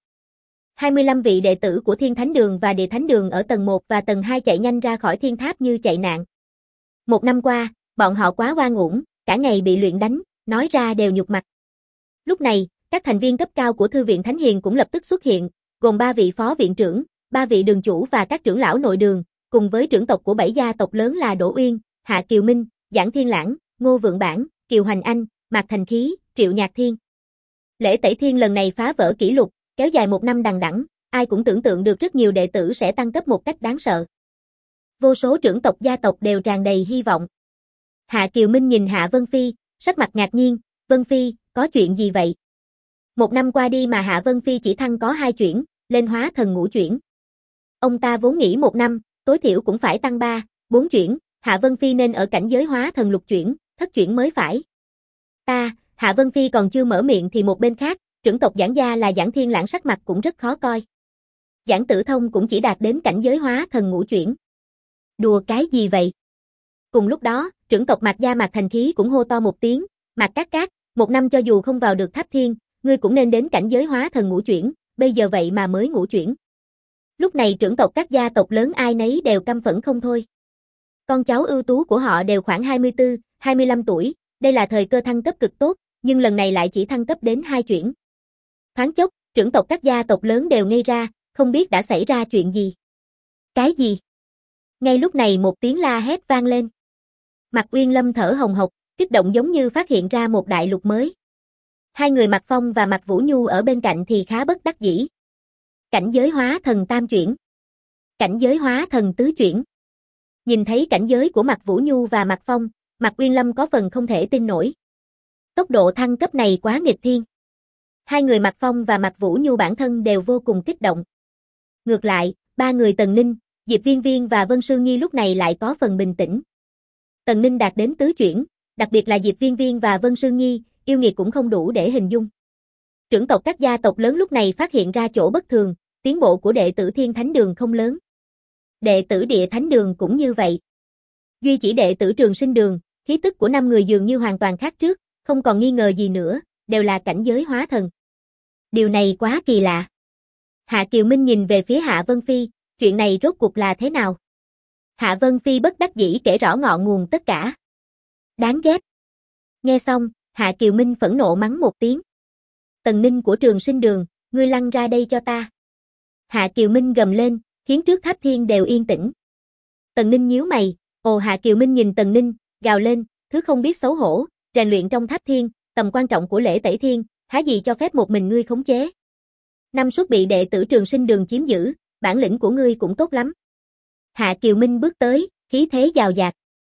25 vị đệ tử của Thiên Thánh Đường và Địa Thánh Đường ở tầng 1 và tầng 2 chạy nhanh ra khỏi thiên tháp như chạy nạn. Một năm qua, bọn họ quá oan uổng, cả ngày bị luyện đánh, nói ra đều nhục mặt. Lúc này, các thành viên cấp cao của Thư viện Thánh Hiền cũng lập tức xuất hiện, gồm 3 vị phó viện trưởng, 3 vị đường chủ và các trưởng lão nội đường, cùng với trưởng tộc của 7 gia tộc lớn là Đỗ Uyên, Hạ Kiều Minh, Giảng Thiên Lãng, Ngô Vượng Bản, Kiều Hoành Anh, Mạc Thành Khí, Triệu Nhạc Thiên. Lễ tẩy thiên lần này phá vỡ kỷ lục, kéo dài một năm đằng đẵng, ai cũng tưởng tượng được rất nhiều đệ tử sẽ tăng cấp một cách đáng sợ. Vô số trưởng tộc gia tộc đều tràn đầy hy vọng. Hạ Kiều Minh nhìn Hạ Vân Phi, sắc mặt ngạc nhiên, Vân Phi, có chuyện gì vậy? Một năm qua đi mà Hạ Vân Phi chỉ thăng có 2 chuyển, lên hóa thần ngũ chuyển. Ông ta vốn nghĩ một năm, tối thiểu cũng phải tăng 3, 4 chuyển, Hạ Vân Phi nên ở cảnh giới hóa thần lục chuyển, thất chuyển mới phải. Hạ Vân Phi còn chưa mở miệng thì một bên khác, trưởng tộc Giảng gia là Giảng Thiên Lãng sắc mặt cũng rất khó coi. Giảng Tử Thông cũng chỉ đạt đến cảnh giới hóa thần ngũ chuyển. Đùa cái gì vậy? Cùng lúc đó, trưởng tộc Mạc gia Mạc Thành Khí cũng hô to một tiếng, Mạc Cát Cát, một năm cho dù không vào được tháp thiên, ngươi cũng nên đến cảnh giới hóa thần ngũ chuyển, bây giờ vậy mà mới ngũ chuyển. Lúc này trưởng tộc các gia tộc lớn ai nấy đều căm phẫn không thôi. Con cháu ưu tú của họ đều khoảng 24, 25 tuổi, đây là thời cơ thăng cấp cực tốt, nhưng lần này lại chỉ thăng cấp đến 2 chuyển. Thoáng chốc, trưởng tộc các gia tộc lớn đều ngây ra, không biết đã xảy ra chuyện gì. Cái gì? Ngay lúc này một tiếng la hét vang lên. Mạc Uyên Lâm thở hồng hộc, kích động giống như phát hiện ra một đại lục mới. Hai người Mạc Phong và Mạc Vũ Nhu ở bên cạnh thì khá bất đắc dĩ. Cảnh giới hóa thần tam chuyển. Cảnh giới hóa thần tứ chuyển. Nhìn thấy cảnh giới của Mạc Vũ Nhu và Mạc Phong, Mạc Uyên Lâm có phần không thể tin nổi. Tốc độ thăng cấp này quá nghịch thiên. Hai người Mạc Phong và Mạc Vũ Nhu bản thân đều vô cùng kích động. Ngược lại, ba người Tần Ninh, Diệp Viên Viên và Vân Sương Nhi lúc này lại có phần bình tĩnh. Tần Ninh đạt đến tứ chuyển, đặc biệt là Diệp Viên Viên và Vân Sương Nhi, yêu nghiệt cũng không đủ để hình dung. Trưởng tộc các gia tộc lớn lúc này phát hiện ra chỗ bất thường, tiến bộ của đệ tử Thiên Thánh Đường không lớn. Đệ tử Địa Thánh Đường cũng như vậy. Duy chỉ đệ tử Trường Sinh Đường, khí tức của 5 người dường như hoàn toàn khác trước, không còn nghi ngờ gì nữa, đều là cảnh giới hóa thần. Điều này quá kỳ lạ. Hạ Kiều Minh nhìn về phía Hạ Vân Phi, chuyện này rốt cuộc là thế nào? Hạ Vân Phi bất đắc dĩ kể rõ ngọn nguồn tất cả. Đáng ghét. Nghe xong, Hạ Kiều Minh phẫn nộ mắng một tiếng. Tần Ninh của Trường Sinh Đường, ngươi lăn ra đây cho ta. Hạ Kiều Minh gầm lên, khiến trước tháp thiên đều yên tĩnh. Tần Ninh nhíu mày, Hạ Kiều Minh nhìn Tần Ninh, gào lên, thứ không biết xấu hổ, rèn luyện trong tháp thiên, tầm quan trọng của lễ tẩy thiên, há gì cho phép một mình ngươi khống chế. Năm suất bị đệ tử Trường Sinh Đường chiếm giữ, bản lĩnh của ngươi cũng tốt lắm. Hạ Kiều Minh bước tới, khí thế dào dạt.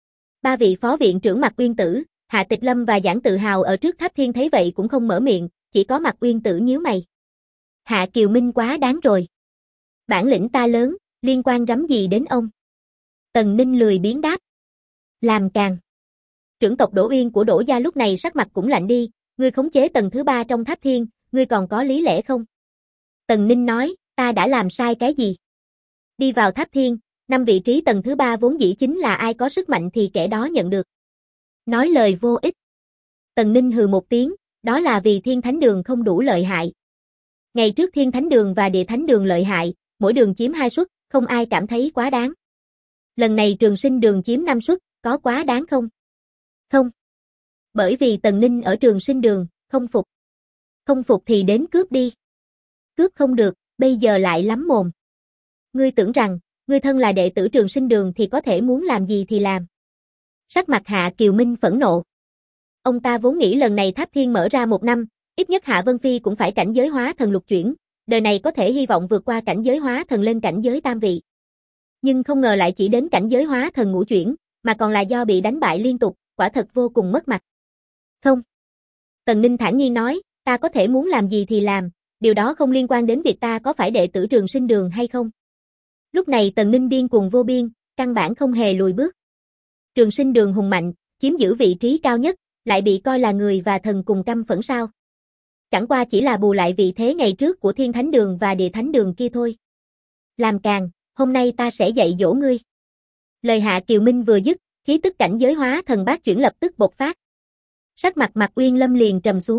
Ba vị phó viện trưởng Mạc Uyên Tử, Hạ Tịch Lâm và Giảng Tự Hào ở trước tháp thiên thấy vậy cũng không mở miệng, chỉ có Mạc Uyên Tử nhíu mày. Hạ Kiều Minh quá đáng rồi. Bản lĩnh ta lớn, liên quan rắm gì đến ông? Tần Ninh lười biếng đáp. Làm càng. Trưởng tộc Đỗ Uyên của Đỗ gia lúc này sắc mặt cũng lạnh đi, ngươi khống chế tầng thứ 3 trong tháp thiên, ngươi còn có lý lẽ không? Tần Ninh nói, ta đã làm sai cái gì? Đi vào tháp thiên, 5 vị trí tầng thứ 3 vốn dĩ chính là ai có sức mạnh thì kẻ đó nhận được. Nói lời vô ích. Tần Ninh hừ một tiếng, đó là vì Thiên Thánh Đường không đủ lợi hại. Ngày trước Thiên Thánh Đường và Địa Thánh Đường lợi hại, mỗi đường chiếm 2 suất, không ai cảm thấy quá đáng. Lần này Trường Sinh Đường chiếm 5 suất, có quá đáng không? Không. Bởi vì Tần Ninh ở Trường Sinh Đường, không phục. Không phục thì đến cướp đi. Cướp không được, bây giờ lại lắm mồm. Ngươi tưởng rằng, ngươi thân là đệ tử Trường Sinh Đường thì có thể muốn làm gì thì làm. Sắc mặt Hạ Kiều Minh phẫn nộ. Ông ta vốn nghĩ lần này Tháp Thiên mở ra 1 năm, ít nhất Hạ Vân Phi cũng phải cảnh giới hóa thần lục chuyển, đời này có thể hy vọng vượt qua cảnh giới hóa thần lên cảnh giới tam vị. Nhưng không ngờ lại chỉ đến cảnh giới hóa thần ngũ chuyển, mà còn là do bị đánh bại liên tục, quả thật vô cùng mất mặt. Không. Tần Ninh thản nhiên nói, ta có thể muốn làm gì thì làm, điều đó không liên quan đến việc ta có phải đệ tử Trường Sinh Đường hay không. Lúc này Tần Ninh điên cuồng vô biên, căn bản không hề lùi bước. Trường Sinh Đường hùng mạnh, chiếm giữ vị trí cao nhất, lại bị coi là người và thần cùng căm phẫn sao. Chẳng qua chỉ là bù lại vị thế ngày trước của Thiên Thánh Đường và Địa Thánh Đường kia thôi. Làm càng, hôm nay ta sẽ dạy dỗ ngươi. Lời Hạ Kiều Minh vừa dứt, khí tức cảnh giới hóa thần bát chuyển lập tức bộc phát. Sắc mặt Mạc Uyên Lâm liền trầm xuống.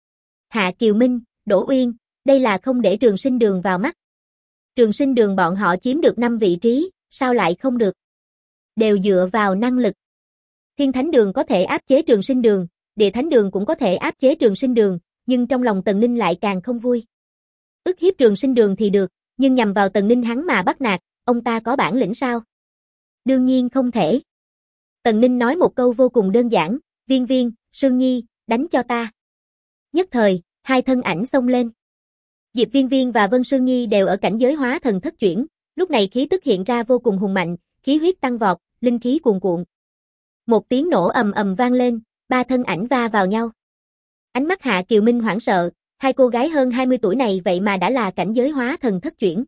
Hạ Kiều Minh, Đỗ Uyên, đây là không để Trường Sinh Đường vào mắt. Trường Sinh Đường bọn họ chiếm được 5 vị trí, sao lại không được? Đều dựa vào năng lực. Thiên Thánh Đường có thể áp chế Trường Sinh Đường, Địa Thánh Đường cũng có thể áp chế Trường Sinh Đường, nhưng trong lòng Tần Ninh lại càng không vui. Ức hiếp Trường Sinh Đường thì được, nhưng nhằm vào Tần Ninh hắn mà bắt nạt, ông ta có bản lĩnh sao? Đương nhiên không thể. Tần Ninh nói một câu vô cùng đơn giản, Viên Viên, Sương Nhi, đánh cho ta. Nhất thời, hai thân ảnh xông lên. Diệp Viên Viên và Vân Sương Nhi đều ở cảnh giới hóa thần thất chuyển, lúc này khí tức hiện ra vô cùng hùng mạnh, khí huyết tăng vọt, linh khí cuồn cuộn. Một tiếng nổ ầm ầm vang lên, 3 thân ảnh va vào nhau. Ánh mắt Hạ Kiều Minh hoảng sợ, hai cô gái hơn 20 tuổi này vậy mà đã là cảnh giới hóa thần thất chuyển.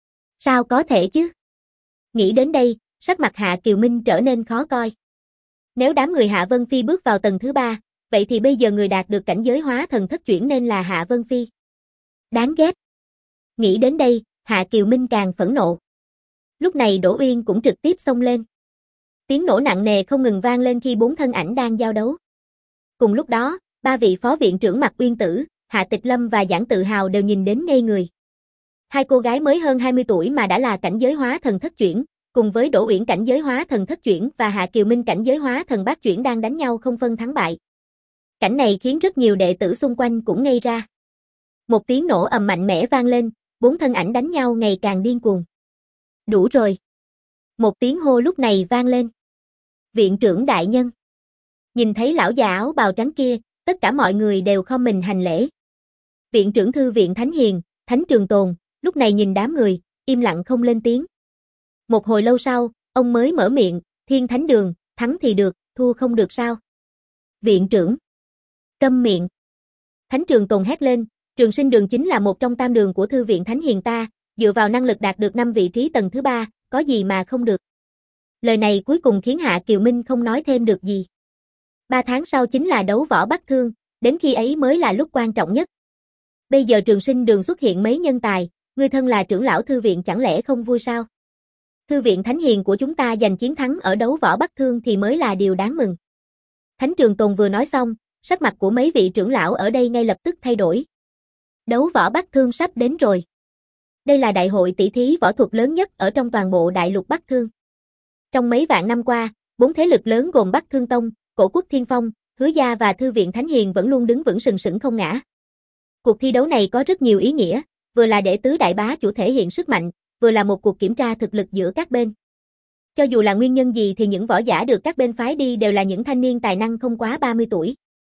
Sao có thể chứ? Nghĩ đến đây, sắc mặt Hạ Kiều Minh trở nên khó coi. Nếu đám người Hạ Vân Phi bước vào tầng thứ 3, vậy thì bây giờ người đạt được cảnh giới hóa thần thất chuyển nên là Hạ Vân Phi. Đáng ghét. Nghĩ đến đây, Hạ Kiều Minh càng phẫn nộ. Lúc này Đỗ Uyên cũng trực tiếp xông lên. Tiếng nổ nặng nề không ngừng vang lên khi 4 thân ảnh đang giao đấu. Cùng lúc đó, 3 vị phó viện trưởng Mạc Uyên Tử, Hạ Tịch Lâm và Giản Tự Hào đều nhìn đến ngây người. Hai cô gái mới hơn 20 tuổi mà đã là cảnh giới hóa thần thất chuyển, cùng với Đỗ Uyển cảnh giới hóa thần thất chuyển và Hạ Kiều Minh cảnh giới hóa thần bát chuyển đang đánh nhau không phân thắng bại. Cảnh này khiến rất nhiều đệ tử xung quanh cũng ngây ra. Một tiếng nổ ầm mạnh mẽ vang lên, 4 thân ảnh đánh nhau ngày càng điên cuồng. Đủ rồi. Một tiếng hô lúc này vang lên. Viện trưởng đại nhân. Nhìn thấy lão già áo bào trắng kia, tất cả mọi người đều khom mình hành lễ. Viện trưởng thư viện Thánh Hiền, Thánh Trường Tồn, lúc này nhìn đám người, im lặng không lên tiếng. Một hồi lâu sau, ông mới mở miệng, Thiên Thánh Đường, thắng thì được, thua không được sao? Viện trưởng. Câm miệng. Thánh Trường Tồn hét lên, Trường Sinh Đường chính là một trong tam đường của thư viện Thánh Hiền ta, dựa vào năng lực đạt được 5 vị trí tầng thứ 3, có gì mà không được. Lời này cuối cùng khiến Hạ Kiều Minh không nói thêm được gì. 3 tháng sau chính là đấu võ Bắc Thương, đến khi ấy mới là lúc quan trọng nhất. Bây giờ Trường Sinh Đường xuất hiện mấy nhân tài, ngươi thân là trưởng lão thư viện chẳng lẽ không vui sao? Thư viện Thánh Hiền của chúng ta giành chiến thắng ở đấu võ Bắc Thương thì mới là điều đáng mừng. Thánh Trường Tồn vừa nói xong, sắc mặt của mấy vị trưởng lão ở đây ngay lập tức thay đổi. Đấu võ Bắc Thương sắp đến rồi. Đây là đại hội tỷ thí võ thuật lớn nhất ở trong toàn bộ đại lục Bắc Thương. Trong mấy vạn năm qua, 4 thế lực lớn gồm Bắc Thương Tông, Cổ Quốc Thiên Phong, Hứa Gia và Thư viện Thánh Hiền vẫn luôn đứng vững sừng sững không ngã. Cuộc thi đấu này có rất nhiều ý nghĩa, vừa là để tứ đại bá chủ thể hiện sức mạnh, vừa là một cuộc kiểm tra thực lực giữa các bên. Cho dù là nguyên nhân gì thì những võ giả được các bên phái đi đều là những thanh niên tài năng không quá 30 tuổi.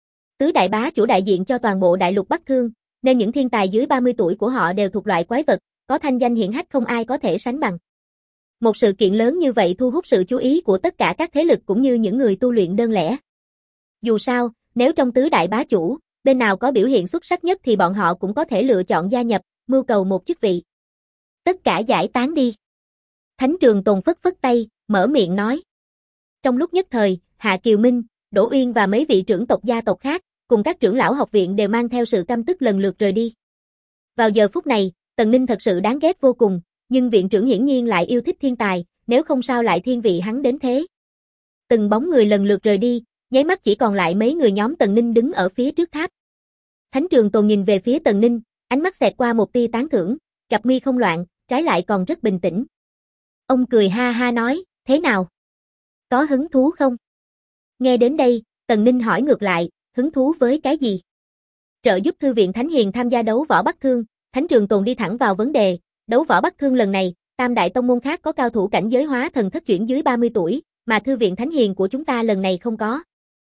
Tứ đại bá chủ đại diện cho toàn bộ đại lục Bắc Thương, nên những thiên tài dưới 30 tuổi của họ đều thuộc loại quái vật, có thanh danh hiển hách không ai có thể sánh bằng. Một sự kiện lớn như vậy thu hút sự chú ý của tất cả các thế lực cũng như những người tu luyện đơn lẻ. Dù sao, nếu trong tứ đại bá chủ, bên nào có biểu hiện xuất sắc nhất thì bọn họ cũng có thể lựa chọn gia nhập, mưu cầu một chức vị. Tất cả giải tán đi. Thánh Trường Tồn phất phất tay, mở miệng nói. Trong lúc nhất thời, Hạ Kiều Minh, Đỗ Uyên và mấy vị trưởng tộc gia tộc khác, cùng các trưởng lão học viện đều mang theo sự căm tức lần lượt rời đi. Vào giờ phút này, Tần Ninh thật sự đáng ghét vô cùng, nhưng viện trưởng hiển nhiên lại yêu thích thiên tài, nếu không sao lại thiên vị hắn đến thế. Từng bóng người lần lượt rời đi, nháy mắt chỉ còn lại mấy người nhóm Tần Ninh đứng ở phía trước tháp. Thánh Trường Tồn nhìn về phía Tần Ninh, ánh mắt xẹt qua một tia tán thưởng, cặp mi không loạn, trái lại còn rất bình tĩnh. Ông cười ha ha nói, thế nào? Có hứng thú không? Nghe đến đây, Tần Ninh hỏi ngược lại, hứng thú với cái gì? Trợ giúp Thư viện Thánh Hiền tham gia đấu võ Bắc Thương, Thánh Trường Tồn đi thẳng vào vấn đề, đấu võ Bắc Thương lần này, tam đại tông môn khác có cao thủ cảnh giới hóa thần thất chuyển dưới 30 tuổi, mà Thư viện Thánh Hiền của chúng ta lần này không có.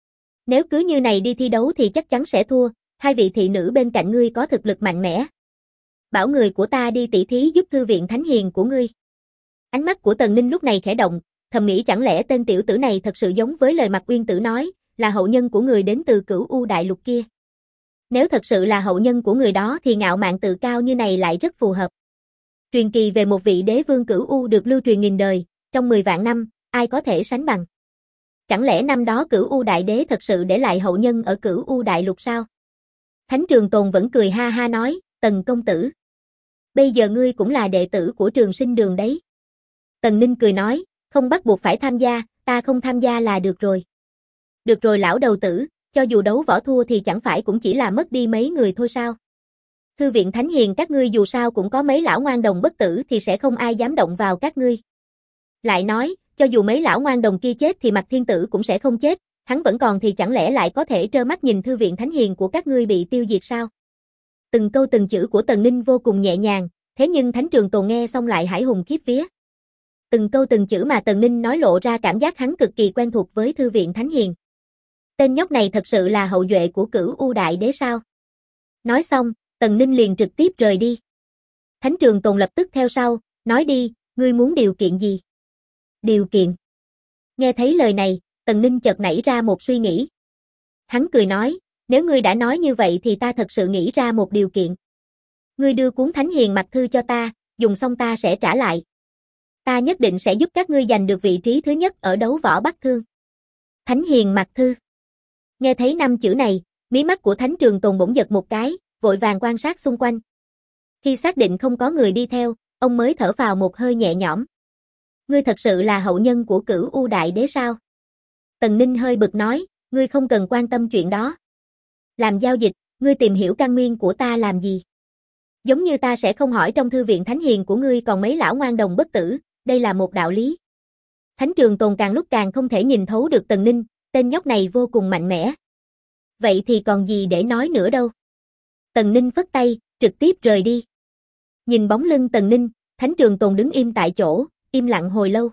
Nếu cứ như này đi thi đấu thì chắc chắn sẽ thua, hai vị thị nữ bên cạnh ngươi có thực lực mạnh mẽ. Bảo người của ta đi tỉ thí giúp Thư viện Thánh Hiền của ngươi. Ánh mắt của Tần Ninh lúc này khẽ động, thầm nghĩ chẳng lẽ tên tiểu tử này thật sự giống với lời Mạc Uyên Tử nói, là hậu nhân của người đến từ Cửu U Đại Lục kia. Nếu thật sự là hậu nhân của người đó thì ngạo mạn tự cao như này lại rất phù hợp. Truyền kỳ về một vị đế vương Cửu U được lưu truyền nghìn đời, trong 10 vạn năm, ai có thể sánh bằng. Chẳng lẽ năm đó Cửu U Đại Đế thật sự để lại hậu nhân ở Cửu U Đại Lục sao? Thánh Trường Tồn vẫn cười ha ha nói, Tần công tử. Bây giờ ngươi cũng là đệ tử của Trường Sinh Đường đấy. Tần Ninh cười nói, không bắt buộc phải tham gia, ta không tham gia là được rồi. Được rồi lão đầu tử, cho dù đấu võ thua thì chẳng phải cũng chỉ là mất đi mấy người thôi sao? Thư viện Thánh Hiền các ngươi dù sao cũng có mấy lão ngoan đồng bất tử thì sẽ không ai dám động vào các ngươi. Lại nói, cho dù mấy lão ngoan đồng kia chết thì Mạc Thiên Tử cũng sẽ không chết, hắn vẫn còn thì chẳng lẽ lại có thể trơ mắt nhìn Thư viện Thánh Hiền của các ngươi bị tiêu diệt sao? Từng câu từng chữ của Tần Ninh vô cùng nhẹ nhàng, thế nhưng Thánh Trường Tồn nghe xong lại hải hùng khiếp vía. Từng câu từng chữ mà Tần Ninh nói lộ ra cảm giác hắn cực kỳ quen thuộc với Thư viện Thánh Hiền. Tên nhóc này thật sự là hậu duệ của Cửu U Đại Đế sao? Nói xong, Tần Ninh liền trực tiếp rời đi. Thánh Trường Tồn lập tức theo sau, nói đi, ngươi muốn điều kiện gì? Điều kiện. Nghe thấy lời này, Tần Ninh chợt nảy ra một suy nghĩ. Hắn cười nói, nếu ngươi đã nói như vậy thì ta thật sự nghĩ ra một điều kiện. Ngươi đưa cuốn Thánh Hiền Mạch Thư cho ta, dùng xong ta sẽ trả lại. Ta nhất định sẽ giúp các ngươi giành được vị trí thứ nhất ở đấu võ Bắc Thương. Thánh Hiền Mạch Thư. Nghe thấy 5 chữ này, mí mắt của Thánh Trường Tồn bỗng giật một cái, vội vàng quan sát xung quanh. Khi xác định không có người đi theo, ông mới thở phào một hơi nhẹ nhõm. Ngươi thật sự là hậu nhân của Cửu U Đại Đế sao? Tần Ninh hơi bực nói, ngươi không cần quan tâm chuyện đó. Làm giao dịch, ngươi tìm hiểu căn nguyên của ta làm gì? Giống như ta sẽ không hỏi trong Thư viện Thánh Hiền của ngươi còn mấy lão ngoan đồng bất tử, đây là một đạo lý. Thánh Trường Tồn càng lúc càng không thể nhìn thấu được Tần Ninh, tên nhóc này vô cùng mạnh mẽ. Vậy thì còn gì để nói nữa đâu. Tần Ninh phất tay, trực tiếp rời đi. Nhìn bóng lưng Tần Ninh, Thánh Trường Tồn đứng im tại chỗ, im lặng hồi lâu.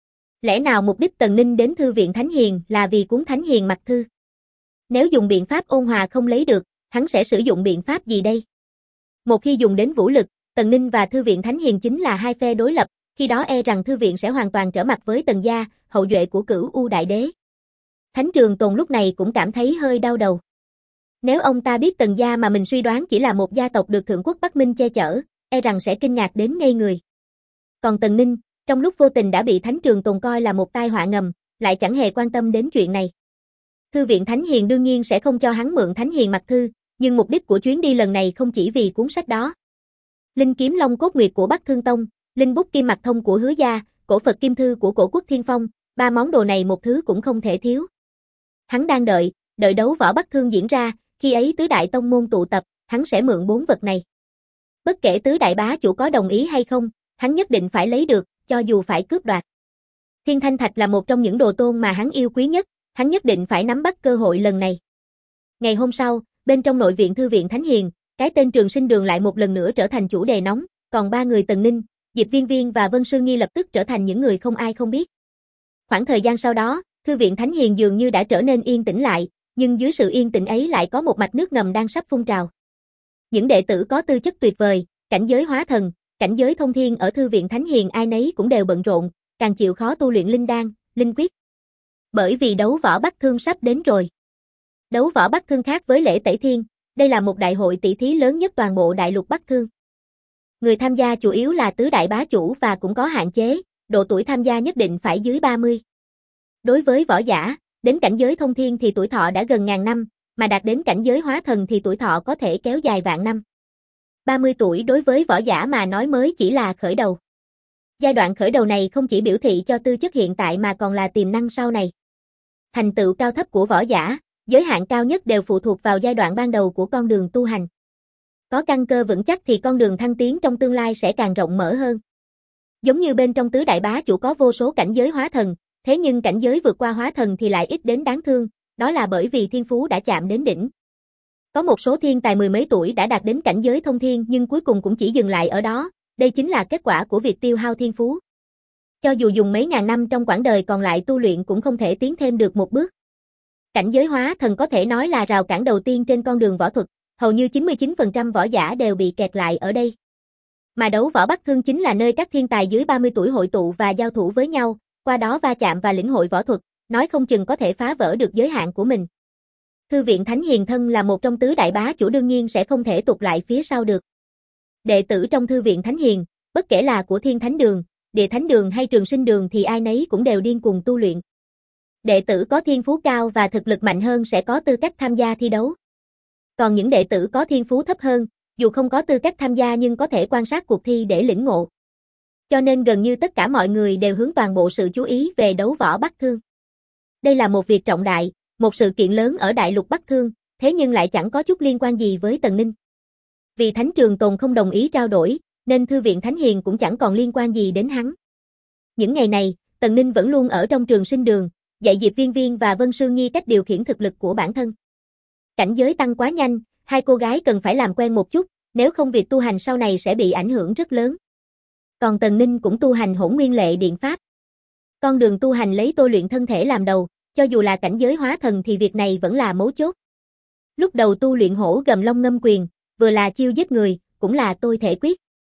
Lẽ nào mục đích Tần Ninh đến Thư viện Thánh Hiền là vì cuốn Thánh Hiền Mạch Thư? Nếu dùng biện pháp ôn hòa không lấy được, hắn sẽ sử dụng biện pháp gì đây? Một khi dùng đến vũ lực, Tần Ninh và Thư viện Thánh Hiền chính là hai phe đối lập, khi đó e rằng Thư viện sẽ hoàn toàn trở mặt với Tần gia, hậu duệ của Cửu U Đại Đế. Thánh Trường Tồn lúc này cũng cảm thấy hơi đau đầu. Nếu ông ta biết Tần gia mà mình suy đoán chỉ là một gia tộc được Thượng Quốc Bắc Minh che chở, e rằng sẽ kinh ngạc đến ngây người. Còn Tần Ninh, trong lúc vô tình đã bị Thánh Trường Tồn coi là một tai họa ngầm, lại chẳng hề quan tâm đến chuyện này. Thư viện Thánh Hiền đương nhiên sẽ không cho hắn mượn Thánh Hiền Mạch Thư, nhưng mục đích của chuyến đi lần này không chỉ vì cuốn sách đó. Linh kiếm Long Cốt Nguyệt của Bắc Thương Tông, linh bút Kim Mạch Thông của Hứa gia, cổ Phật Kim Thư của Cổ Quốc Thiên Phong, 3 món đồ này một thứ cũng không thể thiếu. Hắn đang đợi đấu võ Bắc Thương diễn ra, khi ấy tứ đại tông môn tụ tập, hắn sẽ mượn 4 vật này. Bất kể tứ đại bá chủ có đồng ý hay không, hắn nhất định phải lấy được, cho dù phải cướp đoạt. Thiên Thanh Thạch là một trong những đồ tôn mà hắn yêu quý nhất, hắn nhất định phải nắm bắt cơ hội lần này. Ngày hôm sau, bên trong nội viện Thư viện Thánh Hiền, cái tên Trường Sinh Đường lại một lần nữa trở thành chủ đề nóng, còn 3 người Tần Ninh, Diệp Viên Viên và Vân Sương Nghi lập tức trở thành những người không ai không biết. Khoảng thời gian sau đó, Thư viện Thánh Hiền dường như đã trở nên yên tĩnh lại, nhưng dưới sự yên tĩnh ấy lại có một mạch nước ngầm đang sắp phun trào. Những đệ tử có tư chất tuyệt vời, cảnh giới hóa thần, cảnh giới thông thiên ở Thư viện Thánh Hiền ai nấy cũng đều bận rộn, càng chịu khó tu luyện linh đan, linh quyết. Bởi vì đấu võ Bắc Thương sắp đến rồi. Đấu võ Bắc Thương khác với lễ Tẩy Thiên, đây là một đại hội tỷ thí lớn nhất toàn bộ đại lục Bắc Thương. Người tham gia chủ yếu là tứ đại bá chủ và cũng có hạn chế, độ tuổi tham gia nhất định phải dưới 30. Đối với võ giả, đến cảnh giới thông thiên thì tuổi thọ đã gần ngàn năm, mà đạt đến cảnh giới hóa thần thì tuổi thọ có thể kéo dài vạn năm. 30 tuổi đối với võ giả mà nói mới chỉ là khởi đầu. Giai đoạn khởi đầu này không chỉ biểu thị cho tư chất hiện tại mà còn là tiềm năng sau này. Thành tựu cao thấp của võ giả, giới hạn cao nhất đều phụ thuộc vào giai đoạn ban đầu của con đường tu hành. Có căn cơ vững chắc thì con đường thăng tiến trong tương lai sẽ càng rộng mở hơn. Giống như bên trong tứ đại bá chủ có vô số cảnh giới hóa thần, thế nhưng cảnh giới vượt qua hóa thần thì lại ít đến đáng thương, đó là bởi vì thiên phú đã chạm đến đỉnh. Có một số thiên tài mười mấy tuổi đã đạt đến cảnh giới thông thiên nhưng cuối cùng cũng chỉ dừng lại ở đó, đây chính là kết quả của việc tiêu hao thiên phú. Cho dù dùng mấy ngàn năm trong quãng đời còn lại tu luyện cũng không thể tiến thêm được một bước. Cảnh giới hóa thần có thể nói là rào cản đầu tiên trên con đường võ thuật, hầu như 99% võ giả đều bị kẹt lại ở đây. Mà đấu võ Bắc Thương chính là nơi các thiên tài dưới 30 tuổi hội tụ và giao thủ với nhau, qua đó va chạm và lĩnh hội võ thuật, nói không chừng có thể phá vỡ được giới hạn của mình. Thư viện Thánh Hiền thân là một trong tứ đại bá chủ đương nhiên sẽ không thể tụt lại phía sau được. Đệ tử trong Thư viện Thánh Hiền, bất kể là của Thiên Thánh Đường, Địa Thánh Đường hay Trường Sinh Đường thì ai nấy cũng đều điên cuồng tu luyện. Đệ tử có thiên phú cao và thực lực mạnh hơn sẽ có tư cách tham gia thi đấu. Còn những đệ tử có thiên phú thấp hơn, dù không có tư cách tham gia nhưng có thể quan sát cuộc thi để lĩnh ngộ. Cho nên gần như tất cả mọi người đều hướng toàn bộ sự chú ý về đấu võ Bắc Thương. Đây là một việc trọng đại, một sự kiện lớn ở đại lục Bắc Thương, thế nhưng lại chẳng có chút liên quan gì với Tần Ninh. Vì Thánh Trường Tồn không đồng ý trao đổi, nên Thư viện Thánh Hiền cũng chẳng còn liên quan gì đến hắn. Những ngày này, Tần Ninh vẫn luôn ở trong Trường Sinh Đường, dạy Diệp Viên Viên và Vân Sương Nhi cách điều khiển thực lực của bản thân. Cảnh giới tăng quá nhanh, hai cô gái cần phải làm quen một chút, nếu không việc tu hành sau này sẽ bị ảnh hưởng rất lớn. Còn Tần Ninh cũng tu hành Hỗn Nguyên Lệ Điện Pháp. Con đường tu hành lấy tôi luyện thân thể làm đầu, cho dù là cảnh giới hóa thần thì việc này vẫn là mấu chốt. Lúc đầu tu luyện Hổ Gầm Long Ngâm Quyền, vừa là chiêu giết người, cũng là tôi thể quyết.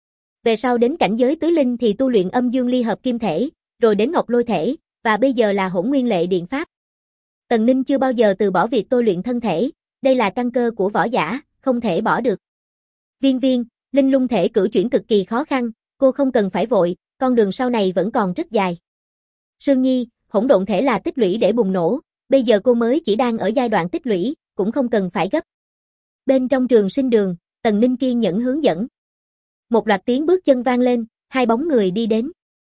Về sau đến cảnh giới tứ linh thì tu luyện Âm Dương Ly Hợp Kim Thể, rồi đến Ngọc Lôi Thể, và bây giờ là Hỗn Nguyên Lệ Điện Pháp. Tần Ninh chưa bao giờ từ bỏ việc tôi luyện thân thể, đây là căn cơ của võ giả, không thể bỏ được. Viên Viên, linh lung thể cử chuyển cực kỳ khó khăn, cô không cần phải vội, con đường sau này vẫn còn rất dài. Sương Nhi, hỗn độn thể là tích lũy để bùng nổ, bây giờ cô mới chỉ đang ở giai đoạn tích lũy, cũng không cần phải gấp. Bên trong Trường Sinh Đường, Tần Ninh kiên nhẫn hướng dẫn. Một loạt tiếng bước chân vang lên, hai bóng người đi đến.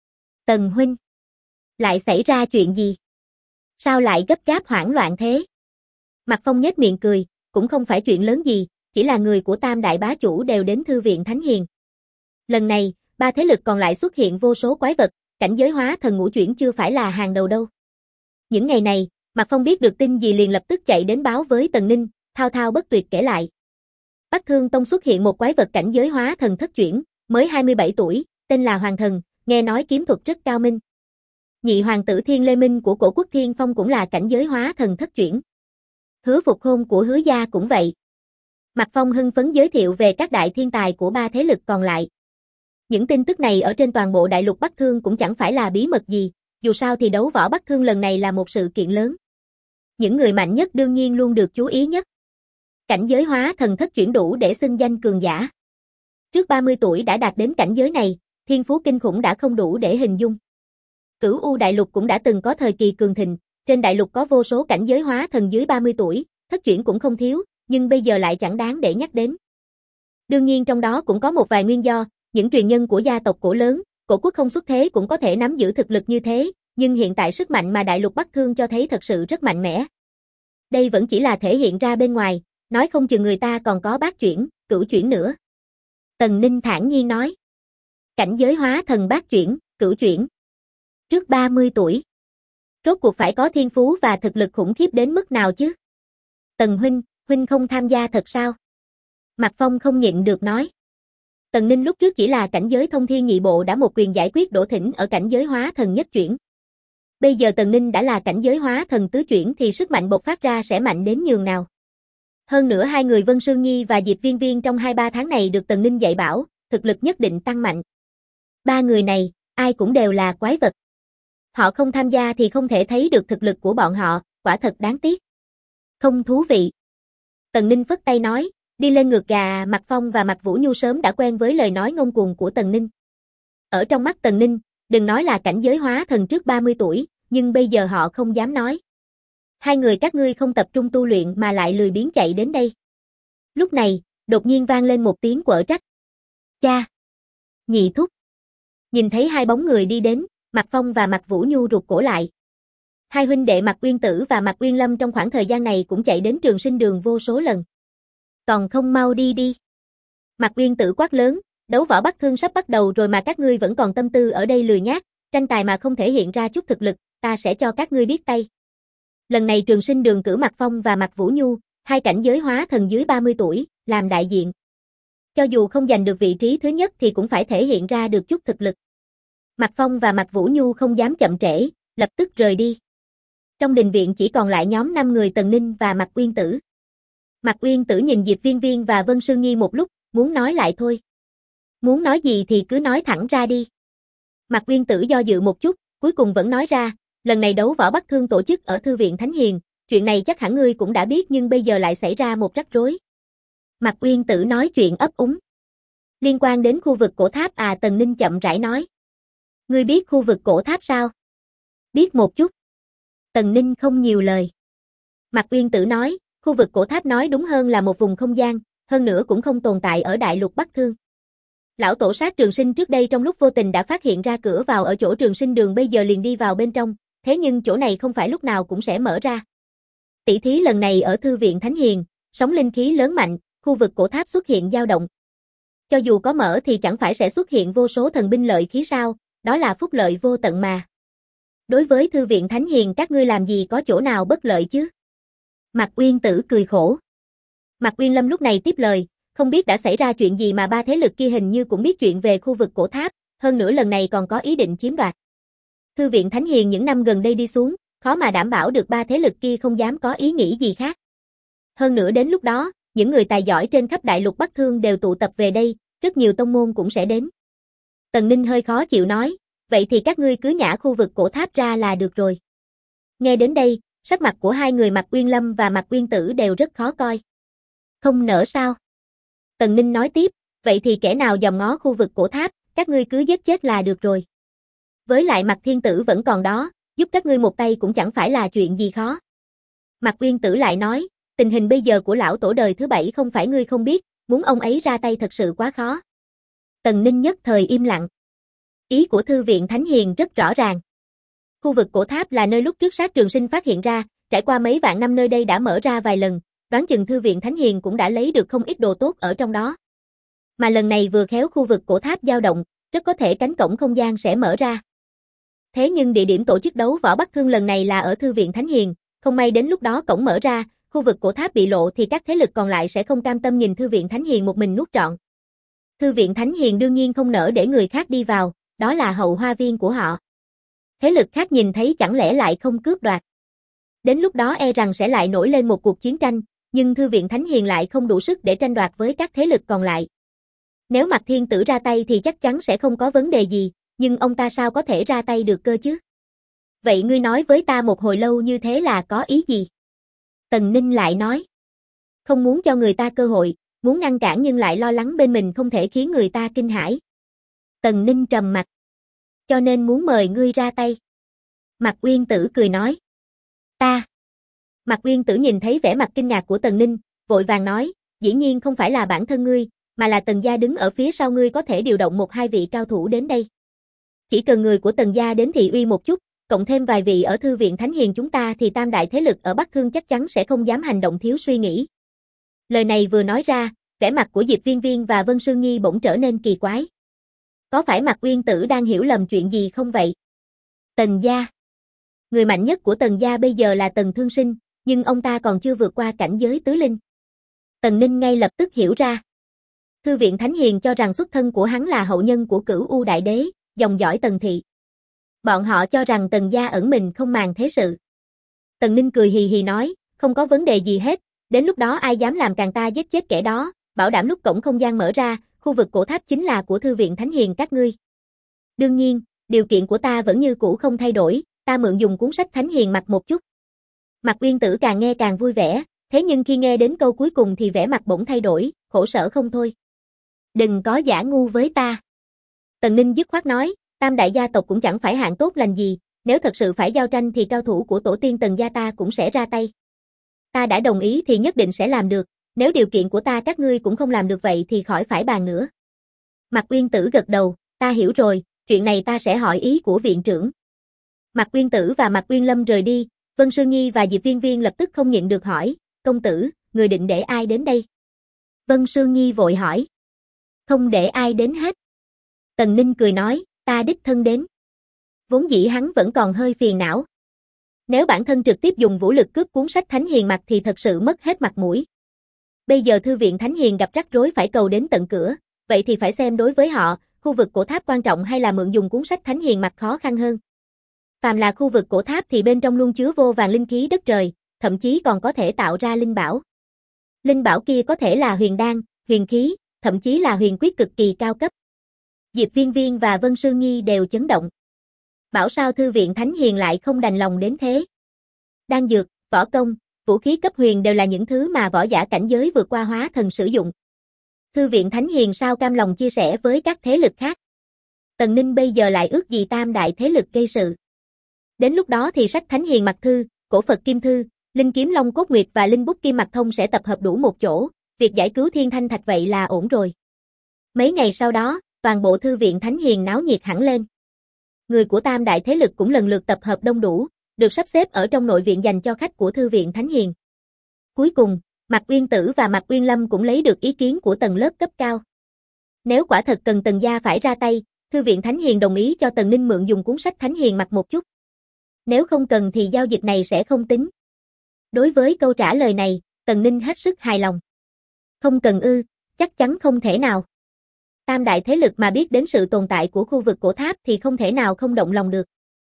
Tần huynh, lại xảy ra chuyện gì? Sao lại gấp gáp hoảng loạn thế? Mạc Phong nhếch miệng cười, cũng không phải chuyện lớn gì, chỉ là người của Tam đại bá chủ đều đến Thư viện Thánh Hiền. Lần này, ba thế lực còn lại xuất hiện vô số quái vật, cảnh giới hóa thần ngũ chuyển chưa phải là hàng đầu đâu. Những ngày này, Mạc Phong biết được tin gì liền lập tức chạy đến báo với Tần Ninh, thao thao bất tuyệt kể lại. Bắc Thương Tông xuất hiện một quái vật cảnh giới hóa thần thất chuyển, mới 27 tuổi, tên là Hoàng Thần, nghe nói kiếm thuật rất cao minh. Nhị hoàng tử Thiên Lê Minh của Cổ Quốc Thiên Phong cũng là cảnh giới hóa thần thất chuyển. Hứa Phục Hôn của Hứa gia cũng vậy. Mạc Phong hưng phấn giới thiệu về các đại thiên tài của ba thế lực còn lại. Những tin tức này ở trên toàn bộ đại lục Bắc Thương cũng chẳng phải là bí mật gì, dù sao thì đấu võ Bắc Thương lần này là một sự kiện lớn. Những người mạnh nhất đương nhiên luôn được chú ý nhất. Cảnh giới hóa thần thất chuyển đủ để xưng danh cường giả. Trước 30 tuổi đã đạt đến cảnh giới này, thiên phú kinh khủng đã không đủ để hình dung. Cửu U đại lục cũng đã từng có thời kỳ cường thịnh, trên đại lục có vô số cảnh giới hóa thần dưới 30 tuổi, thất chuyển cũng không thiếu, nhưng bây giờ lại chẳng đáng để nhắc đến. Đương nhiên trong đó cũng có một vài nguyên do, những truyền nhân của gia tộc cổ lớn, Cổ Quốc không xuất thế cũng có thể nắm giữ thực lực như thế, nhưng hiện tại sức mạnh mà đại lục Bắc Thương cho thấy thật sự rất mạnh mẽ. Đây vẫn chỉ là thể hiện ra bên ngoài, nói không chừng người ta còn có bát chuyển, cửu chuyển nữa. Tần Ninh thản nhiên nói. Cảnh giới hóa thần bát chuyển, cửu chuyển. Trước 30 tuổi. Rốt cuộc phải có thiên phú và thực lực khủng khiếp đến mức nào chứ? Tần huynh không tham gia thật sao? Mạc Phong không nhịn được nói. Tần Ninh lúc trước chỉ là cảnh giới thông thiên nhị bộ đã một quyền giải quyết Đỗ Thỉnh ở cảnh giới hóa thần nhất chuyển. Bây giờ Tần Ninh đã là cảnh giới hóa thần tứ chuyển thì sức mạnh bộc phát ra sẽ mạnh đến nhường nào. Hơn nữa hai người Vân Sương Nhi và Diệp Viên Viên trong 2-3 tháng này được Tần Ninh dạy bảo, thực lực nhất định tăng mạnh. Ba người này, ai cũng đều là quái vật. Họ không tham gia thì không thể thấy được thực lực của bọn họ, quả thật đáng tiếc. Không thú vị. Tần Ninh phất tay nói, Đi lên ngược gà, Mạc Phong và Mạc Vũ Nhu sớm đã quen với lời nói ngông cuồng của Tần Ninh. Ở trong mắt Tần Ninh, đừng nói là cảnh giới hóa thần trước 30 tuổi, nhưng bây giờ họ không dám nói. Hai người các ngươi không tập trung tu luyện mà lại lười biếng chạy đến đây. Lúc này, đột nhiên vang lên một tiếng quở trách. Cha! Nhị thúc! Nhìn thấy hai bóng người đi đến, Mạc Phong và Mạc Vũ Nhu rụt cổ lại. Hai huynh đệ Mạc Uyên Tử và Mạc Uyên Lâm trong khoảng thời gian này cũng chạy đến Trường Sinh Đường vô số lần. Còn không mau đi đi. Mạc Uyên Tử quát lớn, đấu võ Bắc Thương sắp bắt đầu rồi mà các ngươi vẫn còn tâm tư ở đây lười nhác, tranh tài mà không thể hiện ra chút thực lực, ta sẽ cho các ngươi biết tay. Lần này Trường Sinh Đường cử Mạc Phong và Mạc Vũ Nhu, hai cảnh giới hóa thần dưới 30 tuổi, làm đại diện. Cho dù không giành được vị trí thứ nhất thì cũng phải thể hiện ra được chút thực lực. Mạc Phong và Mạc Vũ Nhu không dám chậm trễ, lập tức rời đi. Trong đình viện chỉ còn lại nhóm 5 người Tần Ninh và Mạc Uyên Tử. Mạc Uyên Tử nhìn Diệp Viên Viên và Vân Sương Nhi một lúc, muốn nói lại thôi. Muốn nói gì thì cứ nói thẳng ra đi. Mạc Uyên Tử do dự một chút, cuối cùng vẫn nói ra, lần này đấu võ Bắc Thương tổ chức ở Thư viện Thánh Hiền, chuyện này chắc hẳn ngươi cũng đã biết nhưng bây giờ lại xảy ra một rắc rối. Mạc Uyên Tử nói chuyện ấp úng. Liên quan đến khu vực cổ tháp à? Tần Ninh chậm rãi nói. Ngươi biết khu vực cổ tháp sao? Biết một chút. Tần Ninh không nhiều lời. Mạc Uyên Tử nói, khu vực cổ tháp nói đúng hơn là một vùng không gian, hơn nữa cũng không tồn tại ở đại lục Bắc Thương. Lão tổ sát Trường Sinh trước đây trong lúc vô tình đã phát hiện ra cửa vào ở chỗ Trường Sinh Đường, bây giờ liền đi vào bên trong, thế nhưng chỗ này không phải lúc nào cũng sẽ mở ra. Tỷ thí lần này ở Thư viện Thánh Hiền, sóng linh khí lớn mạnh, khu vực cổ tháp xuất hiện dao động. Cho dù có mở thì chẳng phải sẽ xuất hiện vô số thần binh lợi khí sao, đó là phúc lợi vô tận mà. Đối với Thư viện Thánh Hiền các ngươi làm gì có chỗ nào bất lợi chứ? Mạc Uyên Tử cười khổ. Mạc Uyên Lâm lúc này tiếp lời, không biết đã xảy ra chuyện gì mà ba thế lực kia hình như cũng biết chuyện về khu vực cổ tháp, hơn nữa lần này còn có ý định chiếm đoạt. Thư viện Thánh Hiền những năm gần đây đi xuống, khó mà đảm bảo được ba thế lực kia không dám có ý nghĩ gì khác. Hơn nữa đến lúc đó, những người tài giỏi trên khắp đại lục Bắc Thương đều tụ tập về đây, rất nhiều tông môn cũng sẽ đến. Tần Ninh hơi khó chịu nói, vậy thì các ngươi cứ nhả khu vực cổ tháp ra là được rồi. Nghe đến đây, sắc mặt của hai người Mạc Uyên Lâm và Mạc Uyên Tử đều rất khó coi. Không nỡ sao? Tần Ninh nói tiếp, vậy thì kẻ nào dòm ngó khu vực cổ tháp, các ngươi cứ giết chết là được rồi. Với lại Mạc Thiên Tử vẫn còn đó, giúp các ngươi một tay cũng chẳng phải là chuyện gì khó. Mạc Uyên Tử lại nói, tình hình bây giờ của lão tổ đời thứ 7 không phải ngươi không biết, muốn ông ấy ra tay thật sự quá khó. Tần Ninh nhất thời im lặng. Ý của Thư viện Thánh Hiền rất rõ ràng. Khu vực cổ tháp là nơi lúc trước sát Trường Sinh phát hiện ra, trải qua mấy vạn năm nơi đây đã mở ra vài lần, đoán chừng Thư viện Thánh Hiền cũng đã lấy được không ít đồ tốt ở trong đó. Mà lần này vừa khéo khu vực cổ tháp dao động, rất có thể cánh cổng không gian sẽ mở ra. Thế nhưng địa điểm tổ chức đấu võ Bắc Thương lần này là ở Thư viện Thánh Hiền, không may đến lúc đó cổng mở ra, khu vực cổ tháp bị lộ thì các thế lực còn lại sẽ không cam tâm nhìn Thư viện Thánh Hiền một mình nuốt trọn. Thư viện Thánh Hiền đương nhiên không nỡ để người khác đi vào, đó là hậu hoa viên của họ. Thế lực khác nhìn thấy chẳng lẽ lại không cướp đoạt. Đến lúc đó e rằng sẽ lại nổi lên một cuộc chiến tranh, nhưng Thư viện Thánh Hiền lại không đủ sức để tranh đoạt với các thế lực còn lại. Nếu Mạc Thiên Tử ra tay thì chắc chắn sẽ không có vấn đề gì, nhưng ông ta sao có thể ra tay được cơ chứ? Vậy ngươi nói với ta một hồi lâu như thế là có ý gì? Tần Ninh lại nói. Không muốn cho người ta cơ hội, muốn ngăn cản nhưng lại lo lắng bên mình không thể khiến người ta kinh hãi. Tần Ninh trầm mặt. Cho nên muốn mời ngươi ra tay. Mạc Uyên Tử cười nói. Ta. Mạc Uyên Tử nhìn thấy vẻ mặt kinh ngạc của Tần Ninh, vội vàng nói, dĩ nhiên không phải là bản thân ngươi, mà là Tần gia đứng ở phía sau ngươi có thể điều động một hai vị cao thủ đến đây. Chỉ cần người của Tần gia đến thị uy một chút, cộng thêm vài vị ở Thư viện Thánh Hiền chúng ta thì tam đại thế lực ở Bắc Thương chắc chắn sẽ không dám hành động thiếu suy nghĩ. Lời này vừa nói ra, vẻ mặt của Diệp Viên Viên và Vân Sương Nhi bỗng trở nên kỳ quái. Có phải Mạc Uyên Tử đang hiểu lầm chuyện gì không vậy? Tần gia. Người mạnh nhất của Tần gia bây giờ là Tần Thương Sinh, nhưng ông ta còn chưa vượt qua cảnh giới tứ linh. Tần Ninh ngay lập tức hiểu ra. Thư viện Thánh Hiền cho rằng xuất thân của hắn là hậu nhân của Cửu U Đại Đế, dòng dõi Tần thị. Bọn họ cho rằng Tần gia ẩn mình không màng thế sự. Tần Ninh cười hì hì nói, không có vấn đề gì hết, đến lúc đó ai dám làm càng ta giết chết kẻ đó, bảo đảm lúc cổng không gian mở ra, khu vực cổ tháp chính là của Thư viện Thánh Hiền các ngươi. Đương nhiên, điều kiện của ta vẫn như cũ không thay đổi, ta mượn dùng cuốn sách Thánh Hiền mặc một chút. Mạc Uyên Tử càng nghe càng vui vẻ, Thế nhưng khi nghe đến câu cuối cùng thì vẻ mặt bỗng thay đổi, khổ sở không thôi. Đừng có giả ngu với ta. Tần Ninh dứt khoát nói, Tam đại gia tộc cũng chẳng phải hạng tốt lành gì, nếu thật sự phải giao tranh thì cao thủ của tổ tiên Tần gia ta cũng sẽ ra tay. Ta đã đồng ý thì nhất định sẽ làm được, nếu điều kiện của ta các ngươi cũng không làm được vậy thì khỏi phải bàn nữa. Mạc Uyên Tử gật đầu, ta hiểu rồi, chuyện này ta sẽ hỏi ý của viện trưởng. Mạc Uyên Tử và Mạc Uyên Lâm rời đi, Vân Sương Nhi và Diệp Viên Viên lập tức không nhịn được hỏi, công tử, người định để ai đến đây? Vân Sương Nhi vội hỏi. Không để ai đến hết. Tần Ninh cười nói, ta đích thân đến. Vốn dĩ hắn vẫn còn hơi phiền não. Nếu bản thân trực tiếp dùng vũ lực cướp cuốn sách Thánh Hiền Mặc thì thật sự mất hết mặt mũi. Bây giờ thư viện Thánh Hiền gặp rắc rối phải cầu đến tận cửa, vậy thì phải xem đối với họ, khu vực cổ tháp quan trọng hay là mượn dùng cuốn sách Thánh Hiền Mặc khó khăn hơn. Phàm là khu vực cổ tháp thì bên trong luôn chứa vô vàn linh khí đất trời, thậm chí còn có thể tạo ra linh bảo. Linh bảo kia có thể là huyền đan, huyền khí, thậm chí là huyền quyết cực kỳ cao cấp. Diệp Viên Viên và Vân Sương Nhi đều chấn động. Bảo sao thư viện Thánh Hiền lại không đành lòng đến thế. Đan dược, võ công, vũ khí cấp huyền đều là những thứ mà võ giả cảnh giới vượt qua hóa thần sử dụng. Thư viện Thánh Hiền sao cam lòng chia sẻ với các thế lực khác. Tần Ninh bây giờ lại ước gì tam đại thế lực gây sự. Đến lúc đó thì sách Thánh Hiền Mặc Thư, cổ Phật Kim Thư, linh kiếm Long Cốt Nguyệt và linh bút Kim Mặc Thông sẽ tập hợp đủ một chỗ, việc giải cứu Thiên Thanh Thạch vậy là ổn rồi. Mấy ngày sau đó, toàn bộ thư viện Thánh Hiền náo nhiệt hẳn lên. Người của tam đại thế lực cũng lần lượt tập hợp đông đủ, được sắp xếp ở trong nội viện dành cho khách của thư viện Thánh Hiền. Cuối cùng, Mạc Uyên Tử và Mạc Uyên Lâm cũng lấy được ý kiến của tầng lớp cấp cao. Nếu quả thật cần Tần gia phải ra tay, thư viện Thánh Hiền đồng ý cho Tần Ninh mượn dùng cuốn sách Thánh Hiền Mặc một chút. Nếu không cần thì giao dịch này sẽ không tính. Đối với câu trả lời này, Tần Ninh hết sức hài lòng. Không cần ư, chắc chắn không thể nào. Tam đại thế lực mà biết đến sự tồn tại của khu vực cổ tháp thì không thể nào không động lòng được.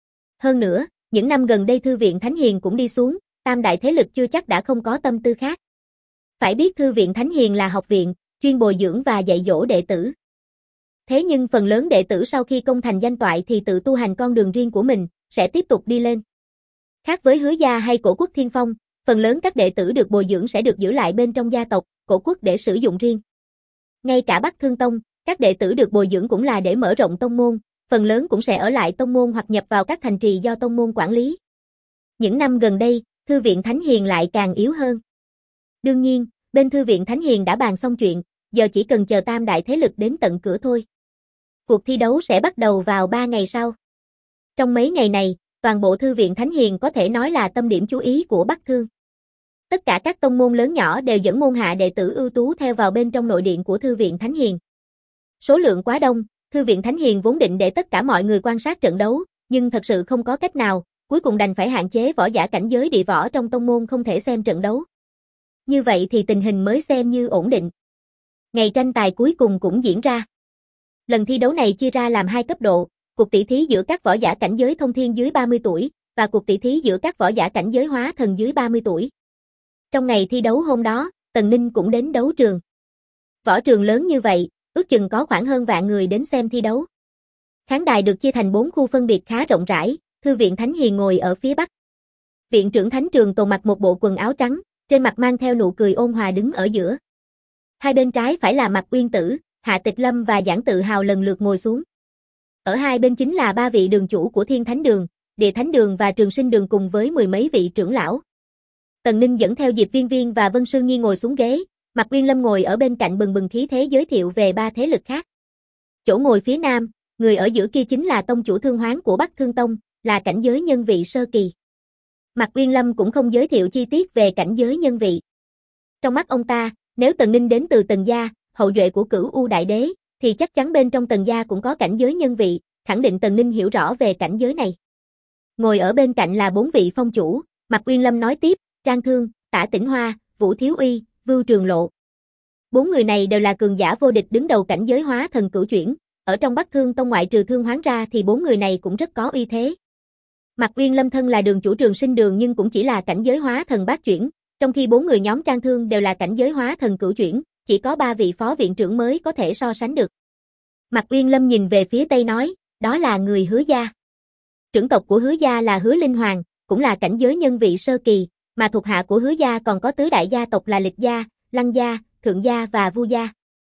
Hơn nữa, những năm gần đây thư viện Thánh Hiền cũng đi xuống, tam đại thế lực chưa chắc đã không có tâm tư khác. Phải biết thư viện Thánh Hiền là học viện, chuyên bồi dưỡng và dạy dỗ đệ tử. Thế nhưng phần lớn đệ tử sau khi công thành danh toại thì tự tu hành con đường riêng của mình, sẽ tiếp tục đi lên. Khác với Hứa gia hay Cổ Quốc Thiên Phong, phần lớn các đệ tử được bồi dưỡng sẽ được giữ lại bên trong gia tộc, cổ quốc để sử dụng riêng. Ngay cả Bắc Thương Tông, các đệ tử được bồi dưỡng cũng là để mở rộng tông môn, phần lớn cũng sẽ ở lại tông môn hoặc nhập vào các thành trì do tông môn quản lý. Những năm gần đây, thư viện Thánh Hiền lại càng yếu hơn. Đương nhiên, bên thư viện Thánh Hiền đã bàn xong chuyện, giờ chỉ cần chờ tam đại thế lực đến tận cửa thôi. Cuộc thi đấu sẽ bắt đầu vào 3 ngày sau. Trong mấy ngày này, toàn bộ thư viện Thánh Hiền có thể nói là tâm điểm chú ý của Bắc Thương. Tất cả các tông môn lớn nhỏ đều dẫn môn hạ đệ tử ưu tú theo vào bên trong nội điện của thư viện Thánh Hiền. Số lượng quá đông, thư viện Thánh Hiền vốn định để tất cả mọi người quan sát trận đấu, nhưng thật sự không có cách nào, cuối cùng đành phải hạn chế võ giả cảnh giới địa võ trong tông môn không thể xem trận đấu. Như vậy thì tình hình mới xem như ổn định. Ngày tranh tài cuối cùng cũng diễn ra. Lần thi đấu này chia ra làm 2 cấp độ, cuộc tỷ thí giữa các võ giả cảnh giới thông thiên dưới 30 tuổi, và cuộc tỷ thí giữa các võ giả cảnh giới hóa thần dưới 30 tuổi. Trong ngày thi đấu hôm đó, Tần Ninh cũng đến đấu trường. Võ trường lớn như vậy, ước chừng có khoảng hơn vạn người đến xem thi đấu. Khán đài được chia thành 4 khu phân biệt khá rộng rãi, thư viện Thánh Hiền ngồi ở phía bắc. Viện trưởng Thánh Trường Tồn mặc một bộ quần áo trắng, trên mặt mang theo nụ cười ôn hòa đứng ở giữa. Hai bên trái phải là Mạc Uyên Tử, Hạ Tịch Lâm và Giảng Tự Hào lần lượt ngồi xuống. Ở hai bên chính là 3 vị đường chủ của Thiên Thánh Đường, Địa Thánh Đường và Trường Sinh Đường cùng với 10 mấy vị trưởng lão. Tần Ninh dẫn theo Diệp Viên Viên và Vân Sương Nhi ngồi xuống ghế, Mạc Uyên Lâm ngồi ở bên cạnh bừng bừng khí thế giới thiệu về 3 thế lực khác. Chỗ ngồi phía nam, người ở giữa kia chính là tông chủ Thương Hoán của Bắc Thương Tông, là cảnh giới nhân vị sơ kỳ. Mạc Uyên Lâm cũng không giới thiệu chi tiết về cảnh giới nhân vị. Trong mắt ông ta, nếu Tần Ninh đến từ Tần gia, hậu duệ của Cửu U Đại Đế, thì chắc chắn bên trong Tần gia cũng có cảnh giới nhân vị, khẳng định Tần Ninh hiểu rõ về cảnh giới này. Ngồi ở bên cạnh là 4 vị phong chủ, Mạc Uyên Lâm nói tiếp, Trang Thương, Tả Tĩnh Hoa, Vũ Thiếu Uy, Vưu Trường Lộ. 4 người này đều là cường giả vô địch đứng đầu cảnh giới hóa thần cửu chuyển, ở trong Bắc Thương Tông ngoại trừ Thương Hoán ra thì 4 người này cũng rất có uy thế. Mạc Uyên Lâm thân là đường chủ Trường Sinh Đường nhưng cũng chỉ là cảnh giới hóa thần bát chuyển, trong khi 4 người nhóm Trang Thương đều là cảnh giới hóa thần cửu chuyển, chỉ có 3 vị phó viện trưởng mới có thể so sánh được. Mạc Uyên Lâm nhìn về phía tây nói, đó là người Hứa gia. Trưởng tộc của Hứa gia là Hứa Linh Hoàng, cũng là cảnh giới nhân vị sơ kỳ, mà thuộc hạ của Hứa gia còn có tứ đại gia tộc là Lịch gia, Lăng gia, Thượng gia và Vu gia.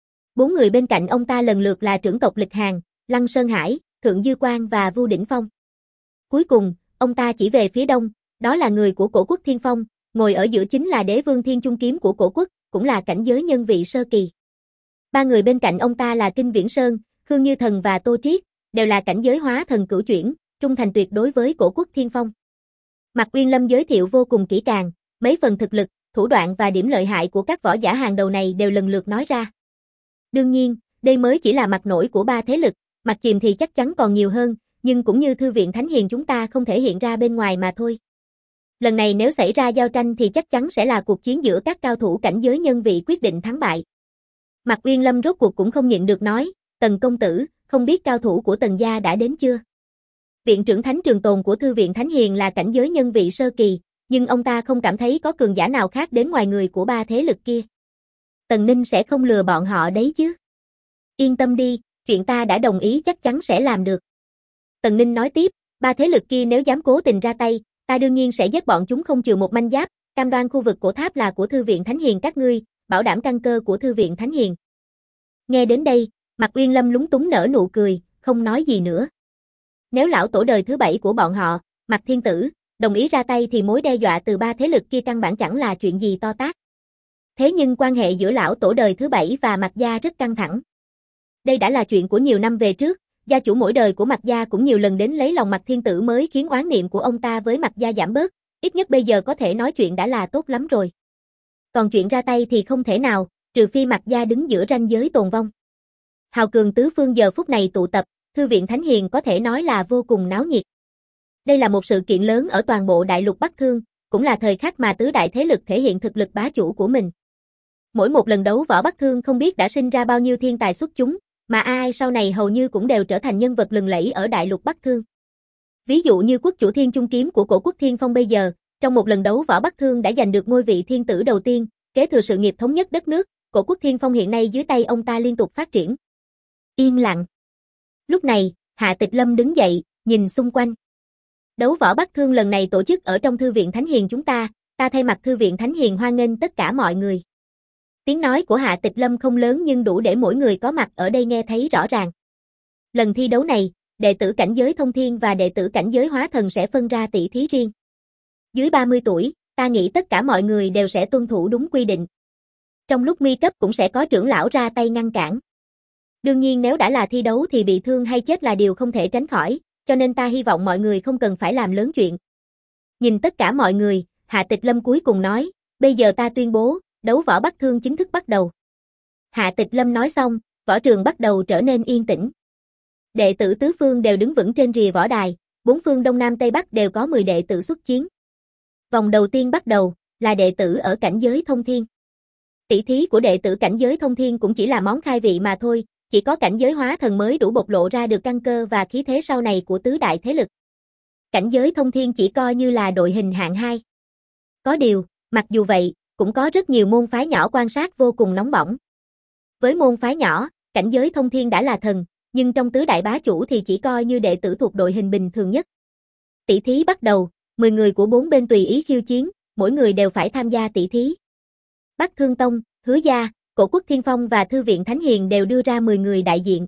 4 người bên cạnh ông ta lần lượt là trưởng tộc Lịch Hàn, Lăng Sơn Hải, Thượng Dư Quang và Vu Đỉnh Phong. Cuối cùng, ông ta chỉ về phía đông, đó là người của Cổ Quốc Thiên Phong, ngồi ở giữa chính là Đế Vương Thiên Trung Kiếm của Cổ Quốc, cũng là cảnh giới nhân vị sơ kỳ. 3 người bên cạnh ông ta là Kinh Viễn Sơn, Khương Như Thần và Tô Triết, đều là cảnh giới hóa thần cửu chuyển, trung thành tuyệt đối với Cổ Quốc Thiên Phong. Mạc Uyên Lâm giới thiệu vô cùng kỹ càng, mấy phần thực lực, thủ đoạn và điểm lợi hại của các võ giả hàng đầu này đều lần lượt nói ra. Đương nhiên, đây mới chỉ là mặt nổi của 3 thế lực, mặt chìm thì chắc chắn còn nhiều hơn, nhưng cũng như Thư viện Thánh Hiền chúng ta không thể hiện ra bên ngoài mà thôi. Lần này nếu xảy ra giao tranh thì chắc chắn sẽ là cuộc chiến giữa các cao thủ cảnh giới nhân vị quyết định thắng bại. Mạc Uyên Lâm rốt cuộc cũng không nhịn được nói, Tần công tử, không biết cao thủ của Tần gia đã đến chưa? Viện trưởng Thánh Trường Tồn của Thư viện Thánh Hiền là cảnh giới nhân vị sơ kỳ, nhưng ông ta không cảm thấy có cường giả nào khác đến ngoài người của 3 thế lực kia. Tần Ninh sẽ không lừa bọn họ đấy chứ? Yên tâm đi, chuyện ta đã đồng ý chắc chắn sẽ làm được. Tần Ninh nói tiếp, 3 thế lực kia nếu dám cố tình ra tay, ta đương nhiên sẽ giết bọn chúng không chừa một manh giáp, cam đoan khu vực cổ tháp là của Thư viện Thánh Hiền các ngươi, bảo đảm căn cơ của Thư viện Thánh Hiền. Nghe đến đây, Mạc Uyên Lâm lúng túng nở nụ cười, không nói gì nữa. Nếu lão tổ đời thứ 7 của bọn họ, Mạc Thiên Tử, đồng ý ra tay thì mối đe dọa từ 3 thế lực kia căn bản chẳng là chuyện gì to tát. Thế nhưng quan hệ giữa lão tổ đời thứ 7 và Mạc gia rất căng thẳng. Đây đã là chuyện của nhiều năm về trước, gia chủ mỗi đời của Mạc gia cũng nhiều lần đến lấy lòng Mạc Thiên Tử mới khiến oán niệm của ông ta với Mạc gia giảm bớt, ít nhất bây giờ có thể nói chuyện đã là tốt lắm rồi. Còn chuyện ra tay thì không thể nào, trừ phi Mạc gia đứng giữa ranh giới tồn vong. Hào cường tứ phương giờ phút này tụ tập, Thư viện Thánh Hiền có thể nói là vô cùng náo nhiệt. Đây là một sự kiện lớn ở toàn bộ đại lục Bắc Thương, cũng là thời khắc mà tứ đại thế lực thể hiện thực lực bá chủ của mình. Mỗi một lần đấu võ Bắc Thương không biết đã sinh ra bao nhiêu thiên tài xuất chúng, mà ai sau này hầu như cũng đều trở thành nhân vật lừng lẫy ở đại lục Bắc Thương. Ví dụ như quốc chủ Thiên Trung Kiếm của Cổ Quốc Thiên Phong bây giờ, trong một lần đấu võ Bắc Thương đã giành được ngôi vị thiên tử đầu tiên, kế thừa sự nghiệp thống nhất đất nước, Cổ Quốc Thiên Phong hiện nay dưới tay ông ta liên tục phát triển. Yên lặng. Lúc này, Hạ Tịch Lâm đứng dậy, nhìn xung quanh. Đấu võ Bắc Thương lần này tổ chức ở trong Thư viện Thánh Hiền chúng ta thay mặt Thư viện Thánh Hiền hoan nghênh tất cả mọi người. Tiếng nói của Hạ Tịch Lâm không lớn nhưng đủ để mỗi người có mặt ở đây nghe thấy rõ ràng. Lần thi đấu này, đệ tử cảnh giới thông thiên và đệ tử cảnh giới hóa thần sẽ phân ra tỷ thí riêng. Dưới 30 tuổi, ta nghĩ tất cả mọi người đều sẽ tuân thủ đúng quy định. Trong lúc nguy cấp cũng sẽ có trưởng lão ra tay ngăn cản. Đương nhiên nếu đã là thi đấu thì bị thương hay chết là điều không thể tránh khỏi, cho nên ta hy vọng mọi người không cần phải làm lớn chuyện. Nhìn tất cả mọi người, Hạ Tịch Lâm cuối cùng nói, bây giờ ta tuyên bố, đấu võ Bắc Thương chính thức bắt đầu. Hạ Tịch Lâm nói xong, võ trường bắt đầu trở nên yên tĩnh. Đệ tử tứ phương đều đứng vững trên rìa võ đài, 4 phương Đông Nam Tây Bắc đều có 10 đệ tử xuất chiến. Vòng đầu tiên bắt đầu, là đệ tử ở cảnh giới thông thiên. Tỷ thí của đệ tử cảnh giới thông thiên cũng chỉ là món khai vị mà thôi, chỉ có cảnh giới hóa thần mới đủ bộc lộ ra được căn cơ và khí thế sau này của tứ đại thế lực. Cảnh giới thông thiên chỉ coi như là đội hình hạng 2. Có điều, mặc dù vậy, cũng có rất nhiều môn phái nhỏ quan sát vô cùng nóng bỏng. Với môn phái nhỏ, cảnh giới thông thiên đã là thần, nhưng trong tứ đại bá chủ thì chỉ coi như đệ tử thuộc đội hình bình thường nhất. Tỷ thí bắt đầu, 10 người của 4 bên tùy ý khiêu chiến, mỗi người đều phải tham gia tỷ thí. Bắc Thương Tông, Hứa gia, Cổ Quốc Thiên Phong và Thư viện Thánh Hiền đều đưa ra 10 người đại diện.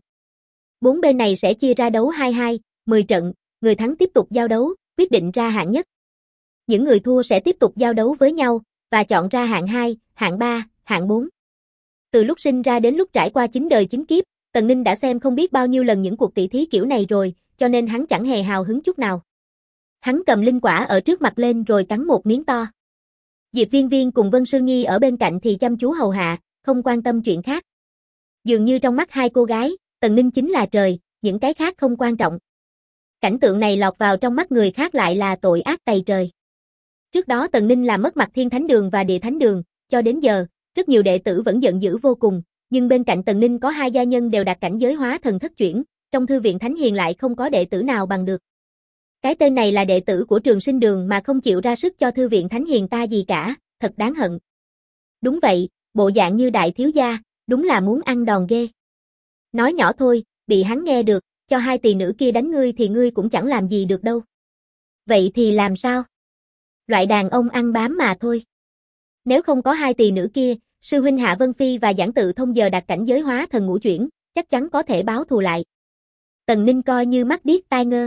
4 bên này sẽ chia ra đấu 2-2, 10 trận, người thắng tiếp tục giao đấu, quyết định ra hạng nhất. Những người thua sẽ tiếp tục giao đấu với nhau, và chọn ra hạng 2, hạng 3, hạng 4. Từ lúc sinh ra đến lúc trải qua 9 đời 9 kiếp, Tần Ninh đã xem không biết bao nhiêu lần những cuộc tỷ thí kiểu này rồi, cho nên hắn chẳng hề hào hứng chút nào. Hắn cầm linh quả ở trước mặt lên rồi cắn một miếng to. Diệp Viên Viên cùng Vân Sương Nhi ở bên cạnh thì chăm chú hầu hạ, không quan tâm chuyện khác. Dường như trong mắt hai cô gái, Tần Ninh chính là trời, những cái khác không quan trọng. Cảnh tượng này lọt vào trong mắt người khác lại là tội ác tày trời. Trước đó Tần Ninh làm mất mặt Thiên Thánh Đường và Địa Thánh Đường, cho đến giờ, rất nhiều đệ tử vẫn giận dữ vô cùng, nhưng bên cạnh Tần Ninh có 2 gia nhân đều đạt cảnh giới hóa thần thất chuyển, trong Thư viện Thánh Hiền lại không có đệ tử nào bằng được. Cái tên này là đệ tử của Trường Sinh Đường mà không chịu ra sức cho Thư viện Thánh Hiền ta gì cả, thật đáng hận. Đúng vậy, bộ dạng như đại thiếu gia, đúng là muốn ăn đòn ghê. Nói nhỏ thôi, bị hắn nghe được, cho 2 tỳ nữ kia đánh ngươi thì ngươi cũng chẳng làm gì được đâu. Vậy thì làm sao? Loại đàn ông ăn bám mà thôi. Nếu không có hai tỳ nữ kia, sư huynh Hạ Vân Phi và giảng tự thông giờ đạt cảnh giới hóa thần ngũ chuyển, chắc chắn có thể báo thù lại. Tần Ninh coi như mắt điếc tai ngơ.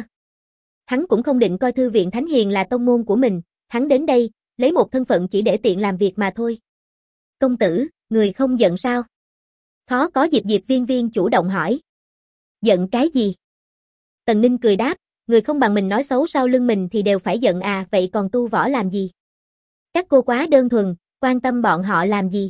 Hắn cũng không định coi Thư viện Thánh Hiền là tông môn của mình, hắn đến đây, lấy một thân phận chỉ để tiện làm việc mà thôi. Công tử, người không giận sao? Khó có Diệp Diệp Viên Viên chủ động hỏi. Giận cái gì? Tần Ninh cười đáp, người không bằng mình nói xấu sau lưng mình thì đều phải giận à, vậy còn tu võ làm gì? Các cô quá đơn thuần, quan tâm bọn họ làm gì?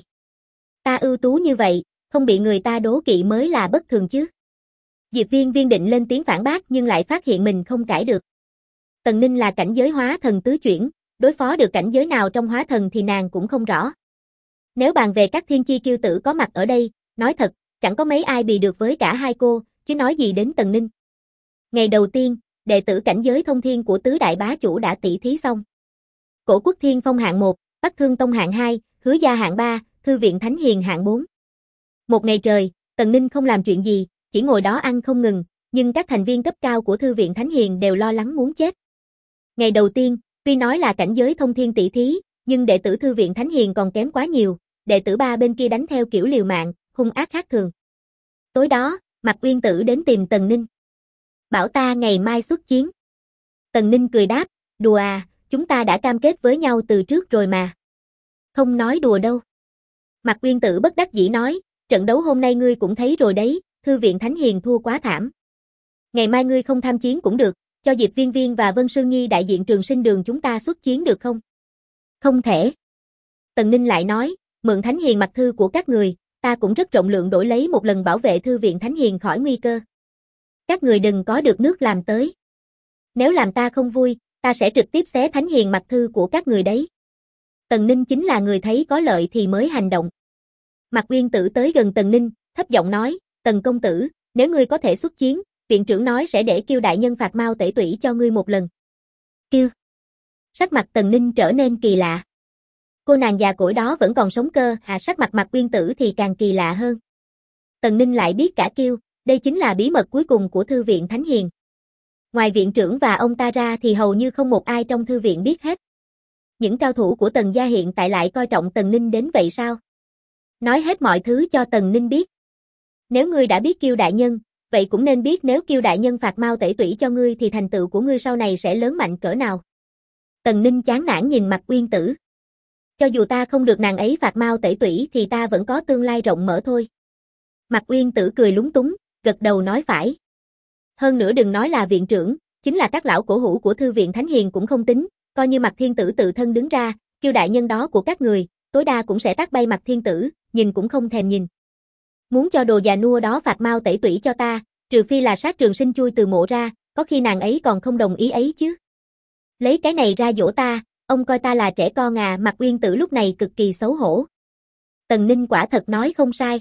Ta ưu tú như vậy, không bị người ta đố kỵ mới là bất thường chứ. Diệp Viên Viên định lên tiếng phản bác nhưng lại phát hiện mình không cãi được. Tần Ninh là cảnh giới hóa thần tứ chuyển, đối phó được cảnh giới nào trong hóa thần thì nàng cũng không rõ. Nếu bàn về các thiên chi kiêu tử có mặt ở đây, nói thật, chẳng có mấy ai bì được với cả hai cô, chứ nói gì đến Tần Ninh. Ngày đầu tiên, đệ tử cảnh giới thông thiên của tứ đại bá chủ đã tỷ thí xong. Cổ Quốc Thiên Phong hạng 1, Bắc Thương Tông hạng 2, Hứa Gia hạng 3, Thư viện Thánh Hiền hạng 4. Một ngày trời, Tần Ninh không làm chuyện gì, chỉ ngồi đó ăn không ngừng, nhưng các thành viên cấp cao của Thư viện Thánh Hiền đều lo lắng muốn chết. Ngày đầu tiên, tuy nói là cảnh giới thông thiên tỷ thí, nhưng đệ tử Thư viện Thánh Hiền còn kém quá nhiều, đệ tử ba bên kia đánh theo kiểu liều mạng, hung ác khác thường. Tối đó, Mạc Uyên Tử đến tìm Tần Ninh. Bảo ta ngày mai xuất chiến. Tần Ninh cười đáp, đùa à, chúng ta đã cam kết với nhau từ trước rồi mà. Không nói đùa đâu. Mạc Uyên Tử bất đắc dĩ nói, trận đấu hôm nay ngươi cũng thấy rồi đấy, Thư viện Thánh Hiền thua quá thảm. Ngày mai ngươi không tham chiến cũng được, cho Diệp Viên Viên và Vân Sương Nhi đại diện Trường Sinh Đường chúng ta xuất chiến được không? Không thể. Tần Ninh lại nói, mượn Thánh Hiền mặc thư của các người, ta cũng rất rộng lượng đổi lấy một lần bảo vệ Thư viện Thánh Hiền khỏi nguy cơ. Các người đừng có được nước làm tới. Nếu làm ta không vui, ta sẽ trực tiếp xé Thánh Hiền mặc thư của các người đấy. Tần Ninh chính là người thấy có lợi thì mới hành động. Mạc Uyên Tử tới gần Tần Ninh, thấp giọng nói, Tần công tử, nếu ngươi có thể xuất chiến, viện trưởng nói sẽ để Kiêu đại nhân phạt Mao Tẩy Tủy cho ngươi một lần. Kiêu. Sắc mặt Tần Ninh trở nên kỳ lạ. Cô nàng già cỗi đó vẫn còn sống cơ, sắc mặt Mạc Uyên Tử thì càng kỳ lạ hơn. Tần Ninh lại biết cả Kiêu, đây chính là bí mật cuối cùng của Thư viện Thánh Hiền. Ngoài viện trưởng và ông ta ra thì hầu như không một ai trong thư viện biết hết. Những cao thủ của Tần gia hiện tại lại coi trọng Tần Ninh đến vậy sao? Nói hết mọi thứ cho Tần Ninh biết. Nếu ngươi đã biết Kiêu đại nhân, vậy cũng nên biết nếu Kiêu đại nhân phạt Mao Tẩy Tủy cho ngươi thì thành tựu của ngươi sau này sẽ lớn mạnh cỡ nào. Tần Ninh chán nản nhìn Mạc Uyên Tử. Cho dù ta không được nàng ấy phạt Mao Tẩy Tủy thì ta vẫn có tương lai rộng mở thôi. Mạc Uyên Tử cười lúng túng, gật đầu nói phải. Hơn nữa đừng nói là viện trưởng, chính là các lão cổ hủ của Thư viện Thánh Hiền cũng không tính, coi như Mạc Thiên Tử tự thân đứng ra, Kiêu đại nhân đó của các người, tối đa cũng sẽ tát bay Mạc Thiên Tử, nhìn cũng không thèm nhìn. Muốn cho đồ già nua đó phạt Mao Tẩy Tủy cho ta, trừ phi là sát Trường Sinh chui từ mộ ra, có khi nàng ấy còn không đồng ý ấy chứ. Lấy cái này ra dỗ ta, ông coi ta là trẻ con à, Mạc Uyên Tử lúc này cực kỳ xấu hổ. Tần Ninh quả thật nói không sai.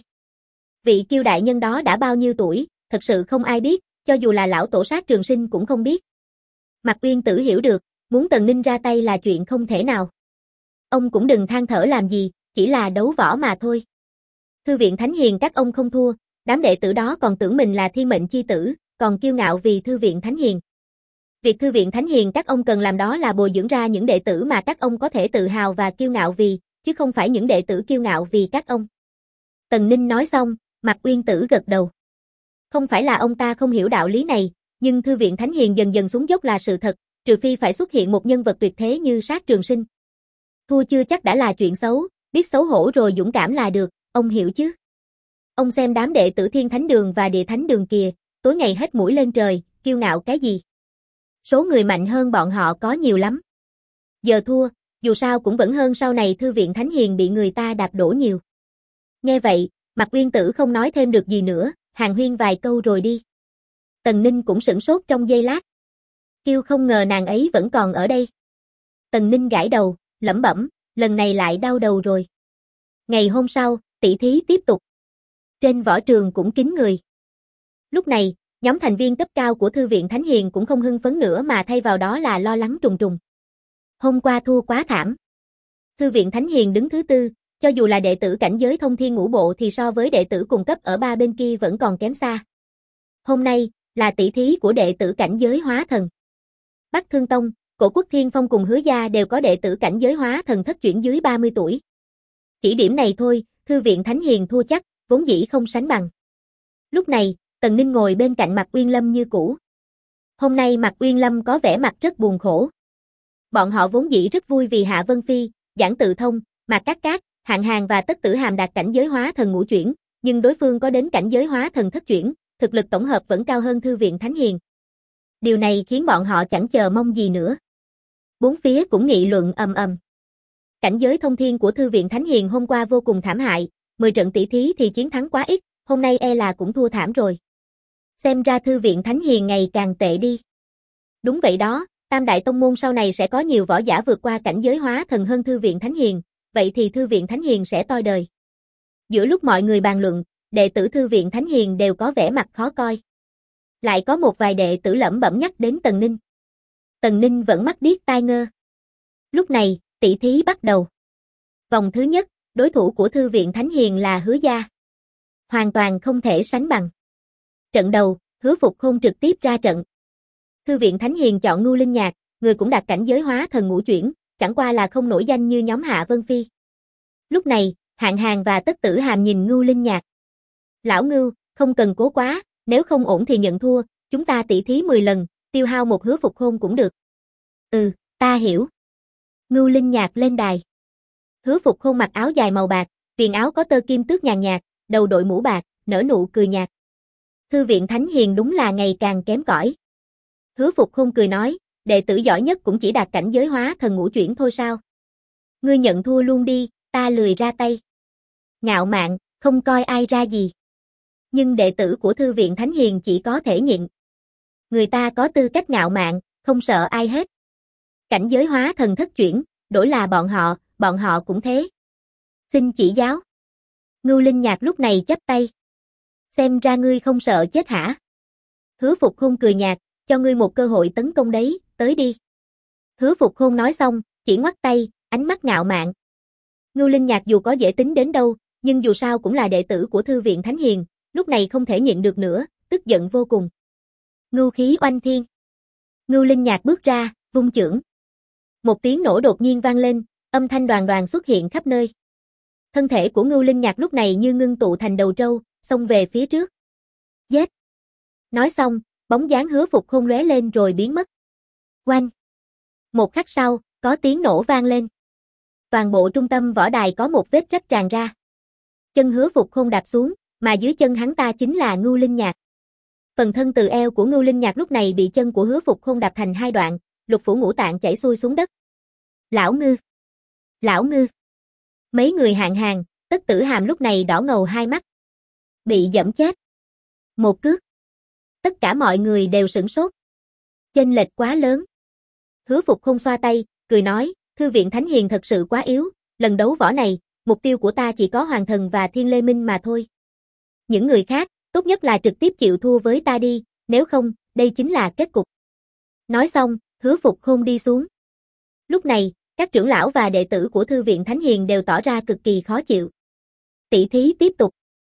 Vị Kiêu đại nhân đó đã bao nhiêu tuổi, thật sự không ai biết, cho dù là lão tổ sát Trường Sinh cũng không biết. Mạc Uyên Tử hiểu được, muốn Tần Ninh ra tay là chuyện không thể nào. Ông cũng đừng than thở làm gì, chỉ là đấu võ mà thôi. Thư viện Thánh Hiền các ông không thua, đám đệ tử đó còn tưởng mình là thiên mệnh chi tử, còn kiêu ngạo vì Thư viện Thánh Hiền. Việc Thư viện Thánh Hiền các ông cần làm đó là bồi dưỡng ra những đệ tử mà các ông có thể tự hào và kiêu ngạo vì, chứ không phải những đệ tử kiêu ngạo vì các ông. Tần Ninh nói xong, Mạc Uyên Tử gật đầu. Không phải là ông ta không hiểu đạo lý này, nhưng Thư viện Thánh Hiền dần dần xuống dốc là sự thật, trừ phi phải xuất hiện một nhân vật tuyệt thế như sát Trường Sinh. Thua chưa chắc đã là chuyện xấu, biết xấu hổ rồi dũng cảm là được, ông hiểu chứ? Ông xem đám đệ tử Thiên Thánh Đường và Địa Thánh Đường kìa, tối ngày hết mũi lên trời, kiêu ngạo cái gì? Số người mạnh hơn bọn họ có nhiều lắm. Giờ thua, dù sao cũng vẫn hơn sau này Thư viện Thánh Hiền bị người ta đạp đổ nhiều. Nghe vậy, Mạc Uyên Tử không nói thêm được gì nữa, hàn huyên vài câu rồi đi. Tần Ninh cũng sửng sốt trong giây lát. Kiêu không ngờ nàng ấy vẫn còn ở đây. Tần Ninh gãi đầu, lẩm bẩm, lần này lại đau đầu rồi. Ngày hôm sau, tỷ thí tiếp tục. Trên võ trường cũng kín người. Lúc này, nhóm thành viên cấp cao của Thư viện Thánh Hiền cũng không hưng phấn nữa mà thay vào đó là lo lắng trùng trùng. Hôm qua thua quá thảm. Thư viện Thánh Hiền đứng thứ tư, cho dù là đệ tử cảnh giới thông thiên ngũ bộ thì so với đệ tử cùng cấp ở ba bên kia vẫn còn kém xa. Hôm nay, là tỷ thí của đệ tử cảnh giới hóa thần. Bắc Thương Tông, Cổ Quốc Thiên Phong cùng Hứa Gia đều có đệ tử cảnh giới hóa thần thất chuyển dưới 30 tuổi. Chỉ điểm này thôi, Thư viện Thánh Hiền thua chắc, vốn dĩ không sánh bằng. Lúc này, Tần Ninh ngồi bên cạnh Mạc Uyên Lâm như cũ. Hôm nay Mạc Uyên Lâm có vẻ mặt rất buồn khổ. Bọn họ vốn dĩ rất vui vì Hạ Vân Phi, Giản Tự Thông, Mạc Cát Cát, Hạng Hàng và Tất Tử Hàm đạt cảnh giới hóa thần ngũ chuyển, nhưng đối phương có đến cảnh giới hóa thần thất chuyển, thực lực tổng hợp vẫn cao hơn Thư viện Thánh Hiền. Điều này khiến bọn họ chẳng chờ mong gì nữa. Bốn phía cũng nghị luận ầm ầm. Cảnh giới thông thiên của Thư viện Thánh Hiền hôm qua vô cùng thảm hại, 10 trận tỷ thí thì chiến thắng quá ít, hôm nay e là cũng thua thảm rồi. Xem ra Thư viện Thánh Hiền ngày càng tệ đi. Đúng vậy đó, Tam đại tông môn sau này sẽ có nhiều võ giả vượt qua cảnh giới hóa thần hơn Thư viện Thánh Hiền, vậy thì Thư viện Thánh Hiền sẽ toi đời. Giữa lúc mọi người bàn luận, đệ tử Thư viện Thánh Hiền đều có vẻ mặt khó coi. Lại có một vài đệ tử lẩm bẩm nhắc đến Tần Ninh. Tần Ninh vẫn mắt điếc tai ngơ. Lúc này, tỷ thí bắt đầu. Vòng thứ nhất, đối thủ của Thư viện Thánh Hiền là Hứa Gia. Hoàn toàn không thể sánh bằng. Trận đầu, Hứa Phục Khôn trực tiếp ra trận. Thư viện Thánh Hiền chọn Ngưu Linh Nhạc, người cũng đạt cảnh giới hóa thần ngũ chuyển, chẳng qua là không nổi danh như nhóm Hạ Vân Phi. Lúc này, Hạng Hàng và Tất Tử Hàm nhìn Ngưu Linh Nhạc. Lão Ngưu, không cần cố quá, nếu không ổn thì nhận thua, chúng ta tỷ thí 10 lần, tiêu hao một Hứa Phục Khôn cũng được. Ta hiểu. Ngưu Linh Nhạc lên đài. Hứa Phục Khôn mặc áo dài màu bạc, viền áo có tơ kim tước nhàn nhạt, đầu đội mũ bạc, nở nụ cười nhạt. Thư viện Thánh Hiền đúng là ngày càng kém cỏi. Hứa Phục Khôn cười nói, đệ tử giỏi nhất cũng chỉ đạt cảnh giới hóa thần ngũ chuyển thôi sao? Ngươi nhận thua luôn đi, ta lười ra tay. Ngạo mạn, không coi ai ra gì. Nhưng đệ tử của Thư viện Thánh Hiền chỉ có thể nhịn. Người ta có tư cách ngạo mạn, không sợ ai hết. Cảnh giới hóa thần thất chuyển, đổi là bọn họ cũng thế. Xin chỉ giáo. Ngưu Linh Nhạc lúc này chắp tay. Xem ra ngươi không sợ chết hả? Hứa Phục Khôn cười nhạt, cho ngươi một cơ hội tấn công đấy, tới đi. Hứa Phục Khôn nói xong, chỉ ngoắc tay, ánh mắt ngạo mạn. Ngưu Linh Nhạc dù có dễ tính đến đâu, nhưng dù sao cũng là đệ tử của Thư viện Thánh Hiền, lúc này không thể nhịn được nữa, tức giận vô cùng. Ngưu khí oanh thiên. Ngưu Linh Nhạc bước ra, vung chưởng. Một tiếng nổ đột nhiên vang lên, âm thanh đoàn đoàn xuất hiện khắp nơi. Thân thể của Ngưu Linh Nhạc lúc này như ngưng tụ thành đầu trâu, xông về phía trước. Giết! Nói xong, bóng dáng Hứa Phục Khôn lóe lên rồi biến mất. Oanh! Một khắc sau, có tiếng nổ vang lên. Toàn bộ trung tâm võ đài có một vết rách tràn ra. Chân Hứa Phục Khôn đạp xuống, mà dưới chân hắn ta chính là Ngưu Linh Nhạc. Phần thân từ eo của Ngưu Linh Nhạc lúc này bị chân của Hứa Phục Khôn đạp thành hai đoạn, lục phủ ngũ tạng chảy xuôi xuống đất. Lão Ngư! Lão Ngư! Mấy người Hạng Hàng, Tất Tử Hàm lúc này đỏ ngầu hai mắt. Bị giẫm chết. Một cước. Tất cả mọi người đều sửng sốt. Chênh lệch quá lớn. Hứa Phục Khôn xoa tay, cười nói, Thư viện Thánh Hiền thật sự quá yếu, lần đấu võ này, mục tiêu của ta chỉ có Hoàng Thần và Thiên Lê Minh mà thôi. Những người khác, tốt nhất là trực tiếp chịu thua với ta đi, nếu không, đây chính là kết cục. Nói xong, Hứa Phục Khôn đi xuống. Lúc này, các trưởng lão và đệ tử của Thư viện Thánh Hiền đều tỏ ra cực kỳ khó chịu. Tỷ thí tiếp tục.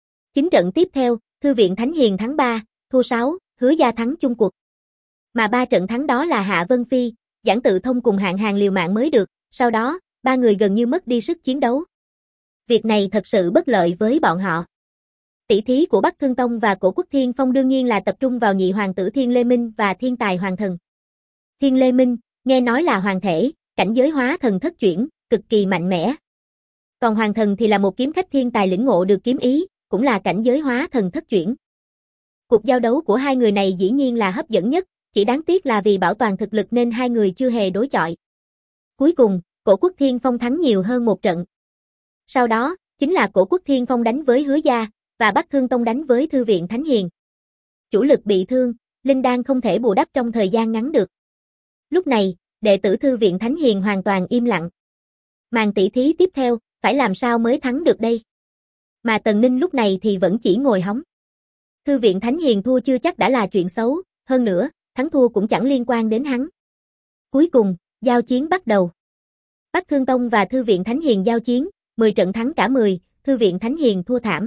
9 trận tiếp theo, Thư viện Thánh Hiền thắng 3, thua 6, Hứa Gia thắng chung cuộc. Mà 3 trận thắng đó là Hạ Vân Phi, Giản Tự Thông cùng Hạng Hàng liều mạng mới được, sau đó, 3 người gần như mất đi sức chiến đấu. Việc này thật sự bất lợi với bọn họ. Tỷ thí của Bắc Thương Tông và Cổ Quốc Thiên Phong đương nhiên là tập trung vào nhị hoàng tử Thiên Lê Minh và thiên tài Hoàng Thần. Thiên Lê Minh, nghe nói là hoàng thể, cảnh giới hóa thần thất chuyển, cực kỳ mạnh mẽ. Còn Hoàng Thần thì là một kiếm khách thiên tài lĩnh ngộ được kiếm ý, cũng là cảnh giới hóa thần thất chuyển. Cuộc giao đấu của hai người này dĩ nhiên là hấp dẫn nhất, chỉ đáng tiếc là vì bảo toàn thực lực nên hai người chưa hề đối chọi. Cuối cùng, Cổ Quốc Thiên Phong thắng nhiều hơn một trận. Sau đó, chính là Cổ Quốc Thiên Phong đánh với Hứa Gia, và Bắc Thương Tông đánh với Thư viện Thánh Hiền. Chủ lực bị thương, linh đan không thể bù đắp trong thời gian ngắn được. Lúc này, đệ tử Thư viện Thánh Hiền hoàn toàn im lặng. Màn tỷ thí tiếp theo, phải làm sao mới thắng được đây? Mà Tần Ninh lúc này thì vẫn chỉ ngồi hóng. Thư viện Thánh Hiền thua chưa chắc đã là chuyện xấu, hơn nữa, thắng thua cũng chẳng liên quan đến hắn. Cuối cùng, giao chiến bắt đầu. Bắc Thương Tông và Thư viện Thánh Hiền giao chiến, 10 trận thắng cả 10, Thư viện Thánh Hiền thua thảm.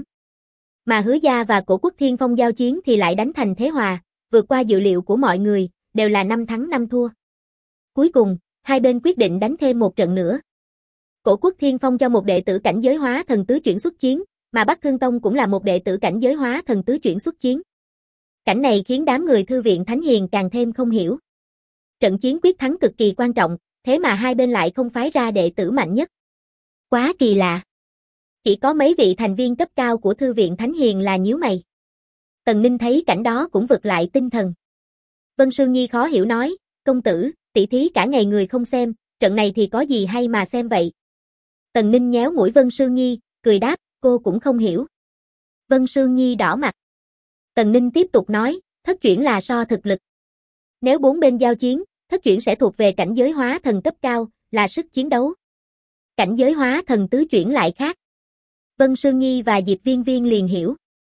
Mà Hứa Gia và Cổ Quốc Thiên Phong giao chiến thì lại đánh thành thế hòa, vượt qua dự liệu của mọi người, đều là 5 thắng 5 thua. Cuối cùng, hai bên quyết định đánh thêm một trận nữa. Cổ Quốc Thiên Phong cho một đệ tử cảnh giới hóa thần tứ chuyển xuất chiến, mà Bắc Thương Tông cũng là một đệ tử cảnh giới hóa thần tứ chuyển xuất chiến. Cảnh này khiến đám người Thư viện Thánh Hiền càng thêm không hiểu. Trận chiến quyết thắng cực kỳ quan trọng, thế mà hai bên lại không phái ra đệ tử mạnh nhất. Quá kỳ lạ. Chỉ có mấy vị thành viên cấp cao của Thư viện Thánh Hiền là nhíu mày. Tần Ninh thấy cảnh đó cũng vực lại tinh thần. Vân Sương Nhi khó hiểu nói, công tử, tỷ thí cả ngày người không xem, trận này thì có gì hay mà xem vậy? Tần Ninh nhéo mũi Vân Sương Nhi, cười đáp, cô cũng không hiểu. Vân Sương Nhi đỏ mặt. Tần Ninh tiếp tục nói, thất chuyển là so thực lực. Nếu bốn bên giao chiến, thất chuyển sẽ thuộc về cảnh giới hóa thần cấp cao, là sức chiến đấu. Cảnh giới hóa thần tứ chuyển lại khác. Vân Sương Nhi và Diệp Viên Viên liền hiểu.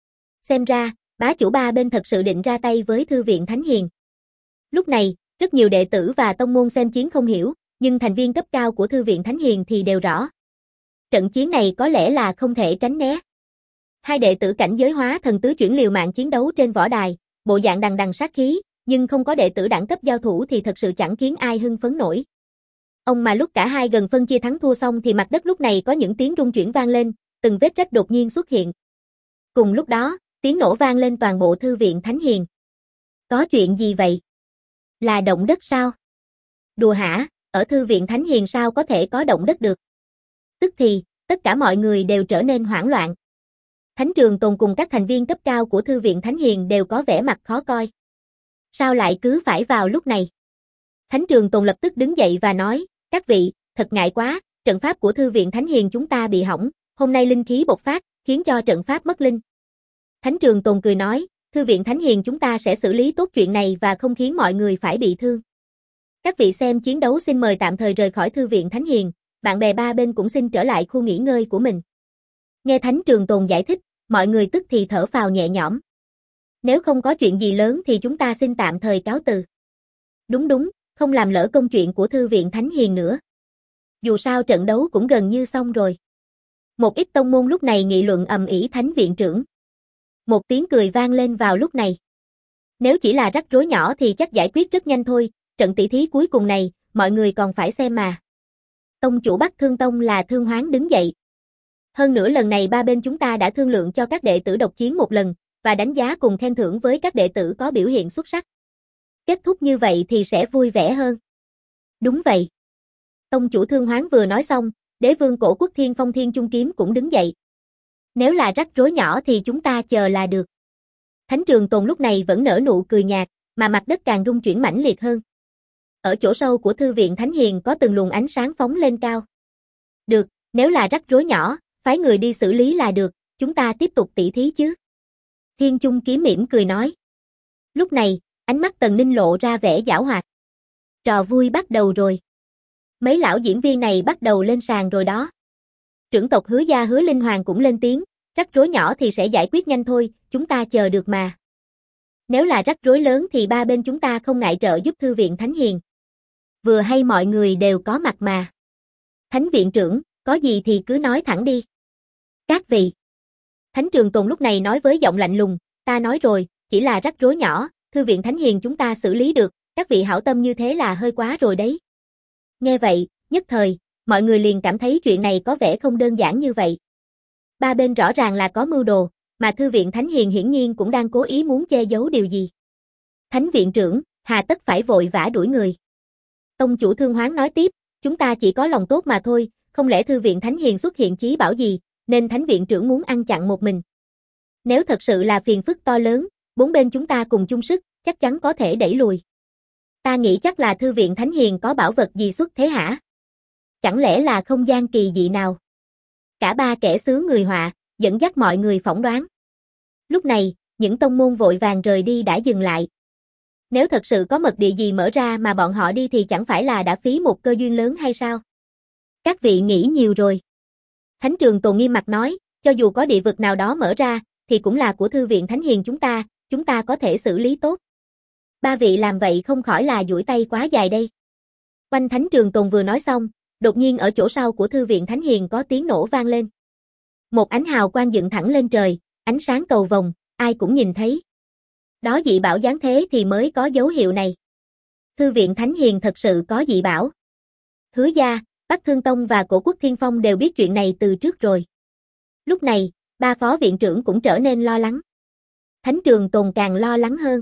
Xem ra, bá chủ ba bên thật sự định ra tay với Thư viện Thánh Hiền. Lúc này, rất nhiều đệ tử và tông môn xem chiến không hiểu, nhưng thành viên cấp cao của Thư viện Thánh Hiền thì đều rõ. Trận chiến này có lẽ là không thể tránh né. Hai đệ tử cảnh giới hóa thần tứ chuyển liều mạng chiến đấu trên võ đài, bộ dạng đằng đằng sát khí, nhưng không có đệ tử đẳng cấp giao thủ thì thật sự chẳng khiến ai hưng phấn nổi. Ông mà lúc cả hai gần phân chia thắng thua xong thì mặt đất lúc này có những tiếng rung chuyển vang lên, từng vết rách đột nhiên xuất hiện. Cùng lúc đó, tiếng nổ vang lên toàn bộ Thư viện Thánh Hiền. Có chuyện gì vậy? Là động đất sao? Đùa hả, ở Thư viện Thánh Hiền sao có thể có động đất được? Tức thì, tất cả mọi người đều trở nên hoảng loạn. Thánh Trường Tồn cùng các thành viên cấp cao của Thư viện Thánh Hiền đều có vẻ mặt khó coi. Sao lại cứ phải vào lúc này? Thánh Trường Tồn lập tức đứng dậy và nói, các vị, thật ngại quá, trận pháp của Thư viện Thánh Hiền chúng ta bị hỏng, hôm nay linh khí bộc phát, khiến cho trận pháp mất linh. Thánh Trường Tồn cười nói, Thư viện Thánh Hiền chúng ta sẽ xử lý tốt chuyện này và không khiến mọi người phải bị thương. Các vị xem chiến đấu xin mời tạm thời rời khỏi Thư viện Thánh Hiền, bạn bè ba bên cũng xin trở lại khu nghỉ ngơi của mình. Nghe Thánh Trường Tồn giải thích, mọi người tức thì thở phào nhẹ nhõm. Nếu không có chuyện gì lớn thì chúng ta xin tạm thời cáo từ. Đúng, không làm lỡ công chuyện của Thư viện Thánh Hiền nữa. Dù sao trận đấu cũng gần như xong rồi. Một ít tông môn lúc này nghị luận ầm ĩ Thánh viện trưởng. Một tiếng cười vang lên vào lúc này. Nếu chỉ là rắc rối nhỏ thì chắc giải quyết rất nhanh thôi, trận tỷ thí cuối cùng này, mọi người còn phải xem mà. Tông chủ Bắc Thương Tông là Thương Hoáng đứng dậy. Hơn nữa lần này ba bên chúng ta đã thương lượng cho các đệ tử độc chiến một lần, và đánh giá cùng khen thưởng với các đệ tử có biểu hiện xuất sắc. Kết thúc như vậy thì sẽ vui vẻ hơn. Đúng vậy. Tông chủ Thương Hoáng vừa nói xong, đế vương Cổ Quốc Thiên Phong Thiên Chung Kiếm cũng đứng dậy. Nếu là rắc rối nhỏ thì chúng ta chờ là được. Thánh Trường Tồn lúc này vẫn nở nụ cười nhạt, mà mặt đất càng rung chuyển mãnh liệt hơn. Ở chỗ sâu của Thư viện Thánh Hiền có từng luồng ánh sáng phóng lên cao. Được, nếu là rắc rối nhỏ, phái người đi xử lý là được, chúng ta tiếp tục tỷ thí chứ. Thiên Chung Kiếm mỉm cười nói. Lúc này, ánh mắt Tần Ninh lộ ra vẻ giảo hoạt. Trò vui bắt đầu rồi. Mấy lão diễn viên này bắt đầu lên sàn rồi đó. Trưởng tộc Hứa gia Hứa Linh Hoàng cũng lên tiếng, rắc rối nhỏ thì sẽ giải quyết nhanh thôi, chúng ta chờ được mà. Nếu là rắc rối lớn thì ba bên chúng ta không ngại trợ giúp Thư viện Thánh Hiền. Vừa hay mọi người đều có mặt mà. Thánh viện trưởng, có gì thì cứ nói thẳng đi. Các vị. Thánh Trường Tồn lúc này nói với giọng lạnh lùng, ta nói rồi, chỉ là rắc rối nhỏ, Thư viện Thánh Hiền chúng ta xử lý được, các vị hảo tâm như thế là hơi quá rồi đấy. Nghe vậy, nhất thời, mọi người liền cảm thấy chuyện này có vẻ không đơn giản như vậy. Ba bên rõ ràng là có mưu đồ, mà Thư viện Thánh Hiền hiển nhiên cũng đang cố ý muốn che giấu điều gì. Thánh viện trưởng, hà tất phải vội vã đuổi người. Tông chủ Thương Hoáng nói tiếp, chúng ta chỉ có lòng tốt mà thôi, không lẽ Thư viện Thánh Hiền xuất hiện chí bảo gì, nên Thánh viện trưởng muốn ăn chặn một mình. Nếu thật sự là phiền phức to lớn, bốn bên chúng ta cùng chung sức, chắc chắn có thể đẩy lùi. Ta nghĩ chắc là Thư viện Thánh Hiền có bảo vật gì xuất thế hả? Chẳng lẽ là không gian kỳ dị nào? Cả ba kẻ xứ người họa, dẫn dắt mọi người phỏng đoán. Lúc này, những tông môn vội vàng rời đi đã dừng lại. Nếu thật sự có mật địa gì mở ra mà bọn họ đi thì chẳng phải là đã phí một cơ duyên lớn hay sao? Các vị nghĩ nhiều rồi. Thánh Trường Tồn nghiêm mặt nói, cho dù có địa vực nào đó mở ra, thì cũng là của Thư viện Thánh Hiền chúng ta có thể xử lý tốt. Ba vị làm vậy không khỏi là duỗi tay quá dài đây. Quanh Thánh Trường Tồn vừa nói xong, đột nhiên ở chỗ sau của Thư viện Thánh Hiền có tiếng nổ vang lên. Một ánh hào quang dựng thẳng lên trời, ánh sáng cầu vồng, ai cũng nhìn thấy. Đó dị bảo giáng thế thì mới có dấu hiệu này. Thư viện Thánh Hiền thật sự có dị bảo. Hứa Gia, Bắc Thương Tông và Cổ Quốc Thiên Phong đều biết chuyện này từ trước rồi. Lúc này, ba phó viện trưởng cũng trở nên lo lắng. Thánh Trường Tồn càng lo lắng hơn.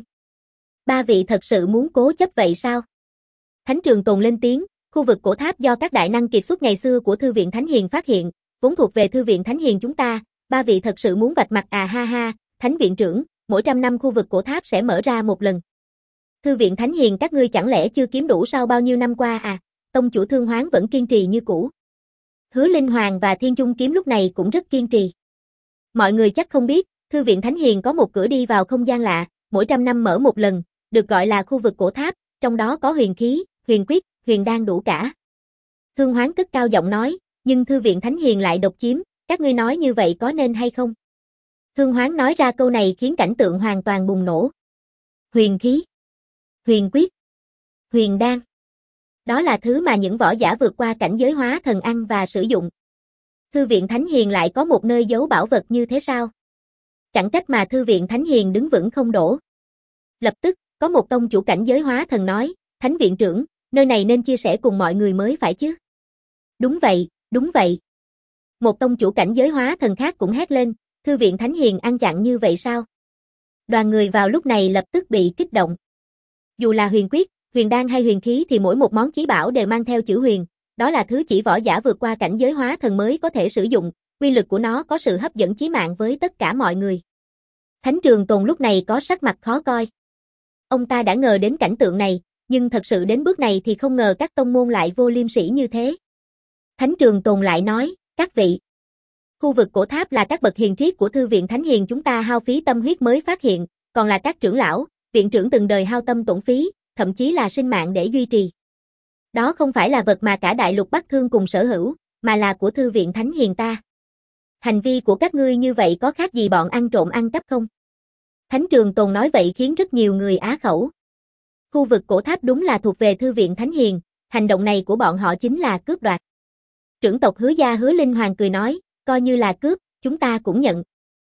Ba vị thật sự muốn cố chấp vậy sao? Thánh Trường Tồn lên tiếng, khu vực cổ tháp do các đại năng kiệt xuất ngày xưa của Thư viện Thánh Hiền phát hiện, vốn thuộc về Thư viện Thánh Hiền chúng ta, ba vị thật sự muốn vạch mặt à ha ha, Thánh viện trưởng, mỗi 100 năm khu vực cổ tháp sẽ mở ra một lần. Thư viện Thánh Hiền các ngươi chẳng lẽ chưa kiếm đủ sau bao nhiêu năm qua à? Tông chủ Thương Hoán vẫn kiên trì như cũ. Hứa Linh Hoàng và Thiên Chung Kiếm lúc này cũng rất kiên trì. Mọi người chắc không biết, Thư viện Thánh Hiền có một cửa đi vào không gian lạ, mỗi 100 năm mở một lần, được gọi là khu vực cổ tháp, trong đó có huyền khí, huyền quyết, huyền đan đủ cả. Thương Hoán cất cao giọng nói, nhưng Thư viện Thánh Hiền lại độc chiếm, các ngươi nói như vậy có nên hay không? Thương Hoán nói ra câu này khiến cảnh tượng hoàn toàn bùng nổ. Huyền khí, huyền quyết, huyền đan. Đó là thứ mà những võ giả vượt qua cảnh giới hóa thần ăn và sử dụng. Thư viện Thánh Hiền lại có một nơi giấu bảo vật như thế sao? Chẳng trách mà Thư viện Thánh Hiền đứng vững không đổ. Lập tức, có một tông chủ cảnh giới hóa thần nói, Thánh viện trưởng, nơi này nên chia sẻ cùng mọi người mới phải chứ? Đúng vậy, đúng vậy. Một tông chủ cảnh giới hóa thần khác cũng hét lên, Thư viện Thánh Hiền ăn chặn như vậy sao? Đoàn người vào lúc này lập tức bị kích động. Dù là huyền quyết, huyền đan hay huyền khí thì mỗi một món chí bảo đều mang theo chữ huyền, đó là thứ chỉ võ giả vượt qua cảnh giới hóa thần mới có thể sử dụng, uy lực của nó có sự hấp dẫn chí mạng với tất cả mọi người. Thánh Trường Tồn lúc này có sắc mặt khó coi. Ông ta đã ngờ đến cảnh tượng này, nhưng thật sự đến bước này thì không ngờ các tông môn lại vô liêm sỉ như thế. Thánh Trường Tồn lại nói, các vị, khu vực cổ tháp là các bậc hiền triết của Thư viện Thánh Hiền chúng ta hao phí tâm huyết mới phát hiện, còn là các trưởng lão, viện trưởng từng đời hao tâm tổn phí, thậm chí là sinh mạng để duy trì. Đó không phải là vật mà cả đại lục Bắc Thương cùng sở hữu, mà là của Thư viện Thánh Hiền ta. Hành vi của các ngươi như vậy có khác gì bọn ăn trộm ăn cắp không? Thánh Trường Tồn nói vậy khiến rất nhiều người á khẩu. Khu vực cổ tháp đúng là thuộc về Thư viện Thánh Hiền, hành động này của bọn họ chính là cướp đoạt. Trưởng tộc Hứa Gia Hứa Linh Hoàng cười nói, coi như là cướp, chúng ta cũng nhận.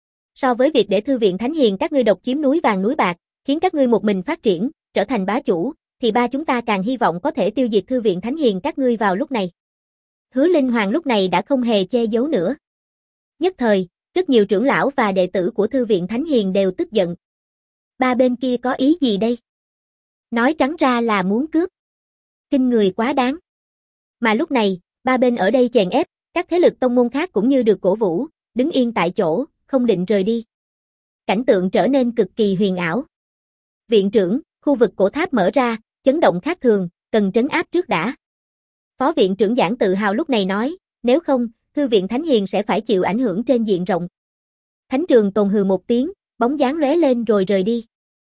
So với việc để Thư viện Thánh Hiền các ngươi độc chiếm núi vàng núi bạc, khiến các ngươi một mình phát triển, trở thành bá chủ, thì ba chúng ta càng hy vọng có thể tiêu diệt Thư viện Thánh Hiền các ngươi vào lúc này. Hứa Linh Hoàng lúc này đã không hề che giấu nữa. Nhất thời, rất nhiều trưởng lão và đệ tử của Thư viện Thánh Hiền đều tức giận. Ba bên kia có ý gì đây? Nói trắng ra là muốn cướp. Kinh người quá đáng. Mà lúc này, ba bên ở đây chèn ép, các thế lực tông môn khác cũng như được cổ vũ, đứng yên tại chỗ, không định rời đi. Cảnh tượng trở nên cực kỳ huyền ảo. Viện trưởng, khu vực cổ tháp mở ra, chấn động khác thường, cần trấn áp trước đã. Phó viện trưởng Giảng tự hào lúc này nói, nếu không, Thư viện Thánh Hiền sẽ phải chịu ảnh hưởng trên diện rộng. Thánh Trường Tồn hừ một tiếng, bóng dáng lóe lên rồi rời đi.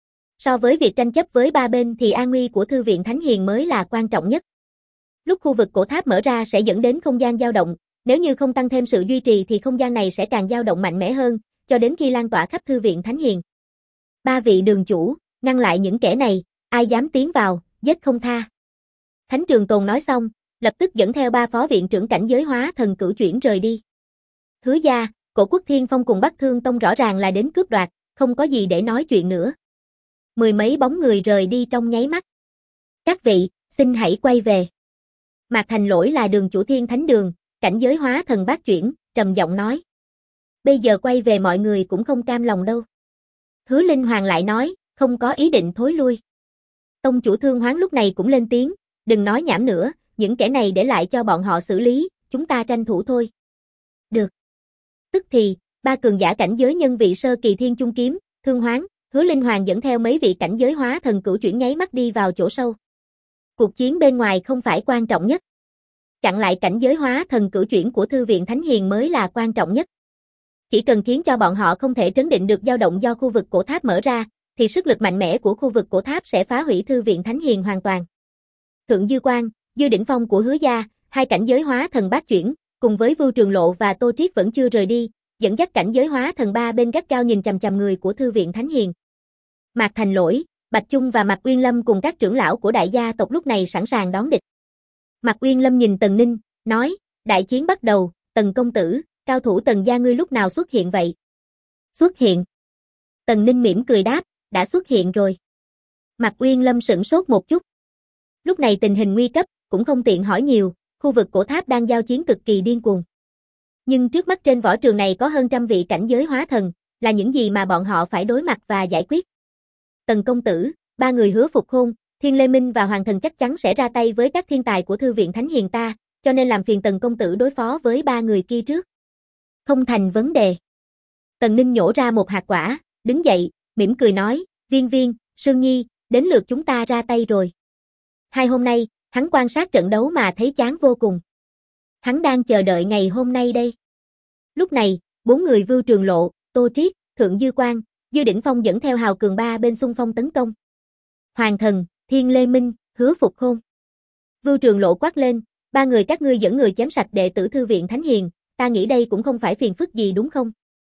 So với việc tranh chấp với ba bên thì an nguy của Thư viện Thánh Hiền mới là quan trọng nhất. Lúc khu vực cổ tháp mở ra sẽ dẫn đến không gian dao động, nếu như không tăng thêm sự duy trì thì không gian này sẽ càng dao động mạnh mẽ hơn, cho đến khi lan tỏa khắp Thư viện Thánh Hiền. Ba vị đường chủ, ngăn lại những kẻ này, ai dám tiến vào, giết không tha. Thánh Trường Tồn nói xong, lập tức dẫn theo ba phó viện trưởng cảnh giới hóa thần cửu chuyển rời đi. Hứa Gia, Cổ Quốc Thiên Phong cùng Bắc Thương Tông rõ ràng là đến cướp đoạt, không có gì để nói chuyện nữa. Mười mấy bóng người rời đi trong nháy mắt. Các vị, xin hãy quay về. Mạc Thành Lỗi là đường chủ Thiên Thánh Đường, cảnh giới hóa thần bát chuyển, trầm giọng nói. Bây giờ quay về mọi người cũng không cam lòng đâu. Hứa Linh Hoàng lại nói, không có ý định thối lui. Tông chủ Thương Hoán lúc này cũng lên tiếng, đừng nói nhảm nữa, những kẻ này để lại cho bọn họ xử lý, chúng ta tranh thủ thôi. Được. Tức thì, ba cường giả cảnh giới nhân vị sơ kỳ Thiên Chung Kiếm, Thương Hoán, Hứa Linh Hoàng dẫn theo mấy vị cảnh giới hóa thần cửu chuyển nháy mắt đi vào chỗ sâu. Cuộc chiến bên ngoài không phải quan trọng nhất. Chặn lại cảnh giới hóa thần cửu chuyển của Thư viện Thánh Hiền mới là quan trọng nhất. Chỉ cần khiến cho bọn họ không thể trấn định được dao động do khu vực cổ tháp mở ra, thì sức lực mạnh mẽ của khu vực cổ tháp sẽ phá hủy Thư viện Thánh Hiền hoàn toàn. Thượng Dư Quang, Dư Đỉnh Phong của Hứa Gia, hai cảnh giới hóa thần bát chuyển, cùng với Vưu Trường Lộ và Tô Triết vẫn chưa rời đi, dẫn dắt cảnh giới hóa thần ba bên gắt cao nhìn chằm chằm người của Thư viện Thánh Hiền. Mạc Thành Lỗi, Bạch Chung và Mạc Uyên Lâm cùng các trưởng lão của đại gia tộc lúc này sẵn sàng đón địch. Mạc Uyên Lâm nhìn Tần Ninh, nói, đại chiến bắt đầu, Tần công tử, cao thủ Tần gia ngươi lúc nào xuất hiện vậy? Xuất hiện. Tần Ninh mỉm cười đáp, đã xuất hiện rồi. Mạc Uyên Lâm sửng sốt một chút. Lúc này tình hình nguy cấp, cũng không tiện hỏi nhiều, khu vực cổ tháp đang giao chiến cực kỳ điên cuồng. Nhưng trước mắt trên võ trường này có hơn trăm vị cảnh giới hóa thần, là những gì mà bọn họ phải đối mặt và giải quyết. Tần công tử, ba người Hứa Phục Khôn, Thiên Lê Minh và Hoàng Thần chắc chắn sẽ ra tay với các thiên tài của Thư viện Thánh Hiền ta, cho nên làm phiền Tần công tử đối phó với ba người kia trước. Không thành vấn đề. Tần Ninh nhổ ra một hạt quả, đứng dậy, mỉm cười nói, Viên Viên, Sương Nhi, đến lượt chúng ta ra tay rồi. Hai hôm nay, hắn quan sát trận đấu mà thấy chán vô cùng. Hắn đang chờ đợi ngày hôm nay đây. Lúc này, bốn người Vưu Trường Lộ, Tô Triết, Thượng Dư Quang, Dư Đỉnh Phong dẫn theo hào cường ba bên xung phong tấn công. Hoàng Thần, Thiên Lê Minh, Hứa Phục Khôn. Vưu Trường Lộ quát lên, ba người các ngươi dẫn người chém sạch đệ tử Thư viện Thánh Hiền, ta nghĩ đây cũng không phải phiền phức gì đúng không?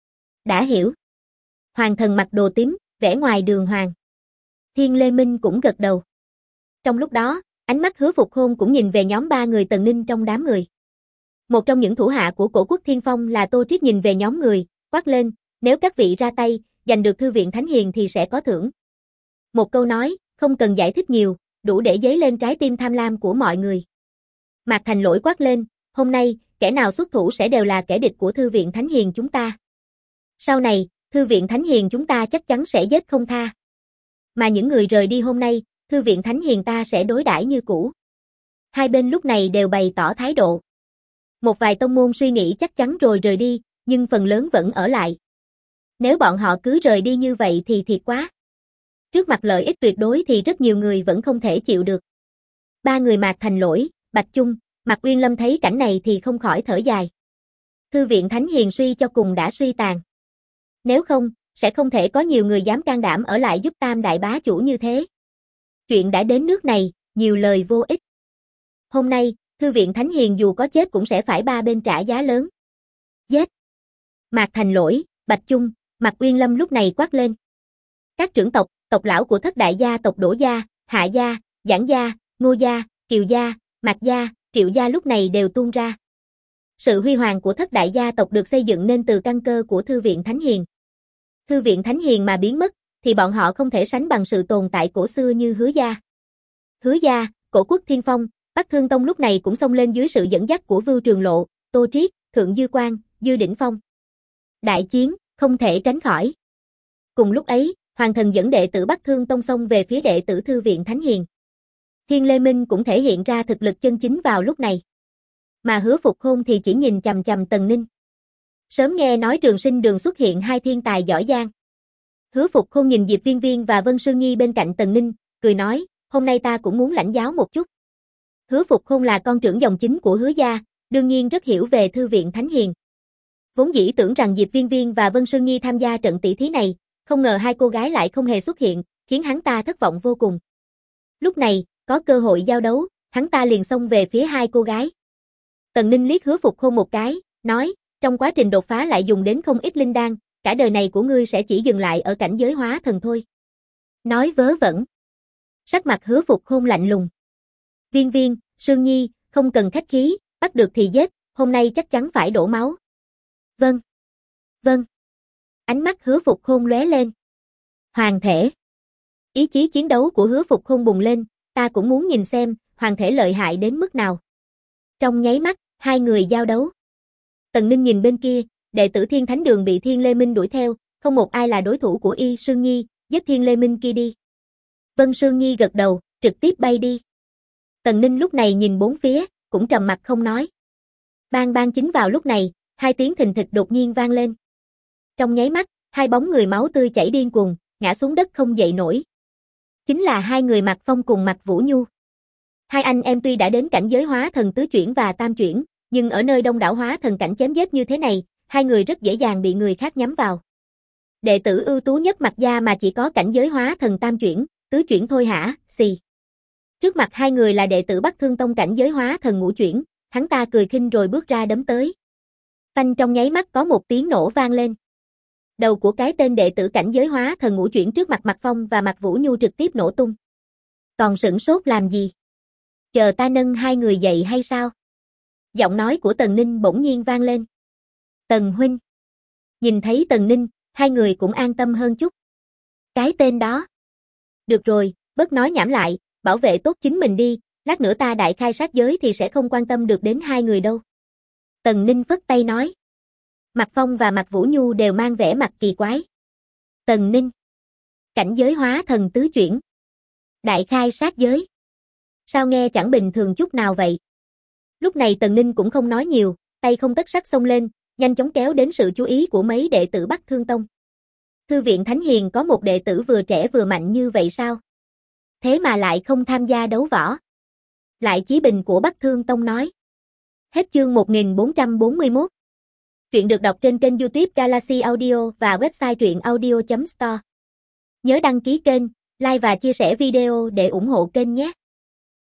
Đã hiểu. Hoàng Thần mặc đồ tím, vẻ ngoài đường hoàng. Thiên Lê Minh cũng gật đầu. Trong lúc đó, ánh mắt Hứa Phục Khôn cũng nhìn về nhóm ba người Tần Ninh trong đám người. Một trong những thủ hạ của Cổ Quốc Thiên Phong là Tô Triết nhìn về nhóm người, quát lên, nếu các vị ra tay, giành được Thư viện Thánh Hiền thì sẽ có thưởng. Một câu nói, không cần giải thích nhiều, đủ để dấy lên trái tim tham lam của mọi người. Mạc Thành Lỗi quát lên, hôm nay, kẻ nào xuất thủ sẽ đều là kẻ địch của Thư viện Thánh Hiền chúng ta. Sau này, Thư viện Thánh Hiền chúng ta chắc chắn sẽ giết không tha. Mà những người rời đi hôm nay, Thư viện Thánh Hiền ta sẽ đối đãi như cũ. Hai bên lúc này đều bày tỏ thái độ. Một vài tông môn suy nghĩ chắc chắn rồi rời đi, nhưng phần lớn vẫn ở lại. Nếu bọn họ cứ rời đi như vậy thì thiệt quá. Trước mặt lợi ích tuyệt đối thì rất nhiều người vẫn không thể chịu được. Ba người Mạc Thành Lỗi, Bạch Chung, Mạc Uyên Lâm thấy cảnh này thì không khỏi thở dài. Thư viện Thánh Hiền suy cho cùng đã suy tàn. Nếu không, sẽ không thể có nhiều người dám can đảm ở lại giúp Tam đại bá chủ như thế. Chuyện đã đến nước này, nhiều lời vô ích. Hôm nay, Thư viện Thánh Hiền dù có chết cũng sẽ phải ba bên trả giá lớn. Giết! Mạc Thành Lỗi, Bạch Chung, Mạc Uyên Lâm lúc này quát lên. Các trưởng tộc, tộc lão của thất đại gia tộc Đỗ gia, Hạ gia, Giảng gia, Ngô gia, Kiều gia, Mạc gia, Triệu gia lúc này đều tuôn ra. Sự huy hoàng của thất đại gia tộc được xây dựng nên từ căn cơ của Thư viện Thánh Hiền. Thư viện Thánh Hiền mà biến mất, thì bọn họ không thể sánh bằng sự tồn tại cổ xưa như Hứa gia. Hứa gia, Cổ Quốc Thiên Phong, Bắc Thương Tông lúc này cũng xông lên dưới sự dẫn dắt của Vưu Trường Lộ, Tô Triết, Thượng Dư Quang, Dư Đỉnh Phong. Đại chiến, không thể tránh khỏi. Cùng lúc ấy, Hoàng Thần dẫn đệ tử Bắc Thương Tông xông về phía đệ tử Thư viện Thánh Hiền. Thiên Lê Minh cũng thể hiện ra thực lực chân chính vào lúc này. Mà Hứa Phục Khôn thì chỉ nhìn chằm chằm Tần Ninh. Sớm nghe nói Trường Sinh Đường xuất hiện hai thiên tài giỏi giang. Hứa Phục Khôn nhìn Diệp Viên Viên và Vân Sương Nhi bên cạnh Tần Ninh, cười nói, hôm nay ta cũng muốn lãnh giáo một chút. Hứa Phục Khôn là con trưởng dòng chính của Hứa gia, đương nhiên rất hiểu về Thư viện Thánh Hiền. Vốn dĩ tưởng rằng Diệp Viên Viên và Vân Sương Nhi tham gia trận tỷ thí này, không ngờ hai cô gái lại không hề xuất hiện, khiến hắn ta thất vọng vô cùng. Lúc này, có cơ hội giao đấu, hắn ta liền xông về phía hai cô gái. Tần Ninh liếc Hứa Phục Khôn một cái, nói, trong quá trình đột phá lại dùng đến không ít linh đan, cả đời này của ngươi sẽ chỉ dừng lại ở cảnh giới hóa thần thôi. Nói vớ vẩn. Sắc mặt Hứa Phục Khôn lạnh lùng. Viên Viên, Sương Nhi, không cần khách khí, bắt được thì giết, hôm nay chắc chắn phải đổ máu. Vâng. Vâng. Ánh mắt Hứa Phục Khôn lóe lên. Hoàng thể. Ý chí chiến đấu của Hứa Phục Khôn bùng lên, ta cũng muốn nhìn xem, hoàng thể lợi hại đến mức nào. Trong nháy mắt, hai người giao đấu. Tần Ninh nhìn bên kia, đệ tử Thiên Thánh Đường bị Thiên Lê Minh đuổi theo, không một ai là đối thủ của y. Sương Nhi, giết Thiên Lê Minh kia đi. Vân Sương Nhi gật đầu, trực tiếp bay đi. Tần Ninh lúc này nhìn bốn phía, cũng trầm mặt không nói. Bang bang chính vào lúc này, hai tiếng thình thịch đột nhiên vang lên. Trong nháy mắt, hai bóng người máu tươi chảy điên cuồng, ngã xuống đất không dậy nổi. Chính là hai người Mạc Phong cùng Mạc Vũ Nhu. Hai anh em tuy đã đến cảnh giới hóa thần tứ chuyển và tam chuyển, nhưng ở nơi đông đảo hóa thần cảnh chém giết như thế này, hai người rất dễ dàng bị người khác nhắm vào. Đệ tử ưu tú nhất Mạc gia mà chỉ có cảnh giới hóa thần tam chuyển, tứ chuyển thôi hả, xì. Trước mặt hai người là đệ tử Bắc Thương Tông cảnh giới hóa thần ngũ chuyển, hắn ta cười khinh rồi bước ra đấm tới. Phanh trong nháy mắt có một tiếng nổ vang lên. Đầu của cái tên đệ tử cảnh giới hóa thần ngũ chuyển trước mặt Mạc Phong và Mạc Vũ Nhu trực tiếp nổ tung. Còn sửng sốt làm gì? Chờ ta nâng hai người dậy hay sao? Giọng nói của Tần Ninh bỗng nhiên vang lên. Tần huynh. Nhìn thấy Tần Ninh, hai người cũng an tâm hơn chút. Cái tên đó. Được rồi, bớt nói nhảm lại, bảo vệ tốt chính mình đi, lát nữa ta đại khai sát giới thì sẽ không quan tâm được đến hai người đâu. Tần Ninh phất tay nói. Mạc Phong và Mạc Vũ Nhu đều mang vẻ mặt kỳ quái. Tần Ninh. Cảnh giới hóa thần tứ chuyển. Đại khai sát giới. Sao nghe chẳng bình thường chút nào vậy? Lúc này Tần Ninh cũng không nói nhiều, tay không tất sắc xông lên, nhanh chóng kéo đến sự chú ý của mấy đệ tử Bắc Thương Tông. Thư viện Thánh Hiền có một đệ tử vừa trẻ vừa mạnh như vậy sao? Thế mà lại không tham gia đấu võ. Lại Chí Bình của Bắc Thương Tông nói. Hết chương 1441. Truyện được đọc trên kênh YouTube Galaxy Audio và website truyệnaudio.store. Nhớ đăng ký kênh, like và chia sẻ video để ủng hộ kênh nhé.